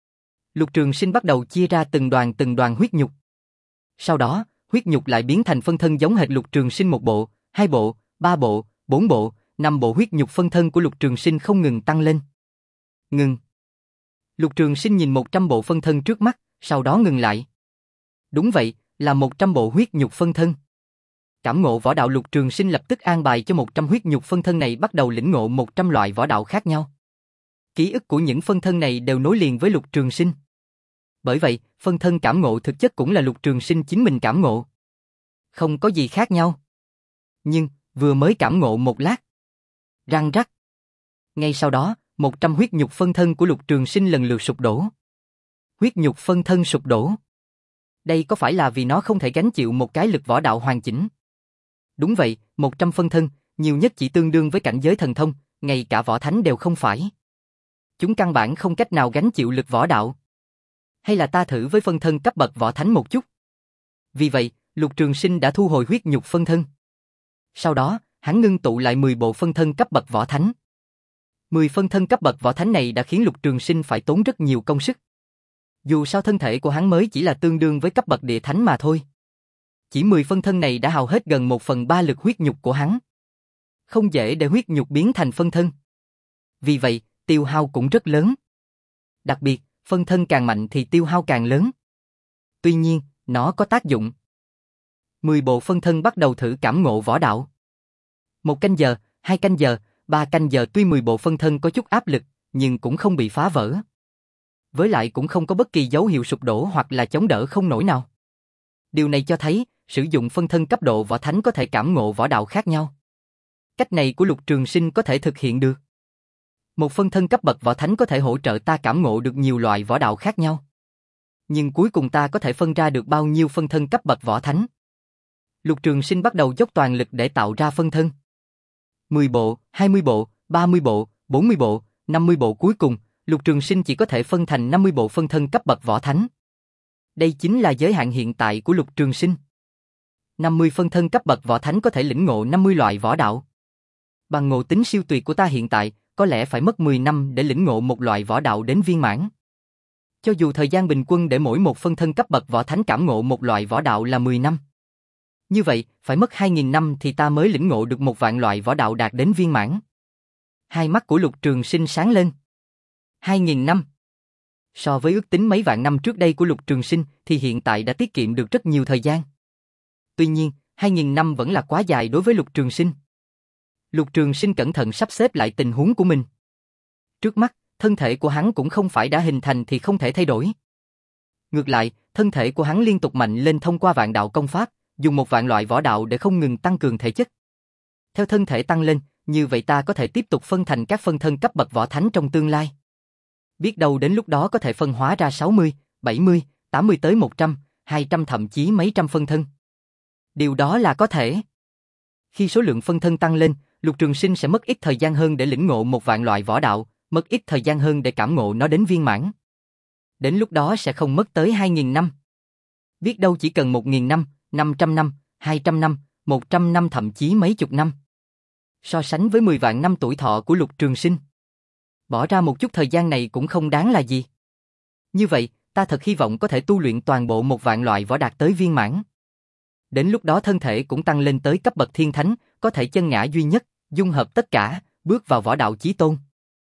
Lục Trường Sinh bắt đầu chia ra từng đoàn từng đoàn huyết nhục. Sau đó, huyết nhục lại biến thành phân thân giống hệt Lục Trường Sinh một bộ, hai bộ, ba bộ, bốn bộ, năm bộ huyết nhục phân thân của Lục Trường Sinh không ngừng tăng lên. Ngừng. Lục Trường Sinh nhìn một trăm bộ phân thân trước mắt, sau đó ngừng lại. Đúng vậy, là một trăm bộ huyết nhục phân thân. Cảm ngộ võ đạo Lục Trường Sinh lập tức an bài cho một trăm huyết nhục phân thân này bắt đầu lĩnh ngộ một trăm loại võ đạo khác nhau. Ký ức của những phân thân này đều nối liền với Lục Trường Sinh. Bởi vậy, phân thân cảm ngộ thực chất cũng là Lục Trường Sinh chính mình cảm ngộ. Không có gì khác nhau. Nhưng, vừa mới cảm ngộ một lát. Răng rắc. Ngay sau đó, một trăm huyết nhục phân thân của Lục Trường Sinh lần lượt sụp đổ. Huyết nhục phân thân sụp đổ. Đây có phải là vì nó không thể gánh chịu một cái lực võ đạo hoàn chỉnh? Đúng vậy, một trăm phân thân, nhiều nhất chỉ tương đương với cảnh giới thần thông, ngay cả võ thánh đều không phải. Chúng căn bản không cách nào gánh chịu lực võ đạo. Hay là ta thử với phân thân cấp bậc võ thánh một chút? Vì vậy, Lục Trường Sinh đã thu hồi huyết nhục phân thân. Sau đó, hắn ngưng tụ lại mười bộ phân thân cấp bậc võ thánh. Mười phân thân cấp bậc võ thánh này đã khiến Lục Trường Sinh phải tốn rất nhiều công sức. Dù sao thân thể của hắn mới chỉ là tương đương với cấp bậc địa thánh mà thôi. Chỉ mười phân thân này đã hao hết gần một phần ba lực huyết nhục của hắn. Không dễ để huyết nhục biến thành phân thân. Vì vậy, tiêu hao cũng rất lớn. Đặc biệt, phân thân càng mạnh thì tiêu hao càng lớn. Tuy nhiên, nó có tác dụng. Mười bộ phân thân bắt đầu thử cảm ngộ võ đạo. Một canh giờ, hai canh giờ, ba canh giờ tuy mười bộ phân thân có chút áp lực, nhưng cũng không bị phá vỡ. Với lại cũng không có bất kỳ dấu hiệu sụp đổ hoặc là chống đỡ không nổi nào. Điều này cho thấy, sử dụng phân thân cấp độ võ thánh có thể cảm ngộ võ đạo khác nhau. Cách này của Lục Trường Sinh có thể thực hiện được. Một phân thân cấp bậc võ thánh có thể hỗ trợ ta cảm ngộ được nhiều loại võ đạo khác nhau. Nhưng cuối cùng ta có thể phân ra được bao nhiêu phân thân cấp bậc võ thánh? Lục Trường Sinh bắt đầu dốc toàn lực để tạo ra phân thân. mười bộ, hai mươi bộ, ba mươi bộ, bốn mươi bộ, năm mươi bộ cuối cùng, Lục Trường Sinh chỉ có thể phân thành năm mươi bộ phân thân cấp bậc võ thánh. Đây chính là giới hạn hiện tại của Lục Trường Sinh. năm mươi phân thân cấp bậc võ thánh có thể lĩnh ngộ năm mươi loại võ đạo. Bằng ngộ tính siêu tuyệt của ta hiện tại, có lẽ phải mất mười năm để lĩnh ngộ một loại võ đạo đến viên mãn. Cho dù thời gian bình quân để mỗi một phân thân cấp bậc võ thánh cảm ngộ một loại võ đạo là mười năm. Như vậy, phải mất hai nghìn năm thì ta mới lĩnh ngộ được một vạn loại võ đạo đạt đến viên mãn. Hai mắt của Lục Trường Sinh sáng lên. hai nghìn năm. So với ước tính mấy vạn năm trước đây của Lục Trường Sinh thì hiện tại đã tiết kiệm được rất nhiều thời gian. Tuy nhiên, hai nghìn năm vẫn là quá dài đối với Lục Trường Sinh. Lục Trường Sinh cẩn thận sắp xếp lại tình huống của mình. Trước mắt, thân thể của hắn cũng không phải đã hình thành thì không thể thay đổi. Ngược lại, thân thể của hắn liên tục mạnh lên thông qua vạn đạo công pháp, dùng một vạn loại võ đạo để không ngừng tăng cường thể chất. Theo thân thể tăng lên, như vậy ta có thể tiếp tục phân thành các phân thân cấp bậc võ thánh trong tương lai. Biết đâu đến lúc đó có thể phân hóa ra sáu mươi, bảy mươi, tám mươi tới một trăm, hai trăm thậm chí mấy trăm phân thân. Điều đó là có thể. Khi số lượng phân thân tăng lên, Lục Trường Sinh sẽ mất ít thời gian hơn để lĩnh ngộ một vạn loại võ đạo, mất ít thời gian hơn để cảm ngộ nó đến viên mãn. Đến lúc đó sẽ không mất tới hai nghìn năm. Biết đâu chỉ cần một nghìn năm, năm trăm năm, hai trăm năm, một trăm năm thậm chí mấy chục năm. So sánh với mười vạn năm tuổi thọ của Lục Trường Sinh, bỏ ra một chút thời gian này cũng không đáng là gì. Như vậy, ta thật hy vọng có thể tu luyện toàn bộ một vạn loại võ đạt tới viên mãn. Đến lúc đó thân thể cũng tăng lên tới cấp bậc thiên thánh, có thể chân ngã duy nhất, dung hợp tất cả, bước vào võ đạo chí tôn.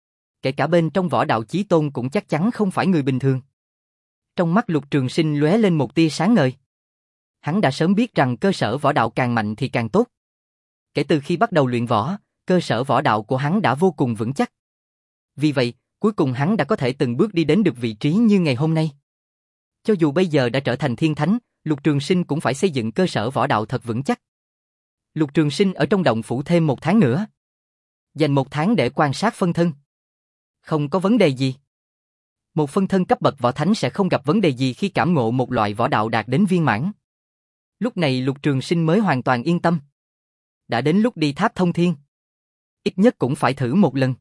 Kể cả bên trong võ đạo chí tôn cũng chắc chắn không phải người bình thường. Trong mắt Lục Trường Sinh lóe lên một tia sáng ngời. Hắn đã sớm biết rằng cơ sở võ đạo càng mạnh thì càng tốt. Kể từ khi bắt đầu luyện võ, cơ sở võ đạo của hắn đã vô cùng vững chắc. Vì vậy, cuối cùng hắn đã có thể từng bước đi đến được vị trí như ngày hôm nay. Cho dù bây giờ đã trở thành thiên thánh, Lục Trường Sinh cũng phải xây dựng cơ sở võ đạo thật vững chắc. Lục Trường Sinh ở trong động phủ thêm một tháng nữa. Dành một tháng để quan sát phân thân. Không có vấn đề gì. Một phân thân cấp bậc võ thánh sẽ không gặp vấn đề gì khi cảm ngộ một loại võ đạo đạt đến viên mãn. Lúc này Lục Trường Sinh mới hoàn toàn yên tâm. Đã đến lúc đi tháp thông thiên. Ít nhất cũng phải thử một lần.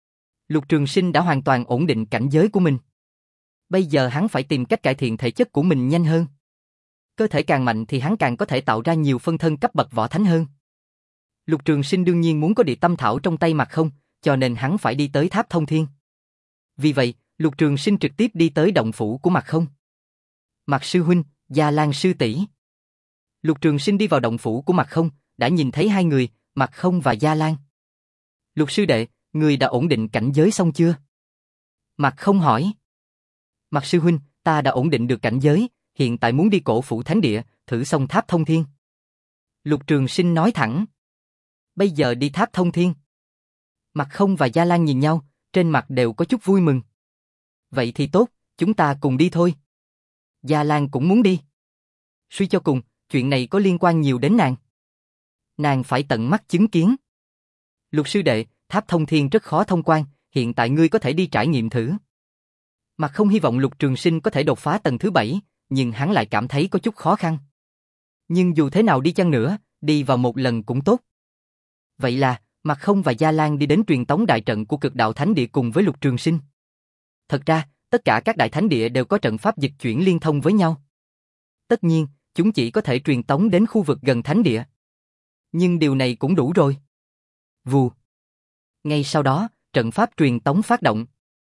Lục Trường Sinh đã hoàn toàn ổn định cảnh giới của mình. Bây giờ hắn phải tìm cách cải thiện thể chất của mình nhanh hơn. Cơ thể càng mạnh thì hắn càng có thể tạo ra nhiều phân thân cấp bậc võ thánh hơn. Lục Trường Sinh đương nhiên muốn có địa tâm thảo trong tay Mạc Không, cho nên hắn phải đi tới tháp thông thiên. Vì vậy, Lục Trường Sinh trực tiếp đi tới động phủ của Mạc Không. Mạc sư huynh, Gia Lan sư tỷ. Lục Trường Sinh đi vào động phủ của Mạc Không, đã nhìn thấy hai người, Mạc Không và Gia Lan. Lục sư đệ, người đã ổn định cảnh giới xong chưa? Mạc Không hỏi. Mạc sư huynh, ta đã ổn định được cảnh giới, hiện tại muốn đi cổ phủ thánh địa, thử xong tháp thông thiên. Lục Trường Sinh nói thẳng. Bây giờ đi tháp thông thiên. Mạc Không và Gia Lan nhìn nhau, trên mặt đều có chút vui mừng. Vậy thì tốt, chúng ta cùng đi thôi. Gia Lan cũng muốn đi. Suy cho cùng, chuyện này có liên quan nhiều đến nàng. Nàng phải tận mắt chứng kiến. Lục sư đệ, tháp thông thiên rất khó thông quan, hiện tại ngươi có thể đi trải nghiệm thử. Mạc Không hy vọng Lục Trường Sinh có thể đột phá tầng thứ bảy, nhưng hắn lại cảm thấy có chút khó khăn. Nhưng dù thế nào đi chăng nữa, đi vào một lần cũng tốt. Vậy là, Mạc Không và Gia Lan đi đến truyền tống đại trận của Cực Đạo Thánh Địa cùng với Lục Trường Sinh. Thật ra, tất cả các đại thánh địa đều có trận pháp dịch chuyển liên thông với nhau. Tất nhiên, chúng chỉ có thể truyền tống đến khu vực gần thánh địa. Nhưng điều này cũng đủ rồi. Vù. Ngay sau đó, trận pháp truyền tống phát động.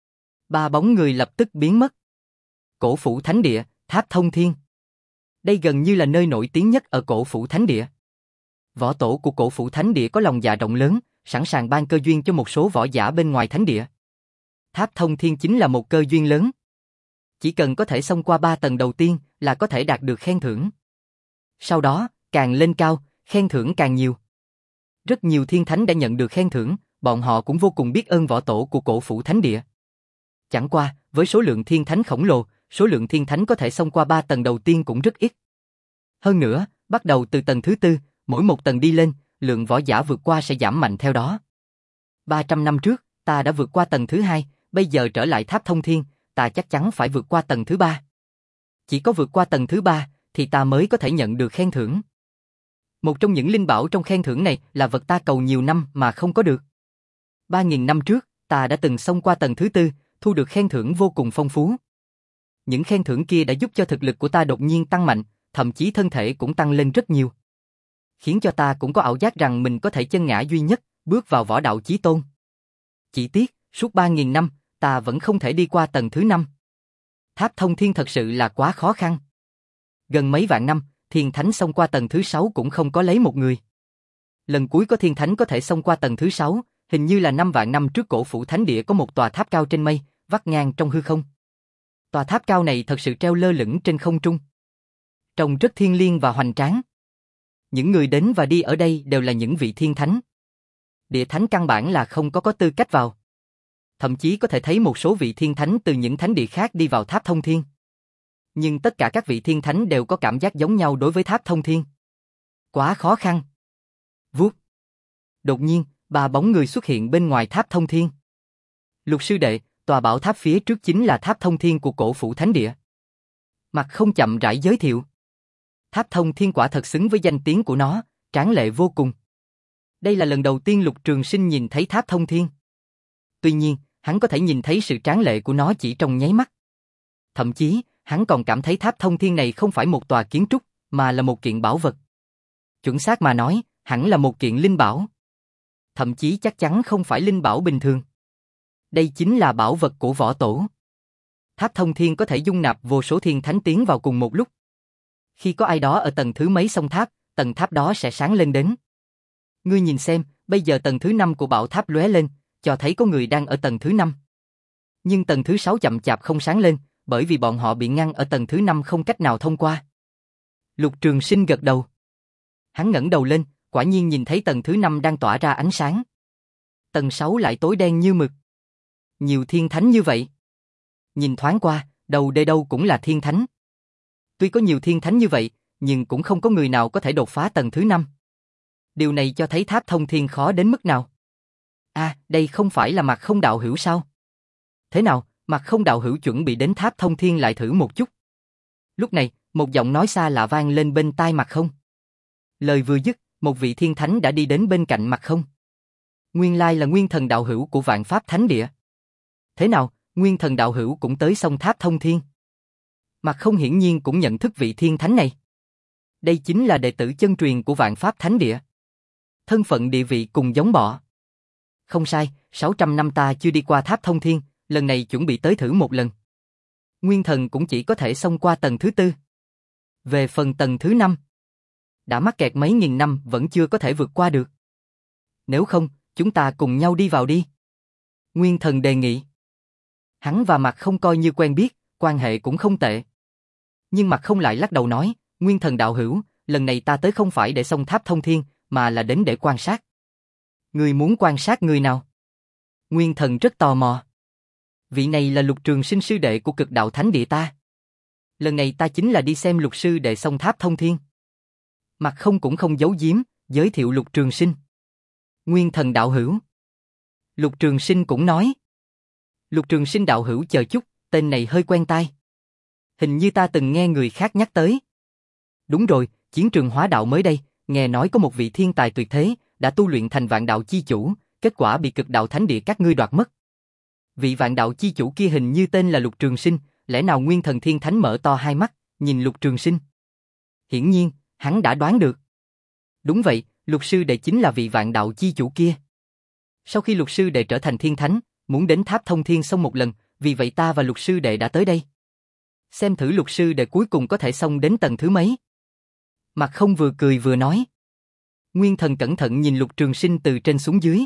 Ba bóng người lập tức biến mất. Cổ Phủ Thánh Địa, Tháp Thông Thiên. Đây gần như là nơi nổi tiếng nhất ở Cổ Phủ Thánh Địa. Võ tổ của Cổ Phủ Thánh Địa có lòng dạ rộng lớn, sẵn sàng ban cơ duyên cho một số võ giả bên ngoài thánh địa. Tháp Thông Thiên chính là một cơ duyên lớn. Chỉ cần có thể xông qua ba tầng đầu tiên là có thể đạt được khen thưởng. Sau đó, càng lên cao, khen thưởng càng nhiều. Rất nhiều thiên thánh đã nhận được khen thưởng, bọn họ cũng vô cùng biết ơn võ tổ của Cổ Phủ Thánh Địa. Chẳng qua, với số lượng thiên thánh khổng lồ, số lượng thiên thánh có thể xông qua ba tầng đầu tiên cũng rất ít. Hơn nữa, bắt đầu từ tầng thứ tư, mỗi một tầng đi lên, lượng võ giả vượt qua sẽ giảm mạnh theo đó. ba trăm năm trước, ta đã vượt qua tầng thứ hai, bây giờ trở lại Tháp Thông Thiên, ta chắc chắn phải vượt qua tầng thứ ba. Chỉ có vượt qua tầng thứ ba, thì ta mới có thể nhận được khen thưởng. Một trong những linh bảo trong khen thưởng này là vật ta cầu nhiều năm mà không có được. Ba nghìn năm trước, ta đã từng xông qua tầng thứ tư, thu được khen thưởng vô cùng phong phú. Những khen thưởng kia đã giúp cho thực lực của ta đột nhiên tăng mạnh, thậm chí thân thể cũng tăng lên rất nhiều. Khiến cho ta cũng có ảo giác rằng mình có thể chân ngã duy nhất, bước vào võ đạo chí tôn. Chỉ tiếc, suốt ba nghìn năm, ta vẫn không thể đi qua tầng thứ năm. Tháp Thông Thiên thật sự là quá khó khăn. Gần mấy vạn năm, thiên thánh xông qua tầng thứ sáu cũng không có lấy một người. Lần cuối có thiên thánh có thể xông qua tầng thứ sáu, hình như là năm vạn năm trước Cổ Phủ Thánh Địa có một tòa tháp cao trên mây, vắt ngang trong hư không. Tòa tháp cao này thật sự treo lơ lửng trên không trung. Trông rất thiêng liêng và hoành tráng. Những người đến và đi ở đây đều là những vị thiên thánh. Địa thánh căn bản là không có có tư cách vào. Thậm chí có thể thấy một số vị thiên thánh từ những thánh địa khác đi vào Tháp Thông Thiên. Nhưng tất cả các vị thiên thánh đều có cảm giác giống nhau đối với Tháp Thông Thiên. Quá khó khăn. Vuốt. Đột nhiên, ba bóng người xuất hiện bên ngoài Tháp Thông Thiên. Lục sư đệ, tòa bảo tháp phía trước chính là Tháp Thông Thiên của Cổ Phủ Thánh Địa. Mặt không chậm rãi giới thiệu. Tháp Thông Thiên quả thật xứng với danh tiếng của nó, tráng lệ vô cùng. Đây là lần đầu tiên Lục Trường Sinh nhìn thấy Tháp Thông Thiên. Tuy nhiên, hắn có thể nhìn thấy sự tráng lệ của nó chỉ trong nháy mắt. Thậm chí, hắn còn cảm thấy Tháp Thông Thiên này không phải một tòa kiến trúc, mà là một kiện bảo vật. Chuẩn xác mà nói, hẳn là một kiện linh bảo. Thậm chí chắc chắn không phải linh bảo bình thường. Đây chính là bảo vật của võ tổ. Tháp Thông Thiên có thể dung nạp vô số thiên thánh tiến vào cùng một lúc. Khi có ai đó ở tầng thứ mấy sông tháp, tầng tháp đó sẽ sáng lên đến. Ngươi nhìn xem, bây giờ tầng thứ năm của bảo tháp lóe lên, cho thấy có người đang ở tầng thứ năm. Nhưng tầng thứ sáu chậm chạp không sáng lên, bởi vì bọn họ bị ngăn ở tầng thứ năm không cách nào thông qua. Lục Trường Sinh gật đầu. Hắn ngẩng đầu lên, quả nhiên nhìn thấy tầng thứ năm đang tỏa ra ánh sáng. Tầng sáu lại tối đen như mực. Nhiều thiên thánh như vậy. Nhìn thoáng qua, đầu đây đâu cũng là thiên thánh. Tuy có nhiều thiên thánh như vậy, nhưng cũng không có người nào có thể đột phá tầng thứ năm. Điều này cho thấy Tháp Thông Thiên khó đến mức nào. À, đây không phải là Mạc Không đạo hữu sao? Thế nào, Mạc Không đạo hữu chuẩn bị đến Tháp Thông Thiên lại thử một chút. Lúc này, một giọng nói xa lạ vang lên bên tai Mạc Không. Lời vừa dứt, một vị thiên thánh đã đi đến bên cạnh Mạc Không. Nguyên lai là Nguyên Thần đạo hữu của Vạn Pháp Thánh Địa. Thế nào, Nguyên Thần đạo hữu cũng tới sông Tháp Thông Thiên. Mạc Không hiển nhiên cũng nhận thức vị thiên thánh này. Đây chính là đệ tử chân truyền của Vạn Pháp Thánh Địa. Thân phận địa vị cùng giống bọ. Không sai, sáu trăm năm ta chưa đi qua Tháp Thông Thiên, lần này chuẩn bị tới thử một lần. Nguyên Thần cũng chỉ có thể xông qua tầng thứ tư. Về phần tầng thứ năm, đã mắc kẹt mấy nghìn năm vẫn chưa có thể vượt qua được. Nếu không, chúng ta cùng nhau đi vào đi. Nguyên Thần đề nghị. Hắn và Mạc Không coi như quen biết, quan hệ cũng không tệ. Nhưng Mạc Không lại lắc đầu nói, Nguyên Thần đạo hữu, lần này ta tới không phải để xông Tháp Thông Thiên, mà là đến để quan sát. Ngươi muốn quan sát người nào? Nguyên Thần rất tò mò. Vị này là Lục Trường Sinh sư đệ của Cực Đạo Thánh Địa ta. Lần này ta chính là đi xem Lục sư đệ xông Tháp Thông Thiên. Mạc Không cũng không giấu giếm, giới thiệu Lục Trường Sinh. Nguyên Thần đạo hữu. Lục Trường Sinh cũng nói. Lục Trường Sinh đạo hữu chờ chút, tên này hơi quen tai. Hình như ta từng nghe người khác nhắc tới. Đúng rồi, chiến trường hóa đạo mới đây, nghe nói có một vị thiên tài tuyệt thế, đã tu luyện thành Vạn Đạo chi chủ, kết quả bị Cực Đạo Thánh Địa các ngươi đoạt mất. Vị Vạn Đạo chi chủ kia hình như tên là Lục Trường Sinh, lẽ nào Nguyên Thần Thiên Thánh mở to hai mắt, nhìn Lục Trường Sinh. Hiển nhiên, hắn đã đoán được. Đúng vậy, Lục sư đệ chính là vị Vạn Đạo chi chủ kia. Sau khi Lục sư đệ trở thành thiên thánh, muốn đến tháp thông thiên xông một lần, vì vậy ta và Lục sư đệ đã tới đây. Xem thử Lục sư đệ cuối cùng có thể xông đến tầng thứ mấy. Mặt Không vừa cười vừa nói. Nguyên Thần cẩn thận nhìn Lục Trường Sinh từ trên xuống dưới.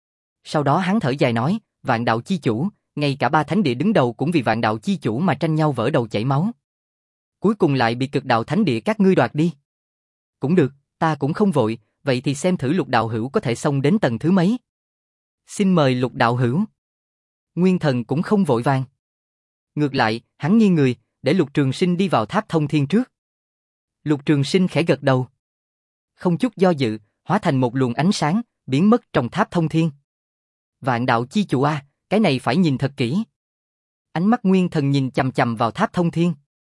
Sau đó hắn thở dài nói, Vạn đạo chi chủ, ngay cả ba thánh địa đứng đầu cũng vì Vạn đạo chi chủ mà tranh nhau vỡ đầu chảy máu. Cuối cùng lại bị Cực đạo thánh địa các ngươi đoạt đi. Cũng được, ta cũng không vội, vậy thì xem thử Lục đạo hữu có thể xông đến tầng thứ mấy. Xin mời Lục đạo hữu. Nguyên Thần cũng không vội vàng. Ngược lại, hắn nghiêng người, để Lục Trường Sinh đi vào tháp thông thiên trước. Lục Trường Sinh khẽ gật đầu. Không chút do dự, hóa thành một luồng ánh sáng, biến mất trong tháp thông thiên. Vạn đạo chi chủ a, cái này phải nhìn thật kỹ. Ánh mắt Nguyên Thần nhìn chằm chằm vào tháp thông thiên.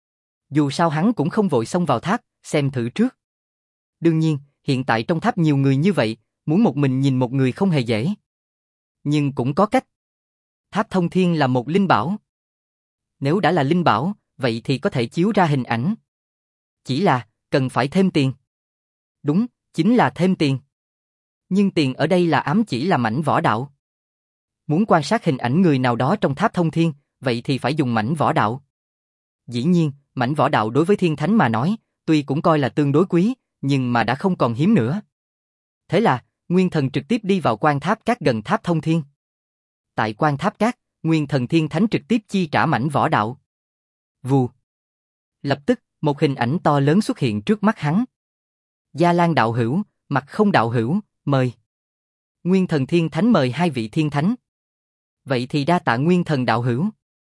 Dù sao hắn cũng không vội xông vào tháp, xem thử trước. Đương nhiên, hiện tại trong tháp nhiều người như vậy, muốn một mình nhìn một người không hề dễ. Nhưng cũng có cách. Tháp thông thiên là một linh bảo. Nếu đã là linh bảo, vậy thì có thể chiếu ra hình ảnh. Chỉ là, cần phải thêm tiền. Đúng, chính là thêm tiền. Nhưng tiền ở đây là ám chỉ là mảnh võ đạo. Muốn quan sát hình ảnh người nào đó trong tháp thông thiên, vậy thì phải dùng mảnh võ đạo. Dĩ nhiên, mảnh võ đạo đối với thiên thánh mà nói, tuy cũng coi là tương đối quý, nhưng mà đã không còn hiếm nữa. Thế là, Nguyên Thần trực tiếp đi vào quan tháp cát gần tháp thông thiên. Tại quan tháp cát, Nguyên Thần thiên thánh trực tiếp chi trả mảnh võ đạo. Vù. Lập tức, một hình ảnh to lớn xuất hiện trước mắt hắn. Gia Lan đạo hữu, Mặt Không đạo hữu, mời. Nguyên Thần thiên thánh mời hai vị thiên thánh. Vậy thì đa tạ Nguyên Thần đạo hữu.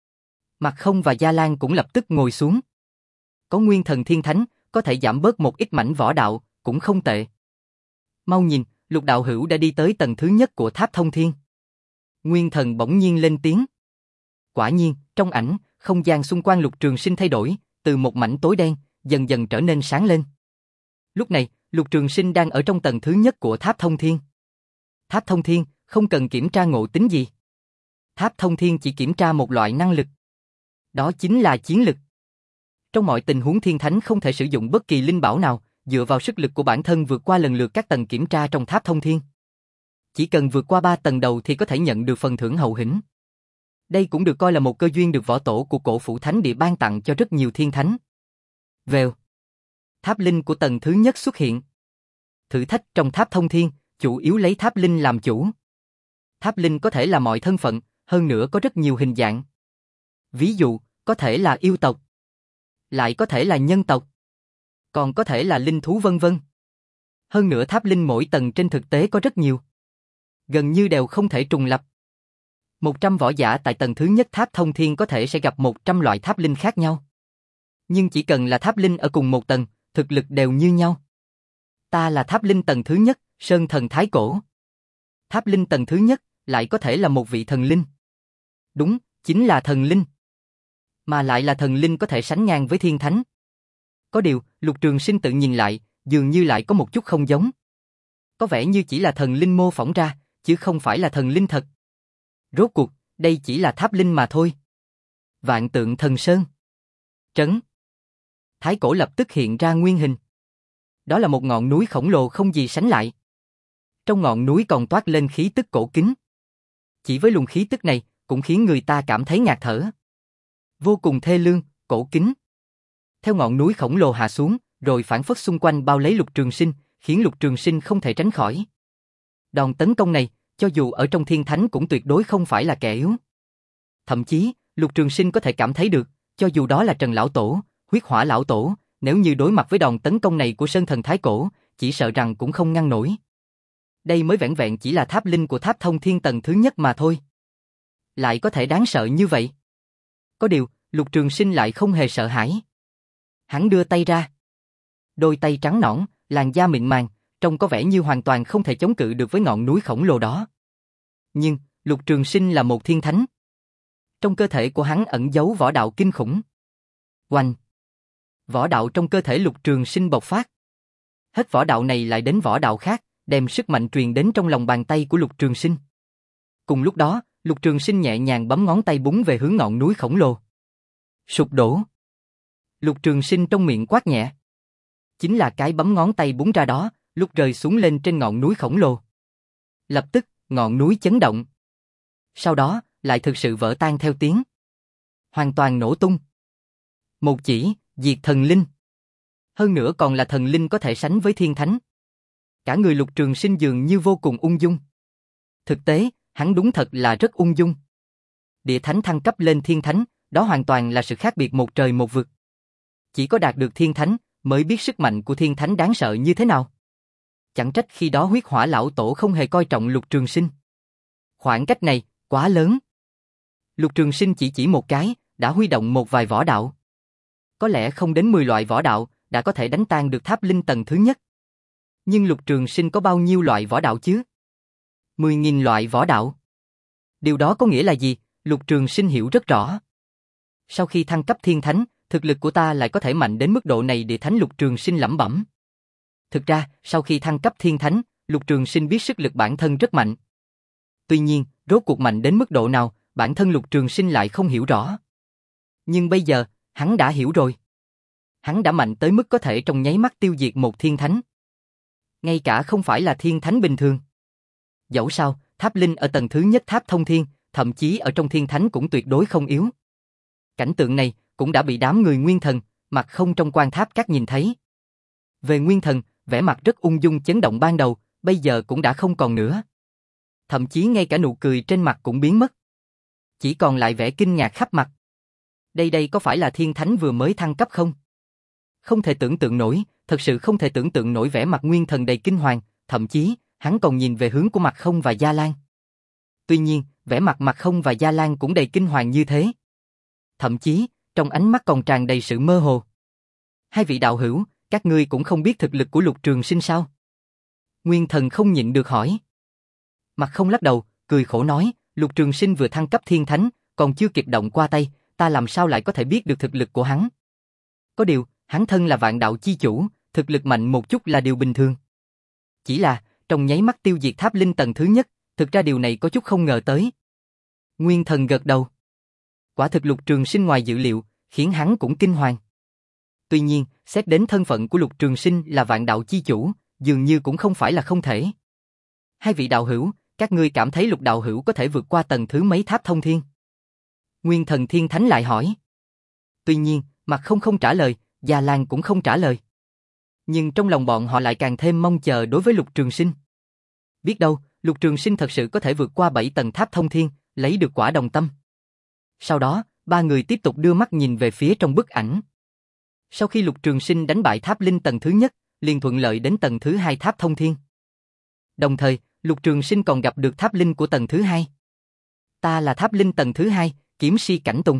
Mặt Không và Gia Lan cũng lập tức ngồi xuống. Có Nguyên Thần thiên thánh, có thể giảm bớt một ít mảnh võ đạo, cũng không tệ. Mau nhìn, Lục đạo hữu đã đi tới tầng thứ nhất của tháp thông thiên. Nguyên Thần bỗng nhiên lên tiếng. Quả nhiên, trong ảnh, không gian xung quanh Lục Trường Sinh thay đổi, từ một mảnh tối đen, dần dần trở nên sáng lên. Lúc này, Lục Trường Sinh đang ở trong tầng thứ nhất của tháp thông thiên. Tháp thông thiên, không cần kiểm tra ngộ tính gì. Tháp thông thiên chỉ kiểm tra một loại năng lực. Đó chính là chiến lực. Trong mọi tình huống thiên thánh không thể sử dụng bất kỳ linh bảo nào, dựa vào sức lực của bản thân vượt qua lần lượt các tầng kiểm tra trong tháp thông thiên. Chỉ cần vượt qua ba tầng đầu thì có thể nhận được phần thưởng hậu hĩnh. Đây cũng được coi là một cơ duyên được võ tổ của Cổ Phủ Thánh Địa ban tặng cho rất nhiều thiên thánh. Vèo. Tháp linh của tầng thứ nhất xuất hiện. Thử thách trong tháp thông thiên, chủ yếu lấy tháp linh làm chủ. Tháp linh có thể là mọi thân phận, hơn nữa có rất nhiều hình dạng. Ví dụ, có thể là yêu tộc, lại có thể là nhân tộc, còn có thể là linh thú vân vân. Hơn nữa tháp linh mỗi tầng trên thực tế có rất nhiều. Gần như đều không thể trùng lập. một trăm võ giả tại tầng thứ nhất tháp thông thiên có thể sẽ gặp một trăm loại tháp linh khác nhau. Nhưng chỉ cần là tháp linh ở cùng một tầng, thực lực đều như nhau. Ta là tháp linh tầng thứ nhất, Sơn Thần Thái Cổ. Tháp linh tầng thứ nhất, lại có thể là một vị thần linh. Đúng, chính là thần linh. Mà lại là thần linh có thể sánh ngang với thiên thánh. Có điều, Lục Trường Sinh tự nhìn lại, dường như lại có một chút không giống. Có vẻ như chỉ là thần linh mô phỏng ra, chứ không phải là thần linh thật. Rốt cuộc, đây chỉ là tháp linh mà thôi. Vạn Tượng Thần Sơn. Trấn. Thái Cổ lập tức hiện ra nguyên hình. Đó là một ngọn núi khổng lồ không gì sánh lại. Trong ngọn núi còn toát lên khí tức cổ kính. Chỉ với luồng khí tức này, cũng khiến người ta cảm thấy ngạt thở. Vô cùng thê lương, cổ kính. Theo ngọn núi khổng lồ hạ xuống, rồi phản phất xung quanh bao lấy Lục Trường Sinh, khiến Lục Trường Sinh không thể tránh khỏi. Đòn tấn công này, cho dù ở trong thiên thánh cũng tuyệt đối không phải là kẻ yếu. Thậm chí, Lục Trường Sinh có thể cảm thấy được, cho dù đó là Trần Lão Tổ, Huyết Hỏa Lão Tổ, nếu như đối mặt với đòn tấn công này của Sơn Thần Thái Cổ, chỉ sợ rằng cũng không ngăn nổi. Đây mới vẻn vẹn chỉ là tháp linh của tháp thông thiên tầng thứ nhất mà thôi. Lại có thể đáng sợ như vậy. Có điều, Lục Trường Sinh lại không hề sợ hãi. Hắn đưa tay ra. Đôi tay trắng nõn, làn da mịn màng, trông có vẻ như hoàn toàn không thể chống cự được với ngọn núi khổng lồ đó. Nhưng, Lục Trường Sinh là một thiên thánh. Trong cơ thể của hắn ẩn giấu võ đạo kinh khủng. Oanh! Võ đạo trong cơ thể Lục Trường Sinh bộc phát. Hết võ đạo này lại đến võ đạo khác, đem sức mạnh truyền đến trong lòng bàn tay của Lục Trường Sinh. Cùng lúc đó, Lục Trường Sinh nhẹ nhàng bấm ngón tay búng về hướng ngọn núi khổng lồ. Sụp đổ. Lục Trường Sinh trong miệng quát nhẹ. Chính là cái bấm ngón tay búng ra đó, lúc rơi xuống lên trên ngọn núi khổng lồ. Lập tức, ngọn núi chấn động. Sau đó, lại thực sự vỡ tan theo tiếng. Hoàn toàn nổ tung. Một chỉ, diệt thần linh. Hơn nữa còn là thần linh có thể sánh với thiên thánh. Cả người Lục Trường Sinh dường như vô cùng ung dung. Thực tế, hắn đúng thật là rất ung dung. Địa thánh thăng cấp lên thiên thánh, đó hoàn toàn là sự khác biệt một trời một vực. Chỉ có đạt được thiên thánh, mới biết sức mạnh của thiên thánh đáng sợ như thế nào. Chẳng trách khi đó huyết hỏa lão tổ không hề coi trọng Lục Trường Sinh. Khoảng cách này, quá lớn. Lục Trường Sinh chỉ chỉ một cái, đã huy động một vài võ đạo. Có lẽ không đến mười loại võ đạo, đã có thể đánh tan được tháp linh tầng thứ nhất. Nhưng Lục Trường Sinh có bao nhiêu loại võ đạo chứ? Mười nghìn loại võ đạo. Điều đó có nghĩa là gì? Lục Trường Sinh hiểu rất rõ. Sau khi thăng cấp thiên thánh, thực lực của ta lại có thể mạnh đến mức độ này? Địa thánh Lục Trường Sinh lẩm bẩm. Thực ra, sau khi thăng cấp thiên thánh, Lục Trường Sinh biết sức lực bản thân rất mạnh. Tuy nhiên, rốt cuộc mạnh đến mức độ nào, bản thân Lục Trường Sinh lại không hiểu rõ. Nhưng bây giờ, hắn đã hiểu rồi. Hắn đã mạnh tới mức có thể trong nháy mắt tiêu diệt một thiên thánh. Ngay cả không phải là thiên thánh bình thường. Dẫu sao, tháp linh ở tầng thứ nhất tháp thông thiên, thậm chí ở trong thiên thánh cũng tuyệt đối không yếu. Cảnh tượng này cũng đã bị đám người Nguyên Thần, mặt không trong quan tháp các nhìn thấy. Về Nguyên Thần, vẻ mặt rất ung dung chấn động ban đầu, bây giờ cũng đã không còn nữa. Thậm chí ngay cả nụ cười trên mặt cũng biến mất. Chỉ còn lại vẻ kinh ngạc khắp mặt. Đây đây có phải là thiên thánh vừa mới thăng cấp không? Không thể tưởng tượng nổi, thật sự không thể tưởng tượng nổi. Vẻ mặt Nguyên Thần đầy kinh hoàng, thậm chí, hắn còn nhìn về hướng của Mặt Không và Gia Lan. Tuy nhiên, vẻ mặt Mặt Không và Gia Lan cũng đầy kinh hoàng như thế. Thậm chí, trong ánh mắt còn tràn đầy sự mơ hồ. Hai vị đạo hữu, các ngươi cũng không biết thực lực của Lục Trường Sinh sao? Nguyên Thần không nhịn được hỏi. Mặt Không lắc đầu, cười khổ nói, Lục Trường Sinh vừa thăng cấp thiên thánh, còn chưa kịp động qua tay, ta làm sao lại có thể biết được thực lực của hắn? Có điều, hắn thân là vạn đạo chi chủ, thực lực mạnh một chút là điều bình thường. Chỉ là, trong nháy mắt tiêu diệt tháp linh tầng thứ nhất, thực ra điều này có chút không ngờ tới. Nguyên Thần gật đầu. Quả thực Lục Trường Sinh ngoài dự liệu, khiến hắn cũng kinh hoàng. Tuy nhiên, xét đến thân phận của Lục Trường Sinh là vạn đạo chi chủ, dường như cũng không phải là không thể. Hai vị đạo hữu, các ngươi cảm thấy Lục đạo hữu có thể vượt qua tầng thứ mấy tháp thông thiên? Nguyên Thần Thiên Thánh lại hỏi. Tuy nhiên, Mặt Không không trả lời, Gia Lan cũng không trả lời. Nhưng trong lòng bọn họ lại càng thêm mong chờ đối với Lục Trường Sinh. Biết đâu, Lục Trường Sinh thật sự có thể vượt qua bảy tầng tháp thông thiên, lấy được quả đồng tâm. Sau đó, ba người tiếp tục đưa mắt nhìn về phía trong bức ảnh. Sau khi Lục Trường Sinh đánh bại tháp linh tầng thứ nhất, liền thuận lợi đến tầng thứ hai tháp thông thiên. Đồng thời, Lục Trường Sinh còn gặp được tháp linh của tầng thứ hai. Ta là tháp linh tầng thứ hai, kiếm si Cảnh Tùng.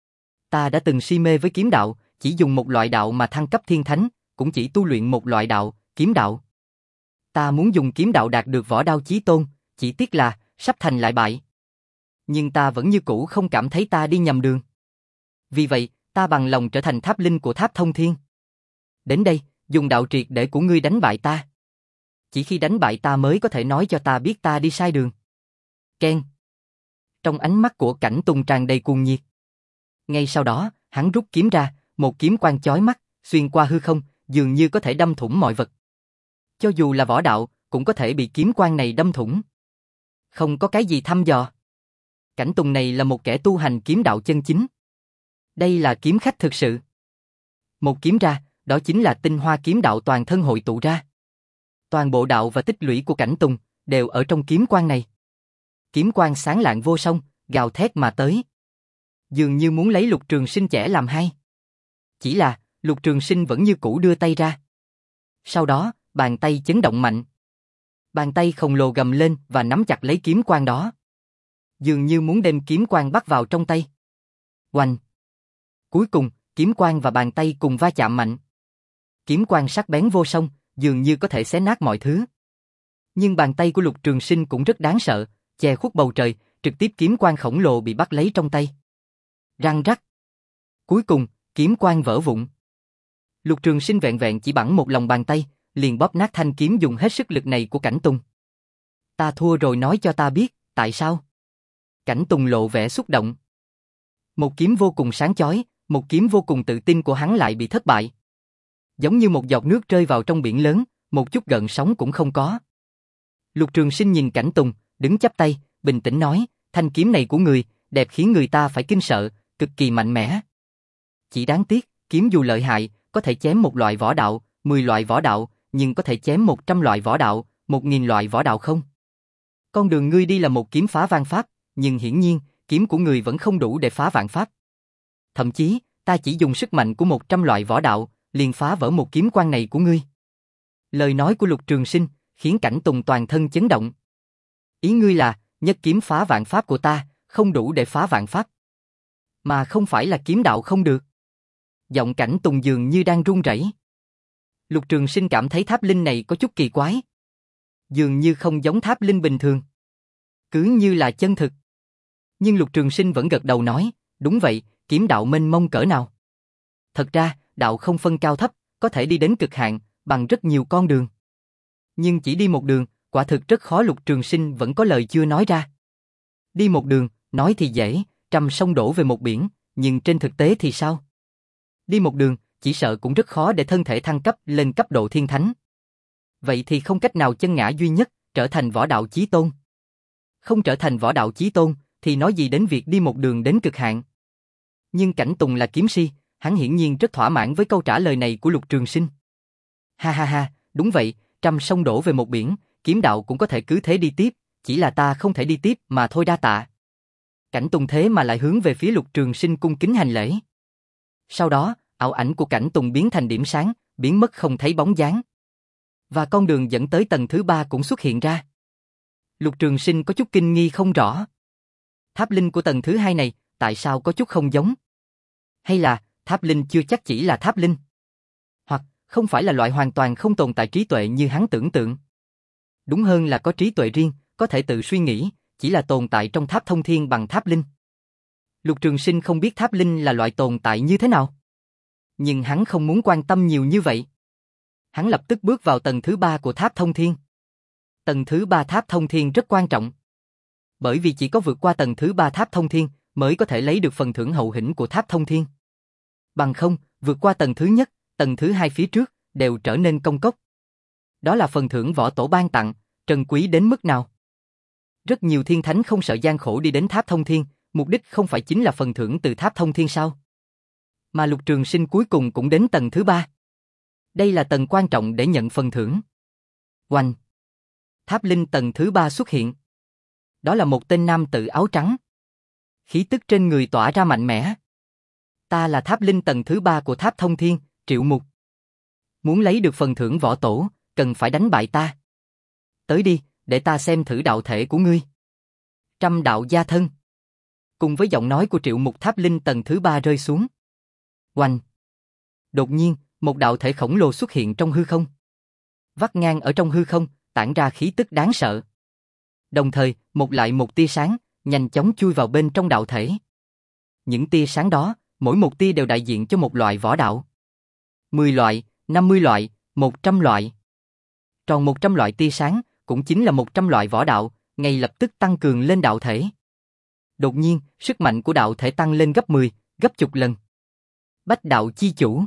Ta đã từng si mê với kiếm đạo, chỉ dùng một loại đạo mà thăng cấp thiên thánh, cũng chỉ tu luyện một loại đạo, kiếm đạo. Ta muốn dùng kiếm đạo đạt được võ đao chí tôn, chỉ tiếc là, sắp thành lại bại. Nhưng ta vẫn như cũ không cảm thấy ta đi nhầm đường. Vì vậy, ta bằng lòng trở thành tháp linh của tháp thông thiên. Đến đây, dùng đạo triệt để của ngươi đánh bại ta. Chỉ khi đánh bại ta mới có thể nói cho ta biết ta đi sai đường. Ken. Trong ánh mắt của Cảnh Tùng tràn đầy cuồng nhiệt. Ngay sau đó, hắn rút kiếm ra, một kiếm quang chói mắt, xuyên qua hư không, dường như có thể đâm thủng mọi vật. Cho dù là võ đạo, cũng có thể bị kiếm quang này đâm thủng. Không có cái gì thăm dò. Cảnh Tùng này là một kẻ tu hành kiếm đạo chân chính. Đây là kiếm khách thực sự. Một kiếm ra, đó chính là tinh hoa kiếm đạo toàn thân hội tụ ra. Toàn bộ đạo và tích lũy của Cảnh Tùng đều ở trong kiếm quang này. Kiếm quang sáng lạng vô song, gào thét mà tới. Dường như muốn lấy Lục Trường Sinh chẻ làm hai. Chỉ là, Lục Trường Sinh vẫn như cũ đưa tay ra. Sau đó, bàn tay chấn động mạnh. Bàn tay khổng lồ gầm lên và nắm chặt lấy kiếm quang đó. Dường như muốn đem kiếm quang bắt vào trong tay. Oanh! Cuối cùng, kiếm quang và bàn tay cùng va chạm mạnh. Kiếm quang sắc bén vô song, dường như có thể xé nát mọi thứ. Nhưng bàn tay của Lục Trường Sinh cũng rất đáng sợ, che khuất bầu trời, trực tiếp kiếm quang khổng lồ bị bắt lấy trong tay. Răng rắc. Cuối cùng, kiếm quang vỡ vụn. Lục Trường Sinh vẹn vẹn chỉ bằng một lòng bàn tay, liền bóp nát thanh kiếm dùng hết sức lực này của Cảnh Tùng. Ta thua rồi, nói cho ta biết, tại sao? Cảnh Tùng lộ vẻ xúc động. Một kiếm vô cùng sáng chói, một kiếm vô cùng tự tin của hắn lại bị thất bại. Giống như một giọt nước rơi vào trong biển lớn, một chút gợn sóng cũng không có. Lục Trường Sinh nhìn Cảnh Tùng, đứng chắp tay, bình tĩnh nói, thanh kiếm này của người, đẹp khiến người ta phải kinh sợ, cực kỳ mạnh mẽ. Chỉ đáng tiếc, kiếm dù lợi hại, có thể chém một loại võ đạo, mười loại võ đạo, nhưng có thể chém một trăm loại võ đạo, một nghìn loại võ đạo không? Con đường ngươi đi là một kiếm phá vạn pháp, nhưng hiển nhiên, kiếm của người vẫn không đủ để phá vạn pháp. Thậm chí, ta chỉ dùng sức mạnh của một trăm loại võ đạo, liền phá vỡ một kiếm quan này của ngươi. Lời nói của Lục Trường Sinh khiến Cảnh Tùng toàn thân chấn động. Ý ngươi là, nhất kiếm phá vạn pháp của ta, không đủ để phá vạn pháp. Mà không phải là kiếm đạo không được. Giọng Cảnh Tùng dường như đang run rẩy. Lục Trường Sinh cảm thấy tháp linh này có chút kỳ quái. Dường như không giống tháp linh bình thường. Cứ như là chân thực. Nhưng Lục Trường Sinh vẫn gật đầu nói, đúng vậy, kiếm đạo mênh mông cỡ nào. Thật ra, đạo không phân cao thấp, có thể đi đến cực hạn, bằng rất nhiều con đường. Nhưng chỉ đi một đường, quả thực rất khó. Lục Trường Sinh vẫn có lời chưa nói ra. Đi một đường, nói thì dễ, trăm sông đổ về một biển, nhưng trên thực tế thì sao? Đi một đường, chỉ sợ cũng rất khó để thân thể thăng cấp lên cấp độ thiên thánh. Vậy thì không cách nào chân ngã duy nhất, trở thành võ đạo chí tôn. Không trở thành võ đạo chí tôn, thì nói gì đến việc đi một đường đến cực hạn. Nhưng Cảnh Tùng là kiếm si, hắn hiển nhiên rất thỏa mãn với câu trả lời này của Lục Trường Sinh. Ha ha ha, đúng vậy, trăm sông đổ về một biển, kiếm đạo cũng có thể cứ thế đi tiếp, chỉ là ta không thể đi tiếp mà thôi, đa tạ. Cảnh Tùng thế mà lại hướng về phía Lục Trường Sinh cung kính hành lễ. Sau đó, ảo ảnh của Cảnh Tùng biến thành điểm sáng, biến mất không thấy bóng dáng. Và con đường dẫn tới tầng thứ ba cũng xuất hiện ra. Lục Trường Sinh có chút kinh nghi không rõ. Tháp linh của tầng thứ hai này, tại sao có chút không giống? Hay là, tháp linh chưa chắc chỉ là tháp linh? Hoặc, không phải là loại hoàn toàn không tồn tại trí tuệ như hắn tưởng tượng? Đúng hơn là có trí tuệ riêng, có thể tự suy nghĩ, chỉ là tồn tại trong tháp thông thiên bằng tháp linh. Lục Trường Sinh không biết tháp linh là loại tồn tại như thế nào. Nhưng hắn không muốn quan tâm nhiều như vậy. Hắn lập tức bước vào tầng thứ ba của tháp thông thiên. Tầng thứ ba tháp thông thiên rất quan trọng. Bởi vì chỉ có vượt qua tầng thứ ba tháp thông thiên mới có thể lấy được phần thưởng hậu hĩnh của tháp thông thiên. Bằng không, vượt qua tầng thứ nhất, tầng thứ hai phía trước đều trở nên công cốc. Đó là phần thưởng võ tổ ban tặng, trân quý đến mức nào. Rất nhiều thiên thánh không sợ gian khổ đi đến tháp thông thiên, mục đích không phải chính là phần thưởng từ tháp thông thiên sao? Mà Lục Trường Sinh cuối cùng cũng đến tầng thứ ba. Đây là tầng quan trọng để nhận phần thưởng. Oanh! Tháp linh tầng thứ ba xuất hiện. Đó là một tên nam tử áo trắng. Khí tức trên người tỏa ra mạnh mẽ. Ta là tháp linh tầng thứ ba của tháp thông thiên, Triệu Mục. Muốn lấy được phần thưởng võ tổ, cần phải đánh bại ta. Tới đi, để ta xem thử đạo thể của ngươi. Trăm đạo gia thân. Cùng với giọng nói của Triệu Mục, tháp linh tầng thứ ba rơi xuống. Oanh! Đột nhiên, một đạo thể khổng lồ xuất hiện trong hư không. Vắt ngang ở trong hư không, tản ra khí tức đáng sợ. Đồng thời, một lại một tia sáng, nhanh chóng chui vào bên trong đạo thể. Những tia sáng đó, mỗi một tia đều đại diện cho một loại võ đạo. mười loại, năm mươi loại, một trăm loại. Tròn một trăm loại tia sáng, cũng chính là một trăm loại võ đạo, ngay lập tức tăng cường lên đạo thể. Đột nhiên, sức mạnh của đạo thể tăng lên gấp mười, gấp chục lần. Bách đạo chi chủ.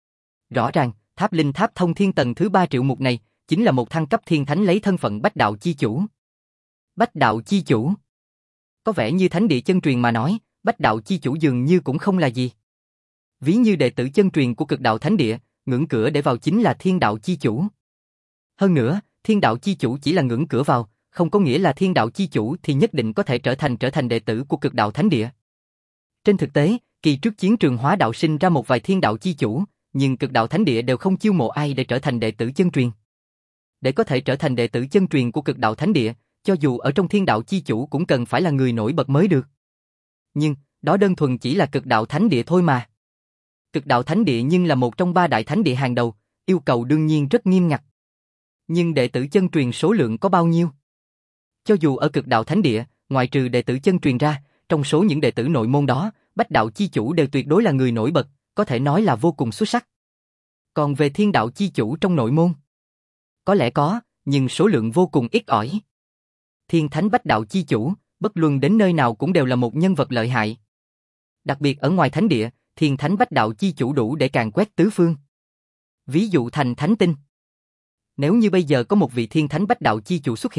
Rõ ràng, tháp linh tháp thông thiên tầng thứ ba Triệu Mục này, chính là một thăng cấp thiên thánh lấy thân phận bách đạo chi chủ. Bách đạo chi chủ. Có vẻ như thánh địa chân truyền mà nói, bách đạo chi chủ dường như cũng không là gì. Ví như đệ tử chân truyền của cực đạo thánh địa, ngưỡng cửa để vào chính là thiên đạo chi chủ. Hơn nữa, thiên đạo chi chủ chỉ là ngưỡng cửa vào, không có nghĩa là thiên đạo chi chủ thì nhất định có thể trở thành trở thành đệ tử của cực đạo thánh địa. Trên thực tế, kỳ trước chiến trường hóa đạo sinh ra một vài thiên đạo chi chủ, nhưng cực đạo thánh địa đều không chiêu mộ ai để trở thành đệ tử chân truyền. Để có thể trở thành đệ tử chân truyền của cực đạo thánh địa, cho dù ở trong thiên đạo chi chủ cũng cần phải là người nổi bật mới được. Nhưng, đó đơn thuần chỉ là cực đạo thánh địa thôi mà. Cực đạo thánh địa nhưng là một trong ba đại thánh địa hàng đầu, yêu cầu đương nhiên rất nghiêm ngặt. Nhưng đệ tử chân truyền số lượng có bao nhiêu? Cho dù ở cực đạo thánh địa, ngoại trừ đệ tử chân truyền ra, trong số những đệ tử nội môn đó, bách đạo chi chủ đều tuyệt đối là người nổi bật, có thể nói là vô cùng xuất sắc. Còn về thiên đạo chi chủ trong nội môn, có lẽ có, nhưng số lượng vô cùng ít ỏi. Thiên thánh bách đạo chi chủ, bất luận đến nơi nào cũng đều là một nhân vật lợi hại. Đặc biệt ở ngoài thánh địa, thiên thánh bách đạo chi chủ đủ để càn quét tứ phương. Ví dụ thành thánh tinh. Nếu như bây giờ có một vị thiên thánh bách đạo chi chủ xuất hiện,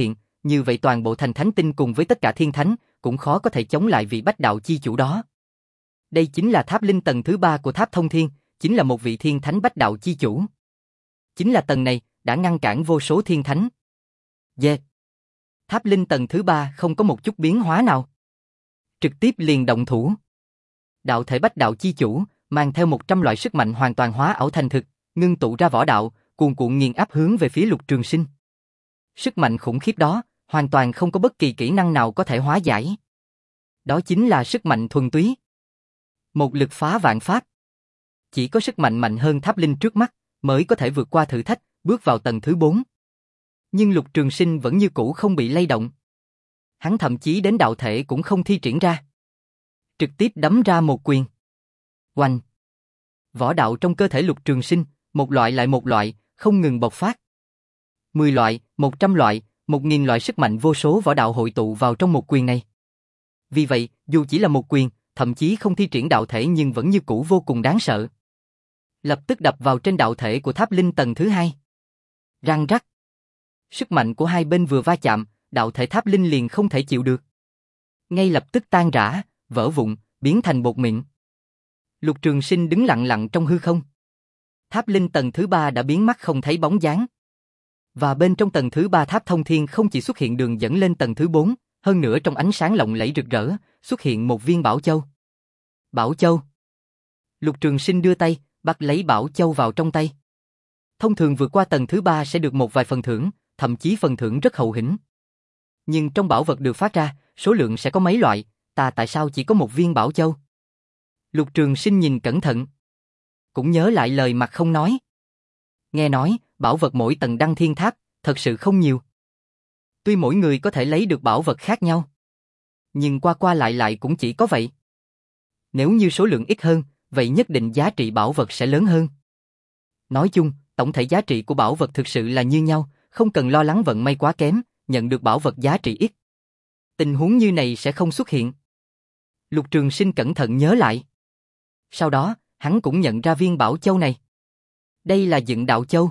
như vậy toàn bộ thành thánh tinh cùng với tất cả thiên thánh, cũng khó có thể chống lại vị bách đạo chi chủ đó. Đây chính là tháp linh tầng thứ ba của tháp thông thiên, chính là một vị thiên thánh bách đạo chi chủ. Chính là tầng này, đã ngăn cản vô số thiên thánh. Yeah. Tháp linh tầng thứ ba không có một chút biến hóa nào. Trực tiếp liền động thủ. Đạo thể bách đạo chi chủ, mang theo một trăm loại sức mạnh hoàn toàn hóa ảo thành thực, ngưng tụ ra võ đạo, cuồn cuộn nghiền áp hướng về phía Lục Trường Sinh. Sức mạnh khủng khiếp đó, hoàn toàn không có bất kỳ kỹ năng nào có thể hóa giải. Đó chính là sức mạnh thuần túy. Một lực phá vạn pháp. Chỉ có sức mạnh mạnh hơn tháp linh trước mắt, mới có thể vượt qua thử thách, bước vào tầng thứ bốn. Nhưng Lục Trường Sinh vẫn như cũ không bị lay động. Hắn thậm chí đến đạo thể cũng không thi triển ra. Trực tiếp đấm ra một quyền. Oanh! Võ đạo trong cơ thể Lục Trường Sinh, một loại lại một loại, không ngừng bộc phát. Mười loại, một trăm loại, một nghìn loại sức mạnh vô số võ đạo hội tụ vào trong một quyền này. Vì vậy, dù chỉ là một quyền, thậm chí không thi triển đạo thể nhưng vẫn như cũ vô cùng đáng sợ. Lập tức đập vào trên đạo thể của tháp linh tầng thứ hai. Răng rắc. Sức mạnh của hai bên vừa va chạm, đạo thể tháp linh liền không thể chịu được. Ngay lập tức tan rã, vỡ vụn, biến thành bột mịn. Lục Trường Sinh đứng lặng lặng trong hư không. Tháp linh tầng thứ ba đã biến mất không thấy bóng dáng. Và bên trong tầng thứ ba tháp thông thiên không chỉ xuất hiện đường dẫn lên tầng thứ bốn, hơn nữa trong ánh sáng lộng lẫy rực rỡ, xuất hiện một viên bảo châu. Bảo châu. Lục Trường Sinh đưa tay, bắt lấy bảo châu vào trong tay. Thông thường vượt qua tầng thứ ba sẽ được một vài phần thưởng, thậm chí phần thưởng rất hậu hĩnh. Nhưng trong bảo vật được phát ra, số lượng sẽ có mấy loại, ta tại sao chỉ có một viên bảo châu? Lục Trường Sinh nhìn cẩn thận. Cũng nhớ lại lời mặt không nói. Nghe nói, bảo vật mỗi tầng đăng thiên tháp, thật sự không nhiều. Tuy mỗi người có thể lấy được bảo vật khác nhau, nhưng qua qua lại lại cũng chỉ có vậy. Nếu như số lượng ít hơn, vậy nhất định giá trị bảo vật sẽ lớn hơn. Nói chung, tổng thể giá trị của bảo vật thực sự là như nhau, không cần lo lắng vận may quá kém, nhận được bảo vật giá trị ít. Tình huống như này sẽ không xuất hiện. Lục Trường Sinh cẩn thận nhớ lại. Sau đó, hắn cũng nhận ra viên bảo châu này. Đây là Dựng Đạo Châu.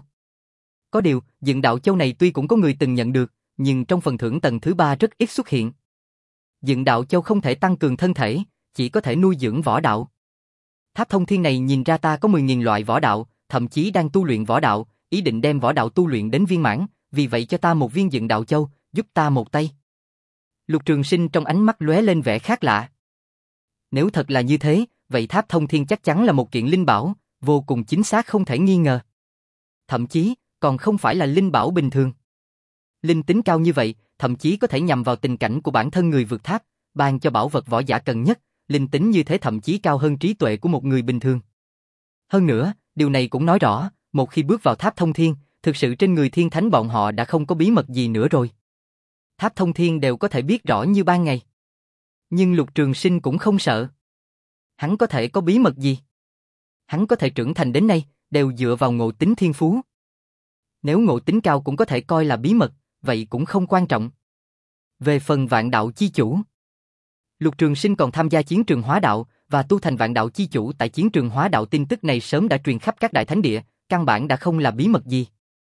Có điều, Dựng Đạo Châu này tuy cũng có người từng nhận được, nhưng trong phần thưởng tầng thứ ba rất ít xuất hiện. Dựng Đạo Châu không thể tăng cường thân thể, chỉ có thể nuôi dưỡng võ đạo. Tháp thông thiên này nhìn ra ta có mười nghìn loại võ đạo, thậm chí đang tu luyện võ đạo, ý định đem võ đạo tu luyện đến viên mãn, vì vậy cho ta một viên Dựng Đạo Châu, giúp ta một tay. Lục Trường Sinh trong ánh mắt lóe lên vẻ khác lạ. Nếu thật là như thế, vậy tháp thông thiên chắc chắn là một kiện linh bảo, vô cùng chính xác không thể nghi ngờ. Thậm chí, còn không phải là linh bảo bình thường. Linh tính cao như vậy, thậm chí có thể nhằm vào tình cảnh của bản thân người vượt tháp, ban cho bảo vật võ giả cần nhất, linh tính như thế thậm chí cao hơn trí tuệ của một người bình thường. Hơn nữa, điều này cũng nói rõ, một khi bước vào tháp thông thiên, thực sự trên người thiên thánh bọn họ đã không có bí mật gì nữa rồi. Tháp thông thiên đều có thể biết rõ như ban ngày. Nhưng Lục Trường Sinh cũng không sợ. Hắn có thể có bí mật gì? Hắn có thể trưởng thành đến nay, đều dựa vào ngộ tính thiên phú. Nếu ngộ tính cao cũng có thể coi là bí mật, vậy cũng không quan trọng. Về phần vạn đạo chi chủ, Lục Trường Sinh còn tham gia chiến trường hóa đạo và tu thành vạn đạo chi chủ tại chiến trường hóa đạo, tin tức này sớm đã truyền khắp các đại thánh địa, căn bản đã không là bí mật gì.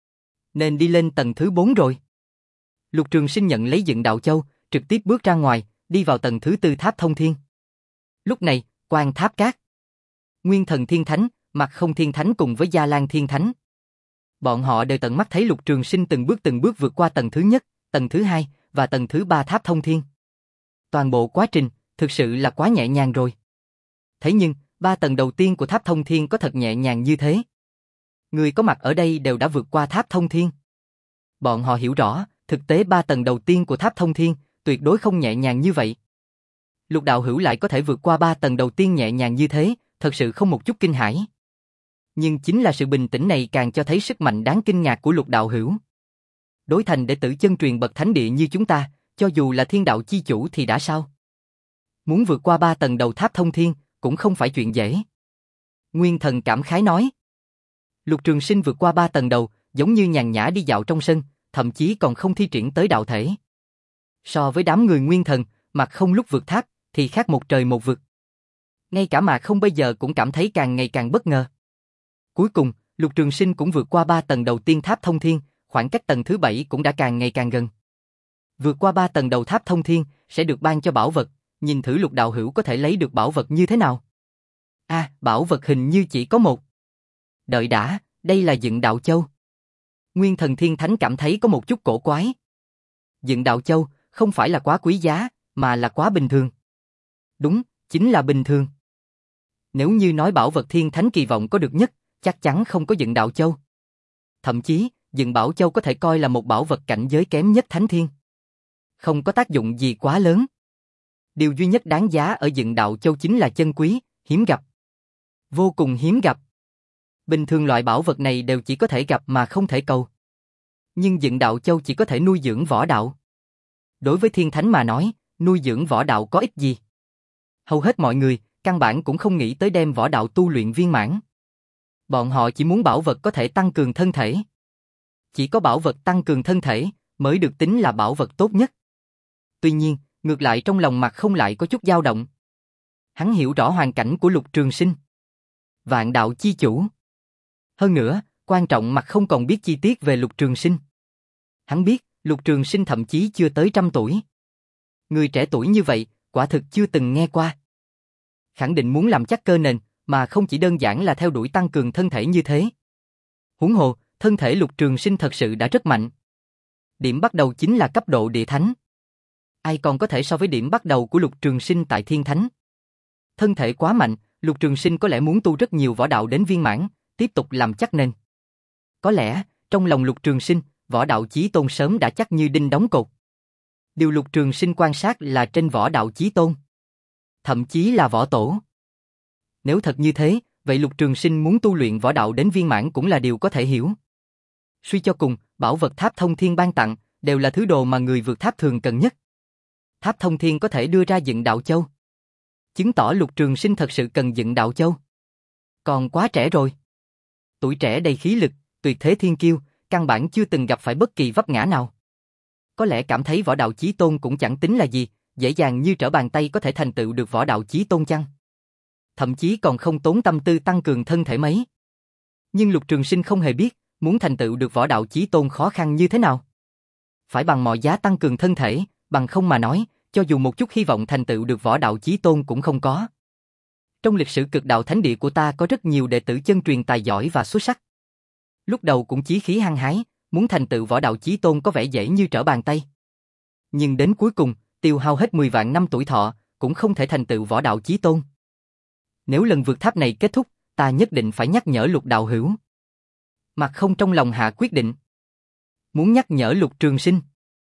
Nên đi lên tầng thứ bốn rồi. Lục Trường Sinh nhận lấy Dựng Đạo Châu, trực tiếp bước ra ngoài, đi vào tầng thứ tư tháp thông thiên. Lúc này, Quan Tháp Cát, Nguyên Thần Thiên Thánh, Mặc Không Thiên Thánh cùng với Gia Lan Thiên Thánh. Bọn họ đều tận mắt thấy Lục Trường Sinh từng bước từng bước vượt qua tầng thứ nhất, tầng thứ hai và tầng thứ ba tháp thông thiên. Toàn bộ quá trình, thực sự là quá nhẹ nhàng rồi. Thế nhưng, ba tầng đầu tiên của tháp thông thiên có thật nhẹ nhàng như thế? Người có mặt ở đây đều đã vượt qua tháp thông thiên. Bọn họ hiểu rõ, thực tế ba tầng đầu tiên của tháp thông thiên, tuyệt đối không nhẹ nhàng như vậy. Lục đạo hữu lại có thể vượt qua ba tầng đầu tiên nhẹ nhàng như thế, thật sự không một chút kinh hãi. Nhưng chính là sự bình tĩnh này càng cho thấy sức mạnh đáng kinh ngạc của Lục đạo hữu. Đối thành đệ tử chân truyền bậc thánh địa như chúng ta, cho dù là thiên đạo chi chủ thì đã sao? Muốn vượt qua ba tầng đầu tháp thông thiên, cũng không phải chuyện dễ. Nguyên Thần cảm khái nói. Lục Trường Sinh vượt qua ba tầng đầu, giống như nhàn nhã đi dạo trong sân, thậm chí còn không thi triển tới đạo thể. So với đám người Nguyên Thần, Mặc Không lúc vượt tháp, thì khác một trời một vực. Ngay cả Mạc Không bây giờ cũng cảm thấy càng ngày càng bất ngờ. Cuối cùng, Lục Trường Sinh cũng vượt qua ba tầng đầu tiên tháp thông thiên, khoảng cách tầng thứ bảy cũng đã càng ngày càng gần. Vượt qua ba tầng đầu tháp thông thiên, sẽ được ban cho bảo vật, nhìn thử Lục đạo hữu có thể lấy được bảo vật như thế nào. A, à, bảo vật hình như chỉ có một. Đợi đã, đây là Dựng Đạo Châu. Nguyên Thần Thiên Thánh cảm thấy có một chút cổ quái. Dựng Đạo Châu, không phải là quá quý giá, mà là quá bình thường. Đúng, chính là bình thường. Nếu như nói bảo vật Thiên Thánh kỳ vọng có được nhất, chắc chắn không có Dựng Đạo Châu. Thậm chí, Dựng Bảo Châu có thể coi là một bảo vật cảnh giới kém nhất Thánh Thiên. Không có tác dụng gì quá lớn. Điều duy nhất đáng giá ở Dựng Đạo Châu chính là chân quý, hiếm gặp. Vô cùng hiếm gặp. Bình thường loại bảo vật này đều chỉ có thể gặp mà không thể cầu. Nhưng Dựng Đạo Châu chỉ có thể nuôi dưỡng võ đạo. Đối với Thiên Thánh mà nói, nuôi dưỡng võ đạo có ích gì? Hầu hết mọi người, căn bản cũng không nghĩ tới đem võ đạo tu luyện viên mãn. Bọn họ chỉ muốn bảo vật có thể tăng cường thân thể. Chỉ có bảo vật tăng cường thân thể, mới được tính là bảo vật tốt nhất. Tuy nhiên, ngược lại trong lòng Mạc Không lại có chút dao động. Hắn hiểu rõ hoàn cảnh của Lục Trường Sinh. Vạn đạo chi chủ. Hơn nữa, quan trọng Mạc Không còn biết chi tiết về Lục Trường Sinh. Hắn biết, Lục Trường Sinh thậm chí chưa tới trăm tuổi. Người trẻ tuổi như vậy, quả thực chưa từng nghe qua. Khẳng định muốn làm chắc cơ nền, mà không chỉ đơn giản là theo đuổi tăng cường thân thể như thế. Huống hồ, thân thể Lục Trường Sinh thật sự đã rất mạnh. Điểm bắt đầu chính là cấp độ địa thánh. Ai còn có thể so với điểm bắt đầu của Lục Trường Sinh tại Thiên Thánh. Thân thể quá mạnh, Lục Trường Sinh có lẽ muốn tu rất nhiều võ đạo đến viên mãn, tiếp tục làm chắc nền. Có lẽ, trong lòng Lục Trường Sinh, võ đạo chí tôn sớm đã chắc như đinh đóng cột. Điều Lục Trường Sinh quan sát là trên võ đạo chí tôn. Thậm chí là võ tổ. Nếu thật như thế, vậy Lục Trường Sinh muốn tu luyện võ đạo đến viên mãn cũng là điều có thể hiểu. Suy cho cùng, bảo vật tháp thông thiên ban tặng, đều là thứ đồ mà người vượt tháp thường cần nhất. Tháp thông thiên có thể đưa ra Dựng Đạo Châu. Chứng tỏ Lục Trường Sinh thật sự cần Dựng Đạo Châu. Còn quá trẻ rồi. Tuổi trẻ đầy khí lực, tuyệt thế thiên kiêu, căn bản chưa từng gặp phải bất kỳ vấp ngã nào. Có lẽ cảm thấy võ đạo chí tôn cũng chẳng tính là gì, dễ dàng như trở bàn tay có thể thành tựu được võ đạo chí tôn chăng? Thậm chí còn không tốn tâm tư tăng cường thân thể mấy. Nhưng Lục Trường Sinh không hề biết, muốn thành tựu được võ đạo chí tôn khó khăn như thế nào. Phải bằng mọi giá tăng cường thân thể, bằng không mà nói, cho dù một chút hy vọng thành tựu được võ đạo chí tôn cũng không có. Trong lịch sử Cực Đạo Thánh Địa của ta có rất nhiều đệ tử chân truyền tài giỏi và xuất sắc. Lúc đầu cũng chí khí hăng hái, muốn thành tựu võ đạo chí tôn có vẻ dễ như trở bàn tay. Nhưng đến cuối cùng, tiêu hao hết mười vạn năm tuổi thọ, cũng không thể thành tựu võ đạo chí tôn. Nếu lần vượt tháp này kết thúc, ta nhất định phải nhắc nhở Lục đạo hữu. Mạc Không trong lòng hạ quyết định. Muốn nhắc nhở Lục Trường Sinh.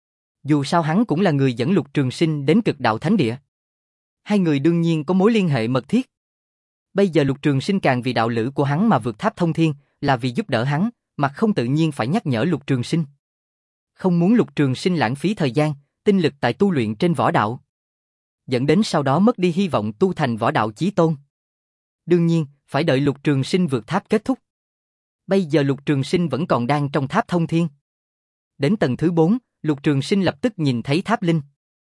Dù sao hắn cũng là người dẫn Lục Trường Sinh đến Cực Đạo Thánh Địa. Hai người đương nhiên có mối liên hệ mật thiết. Bây giờ Lục Trường Sinh càng vì đạo lữ của hắn mà vượt tháp thông thiên, là vì giúp đỡ hắn, Mạc Không tự nhiên phải nhắc nhở Lục Trường Sinh. Không muốn Lục Trường Sinh lãng phí thời gian, tinh lực tại tu luyện trên võ đạo, dẫn đến sau đó mất đi hy vọng tu thành võ đạo chí tôn. Đương nhiên, phải đợi Lục Trường Sinh vượt tháp kết thúc. Bây giờ Lục Trường Sinh vẫn còn đang trong tháp thông thiên. Đến tầng thứ bốn, Lục Trường Sinh lập tức nhìn thấy tháp linh.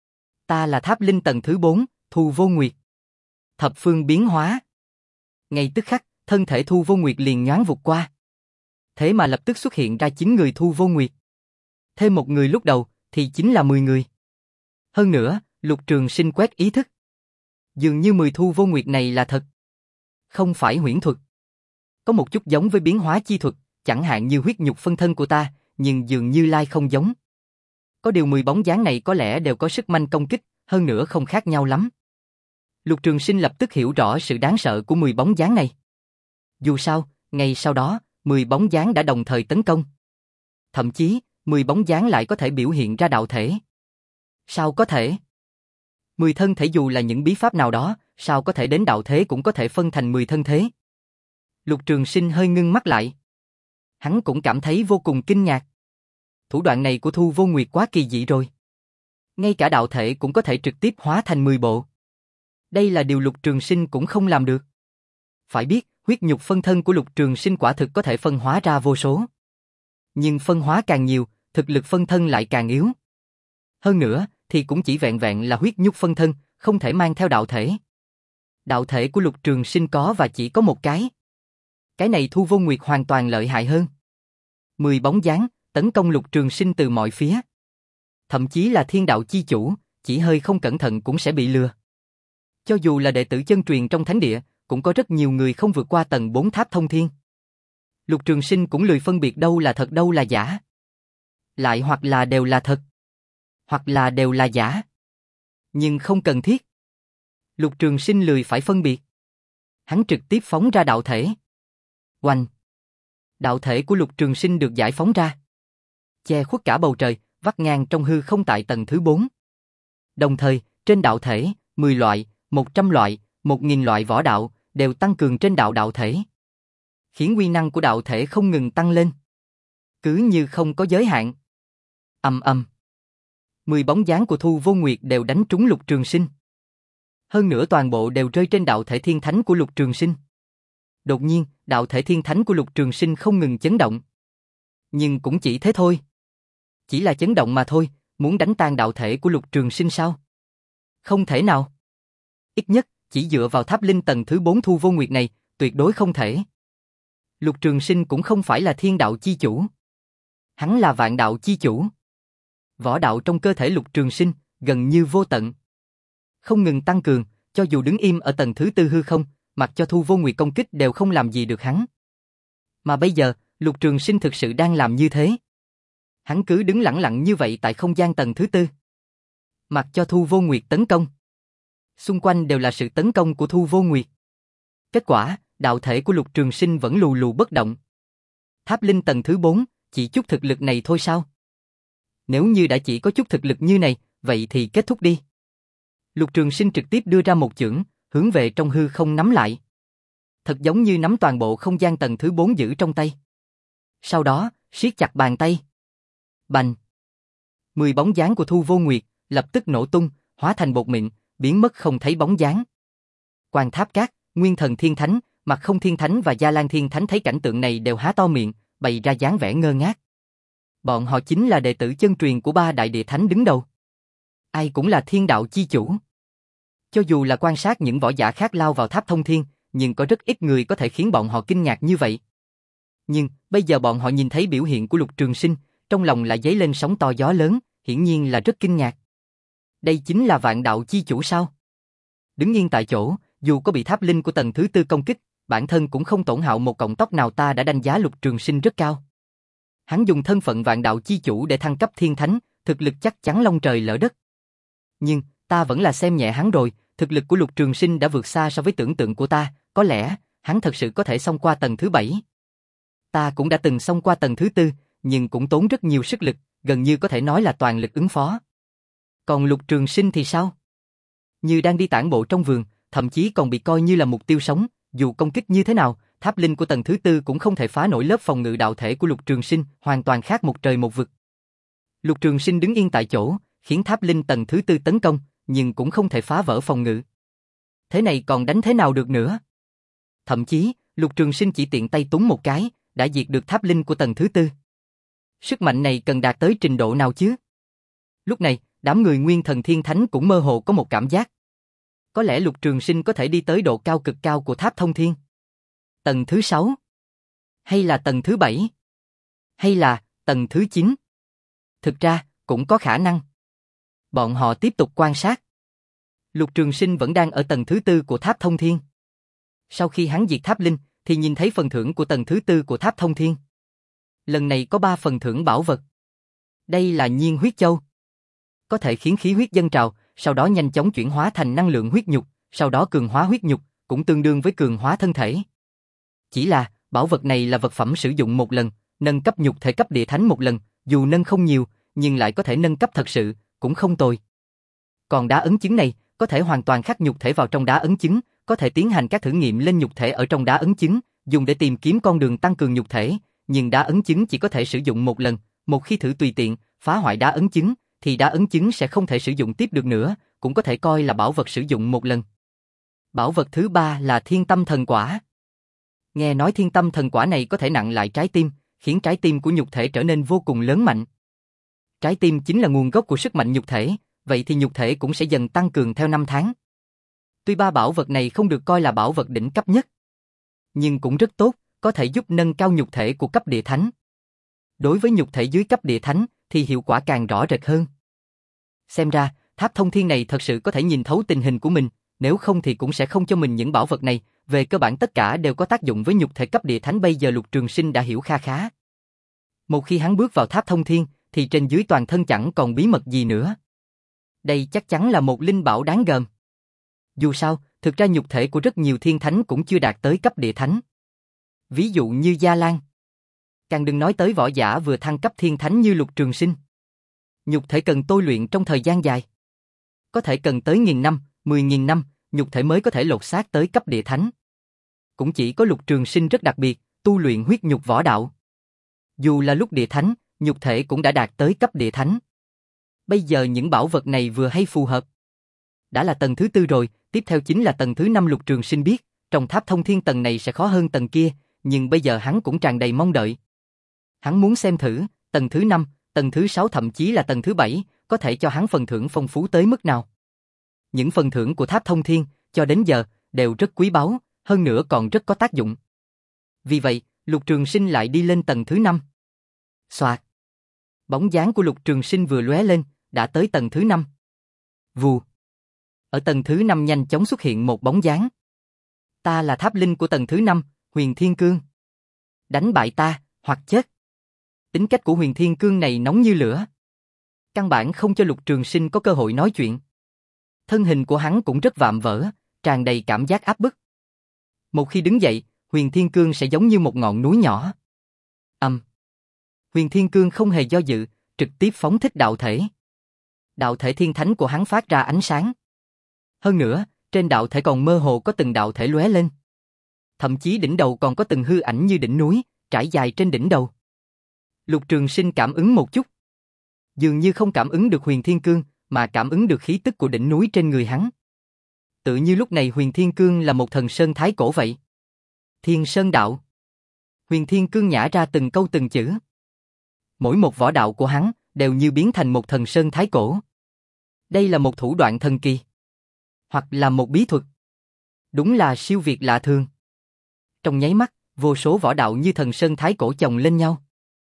Ta là tháp linh tầng thứ bốn, Thu Vô Nguyệt. Thập phương biến hóa. Ngay tức khắc, thân thể Thu Vô Nguyệt liền nhoáng vụt qua. Thế mà lập tức xuất hiện ra chín người Thu Vô Nguyệt. Thêm một người lúc đầu, thì chính là mười người. Hơn nữa, Lục Trường Sinh quét ý thức. Dường như mười Thu Vô Nguyệt này là thật. Không phải huyễn thuật. Có một chút giống với biến hóa chi thuật, chẳng hạn như huyết nhục phân thân của ta, nhưng dường như lai không giống. Có điều mười bóng dáng này có lẽ đều có sức manh công kích, hơn nữa không khác nhau lắm. Lục Trường Sinh lập tức hiểu rõ sự đáng sợ của mười bóng dáng này. Dù sao, ngay sau đó, mười bóng dáng đã đồng thời tấn công. Thậm chí, mười bóng dáng lại có thể biểu hiện ra đạo thể. Sao có thể? mười thân thể dù là những bí pháp nào đó, sao có thể đến đạo thế cũng có thể phân thành mười thân thế? Lục Trường Sinh hơi ngưng mắt lại. Hắn cũng cảm thấy vô cùng kinh ngạc. Thủ đoạn này của Thu Vô Nguyệt quá kỳ dị rồi. Ngay cả đạo thể cũng có thể trực tiếp hóa thành mười bộ. Đây là điều Lục Trường Sinh cũng không làm được. Phải biết, huyết nhục phân thân của Lục Trường Sinh quả thực có thể phân hóa ra vô số. Nhưng phân hóa càng nhiều, thực lực phân thân lại càng yếu. Hơn nữa, thì cũng chỉ vẹn vẹn là huyết nhục phân thân, không thể mang theo đạo thể. Đạo thể của Lục Trường Sinh có và chỉ có một cái. Cái này Thu Vô Nguyệt hoàn toàn lợi hại hơn. Mười bóng dáng, tấn công Lục Trường Sinh từ mọi phía. thậm chí là thiên đạo chi chủ, chỉ hơi không cẩn thận cũng sẽ bị lừa. Cho dù là đệ tử chân truyền trong thánh địa, cũng có rất nhiều người không vượt qua tầng bốn tháp thông thiên. Lục Trường Sinh cũng lười phân biệt đâu là thật đâu là giả. Lại hoặc là đều là thật, hoặc là đều là giả. Nhưng không cần thiết. Lục Trường Sinh lười phải phân biệt. Hắn trực tiếp phóng ra đạo thể. Oanh! Đạo thể của Lục Trường Sinh được giải phóng ra, che khuất cả bầu trời, vắt ngang trong hư không tại tầng thứ bốn. Đồng thời, trên đạo thể, mười loại, một trăm loại, một nghìn loại võ đạo đều tăng cường trên đạo đạo thể, khiến uy năng của đạo thể không ngừng tăng lên, cứ như không có giới hạn. Ầm ầm. Mười bóng dáng của Thu Vô Nguyệt đều đánh trúng Lục Trường Sinh. Hơn nữa toàn bộ đều rơi trên đạo thể thiên thánh của Lục Trường Sinh. Đột nhiên, đạo thể thiên thánh của Lục Trường Sinh không ngừng chấn động. Nhưng cũng chỉ thế thôi. Chỉ là chấn động mà thôi, muốn đánh tan đạo thể của Lục Trường Sinh sao? Không thể nào. Ít nhất, chỉ dựa vào tháp linh tầng thứ bốn Thu Vô Nguyệt này, tuyệt đối không thể. Lục Trường Sinh cũng không phải là thiên đạo chi chủ. Hắn là vạn đạo chi chủ. Võ đạo trong cơ thể Lục Trường Sinh, gần như vô tận. Không ngừng tăng cường, cho dù đứng im ở tầng thứ tư hư không, mặc cho Thu Vô Nguyệt công kích đều không làm gì được hắn. Mà bây giờ, Lục Trường Sinh thực sự đang làm như thế. Hắn cứ đứng lẳng lặng như vậy tại không gian tầng thứ tư. Mặc cho Thu Vô Nguyệt tấn công. Xung quanh đều là sự tấn công của Thu Vô Nguyệt. Kết quả, đạo thể của Lục Trường Sinh vẫn lù lù bất động. Tháp linh tầng thứ bốn, chỉ chút thực lực này thôi sao? Nếu như đã chỉ có chút thực lực như này, vậy thì kết thúc đi. Lục Trường Sinh trực tiếp đưa ra một chưởng, hướng về trong hư không nắm lại. Thật giống như nắm toàn bộ không gian tầng thứ bốn giữ trong tay. Sau đó, siết chặt bàn tay. Bành! Mười bóng dáng của Thu Vô Nguyệt lập tức nổ tung, hóa thành bột mịn, biến mất không thấy bóng dáng. Quan Tháp Cát, Nguyên Thần Thiên Thánh, Mặt Không Thiên Thánh và Gia Lan Thiên Thánh thấy cảnh tượng này đều há to miệng, bày ra dáng vẻ ngơ ngác. Bọn họ chính là đệ tử chân truyền của ba đại địa thánh đứng đầu. Ai cũng là thiên đạo chi chủ. Cho dù là quan sát những võ giả khác lao vào tháp thông thiên, nhưng có rất ít người có thể khiến bọn họ kinh ngạc như vậy. Nhưng, bây giờ bọn họ nhìn thấy biểu hiện của Lục Trường Sinh, trong lòng lại dấy lên sóng to gió lớn, hiển nhiên là rất kinh ngạc. Đây chính là vạn đạo chi chủ sao? Đứng yên tại chỗ, dù có bị tháp linh của tầng thứ tư công kích, bản thân cũng không tổn hao một cọng tóc nào. Ta đã đánh giá Lục Trường Sinh rất cao. Hắn dùng thân phận vạn đạo chi chủ để thăng cấp thiên thánh, thực lực chắc chắn long trời lỡ đất. Nhưng, ta vẫn là xem nhẹ hắn rồi, thực lực của Lục Trường Sinh đã vượt xa so với tưởng tượng của ta, có lẽ, hắn thật sự có thể xông qua tầng thứ bảy. Ta cũng đã từng xông qua tầng thứ tư, nhưng cũng tốn rất nhiều sức lực, gần như có thể nói là toàn lực ứng phó. Còn Lục Trường Sinh thì sao? Như đang đi tản bộ trong vườn, thậm chí còn bị coi như là mục tiêu sống, dù công kích như thế nào, tháp linh của tầng thứ tư cũng không thể phá nổi lớp phòng ngự đạo thể của Lục Trường Sinh, hoàn toàn khác một trời một vực. Lục Trường Sinh đứng yên tại chỗ, khiến tháp linh tầng thứ tư tấn công, nhưng cũng không thể phá vỡ phòng ngự. Thế này còn đánh thế nào được nữa? Thậm chí, Lục Trường Sinh chỉ tiện tay túng một cái, đã diệt được tháp linh của tầng thứ tư. Sức mạnh này cần đạt tới trình độ nào chứ? Lúc này, đám người Nguyên Thần Thiên Thánh cũng mơ hồ có một cảm giác. Có lẽ Lục Trường Sinh có thể đi tới độ cao cực cao của tháp thông thiên. Tầng thứ sáu? Hay là tầng thứ bảy? Hay là tầng thứ chín? Thực ra, cũng có khả năng. Bọn họ tiếp tục quan sát. Lục Trường Sinh vẫn đang ở tầng thứ tư của tháp thông thiên. Sau khi hắn diệt tháp linh, thì nhìn thấy phần thưởng của tầng thứ tư của tháp thông thiên. Lần này có ba phần thưởng bảo vật. Đây là Nhiên Huyết Châu. Có thể khiến khí huyết dâng trào, sau đó nhanh chóng chuyển hóa thành năng lượng huyết nhục, sau đó cường hóa huyết nhục, cũng tương đương với cường hóa thân thể. Chỉ là, bảo vật này là vật phẩm sử dụng một lần, nâng cấp nhục thể cấp địa thánh một lần, dù nâng không nhiều, nhưng lại có thể nâng cấp thật sự, cũng không tồi. Còn đá ấn chứng này, có thể hoàn toàn khắc nhục thể vào trong đá ấn chứng, có thể tiến hành các thử nghiệm lên nhục thể ở trong đá ấn chứng, dùng để tìm kiếm con đường tăng cường nhục thể, nhưng đá ấn chứng chỉ có thể sử dụng một lần, một khi thử tùy tiện, phá hoại đá ấn chứng, thì đá ấn chứng sẽ không thể sử dụng tiếp được nữa, cũng có thể coi là bảo vật sử dụng một lần. Bảo vật thứ ba là Thiên Tâm Thần Quả. Nghe nói Thiên Tâm Thần Quả này có thể nặng lại trái tim, khiến trái tim của nhục thể trở nên vô cùng lớn mạnh. Trái tim chính là nguồn gốc của sức mạnh nhục thể, vậy thì nhục thể cũng sẽ dần tăng cường theo năm tháng. Tuy ba bảo vật này không được coi là bảo vật đỉnh cấp nhất, nhưng cũng rất tốt, có thể giúp nâng cao nhục thể của cấp địa thánh. Đối với nhục thể dưới cấp địa thánh, thì hiệu quả càng rõ rệt hơn. Xem ra, tháp thông thiên này thật sự có thể nhìn thấu tình hình của mình, nếu không thì cũng sẽ không cho mình những bảo vật này, về cơ bản tất cả đều có tác dụng với nhục thể cấp địa thánh. Bây giờ Lục Trường Sinh đã hiểu kha khá. Một khi hắn bước vào tháp thông thiên, thì trên dưới toàn thân chẳng còn bí mật gì nữa. Đây chắc chắn là một linh bảo đáng gờm. Dù sao, thực ra nhục thể của rất nhiều thiên thánh cũng chưa đạt tới cấp địa thánh. Ví dụ như Gia Lan. Càng đừng nói tới võ giả vừa thăng cấp thiên thánh như Lục Trường Sinh. Nhục thể cần tôi luyện trong thời gian dài. Có thể cần tới nghìn năm, mười nghìn năm, nhục thể mới có thể lột xác tới cấp địa thánh. Cũng chỉ có Lục Trường Sinh rất đặc biệt, tu luyện huyết nhục võ đạo. Dù là lúc địa thánh, nhục thể cũng đã đạt tới cấp địa thánh. Bây giờ những bảo vật này vừa hay phù hợp. Đã là tầng thứ tư rồi, tiếp theo chính là tầng thứ năm. Lục Trường Sinh biết, trong tháp thông thiên tầng này sẽ khó hơn tầng kia, nhưng bây giờ hắn cũng tràn đầy mong đợi. Hắn muốn xem thử, tầng thứ năm, tầng thứ sáu thậm chí là tầng thứ bảy, có thể cho hắn phần thưởng phong phú tới mức nào. Những phần thưởng của tháp thông thiên, cho đến giờ, đều rất quý báu, hơn nữa còn rất có tác dụng. Vì vậy, Lục Trường Sinh lại đi lên tầng thứ năm. Xoạt. Bóng dáng của Lục Trường Sinh vừa lóe lên, đã tới tầng thứ năm. Vù. Ở tầng thứ năm nhanh chóng xuất hiện một bóng dáng. Ta là tháp linh của tầng thứ năm, Huyền Thiên Cương. Đánh bại ta, hoặc chết. Tính cách của Huyền Thiên Cương này nóng như lửa. Căn bản không cho Lục Trường Sinh có cơ hội nói chuyện. Thân hình của hắn cũng rất vạm vỡ, tràn đầy cảm giác áp bức. Một khi đứng dậy, Huyền Thiên Cương sẽ giống như một ngọn núi nhỏ. Ầm. Um. Huyền Thiên Cương không hề do dự, trực tiếp phóng thích đạo thể. Đạo thể thiên thánh của hắn phát ra ánh sáng. Hơn nữa, trên đạo thể còn mơ hồ có từng đạo thể lóe lên. Thậm chí đỉnh đầu còn có từng hư ảnh như đỉnh núi, trải dài trên đỉnh đầu. Lục Trường Sinh cảm ứng một chút. Dường như không cảm ứng được Huyền Thiên Cương, mà cảm ứng được khí tức của đỉnh núi trên người hắn. Tự như lúc này Huyền Thiên Cương là một thần sơn thái cổ vậy. Thiên Sơn đạo. Huyền Thiên Cương nhả ra từng câu từng chữ. Mỗi một võ đạo của hắn đều như biến thành một thần sơn thái cổ. Đây là một thủ đoạn thần kỳ, hoặc là một bí thuật. Đúng là siêu việt lạ thường. Trong nháy mắt, vô số võ đạo như thần sơn thái cổ chồng lên nhau.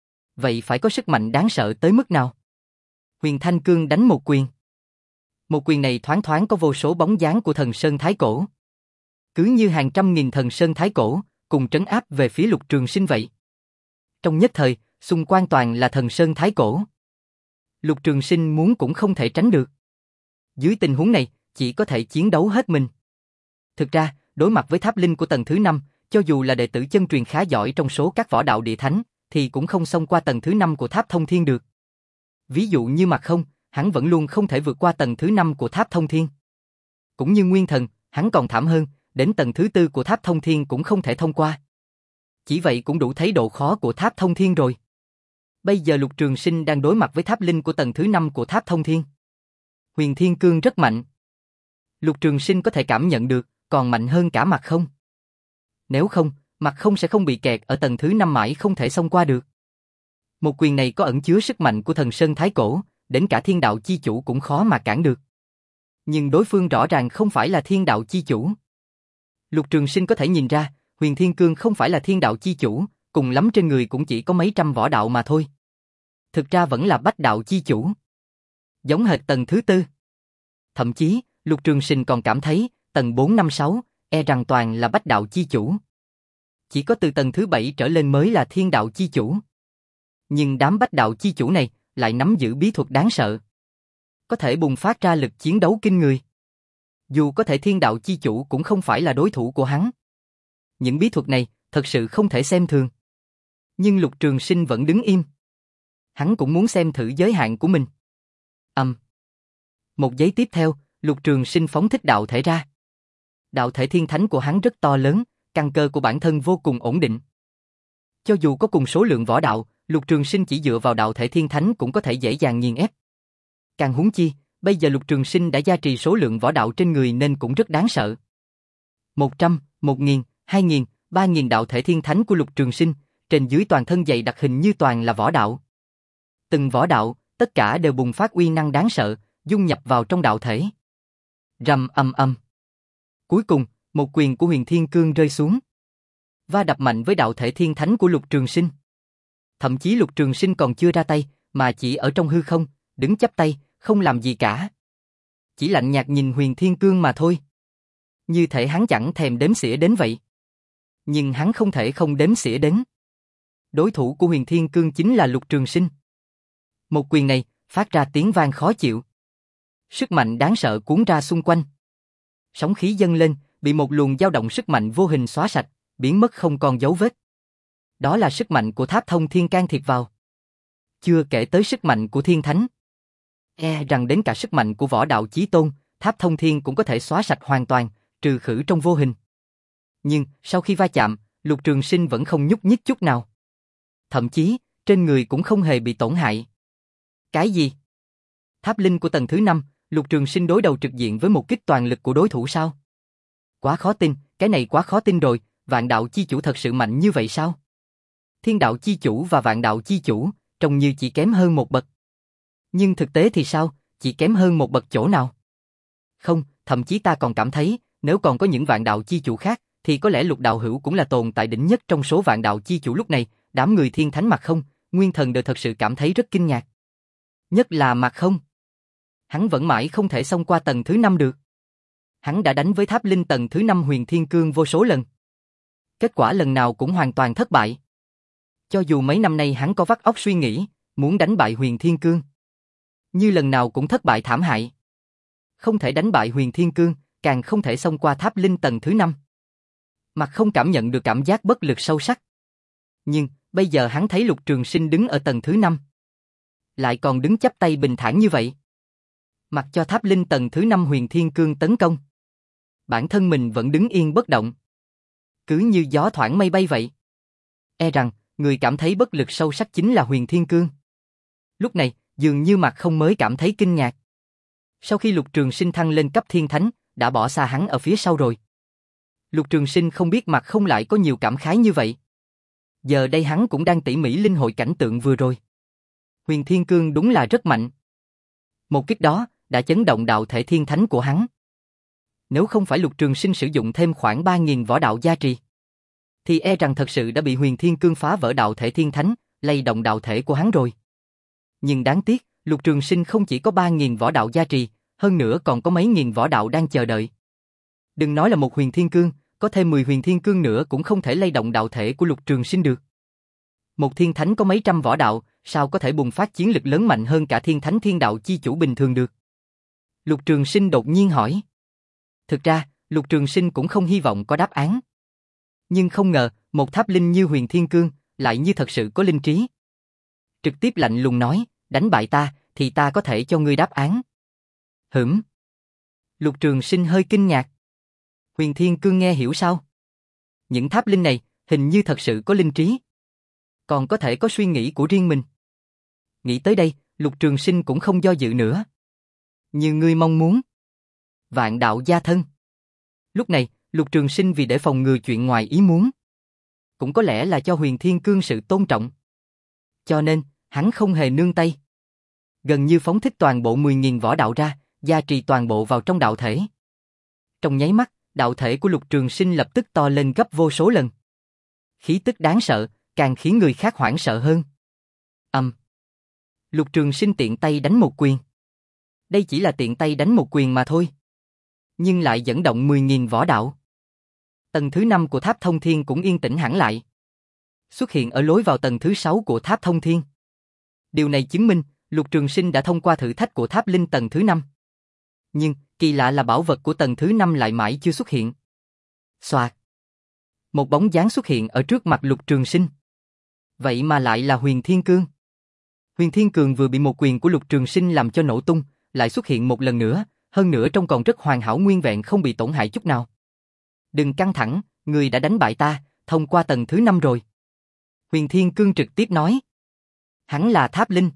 Vậy phải có sức mạnh đáng sợ tới mức nào? Huyền Thanh Cương đánh một quyền. Một quyền này thoáng thoáng có vô số bóng dáng của thần sơn thái cổ. Cứ như hàng trăm nghìn thần sơn thái cổ, cùng trấn áp về phía Lục Trường Sinh vậy. Trong nhất thời, xung quanh toàn là thần sơn thái cổ. Lục Trường Sinh muốn cũng không thể tránh được. Dưới tình huống này, chỉ có thể chiến đấu hết mình. Thực ra, đối mặt với tháp linh của tầng thứ năm, cho dù là đệ tử chân truyền khá giỏi trong số các võ đạo địa thánh, thì cũng không xông qua tầng thứ năm của tháp thông thiên được. Ví dụ như Mạc Không, hắn vẫn luôn không thể vượt qua tầng thứ năm của tháp thông thiên. Cũng như Nguyên Thần, hắn còn thảm hơn, đến tầng thứ tư của tháp thông thiên cũng không thể thông qua. Chỉ vậy cũng đủ thấy độ khó của tháp thông thiên rồi. Bây giờ Lục Trường Sinh đang đối mặt với tháp linh của tầng thứ năm của tháp thông thiên. Huyền Thiên Cương rất mạnh. Lục Trường Sinh có thể cảm nhận được, còn mạnh hơn cả Mạc Không. Nếu không, Mạc Không sẽ không bị kẹt ở tầng thứ năm mãi không thể xông qua được. Một quyền này có ẩn chứa sức mạnh của thần sơn thái cổ, đến cả thiên đạo chi chủ cũng khó mà cản được. Nhưng đối phương rõ ràng không phải là thiên đạo chi chủ. Lục Trường Sinh có thể nhìn ra, Huyền Thiên Cương không phải là thiên đạo chi chủ, cùng lắm trên người cũng chỉ có mấy trăm võ đạo mà thôi. Thực ra vẫn là bách đạo chi chủ. Giống hệt tầng thứ tư. Thậm chí, Lục Trường Sinh còn cảm thấy, tầng bốn năm sáu, e rằng toàn là bách đạo chi chủ. Chỉ có từ tầng thứ bảy trở lên mới là thiên đạo chi chủ. Nhưng đám bách đạo chi chủ này lại nắm giữ bí thuật đáng sợ. Có thể bùng phát ra lực chiến đấu kinh người. Dù có thể thiên đạo chi chủ cũng không phải là đối thủ của hắn. Những bí thuật này thật sự không thể xem thường. Nhưng Lục Trường Sinh vẫn đứng im. Hắn cũng muốn xem thử giới hạn của mình. Ầm. Um. Một giây tiếp theo, Lục Trường Sinh phóng thích đạo thể ra. Đạo thể thiên thánh của hắn rất to lớn, căn cơ của bản thân vô cùng ổn định. Cho dù có cùng số lượng võ đạo, Lục Trường Sinh chỉ dựa vào đạo thể thiên thánh cũng có thể dễ dàng nghiền ép. Càng huống chi, bây giờ Lục Trường Sinh đã gia trì số lượng võ đạo trên người nên cũng rất đáng sợ. Một trăm, một nghìn, hai nghìn, ba nghìn đạo thể thiên thánh của Lục Trường Sinh, trên dưới toàn thân dày đặc hình như toàn là võ đạo. Từng võ đạo, tất cả đều bùng phát uy năng đáng sợ, dung nhập vào trong đạo thể. Rầm ầm ầm. Cuối cùng, một quyền của Huyền Thiên Cương rơi xuống, va đập mạnh với đạo thể thiên thánh của Lục Trường Sinh. Thậm chí Lục Trường Sinh còn chưa ra tay, mà chỉ ở trong hư không, đứng chắp tay, không làm gì cả. Chỉ lạnh nhạt nhìn Huyền Thiên Cương mà thôi. Như thể hắn chẳng thèm đếm xỉa đến vậy. Nhưng hắn không thể không đếm xỉa đến. Đối thủ của Huyền Thiên Cương chính là Lục Trường Sinh. Một quyền này, phát ra tiếng vang khó chịu. Sức mạnh đáng sợ cuốn ra xung quanh. Sóng khí dâng lên, bị một luồng dao động sức mạnh vô hình xóa sạch, biến mất không còn dấu vết. Đó là sức mạnh của Tháp Thông Thiên can thiệp vào. Chưa kể tới sức mạnh của Thiên Thánh. E rằng đến cả sức mạnh của Võ Đạo Chí Tôn, Tháp Thông Thiên cũng có thể xóa sạch hoàn toàn, trừ khử trong vô hình. Nhưng, sau khi va chạm, Lục Trường Sinh vẫn không nhúc nhích chút nào. Thậm chí, trên người cũng không hề bị tổn hại. Cái gì? Tháp linh của tầng thứ năm, Lục Trường Sinh đối đầu trực diện với một kích toàn lực của đối thủ sao? Quá khó tin, cái này quá khó tin rồi, Vạn Đạo Chi Chủ thật sự mạnh như vậy sao? Thiên Đạo Chi Chủ và Vạn Đạo Chi Chủ, trông như chỉ kém hơn một bậc. Nhưng thực tế thì sao, chỉ kém hơn một bậc chỗ nào? Không, thậm chí ta còn cảm thấy, nếu còn có những Vạn Đạo Chi Chủ khác, thì có lẽ Lục Đạo Hữu cũng là tồn tại đỉnh nhất trong số Vạn Đạo Chi Chủ lúc này. Đám người Thiên Thánh Mặc Không, Nguyên Thần đều thật sự cảm thấy rất kinh ngạc. Nhất là Mặc Không. Hắn vẫn mãi không thể xông qua tầng thứ năm được. Hắn đã đánh với tháp linh tầng thứ năm Huyền Thiên Cương vô số lần. Kết quả lần nào cũng hoàn toàn thất bại. Cho dù mấy năm nay hắn có vắt óc suy nghĩ, muốn đánh bại Huyền Thiên Cương. Như lần nào cũng thất bại thảm hại. Không thể đánh bại Huyền Thiên Cương, càng không thể xông qua tháp linh tầng thứ năm. Mặc Không cảm nhận được cảm giác bất lực sâu sắc. Nhưng, bây giờ hắn thấy Lục Trường Sinh đứng ở tầng thứ năm. Lại còn đứng chắp tay bình thản như vậy. Mặc cho tháp linh tầng thứ năm Huyền Thiên Cương tấn công. Bản thân mình vẫn đứng yên bất động. Cứ như gió thoảng mây bay vậy. E rằng, người cảm thấy bất lực sâu sắc chính là Huyền Thiên Cương. Lúc này, dường như Mặc Không mới cảm thấy kinh ngạc. Sau khi Lục Trường Sinh thăng lên cấp Thiên Thánh, đã bỏ xa hắn ở phía sau rồi. Lục Trường Sinh không biết Mặc Không lại có nhiều cảm khái như vậy. Giờ đây hắn cũng đang tỉ mỉ linh hội cảnh tượng vừa rồi. Huyền Thiên Cương đúng là rất mạnh. Một kích đó đã chấn động đạo thể thiên thánh của hắn. Nếu không phải Lục Trường Sinh sử dụng thêm khoảng ba nghìn võ đạo gia trì, thì e rằng thật sự đã bị Huyền Thiên Cương phá vỡ đạo thể thiên thánh, lay động đạo thể của hắn rồi. Nhưng đáng tiếc, Lục Trường Sinh không chỉ có ba nghìn võ đạo gia trì, hơn nữa còn có mấy nghìn võ đạo đang chờ đợi. Đừng nói là một Huyền Thiên Cương, có thêm mười Huyền Thiên Cương nữa cũng không thể lay động đạo thể của Lục Trường Sinh được. Một thiên thánh có mấy trăm võ đạo, sao có thể bùng phát chiến lực lớn mạnh hơn cả thiên thánh thiên đạo chi chủ bình thường được? Lục Trường Sinh đột nhiên hỏi. Thực ra, Lục Trường Sinh cũng không hy vọng có đáp án. Nhưng không ngờ, một tháp linh như Huyền Thiên Cương, lại như thật sự có linh trí. Trực tiếp lạnh lùng nói, đánh bại ta, thì ta có thể cho ngươi đáp án. Hửm. Lục Trường Sinh hơi kinh ngạc. Huyền Thiên Cương nghe hiểu sao? Những tháp linh này, hình như thật sự có linh trí. Còn có thể có suy nghĩ của riêng mình. Nghĩ tới đây, Lục Trường Sinh cũng không do dự nữa. Như ngươi mong muốn. Vạn đạo gia thân. Lúc này, Lục Trường Sinh vì để phòng ngừa chuyện ngoài ý muốn. Cũng có lẽ là cho Huyền Thiên Cương sự tôn trọng. Cho nên, hắn không hề nương tay. Gần như phóng thích toàn bộ mười nghìn võ đạo ra, gia trì toàn bộ vào trong đạo thể. Trong nháy mắt, đạo thể của Lục Trường Sinh lập tức to lên gấp vô số lần. Khí tức đáng sợ, càng khiến người khác hoảng sợ hơn. Ầm. Um. Lục Trường Sinh tiện tay đánh một quyền. Đây chỉ là tiện tay đánh một quyền mà thôi. Nhưng lại dẫn động mười nghìn võ đạo. Tầng thứ năm của Tháp Thông Thiên cũng yên tĩnh hẳn lại. Xuất hiện ở lối vào tầng thứ sáu của Tháp Thông Thiên. Điều này chứng minh, Lục Trường Sinh đã thông qua thử thách của Tháp Linh tầng thứ năm. Nhưng, kỳ lạ là bảo vật của tầng thứ năm lại mãi chưa xuất hiện. Xoạt. Một bóng dáng xuất hiện ở trước mặt Lục Trường Sinh. Vậy mà lại là Huyền Thiên Cương. Huyền Thiên Cương vừa bị một quyền của Lục Trường Sinh làm cho nổ tung, lại xuất hiện một lần nữa, hơn nữa trông còn rất hoàn hảo nguyên vẹn không bị tổn hại chút nào. Đừng căng thẳng, người đã đánh bại ta, thông qua tầng thứ năm rồi. Huyền Thiên Cương trực tiếp nói. Hắn là Tháp Linh.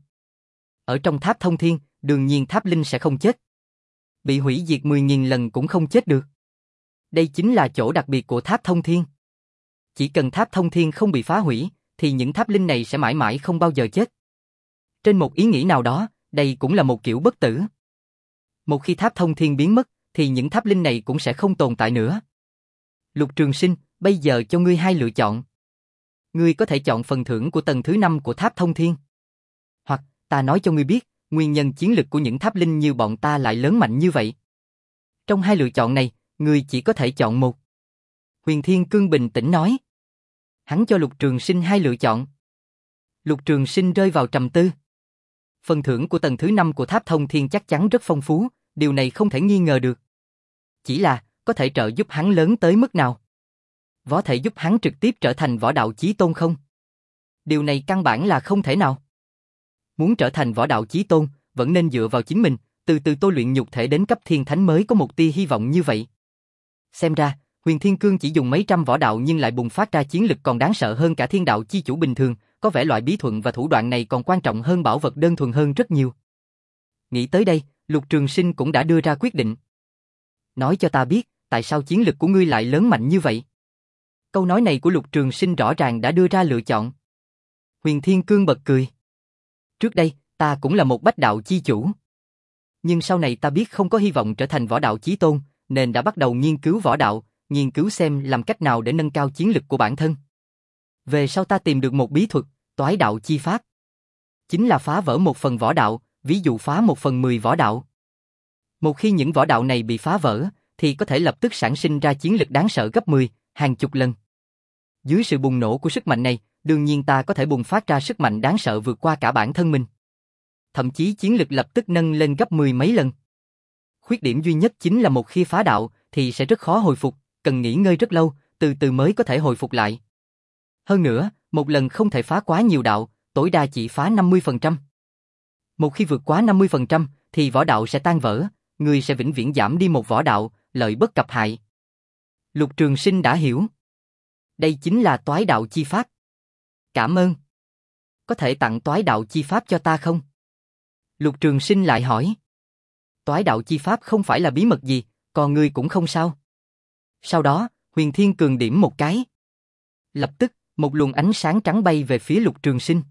Ở trong Tháp Thông Thiên, đương nhiên Tháp Linh sẽ không chết. Bị hủy diệt mười nghìn lần cũng không chết được. Đây chính là chỗ đặc biệt của Tháp Thông Thiên. Chỉ cần Tháp Thông Thiên không bị phá hủy, thì những tháp linh này sẽ mãi mãi không bao giờ chết. Trên một ý nghĩ nào đó, đây cũng là một kiểu bất tử. Một khi Tháp Thông Thiên biến mất, thì những tháp linh này cũng sẽ không tồn tại nữa. Lục Trường Sinh, bây giờ cho ngươi hai lựa chọn. Ngươi có thể chọn phần thưởng của tầng thứ năm của Tháp Thông Thiên. Hoặc, ta nói cho ngươi biết, nguyên nhân chiến lực của những tháp linh như bọn ta lại lớn mạnh như vậy? Trong hai lựa chọn này, ngươi chỉ có thể chọn một. Huyền Thiên Cương bình tĩnh nói. Hắn cho Lục Trường Sinh hai lựa chọn. Lục Trường Sinh rơi vào trầm tư. Phần thưởng của tầng thứ năm của tháp thông thiên chắc chắn rất phong phú, điều này không thể nghi ngờ được. Chỉ là, có thể trợ giúp hắn lớn tới mức nào? Võ thể giúp hắn trực tiếp trở thành võ đạo chí tôn không? Điều này căn bản là không thể nào. Muốn trở thành võ đạo chí tôn, vẫn nên dựa vào chính mình, từ từ tôi luyện nhục thể đến cấp thiên thánh mới có một tia hy vọng như vậy. Xem ra, Huyền Thiên Cương chỉ dùng mấy trăm võ đạo nhưng lại bùng phát ra chiến lực còn đáng sợ hơn cả thiên đạo chi chủ bình thường, có vẻ loại bí thuận và thủ đoạn này còn quan trọng hơn bảo vật đơn thuần hơn rất nhiều. Nghĩ tới đây, Lục Trường Sinh cũng đã đưa ra quyết định. Nói cho ta biết, tại sao chiến lực của ngươi lại lớn mạnh như vậy? Câu nói này của Lục Trường Sinh rõ ràng đã đưa ra lựa chọn. Huyền Thiên Cương bật cười. Trước đây, ta cũng là một bách đạo chi chủ. Nhưng sau này ta biết không có hy vọng trở thành võ đạo chí tôn, nên đã bắt đầu nghiên cứu võ đạo, nghiên cứu xem làm cách nào để nâng cao chiến lực của bản thân. Về sau ta tìm được một bí thuật, toái đạo chi pháp. Chính là phá vỡ một phần võ đạo, ví dụ phá một phần mười võ đạo. Một khi những võ đạo này bị phá vỡ, thì có thể lập tức sản sinh ra chiến lực đáng sợ gấp mười, hàng chục lần. Dưới sự bùng nổ của sức mạnh này, đương nhiên ta có thể bùng phát ra sức mạnh đáng sợ vượt qua cả bản thân mình. Thậm chí chiến lực lập tức nâng lên gấp mười mấy lần. Khuyết điểm duy nhất chính là một khi phá đạo, thì sẽ rất khó hồi phục, cần nghỉ ngơi rất lâu, từ từ mới có thể hồi phục lại. Hơn nữa, một lần không thể phá quá nhiều đạo, tối đa chỉ phá năm mươi phần trăm. Một khi vượt quá năm mươi phần trăm, thì võ đạo sẽ tan vỡ, người sẽ vĩnh viễn giảm đi một võ đạo, lợi bất cập hại. Lục Trường Sinh đã hiểu. Đây chính là toái đạo chi pháp. Cảm ơn. Có thể tặng toái đạo chi pháp cho ta không? Lục Trường Sinh lại hỏi. Toái đạo chi pháp không phải là bí mật gì, còn ngươi cũng không sao. Sau đó, Huyền Thiên Cường điểm một cái. Lập tức, một luồng ánh sáng trắng bay về phía Lục Trường Sinh.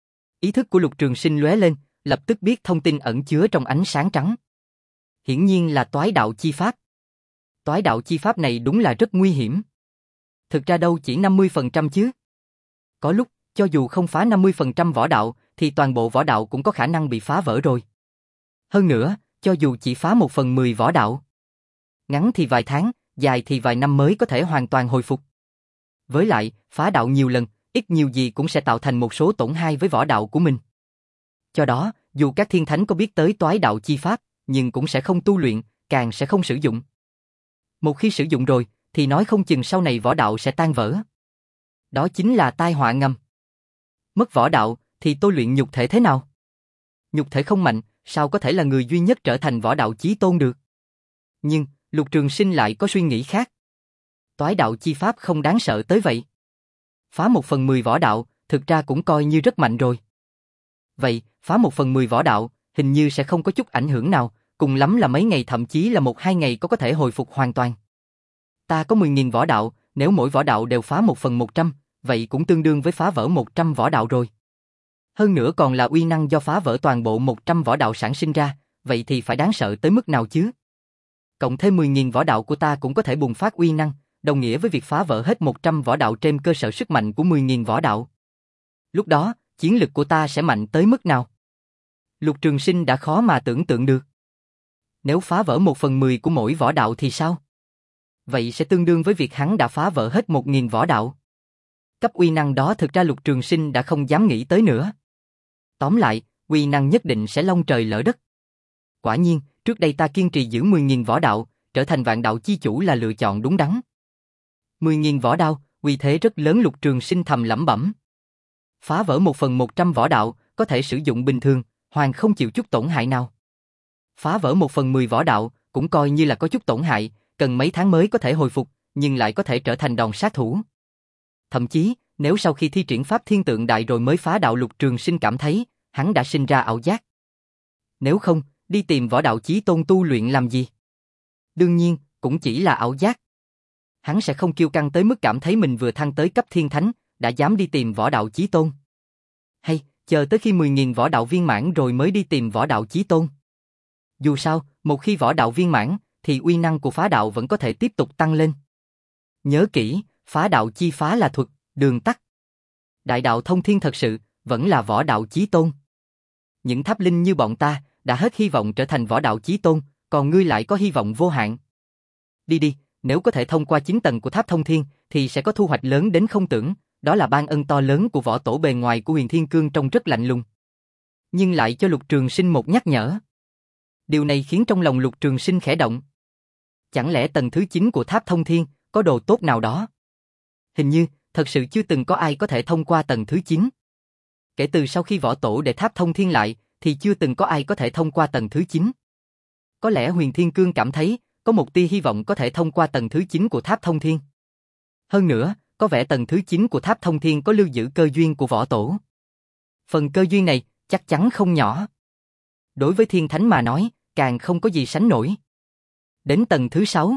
Ý thức của Lục Trường Sinh lóe lên, lập tức biết thông tin ẩn chứa trong ánh sáng trắng. Hiển nhiên là toái đạo chi pháp. Toái đạo chi pháp này đúng là rất nguy hiểm. Thực ra đâu chỉ năm mươi phần trăm chứ. Có lúc, cho dù không phá năm mươi phần trăm võ đạo, thì toàn bộ võ đạo cũng có khả năng bị phá vỡ rồi. Hơn nữa, cho dù chỉ phá một phần mười võ đạo, ngắn thì vài tháng, dài thì vài năm mới có thể hoàn toàn hồi phục. Với lại, phá đạo nhiều lần, ít nhiều gì cũng sẽ tạo thành một số tổn hại với võ đạo của mình. Do đó, dù các thiên thánh có biết tới toái đạo chi pháp, nhưng cũng sẽ không tu luyện, càng sẽ không sử dụng. Một khi sử dụng rồi, thì nói không chừng sau này võ đạo sẽ tan vỡ. Đó chính là tai họa ngầm. Mất võ đạo, thì tôi luyện nhục thể thế nào? Nhục thể không mạnh, sao có thể là người duy nhất trở thành võ đạo chí tôn được? Nhưng, Lục Trường Sinh lại có suy nghĩ khác. Toái đạo chi pháp không đáng sợ tới vậy. Phá một phần mười võ đạo, thực ra cũng coi như rất mạnh rồi. Vậy, phá một phần mười võ đạo, hình như sẽ không có chút ảnh hưởng nào, cùng lắm là mấy ngày thậm chí là một hai ngày có có thể hồi phục hoàn toàn. Ta có mười nghìn võ đạo, nếu mỗi võ đạo đều phá một phần một trăm, vậy cũng tương đương với phá vỡ một trăm võ đạo rồi. Hơn nữa còn là uy năng do phá vỡ toàn bộ một trăm võ đạo sản sinh ra, vậy thì phải đáng sợ tới mức nào chứ? Cộng thêm mười nghìn võ đạo của ta cũng có thể bùng phát uy năng, đồng nghĩa với việc phá vỡ hết một trăm võ đạo trên cơ sở sức mạnh của mười nghìn võ đạo. Lúc đó, chiến lực của ta sẽ mạnh tới mức nào? Lục Trường Sinh đã khó mà tưởng tượng được. Nếu phá vỡ một phần mười của mỗi võ đạo thì sao? Vậy sẽ tương đương với việc hắn đã phá vỡ hết một nghìn võ đạo. Cấp uy năng đó thực ra Lục Trường Sinh đã không dám nghĩ tới nữa. Tóm lại, uy năng nhất định sẽ long trời lỡ đất. Quả nhiên, trước đây ta kiên trì giữ mười nghìn võ đạo, trở thành vạn đạo chi chủ là lựa chọn đúng đắn. mười nghìn võ đạo, uy thế rất lớn. Lục Trường Sinh thầm lẩm bẩm. Phá vỡ một phần một trăm võ đạo, có thể sử dụng bình thường, hoàn không chịu chút tổn hại nào. Phá vỡ một phần mười võ đạo, cũng coi như là có chút tổn hại, cần mấy tháng mới có thể hồi phục, nhưng lại có thể trở thành đòn sát thủ. Thậm chí, nếu sau khi thi triển pháp thiên tượng đại rồi mới phá đạo, Lục Trường Sinh cảm thấy, hắn đã sinh ra ảo giác. Nếu không, đi tìm võ đạo chí tôn tu luyện làm gì? Đương nhiên, cũng chỉ là ảo giác. Hắn sẽ không kiêu căng tới mức cảm thấy mình vừa thăng tới cấp thiên thánh, đã dám đi tìm võ đạo chí tôn. Hay, chờ tới khi mười nghìn võ đạo viên mãn rồi mới đi tìm võ đạo chí tôn. Dù sao, một khi võ đạo viên mãn, thì uy năng của phá đạo vẫn có thể tiếp tục tăng lên. Nhớ kỹ, phá đạo chi phá là thuật, đường tắt. Đại đạo thông thiên thật sự, vẫn là võ đạo chí tôn. Những tháp linh như bọn ta, đã hết hy vọng trở thành võ đạo chí tôn, còn ngươi lại có hy vọng vô hạn. Đi đi, nếu có thể thông qua chín tầng của tháp thông thiên, thì sẽ có thu hoạch lớn đến không tưởng, đó là ban ân to lớn của võ tổ. Bề ngoài của Huyền Thiên Cương trông rất lạnh lùng, nhưng lại cho Lục Trường Sinh một nhắc nhở. Điều này khiến trong lòng Lục Trường Sinh khẽ động. Chẳng lẽ tầng thứ chín của tháp thông thiên, có đồ tốt nào đó? Hình như, thật sự chưa từng có ai có thể thông qua tầng thứ chín. Kể từ sau khi võ tổ để tháp thông thiên lại, thì chưa từng có ai có thể thông qua tầng thứ chín. Có lẽ Huyền Thiên Cương cảm thấy, có một tia hy vọng có thể thông qua tầng thứ chín của tháp thông thiên. Hơn nữa, có vẻ tầng thứ chín của tháp thông thiên có lưu giữ cơ duyên của võ tổ. Phần cơ duyên này, chắc chắn không nhỏ. Đối với thiên thánh mà nói, càng không có gì sánh nổi. Đến tầng thứ sáu.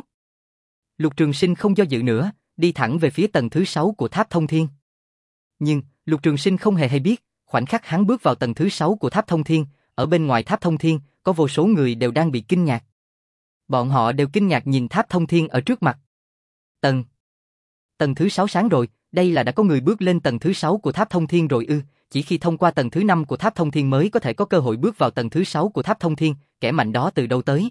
Lục Trường Sinh không do dự nữa, đi thẳng về phía tầng thứ sáu của tháp thông thiên. Nhưng, Lục Trường Sinh không hề hay biết, khoảnh khắc hắn bước vào tầng thứ sáu của tháp thông thiên, ở bên ngoài tháp thông thiên, có vô số người đều đang bị kinh ngạc. Bọn họ đều kinh ngạc nhìn tháp thông thiên ở trước mặt. Tầng Tầng thứ sáu sáng rồi, đây là đã có người bước lên tầng thứ sáu của tháp thông thiên rồi ư? Chỉ khi thông qua tầng thứ năm của tháp thông thiên mới có thể có cơ hội bước vào tầng thứ sáu của tháp thông thiên, kẻ mạnh đó từ đâu tới?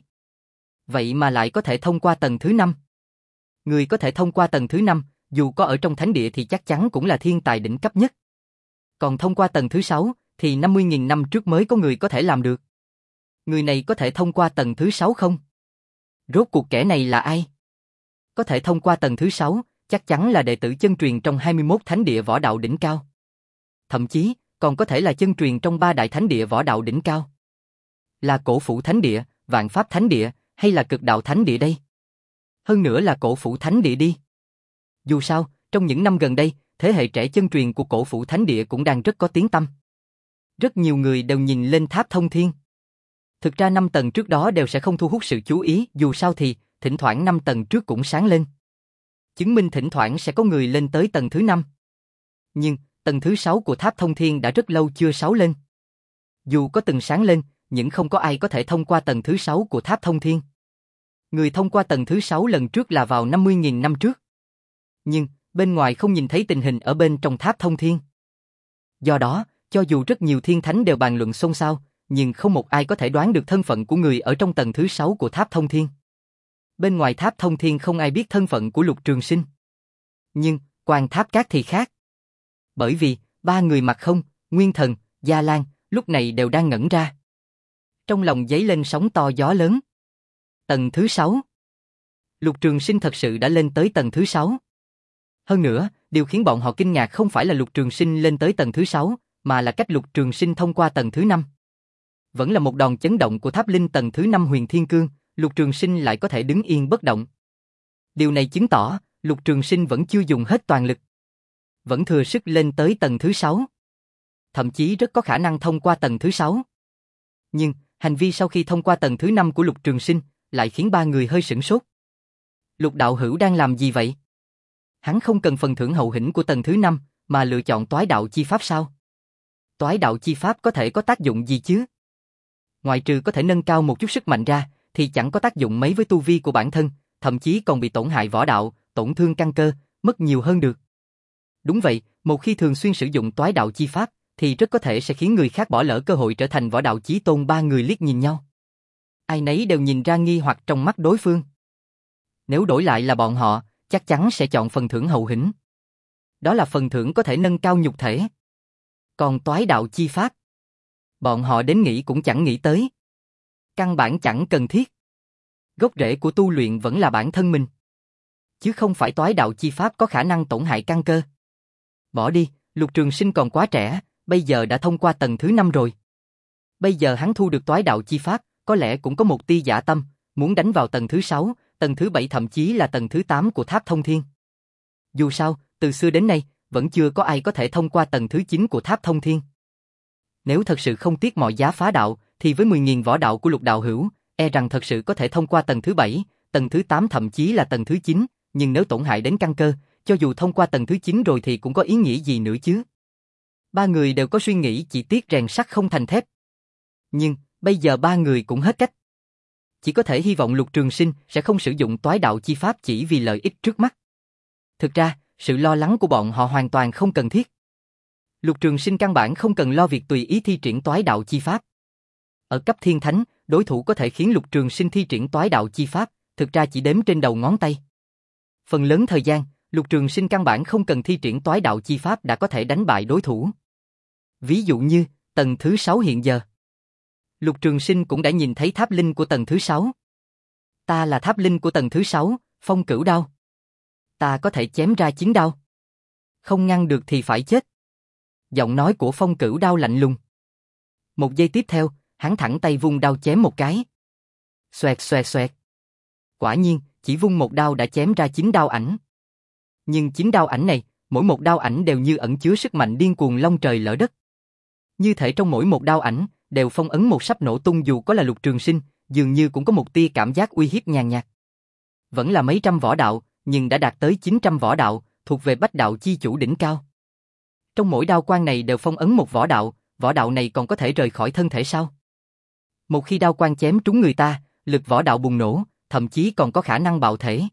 Vậy mà lại có thể thông qua tầng thứ năm. Người có thể thông qua tầng thứ năm, dù có ở trong thánh địa thì chắc chắn cũng là thiên tài đỉnh cấp nhất. Còn thông qua tầng thứ sáu, thì năm mươi nghìn năm trước mới có người có thể làm được. Người này có thể thông qua tầng thứ sáu không? Rốt cuộc kẻ này là ai? Có thể thông qua tầng thứ sáu, chắc chắn là đệ tử chân truyền trong hai mươi mốt thánh địa võ đạo đỉnh cao. Thậm chí, còn có thể là chân truyền trong ba đại thánh địa võ đạo đỉnh cao. Là Cổ Phủ Thánh Địa, Vạn Pháp Thánh Địa, hay là Cực Đạo Thánh Địa đây? Hơn nữa là Cổ Phủ Thánh Địa đi. Dù sao, trong những năm gần đây, thế hệ trẻ chân truyền của Cổ Phủ Thánh Địa cũng đang rất có tiếng tăm. Rất nhiều người đều nhìn lên tháp thông thiên. Thực ra năm tầng trước đó đều sẽ không thu hút sự chú ý, dù sao thì, thỉnh thoảng năm tầng trước cũng sáng lên. Chứng minh thỉnh thoảng sẽ có người lên tới tầng thứ năm. Nhưng, tầng thứ sáu của tháp thông thiên đã rất lâu chưa sáu lên. Dù có từng sáng lên, nhưng không có ai có thể thông qua tầng thứ sáu của tháp thông thiên. Người thông qua tầng thứ sáu lần trước là vào năm mươi nghìn năm trước. Nhưng, bên ngoài không nhìn thấy tình hình ở bên trong tháp thông thiên. Do đó, cho dù rất nhiều thiên thánh đều bàn luận xôn xao, nhưng không một ai có thể đoán được thân phận của người ở trong tầng thứ sáu của tháp thông thiên. Bên ngoài tháp thông thiên không ai biết thân phận của Lục Trường Sinh. Nhưng, Quan Tháp Cát thì khác. Bởi vì, ba người Mặc Không, Nguyên Thần, Gia Lan, lúc này đều đang ngẩn ra. Trong lòng dấy lên sóng to gió lớn. Tầng thứ sáu. Lục Trường Sinh thật sự đã lên tới tầng thứ sáu. Hơn nữa, điều khiến bọn họ kinh ngạc không phải là Lục Trường Sinh lên tới tầng thứ sáu, mà là cách Lục Trường Sinh thông qua tầng thứ năm. Vẫn là một đòn chấn động của tháp linh tầng thứ năm Huyền Thiên Cương, Lục Trường Sinh lại có thể đứng yên bất động. Điều này chứng tỏ, Lục Trường Sinh vẫn chưa dùng hết toàn lực. Vẫn thừa sức lên tới tầng thứ sáu. Thậm chí rất có khả năng thông qua tầng thứ sáu. Nhưng, hành vi sau khi thông qua tầng thứ năm của Lục Trường Sinh, lại khiến ba người hơi sửng sốt. Lục đạo hữu đang làm gì vậy? Hắn không cần phần thưởng hậu hĩnh của tầng thứ năm, mà lựa chọn toái đạo chi pháp sao? Toái đạo chi pháp có thể có tác dụng gì chứ? Ngoại trừ có thể nâng cao một chút sức mạnh ra, thì chẳng có tác dụng mấy với tu vi của bản thân, thậm chí còn bị tổn hại võ đạo, tổn thương căn cơ, mất nhiều hơn được. Đúng vậy, một khi thường xuyên sử dụng toái đạo chi pháp, thì rất có thể sẽ khiến người khác bỏ lỡ cơ hội trở thành võ đạo chí tôn. Ba người liếc nhìn nhau. Ai nấy đều nhìn ra nghi hoặc trong mắt đối phương. Nếu đổi lại là bọn họ, chắc chắn sẽ chọn phần thưởng hậu hĩnh. Đó là phần thưởng có thể nâng cao nhục thể. Còn toái đạo chi pháp, bọn họ đến nghĩ cũng chẳng nghĩ tới. Căn bản chẳng cần thiết. Gốc rễ của tu luyện vẫn là bản thân mình, chứ không phải toái đạo chi pháp có khả năng tổn hại căn cơ. Bỏ đi, Lục Trường Sinh còn quá trẻ, bây giờ đã thông qua tầng thứ năm rồi. Bây giờ hắn thu được toái đạo chi pháp, có lẽ cũng có một tia dã tâm, muốn đánh vào tầng thứ sáu, tầng thứ bảy thậm chí là tầng thứ tám của tháp thông thiên. Dù sao, từ xưa đến nay, vẫn chưa có ai có thể thông qua tầng thứ chín của tháp thông thiên. Nếu thật sự không tiếc mọi giá phá đạo, thì với mười nghìn võ đạo của Lục đạo hữu, e rằng thật sự có thể thông qua tầng thứ bảy, tầng thứ tám thậm chí là tầng thứ chín, nhưng nếu tổn hại đến căn cơ, cho dù thông qua tầng thứ chín rồi thì cũng có ý nghĩa gì nữa chứ? Ba người đều có suy nghĩ chỉ tiếc rèn sắt không thành thép. Nhưng, bây giờ ba người cũng hết cách. Chỉ có thể hy vọng Lục Trường Sinh sẽ không sử dụng toái đạo chi pháp chỉ vì lợi ích trước mắt. Thực ra, sự lo lắng của bọn họ hoàn toàn không cần thiết. Lục Trường Sinh căn bản không cần lo việc tùy ý thi triển toái đạo chi pháp. Ở cấp thiên thánh, đối thủ có thể khiến Lục Trường Sinh thi triển toái đạo chi pháp, thực ra chỉ đếm trên đầu ngón tay. Phần lớn thời gian, Lục Trường Sinh căn bản không cần thi triển toái đạo chi pháp đã có thể đánh bại đối thủ. Ví dụ như, tầng thứ sáu hiện giờ. Lục Trường Sinh cũng đã nhìn thấy tháp linh của tầng thứ sáu. Ta là tháp linh của tầng thứ sáu, Phong Cửu Đao. Ta có thể chém ra chín đao. Không ngăn được thì phải chết. Giọng nói của Phong Cửu Đao lạnh lùng. Một giây tiếp theo, hắn thẳng tay vung đao chém một cái. Xoẹt xoẹt xoẹt. Quả nhiên, chỉ vung một đao đã chém ra chín đao ảnh. Nhưng chín đao ảnh này, mỗi một đao ảnh đều như ẩn chứa sức mạnh điên cuồng long trời lở đất. Như thể trong mỗi một đao ảnh, đều phong ấn một sắp nổ tung dù có là Lục Trường Sinh, dường như cũng có một tia cảm giác uy hiếp nhàn nhạt. Vẫn là mấy trăm võ đạo, nhưng đã đạt tới chín trăm võ đạo, thuộc về bách đạo chi chủ đỉnh cao. Trong mỗi đao quang này đều phong ấn một võ đạo, võ đạo này còn có thể rời khỏi thân thể sao? Một khi đao quang chém trúng người ta, lực võ đạo bùng nổ, thậm chí còn có khả năng bạo thể.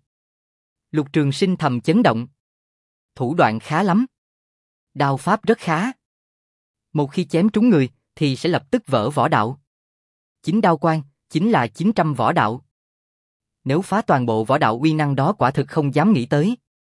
Lục Trường Sinh thầm chấn động. Thủ đoạn khá lắm. Đao pháp rất khá. Một khi chém trúng người, thì sẽ lập tức vỡ võ đạo. Chín đao quang, chính là chín trăm võ đạo. Nếu phá toàn bộ võ đạo uy năng đó quả thực không dám nghĩ tới.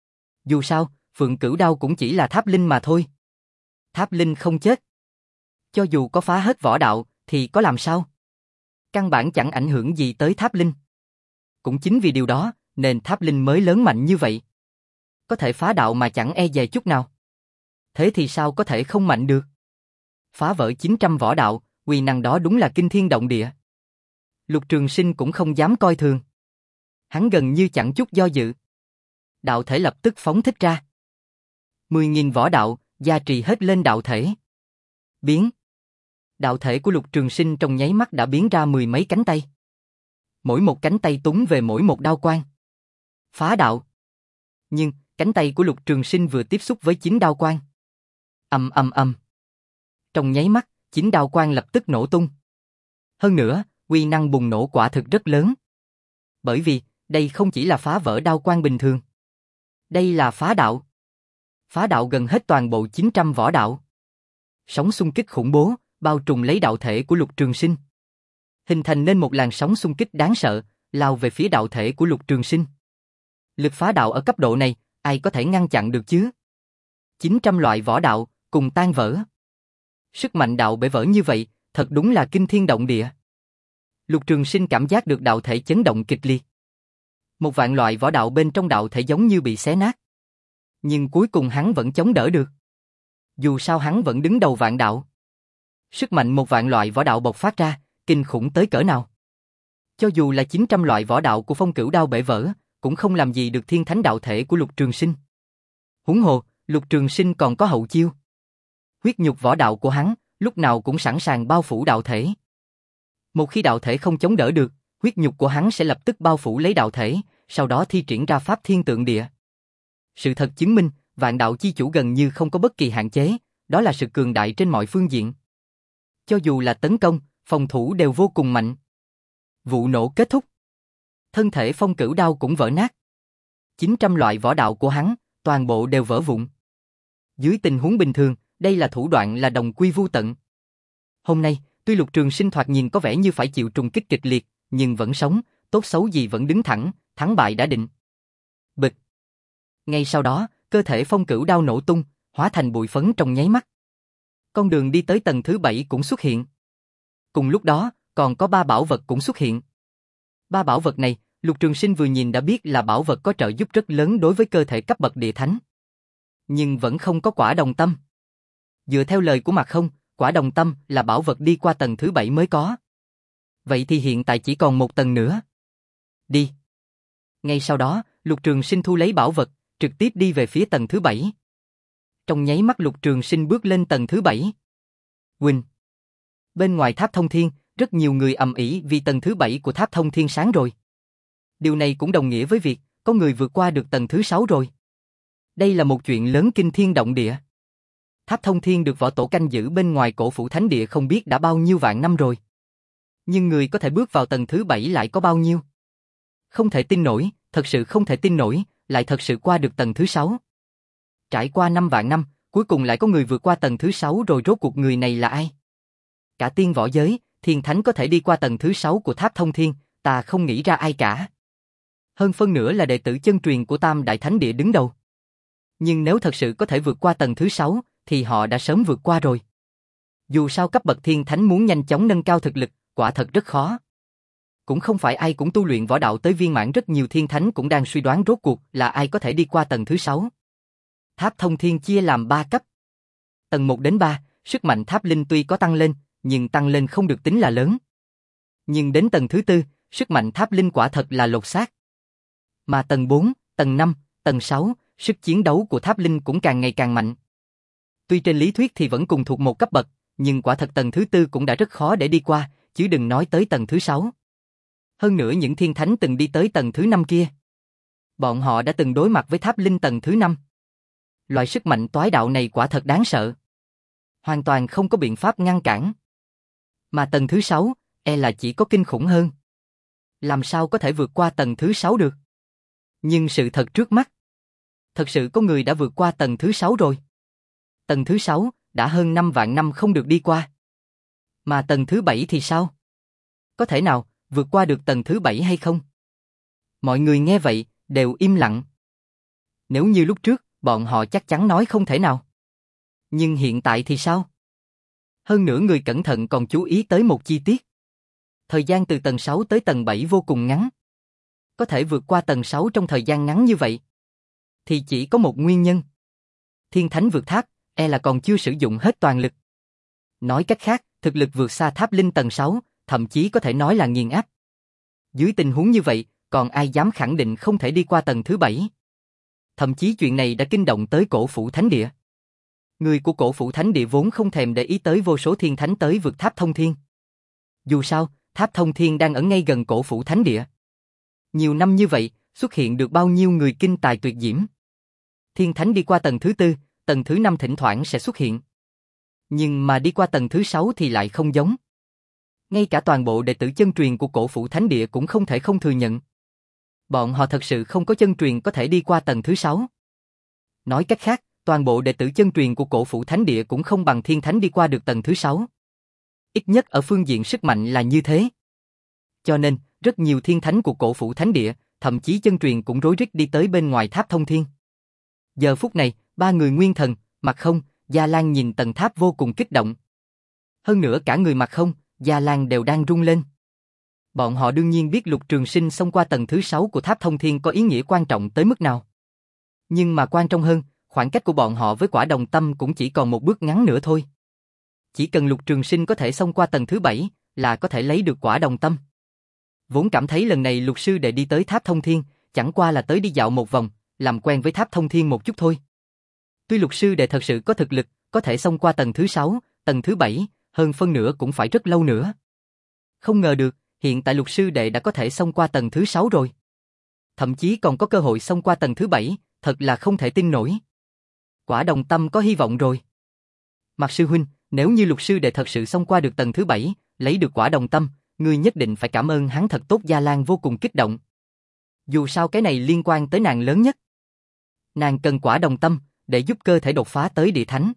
Dù sao, Phượng Cửu Đao cũng chỉ là tháp linh mà thôi. Tháp linh không chết. Cho dù có phá hết võ đạo, thì có làm sao? Căn bản chẳng ảnh hưởng gì tới tháp linh. Cũng chính vì điều đó, nên tháp linh mới lớn mạnh như vậy. Có thể phá đạo mà chẳng e dè chút nào. Thế thì sao có thể không mạnh được? Phá vỡ chín trăm võ đạo, uy năng đó đúng là kinh thiên động địa. Lục Trường Sinh cũng không dám coi thường. Hắn gần như chẳng chút do dự. Đạo thể lập tức phóng thích ra. Mười nghìn võ đạo, gia trì hết lên đạo thể. Biến. Đạo thể của Lục Trường Sinh trong nháy mắt đã biến ra mười mấy cánh tay. Mỗi một cánh tay túng về mỗi một đao quang. Phá đạo. Nhưng, cánh tay của Lục Trường Sinh vừa tiếp xúc với chín đao quang. Ầm ầm ầm. Trong nháy mắt, chín đao quang lập tức nổ tung. Hơn nữa, uy năng bùng nổ quả thực rất lớn. Bởi vì, đây không chỉ là phá vỡ đao quang bình thường. Đây là phá đạo. Phá đạo gần hết toàn bộ chín trăm võ đạo. Sóng xung kích khủng bố, bao trùm lấy đạo thể của Lục Trường Sinh. Hình thành nên một làn sóng xung kích đáng sợ, lao về phía đạo thể của Lục Trường Sinh. Lực phá đạo ở cấp độ này, ai có thể ngăn chặn được chứ? chín trăm loại võ đạo, cùng tan vỡ. Sức mạnh đạo bể vỡ như vậy, thật đúng là kinh thiên động địa. Lục Trường Sinh cảm giác được đạo thể chấn động kịch liệt. Một vạn loại võ đạo bên trong đạo thể giống như bị xé nát. Nhưng cuối cùng hắn vẫn chống đỡ được. Dù sao hắn vẫn đứng đầu vạn đạo. Sức mạnh một vạn loại võ đạo bộc phát ra, kinh khủng tới cỡ nào. Cho dù là chín trăm loại võ đạo của Phong Cửu Đao bể vỡ, cũng không làm gì được thiên thánh đạo thể của Lục Trường Sinh. Huống hồ, Lục Trường Sinh còn có hậu chiêu. Huyết nhục võ đạo của hắn, lúc nào cũng sẵn sàng bao phủ đạo thể. Một khi đạo thể không chống đỡ được, huyết nhục của hắn sẽ lập tức bao phủ lấy đạo thể, sau đó thi triển ra pháp thiên tượng địa. Sự thật chứng minh, vạn đạo chi chủ gần như không có bất kỳ hạn chế, đó là sự cường đại trên mọi phương diện. Cho dù là tấn công, phòng thủ đều vô cùng mạnh. Vụ nổ kết thúc. Thân thể Phong Cửu Đao cũng vỡ nát. chín trăm loại võ đạo của hắn, toàn bộ đều vỡ vụn. Dưới tình huống bình thường, đây là thủ đoạn là đồng quy vu tận. Hôm nay, tuy Lục Trường Sinh thoạt nhìn có vẻ như phải chịu trùng kích kịch liệt, nhưng vẫn sống, tốt xấu gì vẫn đứng thẳng, thắng bại đã định. Bịch. Ngay sau đó, cơ thể Phong Cửu Đao nổ tung, hóa thành bụi phấn trong nháy mắt. Con đường đi tới tầng thứ bảy cũng xuất hiện. Cùng lúc đó, còn có ba bảo vật cũng xuất hiện. Ba bảo vật này, Lục Trường Sinh vừa nhìn đã biết là bảo vật có trợ giúp rất lớn đối với cơ thể cấp bậc địa thánh. Nhưng vẫn không có quả đồng tâm. Dựa theo lời của Mạc Không, quả đồng tâm là bảo vật đi qua tầng thứ bảy mới có. Vậy thì hiện tại chỉ còn một tầng nữa. Đi. Ngay sau đó, Lục Trường Sinh thu lấy bảo vật, trực tiếp đi về phía tầng thứ bảy. Trong nháy mắt Lục Trường Sinh bước lên tầng thứ bảy. Quỳnh. Bên ngoài tháp thông thiên, rất nhiều người ầm ĩ vì tầng thứ bảy của tháp thông thiên sáng rồi. Điều này cũng đồng nghĩa với việc, có người vượt qua được tầng thứ sáu rồi. Đây là một chuyện lớn kinh thiên động địa. Tháp thông thiên được võ tổ canh giữ bên ngoài cổ phủ thánh địa không biết đã bao nhiêu vạn năm rồi. Nhưng người có thể bước vào tầng thứ bảy lại có bao nhiêu? Không thể tin nổi, thật sự không thể tin nổi, lại thật sự qua được tầng thứ sáu. Trải qua năm vạn năm, cuối cùng lại có người vượt qua tầng thứ sáu rồi, rốt cuộc người này là ai? Cả tiên võ giới, thiên thánh có thể đi qua tầng thứ sáu của Tháp Thông Thiên, ta không nghĩ ra ai cả. Hơn phân nửa là đệ tử chân truyền của Tam Đại Thánh Địa đứng đầu. Nhưng nếu thật sự có thể vượt qua tầng thứ sáu, thì họ đã sớm vượt qua rồi. Dù sao cấp bậc thiên thánh muốn nhanh chóng nâng cao thực lực, quả thật rất khó. Cũng không phải ai cũng tu luyện võ đạo tới viên mãn, rất nhiều thiên thánh cũng đang suy đoán rốt cuộc là ai có thể đi qua tầng thứ sáu. Tháp Thông Thiên chia làm ba cấp. Tầng một đến ba, sức mạnh tháp linh tuy có tăng lên, nhưng tăng lên không được tính là lớn. Nhưng đến tầng thứ tư, sức mạnh tháp linh quả thật là lột xác. Mà tầng bốn, tầng năm, tầng sáu, sức chiến đấu của tháp linh cũng càng ngày càng mạnh. Tuy trên lý thuyết thì vẫn cùng thuộc một cấp bậc, nhưng quả thật tầng thứ tư cũng đã rất khó để đi qua, chứ đừng nói tới tầng thứ sáu. Hơn nữa những thiên thánh từng đi tới tầng thứ năm kia, bọn họ đã từng đối mặt với tháp linh tầng thứ năm. Loại sức mạnh toái đạo này quả thật đáng sợ. Hoàn toàn không có biện pháp ngăn cản. Mà tầng thứ sáu, e là chỉ có kinh khủng hơn. Làm sao có thể vượt qua tầng thứ sáu được? Nhưng sự thật trước mắt, thật sự có người đã vượt qua tầng thứ sáu rồi. Tầng thứ sáu đã hơn năm vạn năm không được đi qua. Mà tầng thứ bảy thì sao? Có thể nào vượt qua được tầng thứ bảy hay không? Mọi người nghe vậy đều im lặng. Nếu như lúc trước, bọn họ chắc chắn nói không thể nào. Nhưng hiện tại thì sao? Hơn nữa người cẩn thận còn chú ý tới một chi tiết. Thời gian từ tầng sáu tới tầng bảy vô cùng ngắn. Có thể vượt qua tầng sáu trong thời gian ngắn như vậy, thì chỉ có một nguyên nhân. Thiên thánh vượt tháp, e là còn chưa sử dụng hết toàn lực. Nói cách khác, thực lực vượt xa tháp linh tầng sáu, thậm chí có thể nói là nghiền áp. Dưới tình huống như vậy, còn ai dám khẳng định không thể đi qua tầng thứ bảy? Thậm chí chuyện này đã kinh động tới Cổ Phủ Thánh Địa. Người của Cổ Phủ Thánh Địa vốn không thèm để ý tới vô số thiên thánh tới vượt Tháp Thông Thiên. Dù sao, Tháp Thông Thiên đang ở ngay gần Cổ Phủ Thánh Địa. Nhiều năm như vậy, xuất hiện được bao nhiêu người kinh tài tuyệt diễm. Thiên thánh đi qua tầng thứ tư, tầng thứ năm thỉnh thoảng sẽ xuất hiện. Nhưng mà đi qua tầng thứ sáu thì lại không giống. Ngay cả toàn bộ đệ tử chân truyền của Cổ Phủ Thánh Địa cũng không thể không thừa nhận. Bọn họ thật sự không có chân truyền có thể đi qua tầng thứ sáu. Nói cách khác, toàn bộ đệ tử chân truyền của Cổ Phủ Thánh Địa cũng không bằng thiên thánh đi qua được tầng thứ sáu. Ít nhất ở phương diện sức mạnh là như thế. Cho nên, rất nhiều thiên thánh của Cổ Phủ Thánh Địa, thậm chí chân truyền cũng rối rít đi tới bên ngoài Tháp Thông Thiên. Giờ phút này, ba người Nguyên Thần, Mặt Không, Gia Lan nhìn tầng tháp vô cùng kích động. Hơn nữa cả người Mặt Không, Gia Lan đều đang rung lên. Bọn họ đương nhiên biết Lục Trường Sinh xông qua tầng thứ sáu của Tháp Thông Thiên có ý nghĩa quan trọng tới mức nào. Nhưng mà quan trọng hơn, khoảng cách của bọn họ với Quả Đồng Tâm cũng chỉ còn một bước ngắn nữa thôi. Chỉ cần Lục Trường Sinh có thể xông qua tầng thứ bảy, là có thể lấy được Quả Đồng Tâm. Vốn cảm thấy lần này Lục sư đệ đi tới Tháp Thông Thiên, chẳng qua là tới đi dạo một vòng, làm quen với Tháp Thông Thiên một chút thôi. Tuy Lục sư đệ thật sự có thực lực, có thể xông qua tầng thứ sáu, tầng thứ bảy, hơn phân nửa cũng phải rất lâu nữa. Không ngờ được, hiện tại Lục sư đệ đã có thể xông qua tầng thứ sáu rồi. Thậm chí còn có cơ hội xông qua tầng thứ bảy, thật là không thể tin nổi. Quả Đồng Tâm có hy vọng rồi. Mạc sư huynh, nếu như Lục sư đệ thật sự xông qua được tầng thứ bảy, lấy được Quả Đồng Tâm, ngươi nhất định phải cảm ơn hắn thật tốt. Gia Lan vô cùng kích động. Dù sao cái này liên quan tới nàng lớn nhất. Nàng cần Quả Đồng Tâm để giúp cơ thể đột phá tới địa thánh.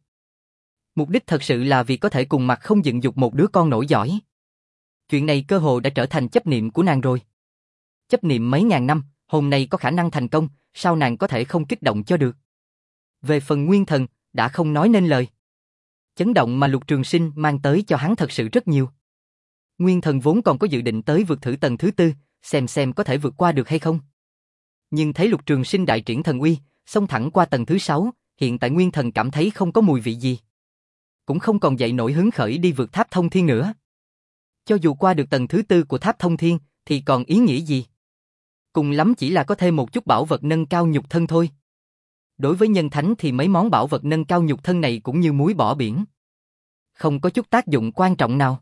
Mục đích thật sự là vì có thể cùng Mặt Không dựng dục một đứa con nổi giỏi. Chuyện này cơ hồ đã trở thành chấp niệm của nàng rồi. Chấp niệm mấy ngàn năm, hôm nay có khả năng thành công, sao nàng có thể không kích động cho được. Về phần Nguyên Thần, đã không nói nên lời. Chấn động mà Lục Trường Sinh mang tới cho hắn thật sự rất nhiều. Nguyên Thần vốn còn có dự định tới vượt thử tầng thứ tư, xem xem có thể vượt qua được hay không. Nhưng thấy Lục Trường Sinh đại triển thần uy, xông thẳng qua tầng thứ sáu, hiện tại Nguyên Thần cảm thấy không có mùi vị gì. Cũng không còn dậy nổi hứng khởi đi vượt Tháp Thông Thiên nữa. Cho dù qua được tầng thứ tư của Tháp Thông Thiên, thì còn ý nghĩa gì? Cùng lắm chỉ là có thêm một chút bảo vật nâng cao nhục thân thôi. Đối với nhân thánh thì mấy món bảo vật nâng cao nhục thân này cũng như muối bỏ biển. Không có chút tác dụng quan trọng nào.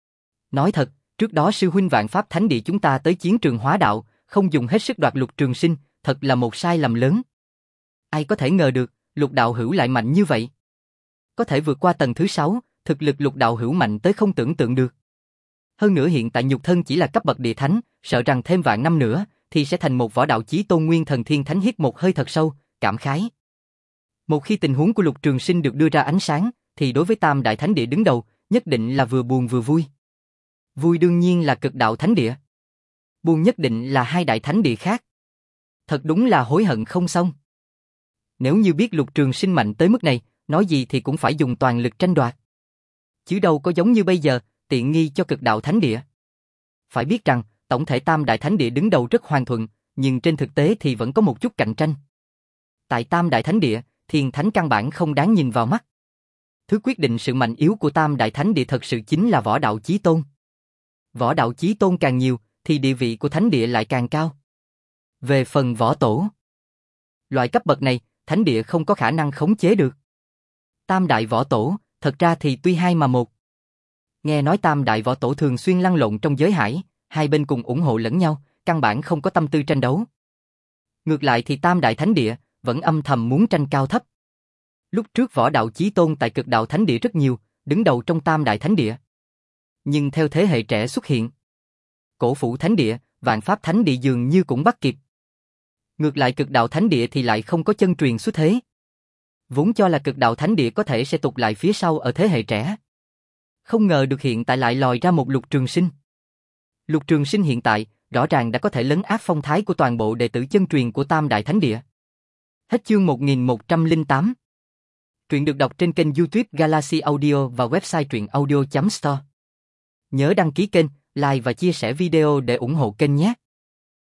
Nói thật, trước đó sư huynh Vạn Pháp Thánh Địa chúng ta tới chiến trường hóa đạo, không dùng hết sức đoạt Lục Trường Sinh, thật là một sai lầm lớn. Ai có thể ngờ được, Lục đạo hữu lại mạnh như vậy. Có thể vượt qua tầng thứ sáu, thực lực Lục đạo hữu mạnh tới không tưởng tượng được. Hơn nữa hiện tại nhục thân chỉ là cấp bậc địa thánh, sợ rằng thêm vạn năm nữa, thì sẽ thành một võ đạo chí tôn. Nguyên Thần Thiên Thánh hít một hơi thật sâu, cảm khái. Một khi tình huống của Lục Trường Sinh được đưa ra ánh sáng, thì đối với Tam Đại Thánh Địa đứng đầu, nhất định là vừa buồn vừa vui. Vui đương nhiên là Cực Đạo Thánh Địa. Buồn nhất định là hai đại thánh địa khác. Thật đúng là hối hận không xong. Nếu như biết Lục Trường Sinh mạnh tới mức này, nói gì thì cũng phải dùng toàn lực tranh đoạt. Chứ đâu có giống như bây giờ, tiện nghi cho Cực Đạo Thánh Địa. Phải biết rằng, tổng thể Tam Đại Thánh Địa đứng đầu rất hòa thuận, nhưng trên thực tế thì vẫn có một chút cạnh tranh. Tại Tam Đại Thánh Địa, Thiên Thánh căn bản không đáng nhìn vào mắt. Thứ quyết định sự mạnh yếu của Tam Đại Thánh Địa thật sự chính là Võ Đạo Chí Tôn. Võ Đạo Chí Tôn càng nhiều, thì địa vị của Thánh Địa lại càng cao. Về phần Võ Tổ, loại cấp bậc này, Thánh Địa không có khả năng khống chế được. Tam Đại Võ Tổ, thật ra thì tuy hai mà một. Nghe nói Tam Đại Võ Tổ thường xuyên lăn lộn trong giới hải, hai bên cùng ủng hộ lẫn nhau, căn bản không có tâm tư tranh đấu. Ngược lại thì Tam Đại Thánh Địa vẫn âm thầm muốn tranh cao thấp. Lúc trước Võ Đạo Chí Tôn tại Cực Đạo Thánh Địa rất nhiều, đứng đầu trong Tam Đại Thánh Địa. Nhưng theo thế hệ trẻ xuất hiện, Cổ Phủ Thánh Địa, Vạn Pháp Thánh Địa dường như cũng bắt kịp. Ngược lại Cực Đạo Thánh Địa thì lại không có chân truyền xuất thế. Vốn cho là Cực Đạo Thánh Địa có thể sẽ tụt lại phía sau ở thế hệ trẻ. Không ngờ được hiện tại lại lòi ra một Lục Trường Sinh. Lục Trường Sinh hiện tại, rõ ràng đã có thể lấn áp phong thái của toàn bộ đệ tử chân truyền của Tam Đại Thánh Địa. Hết chương một nghìn một trăm lẻ tám. Truyện được đọc trên kênh YouTube Galaxy Audio và website truyện audio chấm store. Nhớ đăng ký kênh, like và chia sẻ video để ủng hộ kênh nhé.